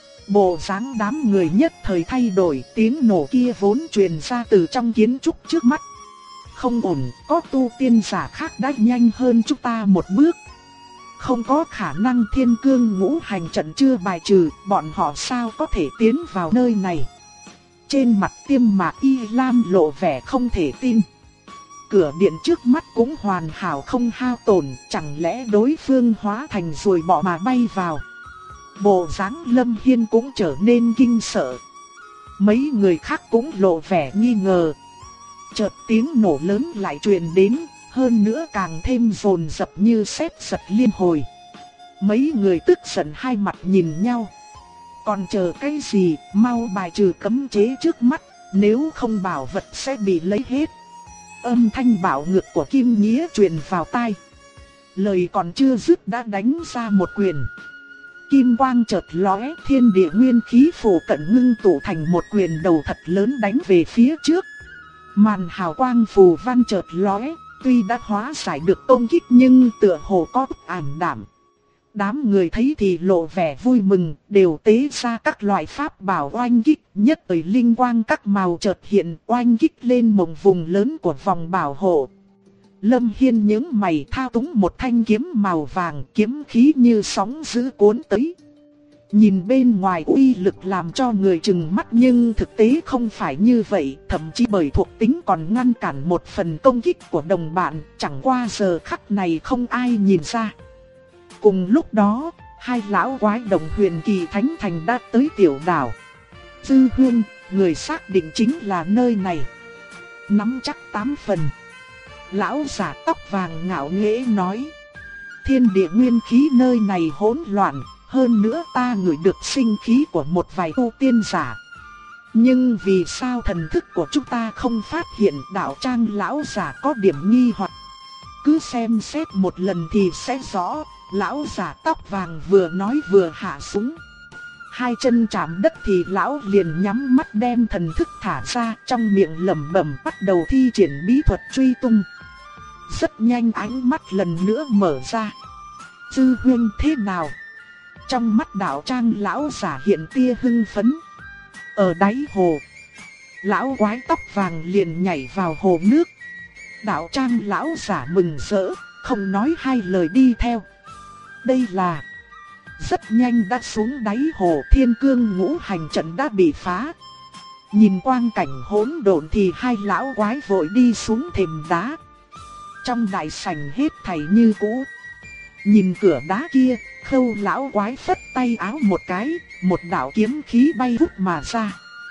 Bộ dáng đám người nhất thời thay đổi, tiếng nổ kia vốn truyền ra từ trong kiến trúc trước mắt. Không ổn, có tu tiên giả khác đã nhanh hơn chúng ta một bước. Không có khả năng Thiên Cương Ngũ Hành trận chưa bài trừ, bọn họ sao có thể tiến vào nơi này. Trên mặt Tiêm Mạc Y Lam lộ vẻ không thể tin. Cửa điện trước mắt cũng hoàn hảo không hao tổn, chẳng lẽ đối phương hóa thành ruồi bọ mà bay vào. Bộ dáng Lâm Hiên cũng trở nên kinh sợ. Mấy người khác cũng lộ vẻ nghi ngờ. Chợt tiếng nổ lớn lại truyền đến, hơn nữa càng thêm dồn dập như sét giật liên hồi. Mấy người tức giận hai mặt nhìn nhau. Còn chờ cái gì, mau bài trừ cấm chế trước mắt, nếu không bảo vật sẽ bị lấy hết. Âm thanh bạo ngược của Kim Nghĩa truyền vào tai. Lời còn chưa dứt đã đánh ra một quyền. Kim quang chợt lóe, thiên địa nguyên khí phủ cận ngưng tụ thành một quyền đầu thật lớn đánh về phía trước. Màn hào quang phù văn chợt lóe, tuy đã hóa giải được công kích nhưng tựa hồ có ảm đạm. Đám người thấy thì lộ vẻ vui mừng, đều tế ra các loại pháp bảo oanh kích, nhất thời linh quang các màu chợt hiện oanh kích lên một vùng lớn của vòng bảo hộ. Lâm Hiên nhướng mày thao túng một thanh kiếm màu vàng, kiếm khí như sóng dữ cuốn tới. Nhìn bên ngoài uy lực làm cho người chừng mắt nhưng thực tế không phải như vậy, thậm chí bởi thuộc tính còn ngăn cản một phần công kích của đồng bạn, chẳng qua giờ khắc này không ai nhìn ra. Cùng lúc đó, hai lão quái đồng Huyền Kỳ Thánh Thành đã tới tiểu đảo. Dư Huyên, người xác định chính là nơi này. Nắm chắc 8 phần. Lão giả tóc vàng ngạo nghễ nói. Thiên địa nguyên khí nơi này hỗn loạn, hơn nữa ta ngửi được sinh khí của một vài tu tiên giả. Nhưng vì sao thần thức của chúng ta không phát hiện? Đạo trang lão giả có điểm nghi hoặc. Cứ xem xét một lần thì sẽ rõ. Lão giả tóc vàng vừa nói vừa hạ súng. Hai chân chạm đất thì lão liền nhắm mắt đem thần thức thả ra, trong miệng lẩm bẩm bắt đầu thi triển bí thuật truy tung. Rất nhanh ánh mắt lần nữa mở ra. Sư huynh thế nào? Trong mắt đạo trang lão giả hiện tia hưng phấn. Ở đáy hồ, lão quái tóc vàng liền nhảy vào hồ nước. Đạo trang lão giả mừng rỡ, không nói hai lời đi theo. Đây là... Rất nhanh đã xuống đáy hồ, thiên cương ngũ hành trận đã bị phá. Nhìn quang cảnh hỗn độn thì hai lão quái vội đi xuống thềm đá. Trong đại sảnh hết thảy như cũ. Nhìn cửa đá kia, Khâu lão quái phất tay áo một cái, một đạo kiếm khí bay vút mà ra.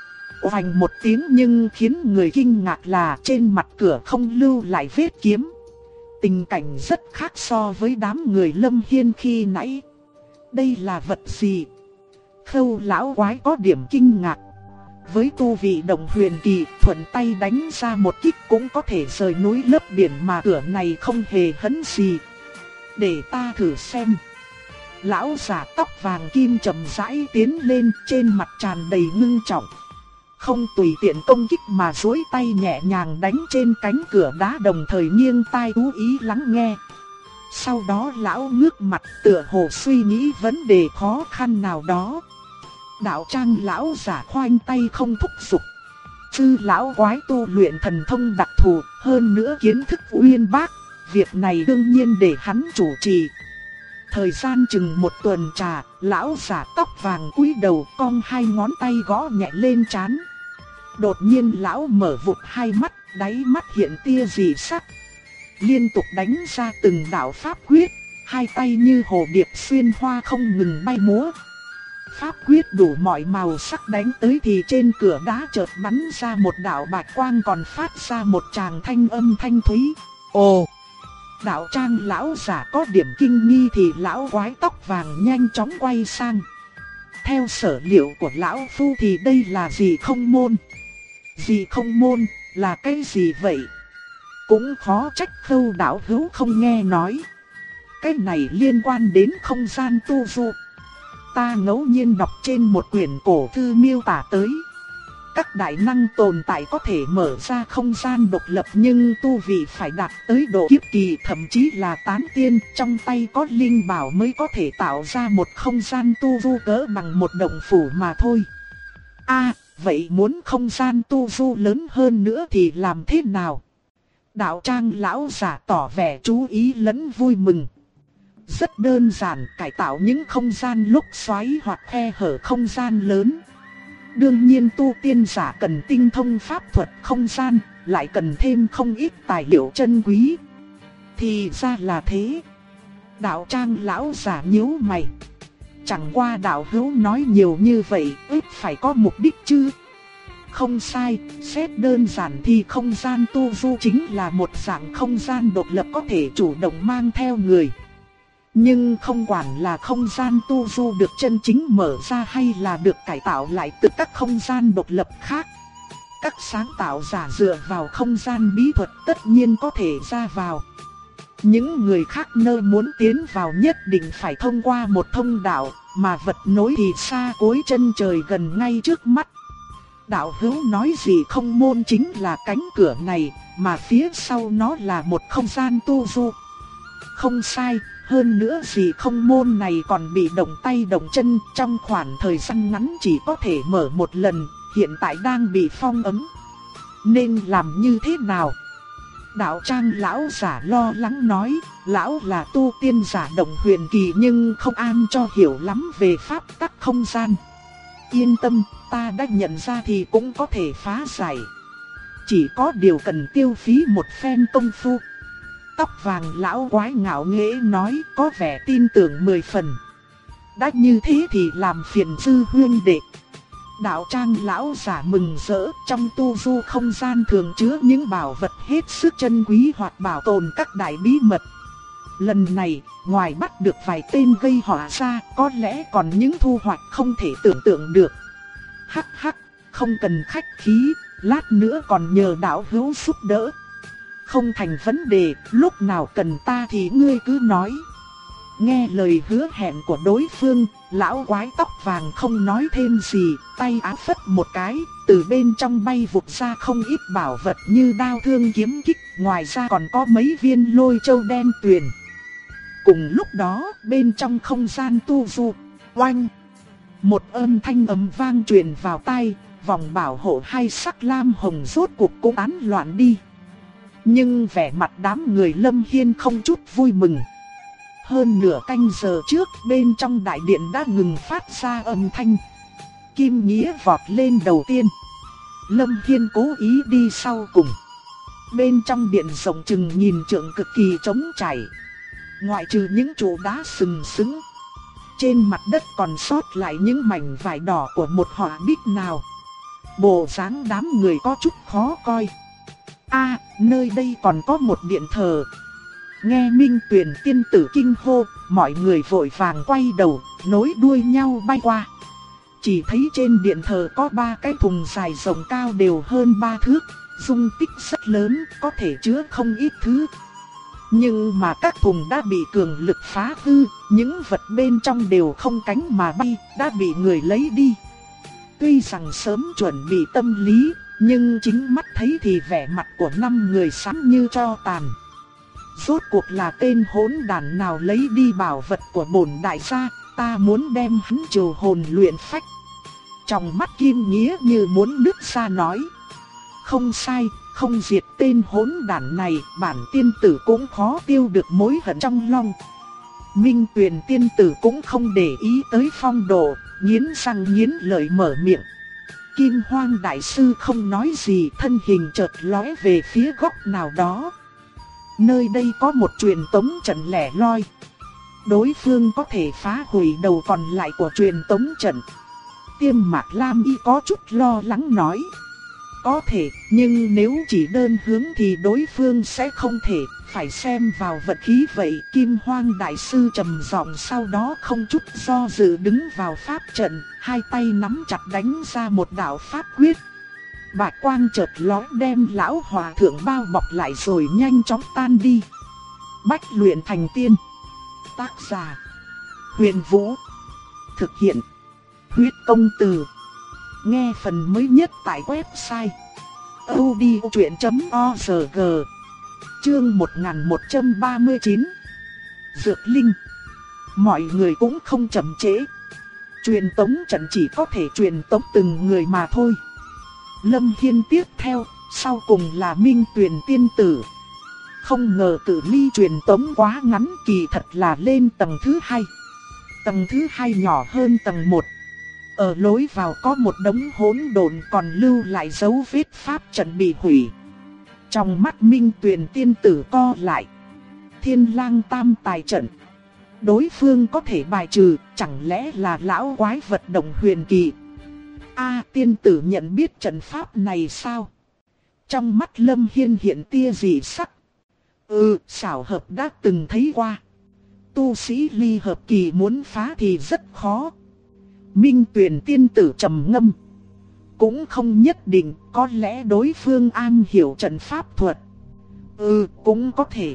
Oanh một tiếng, nhưng khiến người kinh ngạc là trên mặt cửa không lưu lại vết kiếm. Tình cảnh rất khác so với đám người Lâm Hiên khi nãy. Đây là vật gì? Khâu lão quái có điểm kinh ngạc. Với tu vị động huyền kỳ, thuận tay đánh ra một kích cũng có thể rời núi lấp biển, mà cửa này không hề hấn gì. Để ta thử xem. Lão giả tóc vàng kim chậm rãi tiến lên, trên mặt tràn đầy ngưng trọng. Không tùy tiện công kích mà duỗi tay nhẹ nhàng đánh trên cánh cửa đá, đồng thời nghiêng tai chú ý lắng nghe. Sau đó lão ngước mặt tựa hồ suy nghĩ vấn đề khó khăn nào đó. Đạo trang lão giả khoanh tay không thúc giục. Sư lão quái tu luyện thần thông đặc thù, hơn nữa kiến thức uyên bác, việc này đương nhiên để hắn chủ trì. Thời gian chừng một tuần trà, lão giả tóc vàng cúi đầu cong hai ngón tay gõ nhẹ lên trán. Đột nhiên lão mở vụt hai mắt, đáy mắt hiện tia dị sắc. Liên tục đánh ra từng đạo pháp quyết, hai tay như hồ điệp xuyên hoa không ngừng bay múa. Pháp quyết đủ mọi màu sắc đánh tới thì trên cửa đá chợt bắn ra một đạo bạch quang, còn phát ra một tràng thanh âm thanh thúy. Ồ! Đạo trang lão giả có điểm kinh nghi thì lão quái tóc vàng nhanh chóng quay sang. Theo sở liệu của lão phu thì đây là gì không môn? Gì không môn là cái gì vậy? Cũng khó trách Khâu đạo hữu không nghe nói. Cái này liên quan đến không gian tu du. Ta ngẫu nhiên đọc trên một quyển cổ thư miêu tả tới. Các đại năng tồn tại có thể mở ra không gian độc lập, nhưng tu vị phải đạt tới độ kiếp kỳ, thậm chí là tán tiên, trong tay có linh bảo mới có thể tạo ra một không gian tu du cỡ bằng một động phủ mà thôi. Vậy muốn không gian tu du lớn hơn nữa thì làm thế nào? Đạo trang lão giả tỏ vẻ chú ý lẫn vui mừng. Rất đơn giản, cải tạo những không gian lốc xoáy hoặc khe hở không gian lớn. Đương nhiên tu tiên giả cần tinh thông pháp thuật không gian, lại cần thêm không ít tài liệu chân quý. Thì ra là thế. Đạo trang lão giả nhíu mày. Chẳng qua đạo hữu nói nhiều như vậy, ít phải có mục đích chứ? Không sai, xét đơn giản thì không gian tu du chính là một dạng không gian độc lập có thể chủ động mang theo người. Nhưng không quản là không gian tu du được chân chính mở ra hay là được cải tạo lại từ các không gian độc lập khác. Các sáng tạo giả dựa vào không gian bí thuật tất nhiên có thể ra vào. Những người khác nơi muốn tiến vào nhất định phải thông qua một thông đạo, mà vật nối thì xa cuối chân trời gần ngay trước mắt. Đạo hữu nói gì không môn chính là cánh cửa này, mà phía sau nó là một không gian tu du. Không sai, hơn nữa gì không môn này còn bị động tay động chân, trong khoảng thời gian ngắn chỉ có thể mở một lần, hiện tại đang bị phong ấn. Nên làm như thế nào? Đạo trang lão giả lo lắng nói, lão là tu tiên giả động huyền kỳ nhưng không an cho hiểu lắm về pháp tắc không gian. Yên tâm, ta đã nhận ra thì cũng có thể phá giải. Chỉ có điều cần tiêu phí một phen công phu. Tóc vàng lão quái ngạo nghễ nói, có vẻ tin tưởng 10 phần. Đã như thế thì làm phiền sư huynh đệ. Đạo trang lão giả mừng rỡ, trong tu du không gian thường chứa những bảo vật hết sức chân quý hoặc bảo tồn các đại bí mật. Lần này, ngoài bắt được vài tên gây họa ra, có lẽ còn những thu hoạch không thể tưởng tượng được. Hắc hắc, không cần khách khí, lát nữa còn nhờ đạo hữu giúp đỡ. Không thành vấn đề, lúc nào cần ta thì ngươi cứ nói. Nghe lời hứa hẹn của đối phương, lão quái tóc vàng không nói thêm gì, tay áo phất một cái, từ bên trong bay vụt ra không ít bảo vật như đao thương kiếm kích, ngoài ra còn có mấy viên lôi châu đen tuyền. Cùng lúc đó, bên trong không gian tu du, oanh, một âm thanh ầm vang truyền vào tai, vòng bảo hộ hai sắc lam hồng rốt cuộc cũng tán loạn đi. Nhưng vẻ mặt đám người Lâm Hiên không chút vui mừng. Hơn nửa canh giờ trước, bên trong đại điện đã ngừng phát ra âm thanh. Kim Nghĩa vọt lên đầu tiên. Lâm Hiên cố ý đi sau cùng. Bên trong điện rộng chừng nhìn trượng cực kỳ trống trải. Ngoại trừ những trụ đá sừng sững, trên mặt đất còn sót lại những mảnh vải đỏ của một họa bích nào. Bộ dáng đám người có chút khó coi. Nơi đây còn có một điện thờ. Nghe Minh Tuyền tiên tử kinh hô, mọi người vội vàng quay đầu, nối đuôi nhau bay qua. Chỉ thấy trên điện thờ có 3 cái thùng dài rộng cao đều hơn 3 thước, dung tích rất lớn, có thể chứa không ít thứ. Nhưng mà các thùng đã bị cường lực phá hư, những vật bên trong đều không cánh mà bay, đã bị người lấy đi. Tuy rằng sớm chuẩn bị tâm lý, nhưng chính mắt thấy thì vẻ mặt của 5 người xám như tro tàn. Rốt cuộc là tên hỗn đản nào lấy đi bảo vật của bổn đại gia, ta muốn đem hắn trừ hồn luyện phách. Trong mắt Kim Nghĩa như muốn nứt ra nói. Không sai, không diệt tên hỗn đản này, bản tiên tử cũng khó tiêu được mối hận trong lòng. Minh Tuyền tiên tử cũng không để ý tới phong độ, nghiến răng nghiến lợi mở miệng. Kim Hoang đại sư không nói gì, thân hình chợt lóe về phía góc nào đó. Nơi đây có một truyền tống trận lẻ loi. Đối phương có thể phá hủy đầu còn lại của truyền tống trận. Tiêm Mạc Lam Y có chút lo lắng nói. Có thể, nhưng nếu chỉ đơn hướng thì đối phương sẽ không thể, phải xem vào vật khí vậy. Kim Hoang đại sư trầm giọng, sau đó không chút do dự đứng vào pháp trận, hai tay nắm chặt đánh ra một đạo pháp quyết. Bạch quang chợt lóe đem lão hòa thượng bao bọc lại rồi nhanh chóng tan đi. Bách luyện thành tiên. Tác giả: Huyền Vũ. Thực hiện: Huyết Công Từ. Nghe phần mới nhất tại website audiochuyện.org. Chương 1139. Dược Linh. Mọi người cũng không chậm trễ. Truyền tống trận chỉ có thể truyền tống từng người mà thôi. Lâm Hiên tiếp theo, sau cùng là Minh Tuyền tiên tử. Không ngờ cự ly truyền tống quá ngắn, kỳ thật là lên tầng thứ 2. Tầng thứ 2 nhỏ hơn tầng 1. Ở lối vào có một đống hỗn độn còn lưu lại dấu vết pháp trận bị hủy. Trong mắt Minh Tuyền tiên tử co lại. Thiên Lang tam tài trận. Đối phương có thể bài trừ, chẳng lẽ là lão quái vật động huyền kỳ? Tiên tử nhận biết trận pháp này sao? Trong mắt Lâm Hiên hiện tia dị sắc. Xảo hợp đã từng thấy qua. Tu sĩ ly hợp kỳ muốn phá thì rất khó. Minh Tuyền tiên tử trầm ngâm. Cũng không nhất định, có lẽ đối phương am hiểu trận pháp thuật. Cũng có thể.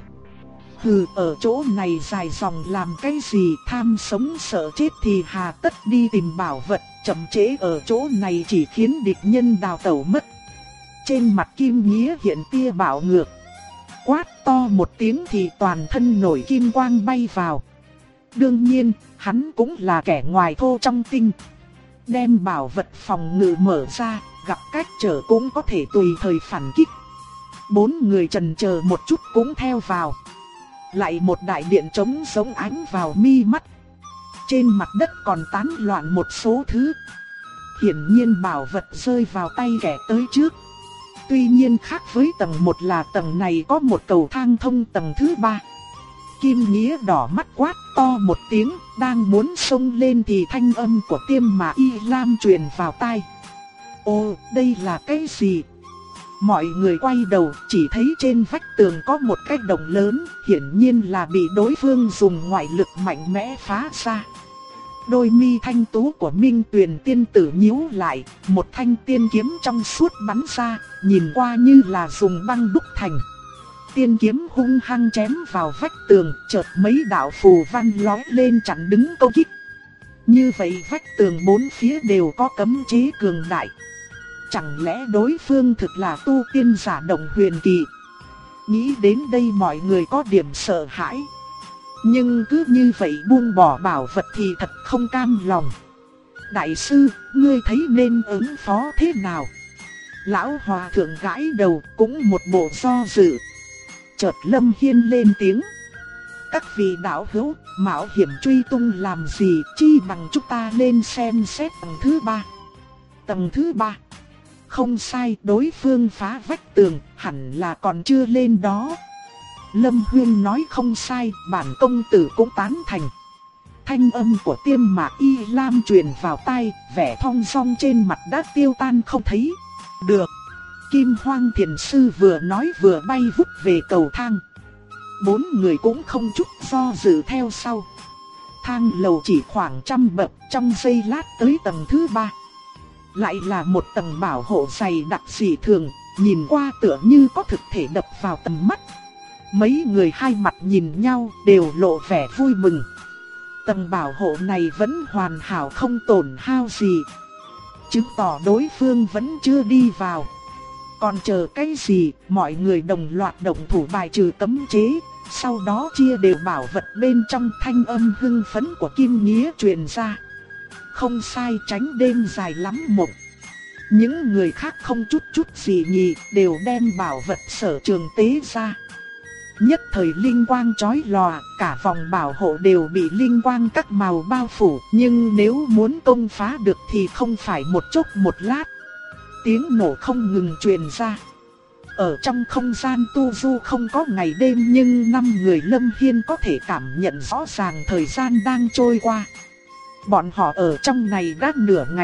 Ở chỗ này dài dòng làm cái gì, tham sống sợ chết thì hà tất đi tìm bảo vật, chậm trễ ở chỗ này chỉ khiến địch nhân đào tẩu mất. Trên mặt Kim Nghĩa hiện tia bạo ngược. Quát to một tiếng thì toàn thân nổi kim quang bay vào. Đương nhiên, hắn cũng là kẻ ngoài thô trong tinh. Đem bảo vật phòng ngự mở ra, gặp cách trở cũng có thể tùy thời phản kích. 4 người chần chờ một chút cũng theo vào. Lại một đại điện trống giống ánh vào mi mắt. Trên mặt đất còn tán loạn một số thứ. Hiển nhiên bảo vật rơi vào tay kẻ tới trước. Tuy nhiên khác với tầng 1 là tầng này có một cầu thang thông tầng thứ 3. Kim Nghĩa đỏ mắt quát to một tiếng, đang muốn xông lên thì thanh âm của Tiêm Mã Y Lam truyền vào tai. Ô, đây là cái gì? Mọi người quay đầu, chỉ thấy trên vách tường có một cái động lớn, hiển nhiên là bị đối phương dùng ngoại lực mạnh mẽ phá ra. Đôi mi thanh tú của Minh Tuyền tiên tử nhíu lại, một thanh tiên kiếm trong suốt bắn ra, nhìn qua như là dùng băng đúc thành. Tiên kiếm hung hăng chém vào vách tường, chợt mấy đạo phù văn lóe lên chặn đứng công kích. Như vậy vách tường bốn phía đều có cấm chế cường đại. Chẳng lẽ đối phương thực là tu tiên giả động huyền kỳ? Nghĩ đến đây mọi người có điểm sợ hãi. Nhưng cứ như vậy buông bỏ bảo vật thì thật không cam lòng. Đại sư, ngươi thấy nên ứng phó thế nào? Lão hòa thượng gãi đầu cũng một bộ do dự. Chợt Lâm Hiên lên tiếng. Các vị đạo hữu, mạo hiểm truy tung làm gì, chi bằng chúng ta lên xem xét tầng thứ 3. Tầng thứ 3. Không sai, đối phương phá vách tường, hẳn là còn chưa lên đó. Lâm Huyên nói không sai, bản công tử cũng tán thành. Thanh âm của Tiêm Mã Y Lam truyền vào tai, vẻ thong dong trên mặt đã tiêu tan không thấy. Được. Kim Hoang Thiền Sư vừa nói vừa bay vút về cầu thang. Bốn người cũng không chút do dự theo sau. Thang lầu chỉ khoảng 100 bậc, trong giây lát tới tầng thứ 3. Lại là một tầng bảo hộ dày đặc dị thường, nhìn qua tựa như có thực thể đập vào tầm mắt. Mấy người hai mặt nhìn nhau đều lộ vẻ vui mừng. Tầng bảo hộ này vẫn hoàn hảo không tổn hao gì, chứng tỏ đối phương vẫn chưa đi vào. Còn chờ cái gì, mọi người đồng loạt động thủ bài trừ cấm chế. Sau đó chia đều bảo vật bên trong, thanh âm hưng phấn của Kim Nghĩa truyền ra. Không sai, tránh đêm dài lắm mộng. Những người khác không chút gì nhỉ, đều đem bảo vật sở trường tế ra. Nhất thời linh quang chói lòa, cả vòng bảo hộ đều bị linh quang các màu bao phủ. Nhưng nếu muốn công phá được thì không phải một chốc một lát. Tiếng nổ không ngừng truyền ra. Ở trong không gian tu du không có ngày đêm, nhưng 5 người Lâm Hiên có thể cảm nhận rõ ràng thời gian đang trôi qua. Bọn họ ở trong này đã nửa ngày.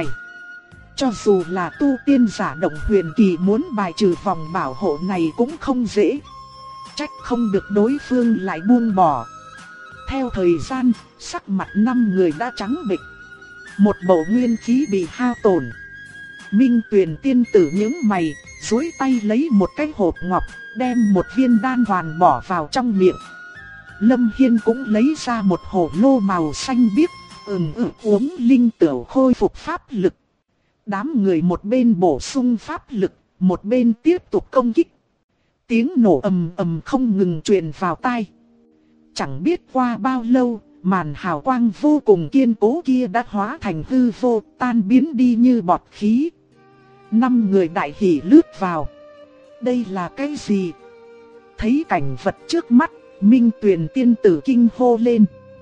Cho dù là tu tiên giả động huyền kỳ muốn bài trừ vòng bảo hộ này cũng không dễ. Trách không được đối phương lại buông bỏ. Theo thời gian, sắc mặt 5 người đã trắng bệch. Một bộ nguyên khí bị hao tổn. Minh Tuyền tiên tử nhướng mày, duỗi tay lấy một cái hộp ngọc, đem một viên đan hoàn bỏ vào trong miệng. Lâm Hiên cũng lấy ra một hồ lô màu xanh biếc, uống linh tửu khôi phục pháp lực. Đám người một bên bổ sung pháp lực, một bên tiếp tục công kích. Tiếng nổ ầm ầm không ngừng truyền vào tai. Chẳng biết qua bao lâu, màn hào quang vô cùng kiên cố kia đã hóa thành hư vô, tan biến đi như bọt khí. 5 người đại hỉ lướt vào. Đây là cái gì? Thấy cảnh vật trước mắt, Minh Tuyền tiên tử kinh hô lên.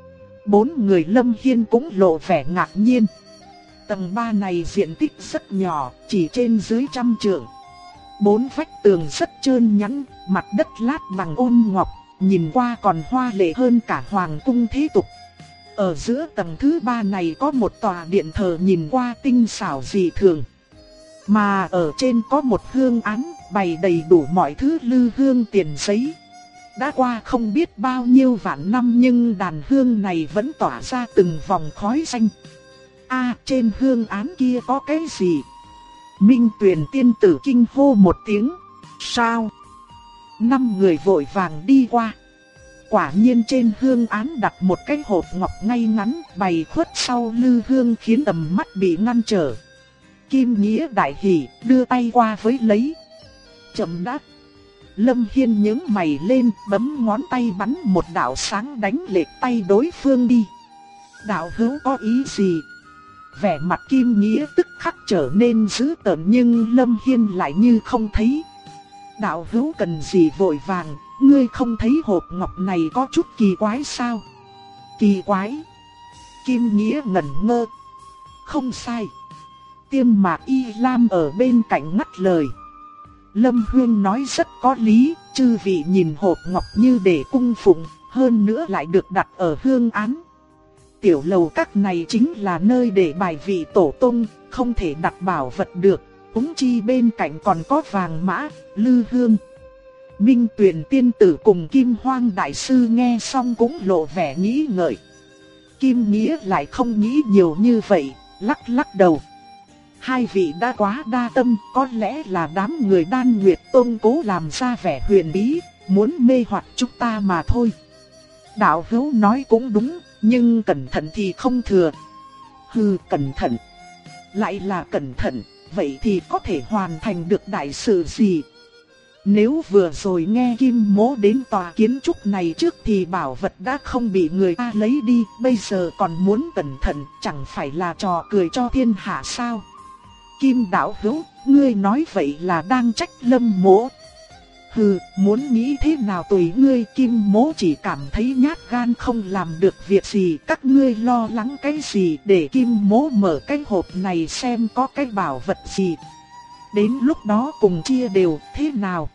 4 người Lâm Hiên cũng lộ vẻ ngạc nhiên. Tầng 3 này diện tích rất nhỏ, chỉ trên dưới 100 trượng. 4 vách tường rất trơn nhẵn, mặt đất lát bằng ôn ngọc, nhìn qua còn hoa lệ hơn cả hoàng cung thế tục. Ở giữa tầng thứ 3 này có một tòa điện thờ nhìn qua tinh xảo dị thường. Mà ở trên có một hương án, bày đầy đủ mọi thứ lư hương tiền giấy. Đã qua không biết bao nhiêu vạn năm nhưng đàn hương này vẫn tỏa ra từng vòng khói xanh. Trên hương án kia có cái gì? Minh Tuyền tiên tử kinh hô một tiếng. Sao? 5 người vội vàng đi qua. Quả nhiên trên hương án đặt một cái hộp ngọc ngay ngắn, bày khuất sau lư hương khiến tầm mắt bị ngăn trở. Kim Nghĩa đại hỉ, đưa tay qua với lấy. Chậm đã. Lâm Hiên nhướng mày lên, bấm ngón tay bắn một đạo sáng đánh lệch tay đối phương đi. Đạo hữu có ý gì? Vẻ mặt Kim Nghĩa tức khắc trở nên dữ tợn nhưng Lâm Hiên lại như không thấy. Đạo hữu cần gì vội vàng, ngươi không thấy hộp ngọc này có chút kỳ quái sao? Kỳ quái? Kim Nghĩa ngẩn ngơ. Không sai. Tiêm Mã Y Lam ở bên cạnh ngắt lời. Lâm Huyên nói rất có lý, chư vị nhìn hộp ngọc như để cung phụng, hơn nữa lại được đặt ở hương án. Tiểu lầu các này chính là nơi để bài vị tổ tông, không thể đặt bảo vật được, huống chi bên cạnh còn có vàng mã, lư hương. Minh Tuyền tiên tử cùng Kim Hoang đại sư nghe xong cũng lộ vẻ nghĩ ngợi. Kim Nghĩa lại không nghĩ nhiều như vậy, lắc lắc đầu. Hai vị đã quá đa tâm, có lẽ là đám người Đan Nguyệt Tông cố làm ra vẻ huyền bí, muốn mê hoặc chúng ta mà thôi. Đạo hữu nói cũng đúng, nhưng cẩn thận thì không thừa. Hừ, cẩn thận. Lại là cẩn thận, vậy thì có thể hoàn thành được đại sự gì? Nếu vừa rồi nghe Kim Mỗ đến tòa kiến trúc này trước thì bảo vật đã không bị người ta lấy đi, bây giờ còn muốn cẩn thận, chẳng phải là trò cười cho thiên hạ sao? Kim đạo hữu, ngươi nói vậy là đang trách Lâm Mỗ. Hừ, muốn nghĩ thế nào tùy ngươi, Kim Mỗ chỉ cảm thấy nhát gan không làm được việc gì, các ngươi lo lắng cái gì, để Kim Mỗ mở cái hộp này xem có cái bảo vật gì. Đến lúc đó cùng chia đều, thế nào?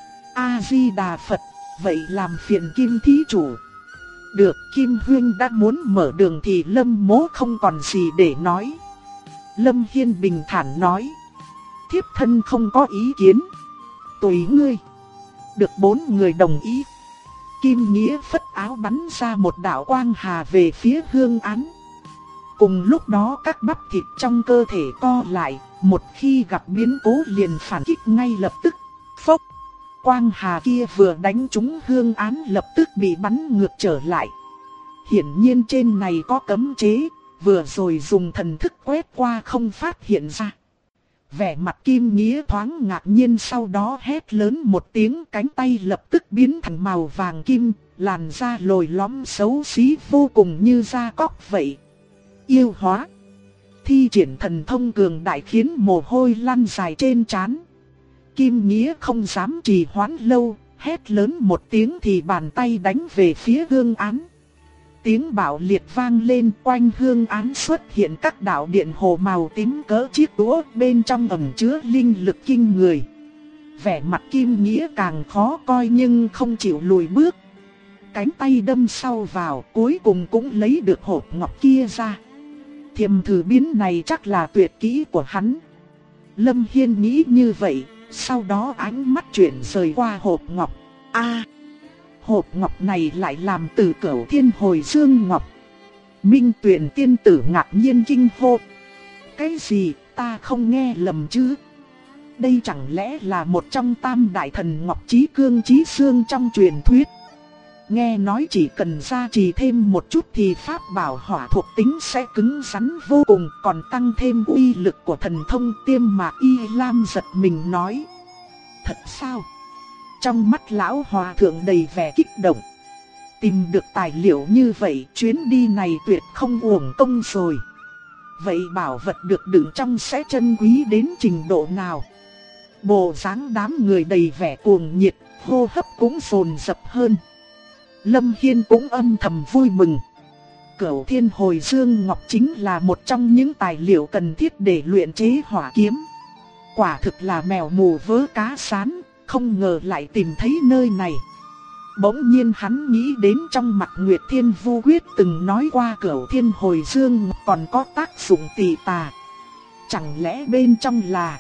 A-di-đà Phật, vậy làm phiền Kim thí chủ. Được, Kim Huyên đã muốn mở đường thì Lâm Mỗ không còn gì để nói. Lâm Hiên bình thản nói. Thiếp thân không có ý kiến. Tùy ngươi. Được 4 người đồng ý. Kim Nghĩa phất áo bắn ra một đạo quang hà về phía hương án. Cùng lúc đó các bắp thịt trong cơ thể co lại, một khi gặp biến cố liền phản kích ngay lập tức. Phốc! Quang hà kia vừa đánh trúng hương án lập tức bị bắn ngược trở lại. Hiển nhiên trên này có cấm chế, vừa rồi dùng thần thức quét qua không phát hiện ra. Vẻ mặt Kim Nghĩa thoáng ngạc nhiên, sau đó hét lớn một tiếng, cánh tay lập tức biến thành màu vàng kim, làn da lồi lõm xấu xí vô cùng như da cóc vậy. Yêu hóa. Thi triển thần thông cường đại khiến mồ hôi lăn dài trên trán. Kim Nghĩa không dám trì hoãn lâu, hét lớn một tiếng thì bàn tay đánh về phía hương án. Tiếng bạo liệt vang lên, quanh hương án xuất hiện các đạo điện hồ màu tím cỡ chiếc đũa, bên trong ẩn chứa linh lực kinh người. Vẻ mặt Kim Nghĩa càng khó coi nhưng không chịu lùi bước. Cánh tay đâm sâu vào, cuối cùng cũng lấy được hộp ngọc kia ra. Thiềm thử biến này chắc là tuyệt kỹ của hắn. Lâm Hiên nghĩ như vậy, sau đó ánh mắt chuyển rời qua hộp ngọc. Hộp ngọc này lại làm từ Cửu Thiên Hồi Dương Ngọc. Minh Tuyền tiên tử ngạc nhiên kinh hô. Cái gì, ta không nghe lầm chứ? Đây chẳng lẽ là một trong tam đại thần Ngọc Chí Cương Chí Xương trong truyền thuyết? Nghe nói chỉ cần gia trì thêm một chút thì pháp bảo hỏa thuộc tính sẽ cứng rắn vô cùng, còn tăng thêm uy lực của thần thông. Tiêm Mạc Y Lam giật mình nói. Thật sao? Trong mắt lão hòa thượng đầy vẻ kích động. Tìm được tài liệu như vậy, chuyến đi này tuyệt không uổng công rồi. Vậy bảo vật được đựng trong sẽ trân quý đến trình độ nào? Bộ dáng đám người đầy vẻ cuồng nhiệt, hô hấp cũng dồn dập hơn. Lâm Hiên cũng âm thầm vui mừng. Cửu Thiên Hồi Dương Ngọc chính là một trong những tài liệu cần thiết để luyện chế hỏa kiếm. Quả thực là mèo mù vớ cá sán, không ngờ lại tìm thấy nơi này. Bỗng nhiên hắn nghĩ đến trong Mạc Nguyệt Thiên Vu Quyết từng nói qua Cửu Thiên Hồi Dương Ngọc còn có tác dụng tỳ tà. Chẳng lẽ bên trong là...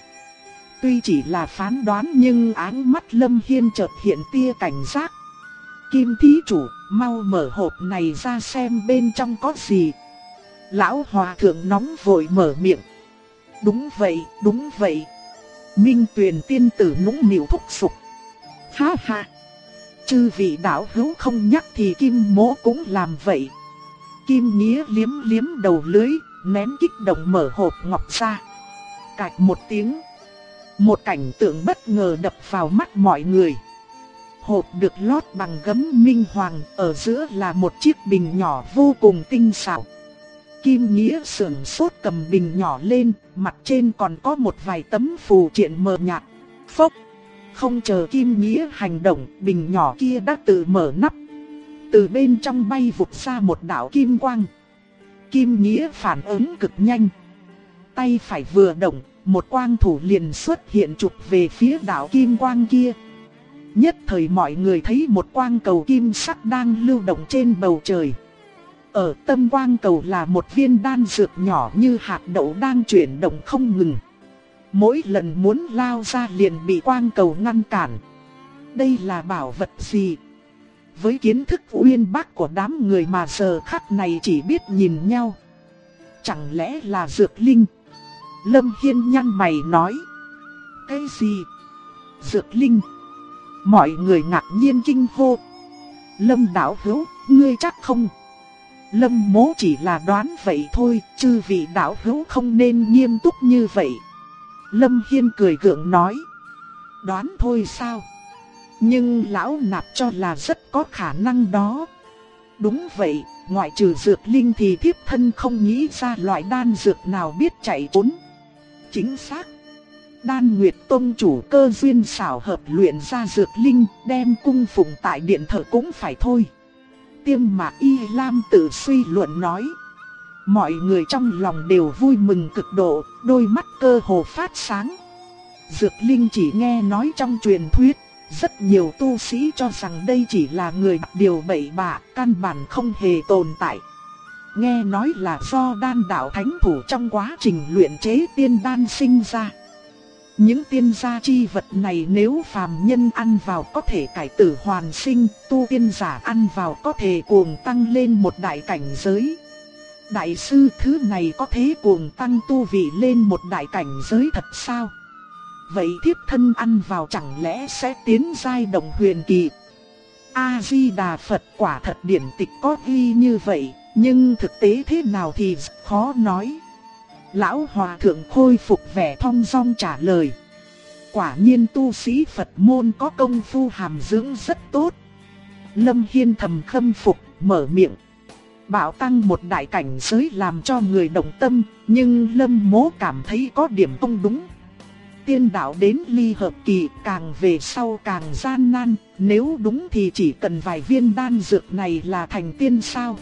Tuy chỉ là phán đoán nhưng áng mắt Lâm Hiên chợt hiện tia cảnh giác. Kim thí chủ, mau mở hộp này ra xem bên trong có gì. Lão hòa thượng nóng vội mở miệng. Đúng vậy, đúng vậy. Minh Tuyền tiên tử nũng nịu thúc giục. Ha ha. Chư vị đạo hữu không nhắc thì Kim Mỗ cũng làm vậy. Kim Nghĩa liếm liếm đầu lưới, nén kích động mở hộp ngọc ra. Cạch một tiếng. Một cảnh tượng bất ngờ đập vào mắt mọi người. Hộp được lót bằng gấm minh hoàng, ở giữa là một chiếc bình nhỏ vô cùng tinh xảo. Kim Nghĩa sườn sốt cầm bình nhỏ lên, mặt trên còn có một vài tấm phù triện mờ nhạt. Phốc! Không chờ Kim Nghĩa hành động, bình nhỏ kia đã tự mở nắp. Từ bên trong bay vụt ra một đạo kim quang. Kim Nghĩa phản ứng cực nhanh. Tay phải vừa động, một quang thủ liền xuất hiện chụp về phía đạo kim quang kia. Nhất thời mọi người thấy một quang cầu kim sắc đang lưu động trên bầu trời. Ở tâm quang cầu là một viên đan dược nhỏ như hạt đậu đang chuyển động không ngừng. Mỗi lần muốn lao ra liền bị quang cầu ngăn cản. Đây là bảo vật gì? Với kiến thức uyên bác của đám người mà giờ khắc này chỉ biết nhìn nhau. Chẳng lẽ là dược linh? Lâm Hiên nhăn mày nói. Cái gì? Dược linh? Mọi người ngạc nhiên kinh hô. Lâm đạo hữu, ngươi chắc không? Lâm mố chỉ là đoán vậy thôi, chư vị đạo hữu không nên nghiêm túc như vậy. Lâm Hiên cười gượng nói. Đoán thôi sao? Nhưng lão nạp cho là rất có khả năng đó. Đúng vậy, ngoại trừ dược linh thì thiếp thân không nghĩ ra loại đan dược nào biết chạy trốn. Chính xác. Đan Nguyệt Tông chủ cơ duyên xảo hợp luyện ra dược linh, đem cung phụng tại điện thờ cũng phải thôi. Tiêm Mạc Y Lam tự suy luận nói. Mọi người trong lòng đều vui mừng cực độ, đôi mắt cơ hồ phát sáng. Dược linh chỉ nghe nói trong truyền thuyết, rất nhiều tu sĩ cho rằng đây chỉ là người điều bậy bạ, căn bản không hề tồn tại. Nghe nói là do đan đạo thánh thủ trong quá trình luyện chế tiên đan sinh ra. Những tiên gia chi vật này nếu phàm nhân ăn vào có thể cải tử hoàn sinh, tu tiên giả ăn vào có thể cuồng tăng lên một đại cảnh giới. Đại sư, thứ này có thể cuồng tăng tu vị lên một đại cảnh giới thật sao? Vậy thiếp thân ăn vào chẳng lẽ sẽ tiến giai động huyền kỳ? A-di-đà Phật, quả thật điển tịch có ghi như vậy, nhưng thực tế thế nào thì khó nói. Lão Hòa Thượng khôi phục vẻ thong dong trả lời. Quả nhiên tu sĩ Phật môn có công phu hàm dưỡng rất tốt. Lâm Hiên thầm khâm phục, mở miệng. Bảo tăng một đại cảnh giới làm cho người động tâm, nhưng Lâm mố cảm thấy có điểm không đúng. Tiên đạo đến ly hợp kỳ, càng về sau càng gian nan, nếu đúng thì chỉ cần vài viên đan dược này là thành tiên sao?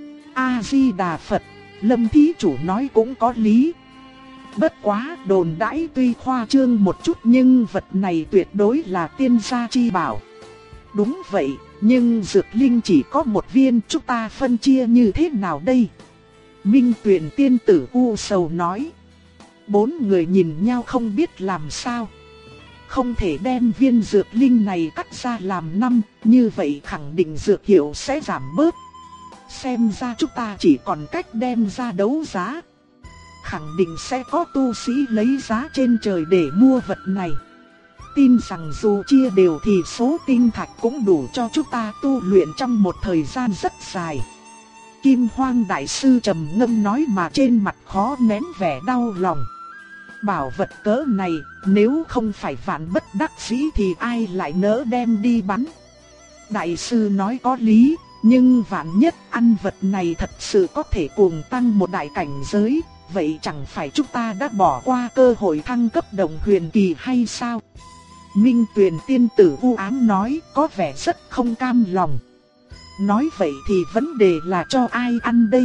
A-di-đà Phật, Lâm thí chủ nói cũng có lý. Bất quá đồn đãi tuy khoa trương một chút nhưng vật này tuyệt đối là tiên gia chi bảo. Đúng vậy, nhưng dược linh chỉ có một viên, chúng ta phân chia như thế nào đây? Minh Tuyền tiên tử u sầu nói. Bốn người nhìn nhau không biết làm sao. Không thể đem viên dược linh này cắt ra làm 5, như vậy khẳng định dược hiệu sẽ giảm bớt. Xem ra chúng ta chỉ còn cách đem ra đấu giá. Khẳng định sẽ có tu sĩ lấy giá trên trời để mua vật này. Tin rằng dù chia đều thì số tinh thạch cũng đủ cho chúng ta tu luyện trong một thời gian rất dài. Kim Hoang Đại Sư trầm ngâm nói mà trên mặt khó nén vẻ đau lòng. Bảo vật cỡ này, nếu không phải vạn bất đắc dĩ thì ai lại nỡ đem đi bắn. Đại sư nói có lý, nhưng vạn nhất ăn vật này thật sự có thể cuồng tăng một đại cảnh giới, vậy chẳng phải chúng ta đã bỏ qua cơ hội thăng cấp đồng huyền kỳ hay sao? Minh Tuyền tiên tử u ám nói, có vẻ rất không cam lòng. Nói vậy thì vấn đề là cho ai ăn đây?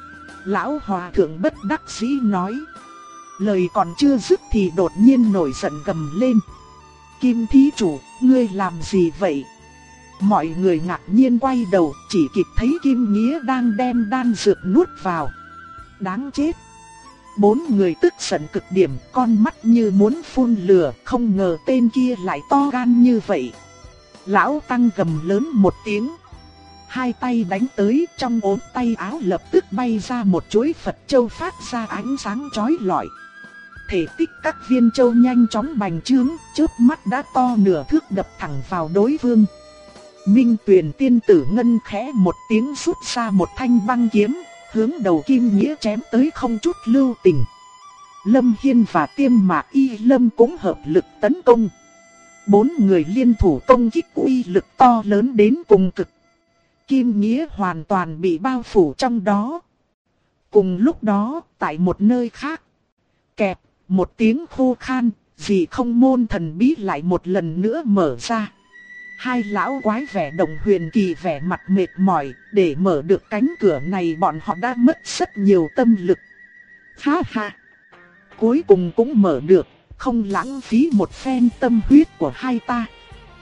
Lão Hòa Thượng bất đắc dĩ nói. Lời còn chưa dứt thì đột nhiên nổi giận gầm lên. Kim thí chủ, ngươi làm gì vậy? Mọi người ngạc nhiên quay đầu, chỉ kịp thấy Kim Nghĩa đang đem đan dược nuốt vào. Đáng chết! Bốn người tức giận cực điểm, con mắt như muốn phun lửa, không ngờ tên kia lại to gan như vậy. Lão Tăng gầm lớn một tiếng. Hai tay đánh tới, trong ốm tay áo lập tức bay ra một chuỗi Phật châu phát ra ánh sáng chói lọi. Thể tích các viên châu nhanh chóng bành trướng, chớp mắt đã to nửa thước đập thẳng vào đối phương. Minh Tuyền tiên tử ngân khẽ một tiếng rút ra một thanh băng kiếm, hướng đầu Kim Nghĩa chém tới không chút lưu tình. Lâm Hiên và Tiêm Mạc Y Lâm cũng hợp lực tấn công. Bốn người liên thủ công kích uy lực to lớn đến cùng cực. Kim Nghĩa hoàn toàn bị bao phủ trong đó. Cùng lúc đó, tại một nơi khác, kẹp, một tiếng khô khan, Dị Không môn thần bí lại một lần nữa mở ra. Hai lão quái vẻ đồng huyền kỳ vẻ mặt mệt mỏi, để mở được cánh cửa này bọn họ đã mất rất nhiều tâm lực. Ha ha! Cuối cùng cũng mở được, không lãng phí một phen tâm huyết của hai ta.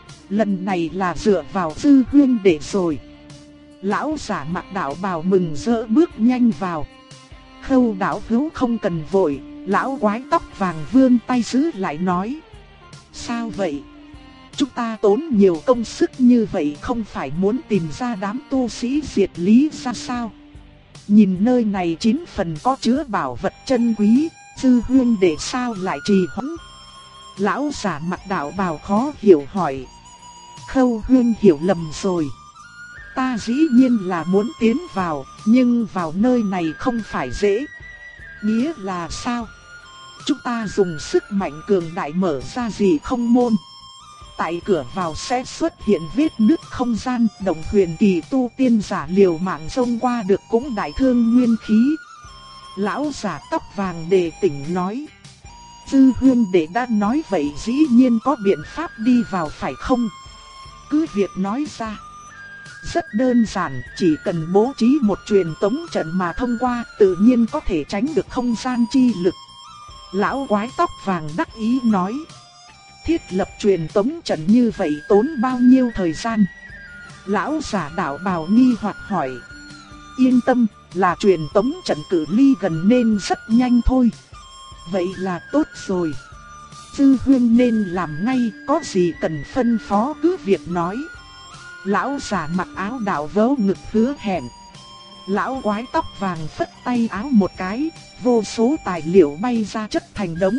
Lần này là dựa vào Dư huynh đệ rồi. Lão giả mặc đạo bào mừng rỡ bước nhanh vào. Khâu đạo hữu không cần vội, lão quái tóc vàng vươn tay giữ lại nói. Sao vậy? Chúng ta tốn nhiều công sức như vậy không phải muốn tìm ra đám tu sĩ diệt lý ra sao? Nhìn nơi này 9 phần có chứa bảo vật chân quý, Dư huynh đệ sao lại trì hoãn? Lão giả mặc đạo bào khó hiểu hỏi. Khâu huynh hiểu lầm rồi. Ta dĩ nhiên là muốn tiến vào, nhưng vào nơi này không phải dễ. Nghĩa là sao? Chúng ta dùng sức mạnh cường đại mở ra gì không môn. Tại cửa vào sẽ xuất hiện vết nứt không gian, đồng huyền kỳ tu tiên giả liều mạng xông qua được cũng đại thương nguyên khí. Lão giả tóc vàng đề tỉnh nói. Dư huynh đệ đã nói vậy dĩ nhiên có biện pháp đi vào phải không? Cứ việc nói ra. Rất đơn giản, chỉ cần bố trí một truyền tống trận mà thông qua, tự nhiên có thể tránh được không gian chi lực. Lão quái tóc vàng đắc ý nói. Thiết lập truyền tống trận như vậy tốn bao nhiêu thời gian? Lão giả đạo bào nghi hoặc hỏi. Yên tâm, là truyền tống trận cự ly gần nên rất nhanh thôi. Vậy là tốt rồi. Dư huynh nên làm ngay, có gì cần phân phó cứ việc nói. Lão giả mặc áo đạo vớ ngực hứa hẹn. Lão quái tóc vàng phất tay áo một cái, vô số tài liệu bay ra chất thành đống.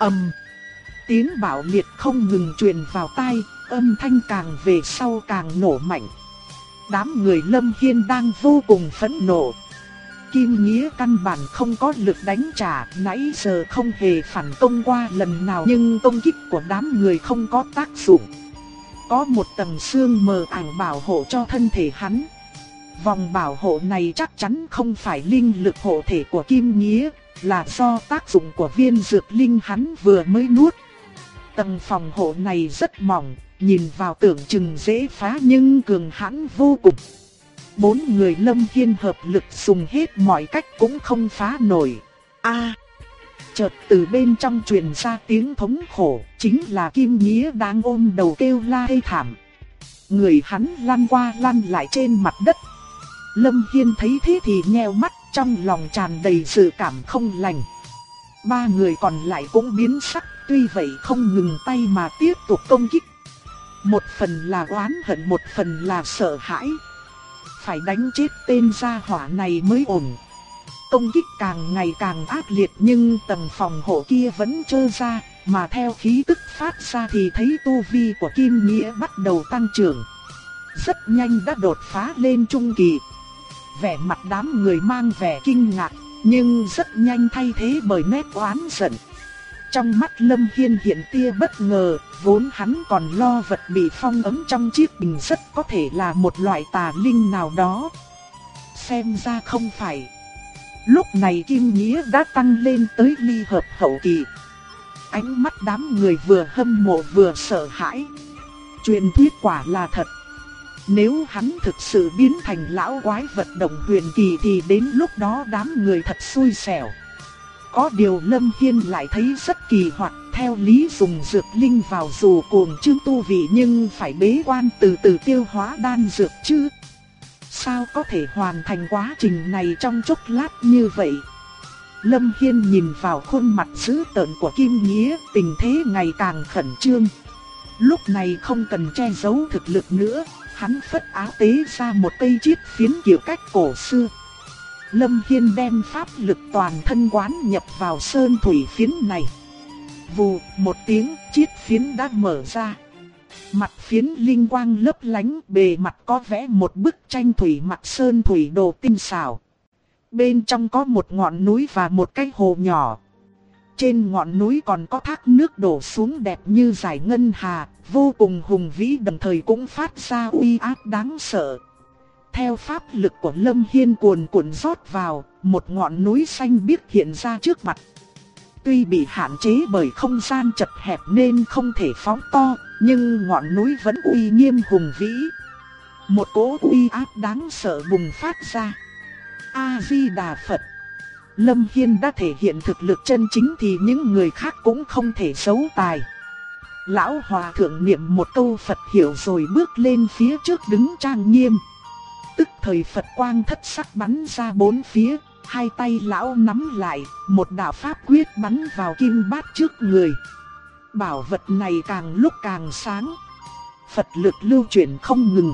Tiếng bạo liệt không ngừng truyền vào tai, âm thanh càng về sau càng nổ mạnh. Đám người Lâm Hiên đang vô cùng phẫn nộ. Kim Nghĩa căn bản không có lực đánh trả, nãy giờ không hề phản công qua lần nào nhưng công kích của đám người không có tác dụng. Có một tầng xương mờ ảo bảo hộ cho thân thể hắn. Vòng bảo hộ này chắc chắn không phải linh lực hộ thể của Kim Nghĩa, là do tác dụng của viên dược linh hắn vừa mới nuốt. Tầng phòng hộ này rất mỏng, nhìn vào tưởng chừng dễ phá nhưng cường hãn vô cùng. 4 người Lâm Hiên hợp lực dùng hết mọi cách cũng không phá nổi. Chợt từ bên trong truyền ra tiếng thống khổ, chính là Kim Nghĩa đang ôm đầu kêu la thê thảm. Người hắn lăn qua lăn lại trên mặt đất. Lâm Hiên thấy thế thì nheo mắt, trong lòng tràn đầy sự cảm không lành. 3 người còn lại cũng biến sắc, tuy vậy không ngừng tay mà tiếp tục công kích. Một phần là oán hận, một phần là sợ hãi. Phải đánh chết tên gia hỏa này mới ổn. Công kích càng ngày càng ác liệt nhưng tầng phòng hộ kia vẫn trơ ra, mà theo khí tức phát ra thì thấy tu vi của Kim Nghĩa bắt đầu tăng trưởng. Rất nhanh đã đột phá lên trung kỳ. Vẻ mặt đám người mang vẻ kinh ngạc, nhưng rất nhanh thay thế bởi nét oán giận. Trong mắt Lâm Hiên hiện tia bất ngờ, vốn hắn còn lo vật bị phong ấn trong chiếc bình rất có thể là một loại tà linh nào đó. Xem ra không phải. Lúc này Kim Nghĩa đã tăng lên tới ly hợp hậu kỳ. Ánh mắt đám người vừa hâm mộ vừa sợ hãi. Truyền thuyết quả là thật. Nếu hắn thực sự biến thành lão quái vật đồng huyền kỳ thì đến lúc đó đám người thật xui xẻo. Có điều Lâm Hiên lại thấy rất kỳ hoặc, theo lý dùng dược linh vào dù cuồng trương tu vị nhưng phải bế quan từ từ tiêu hóa đan dược chứ. Sao có thể hoàn thành quá trình này trong chốc lát như vậy? Lâm Hiên nhìn vào khuôn mặt dữ tợn của Kim Nghĩa, tình thế ngày càng khẩn trương. Lúc này không cần che giấu thực lực nữa, hắn phất áo tế ra một cây chiết phiến kiểu cách cổ xưa. Lâm Hiên đem pháp lực toàn thân quán nhập vào sơn thủy phiến này. Vù, một tiếng, chiết phiến đã mở ra. Mặt phiến linh quang lấp lánh, bề mặt có vẽ một bức tranh thủy mặc sơn thủy đồ tinh xảo. Bên trong có một ngọn núi và một cái hồ nhỏ. Trên ngọn núi còn có thác nước đổ xuống đẹp như dải ngân hà, vô cùng hùng vĩ đồng thời cũng phát ra uy áp đáng sợ. Theo pháp lực của Lâm Hiên cuồn cuộn rót vào, một ngọn núi xanh biếc hiện ra trước mặt. Tuy bị hạn chế bởi không gian chật hẹp nên không thể phóng to, nhưng ngọn núi vẫn uy nghiêm hùng vĩ. Một cỗ uy áp đáng sợ bùng phát ra. A-di-đà Phật. Lâm Hiên đã thể hiện thực lực chân chính thì những người khác cũng không thể giấu tài. Lão hòa thượng niệm một câu Phật hiểu rồi bước lên phía trước đứng trang nghiêm. Tức thời Phật quang thất sắc bắn ra bốn phía, hai tay lão nắm lại, một đạo pháp quyết bắn vào kim bát trước người. Bảo vật này càng lúc càng sáng, Phật lực lưu chuyển không ngừng.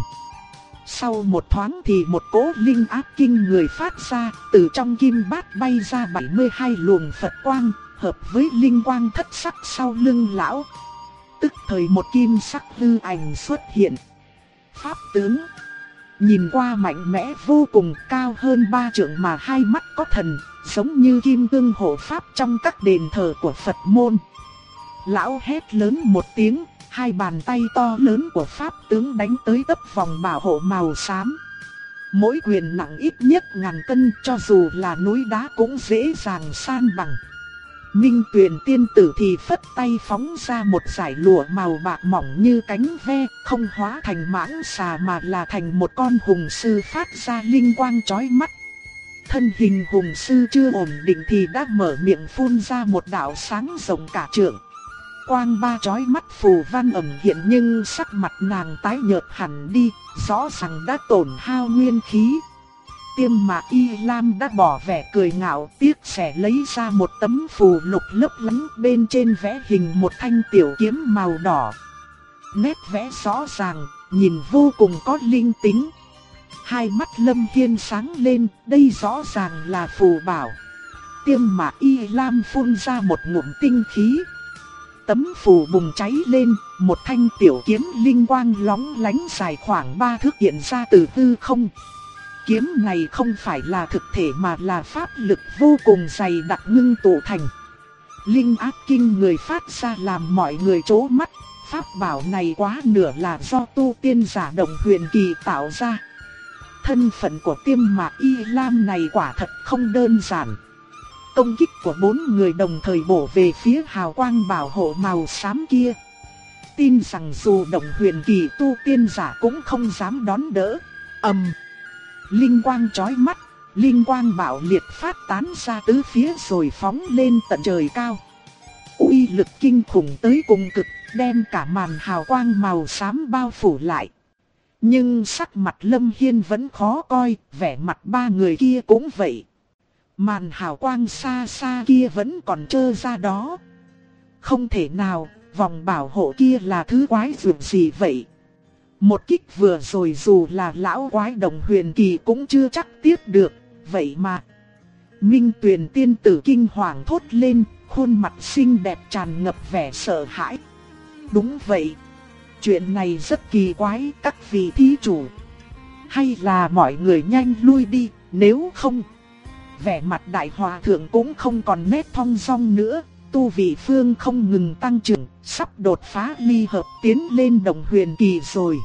Sau một thoáng thì một cỗ linh áp kinh người phát ra, từ trong kim bát bay ra 72 luồng Phật quang, hợp với linh quang thất sắc sau lưng lão. Tức thời một kim sắc hư ảnh xuất hiện. Pháp tướng nhìn qua mạnh mẽ vô cùng, cao hơn 3 trượng mà hai mắt có thần, giống như kim cương hộ pháp trong các đền thờ của Phật môn. Lão hét lớn một tiếng, hai bàn tay to lớn của pháp tướng đánh tới tấp vòng bảo hộ màu xám. Mỗi quyền nặng ít nhất ngàn cân, cho dù là núi đá cũng dễ dàng san bằng. Minh Tuyền tiên tử thì phất tay phóng ra một dải lụa màu bạc mỏng như cánh ve, không hóa thành mãng xà mà là thành một con hùng sư phát ra linh quang chói mắt. Thân hình hùng sư chưa ổn định thì đã mở miệng phun ra một đạo sáng rộng cả trượng. Quang ba chói mắt phù văn ẩn hiện nhưng sắc mặt nàng tái nhợt hẳn đi, rõ ràng đã tổn hao nguyên khí. Tiêm Mạc Y Lam đã bỏ vẻ cười ngạo, tiếc sẽ lấy ra một tấm phù lục lấp lánh, bên trên vẽ hình một thanh tiểu kiếm màu đỏ. Nét vẽ rõ ràng, nhìn vô cùng có linh tính. Hai mắt Lâm Hiên sáng lên, đây rõ ràng là phù bảo. Tiêm Mạc Y Lam phun ra một ngụm tinh khí. Tấm phù bùng cháy lên, một thanh tiểu kiếm linh quang lóng lánh dài khoảng 3 thước hiện ra từ hư không. Kiếm này không phải là thực thể mà là pháp lực vô cùng dày đặc ngưng tụ thành. Linh áp kinh người phát ra làm mọi người trố mắt. Pháp bảo này quá nửa là do tu tiên giả Đồng Huyền Kỳ tạo ra. Thân phận của Tiêm Mạc Y Lam này quả thật không đơn giản. Công kích của 4 người đồng thời bổ về phía hào quang bảo hộ màu xám kia. Tin rằng dù Đồng Huyền Kỳ tu tiên giả cũng không dám đón đỡ. Linh quang chói mắt, linh quang bạo liệt phát tán ra tứ phía rồi phóng lên tận trời cao. Uy lực kinh khủng tới cùng cực, đem cả màn hào quang màu xám bao phủ lại. Nhưng sắc mặt Lâm Hiên vẫn khó coi, vẻ mặt 3 người kia cũng vậy. Màn hào quang xa xa kia vẫn còn trơ ra đó. Không thể nào, vòng bảo hộ kia là thứ quái dường gì vậy? Một kích vừa rồi dù là lão quái Đồng Huyền Kỳ cũng chưa chắc tiếp được, vậy mà. Minh Tuyền tiên tử kinh hoàng thốt lên, khuôn mặt xinh đẹp tràn ngập vẻ sợ hãi. Đúng vậy, chuyện này rất kỳ quái các vị thí chủ. Hay là mọi người nhanh lui đi, nếu không. Vẻ mặt đại hòa thượng cũng không còn nét thong dong nữa, tu vị phương không ngừng tăng trưởng, sắp đột phá ly hợp tiến lên Đồng Huyền Kỳ rồi.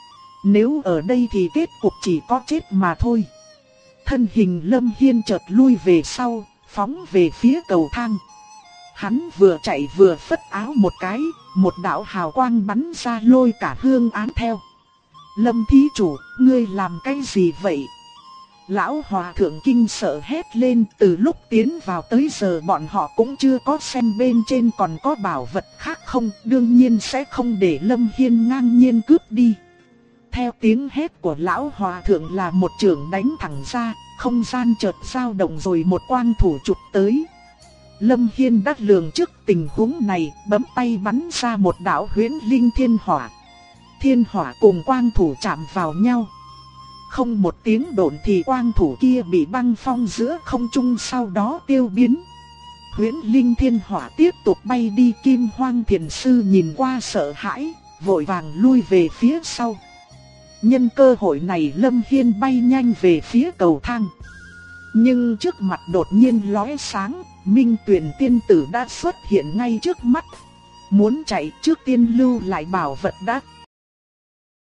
Nếu ở đây thì kết cục chỉ có chết mà thôi. Thân hình Lâm Hiên chợt lui về sau, phóng về phía cầu thang. Hắn vừa chạy vừa phất áo một cái, một đạo hào quang bắn ra lôi cả hương án theo. Lâm thí chủ, ngươi làm cái gì vậy? Lão hòa thượng kinh sợ hét lên, từ lúc tiến vào tới giờ bọn họ cũng chưa có xem bên trên còn có bảo vật khác không, đương nhiên sẽ không để Lâm Hiên ngang nhiên cướp đi. Theo tiếng hét của lão hòa thượng là một chưởng đánh thẳng ra, không gian chợt dao động rồi một quang thủ chụp tới. Lâm Hiên đã lường trước tình huống này, bấm tay bắn ra một đạo huyễn linh thiên hỏa. Thiên hỏa cùng quang thủ chạm vào nhau. Không một tiếng độn thì quang thủ kia bị băng phong giữa không trung, sau đó tiêu biến. Huyễn linh thiên hỏa tiếp tục bay đi. Kim Hoang Thiền Sư nhìn qua sợ hãi, vội vàng lui về phía sau. Nhân cơ hội này Lâm Hiên bay nhanh về phía cầu thang. Nhưng trước mặt đột nhiên lóe sáng, Minh Tuyền tiên tử đã xuất hiện ngay trước mắt. Muốn chạy trước tiên lưu lại bảo vật đã.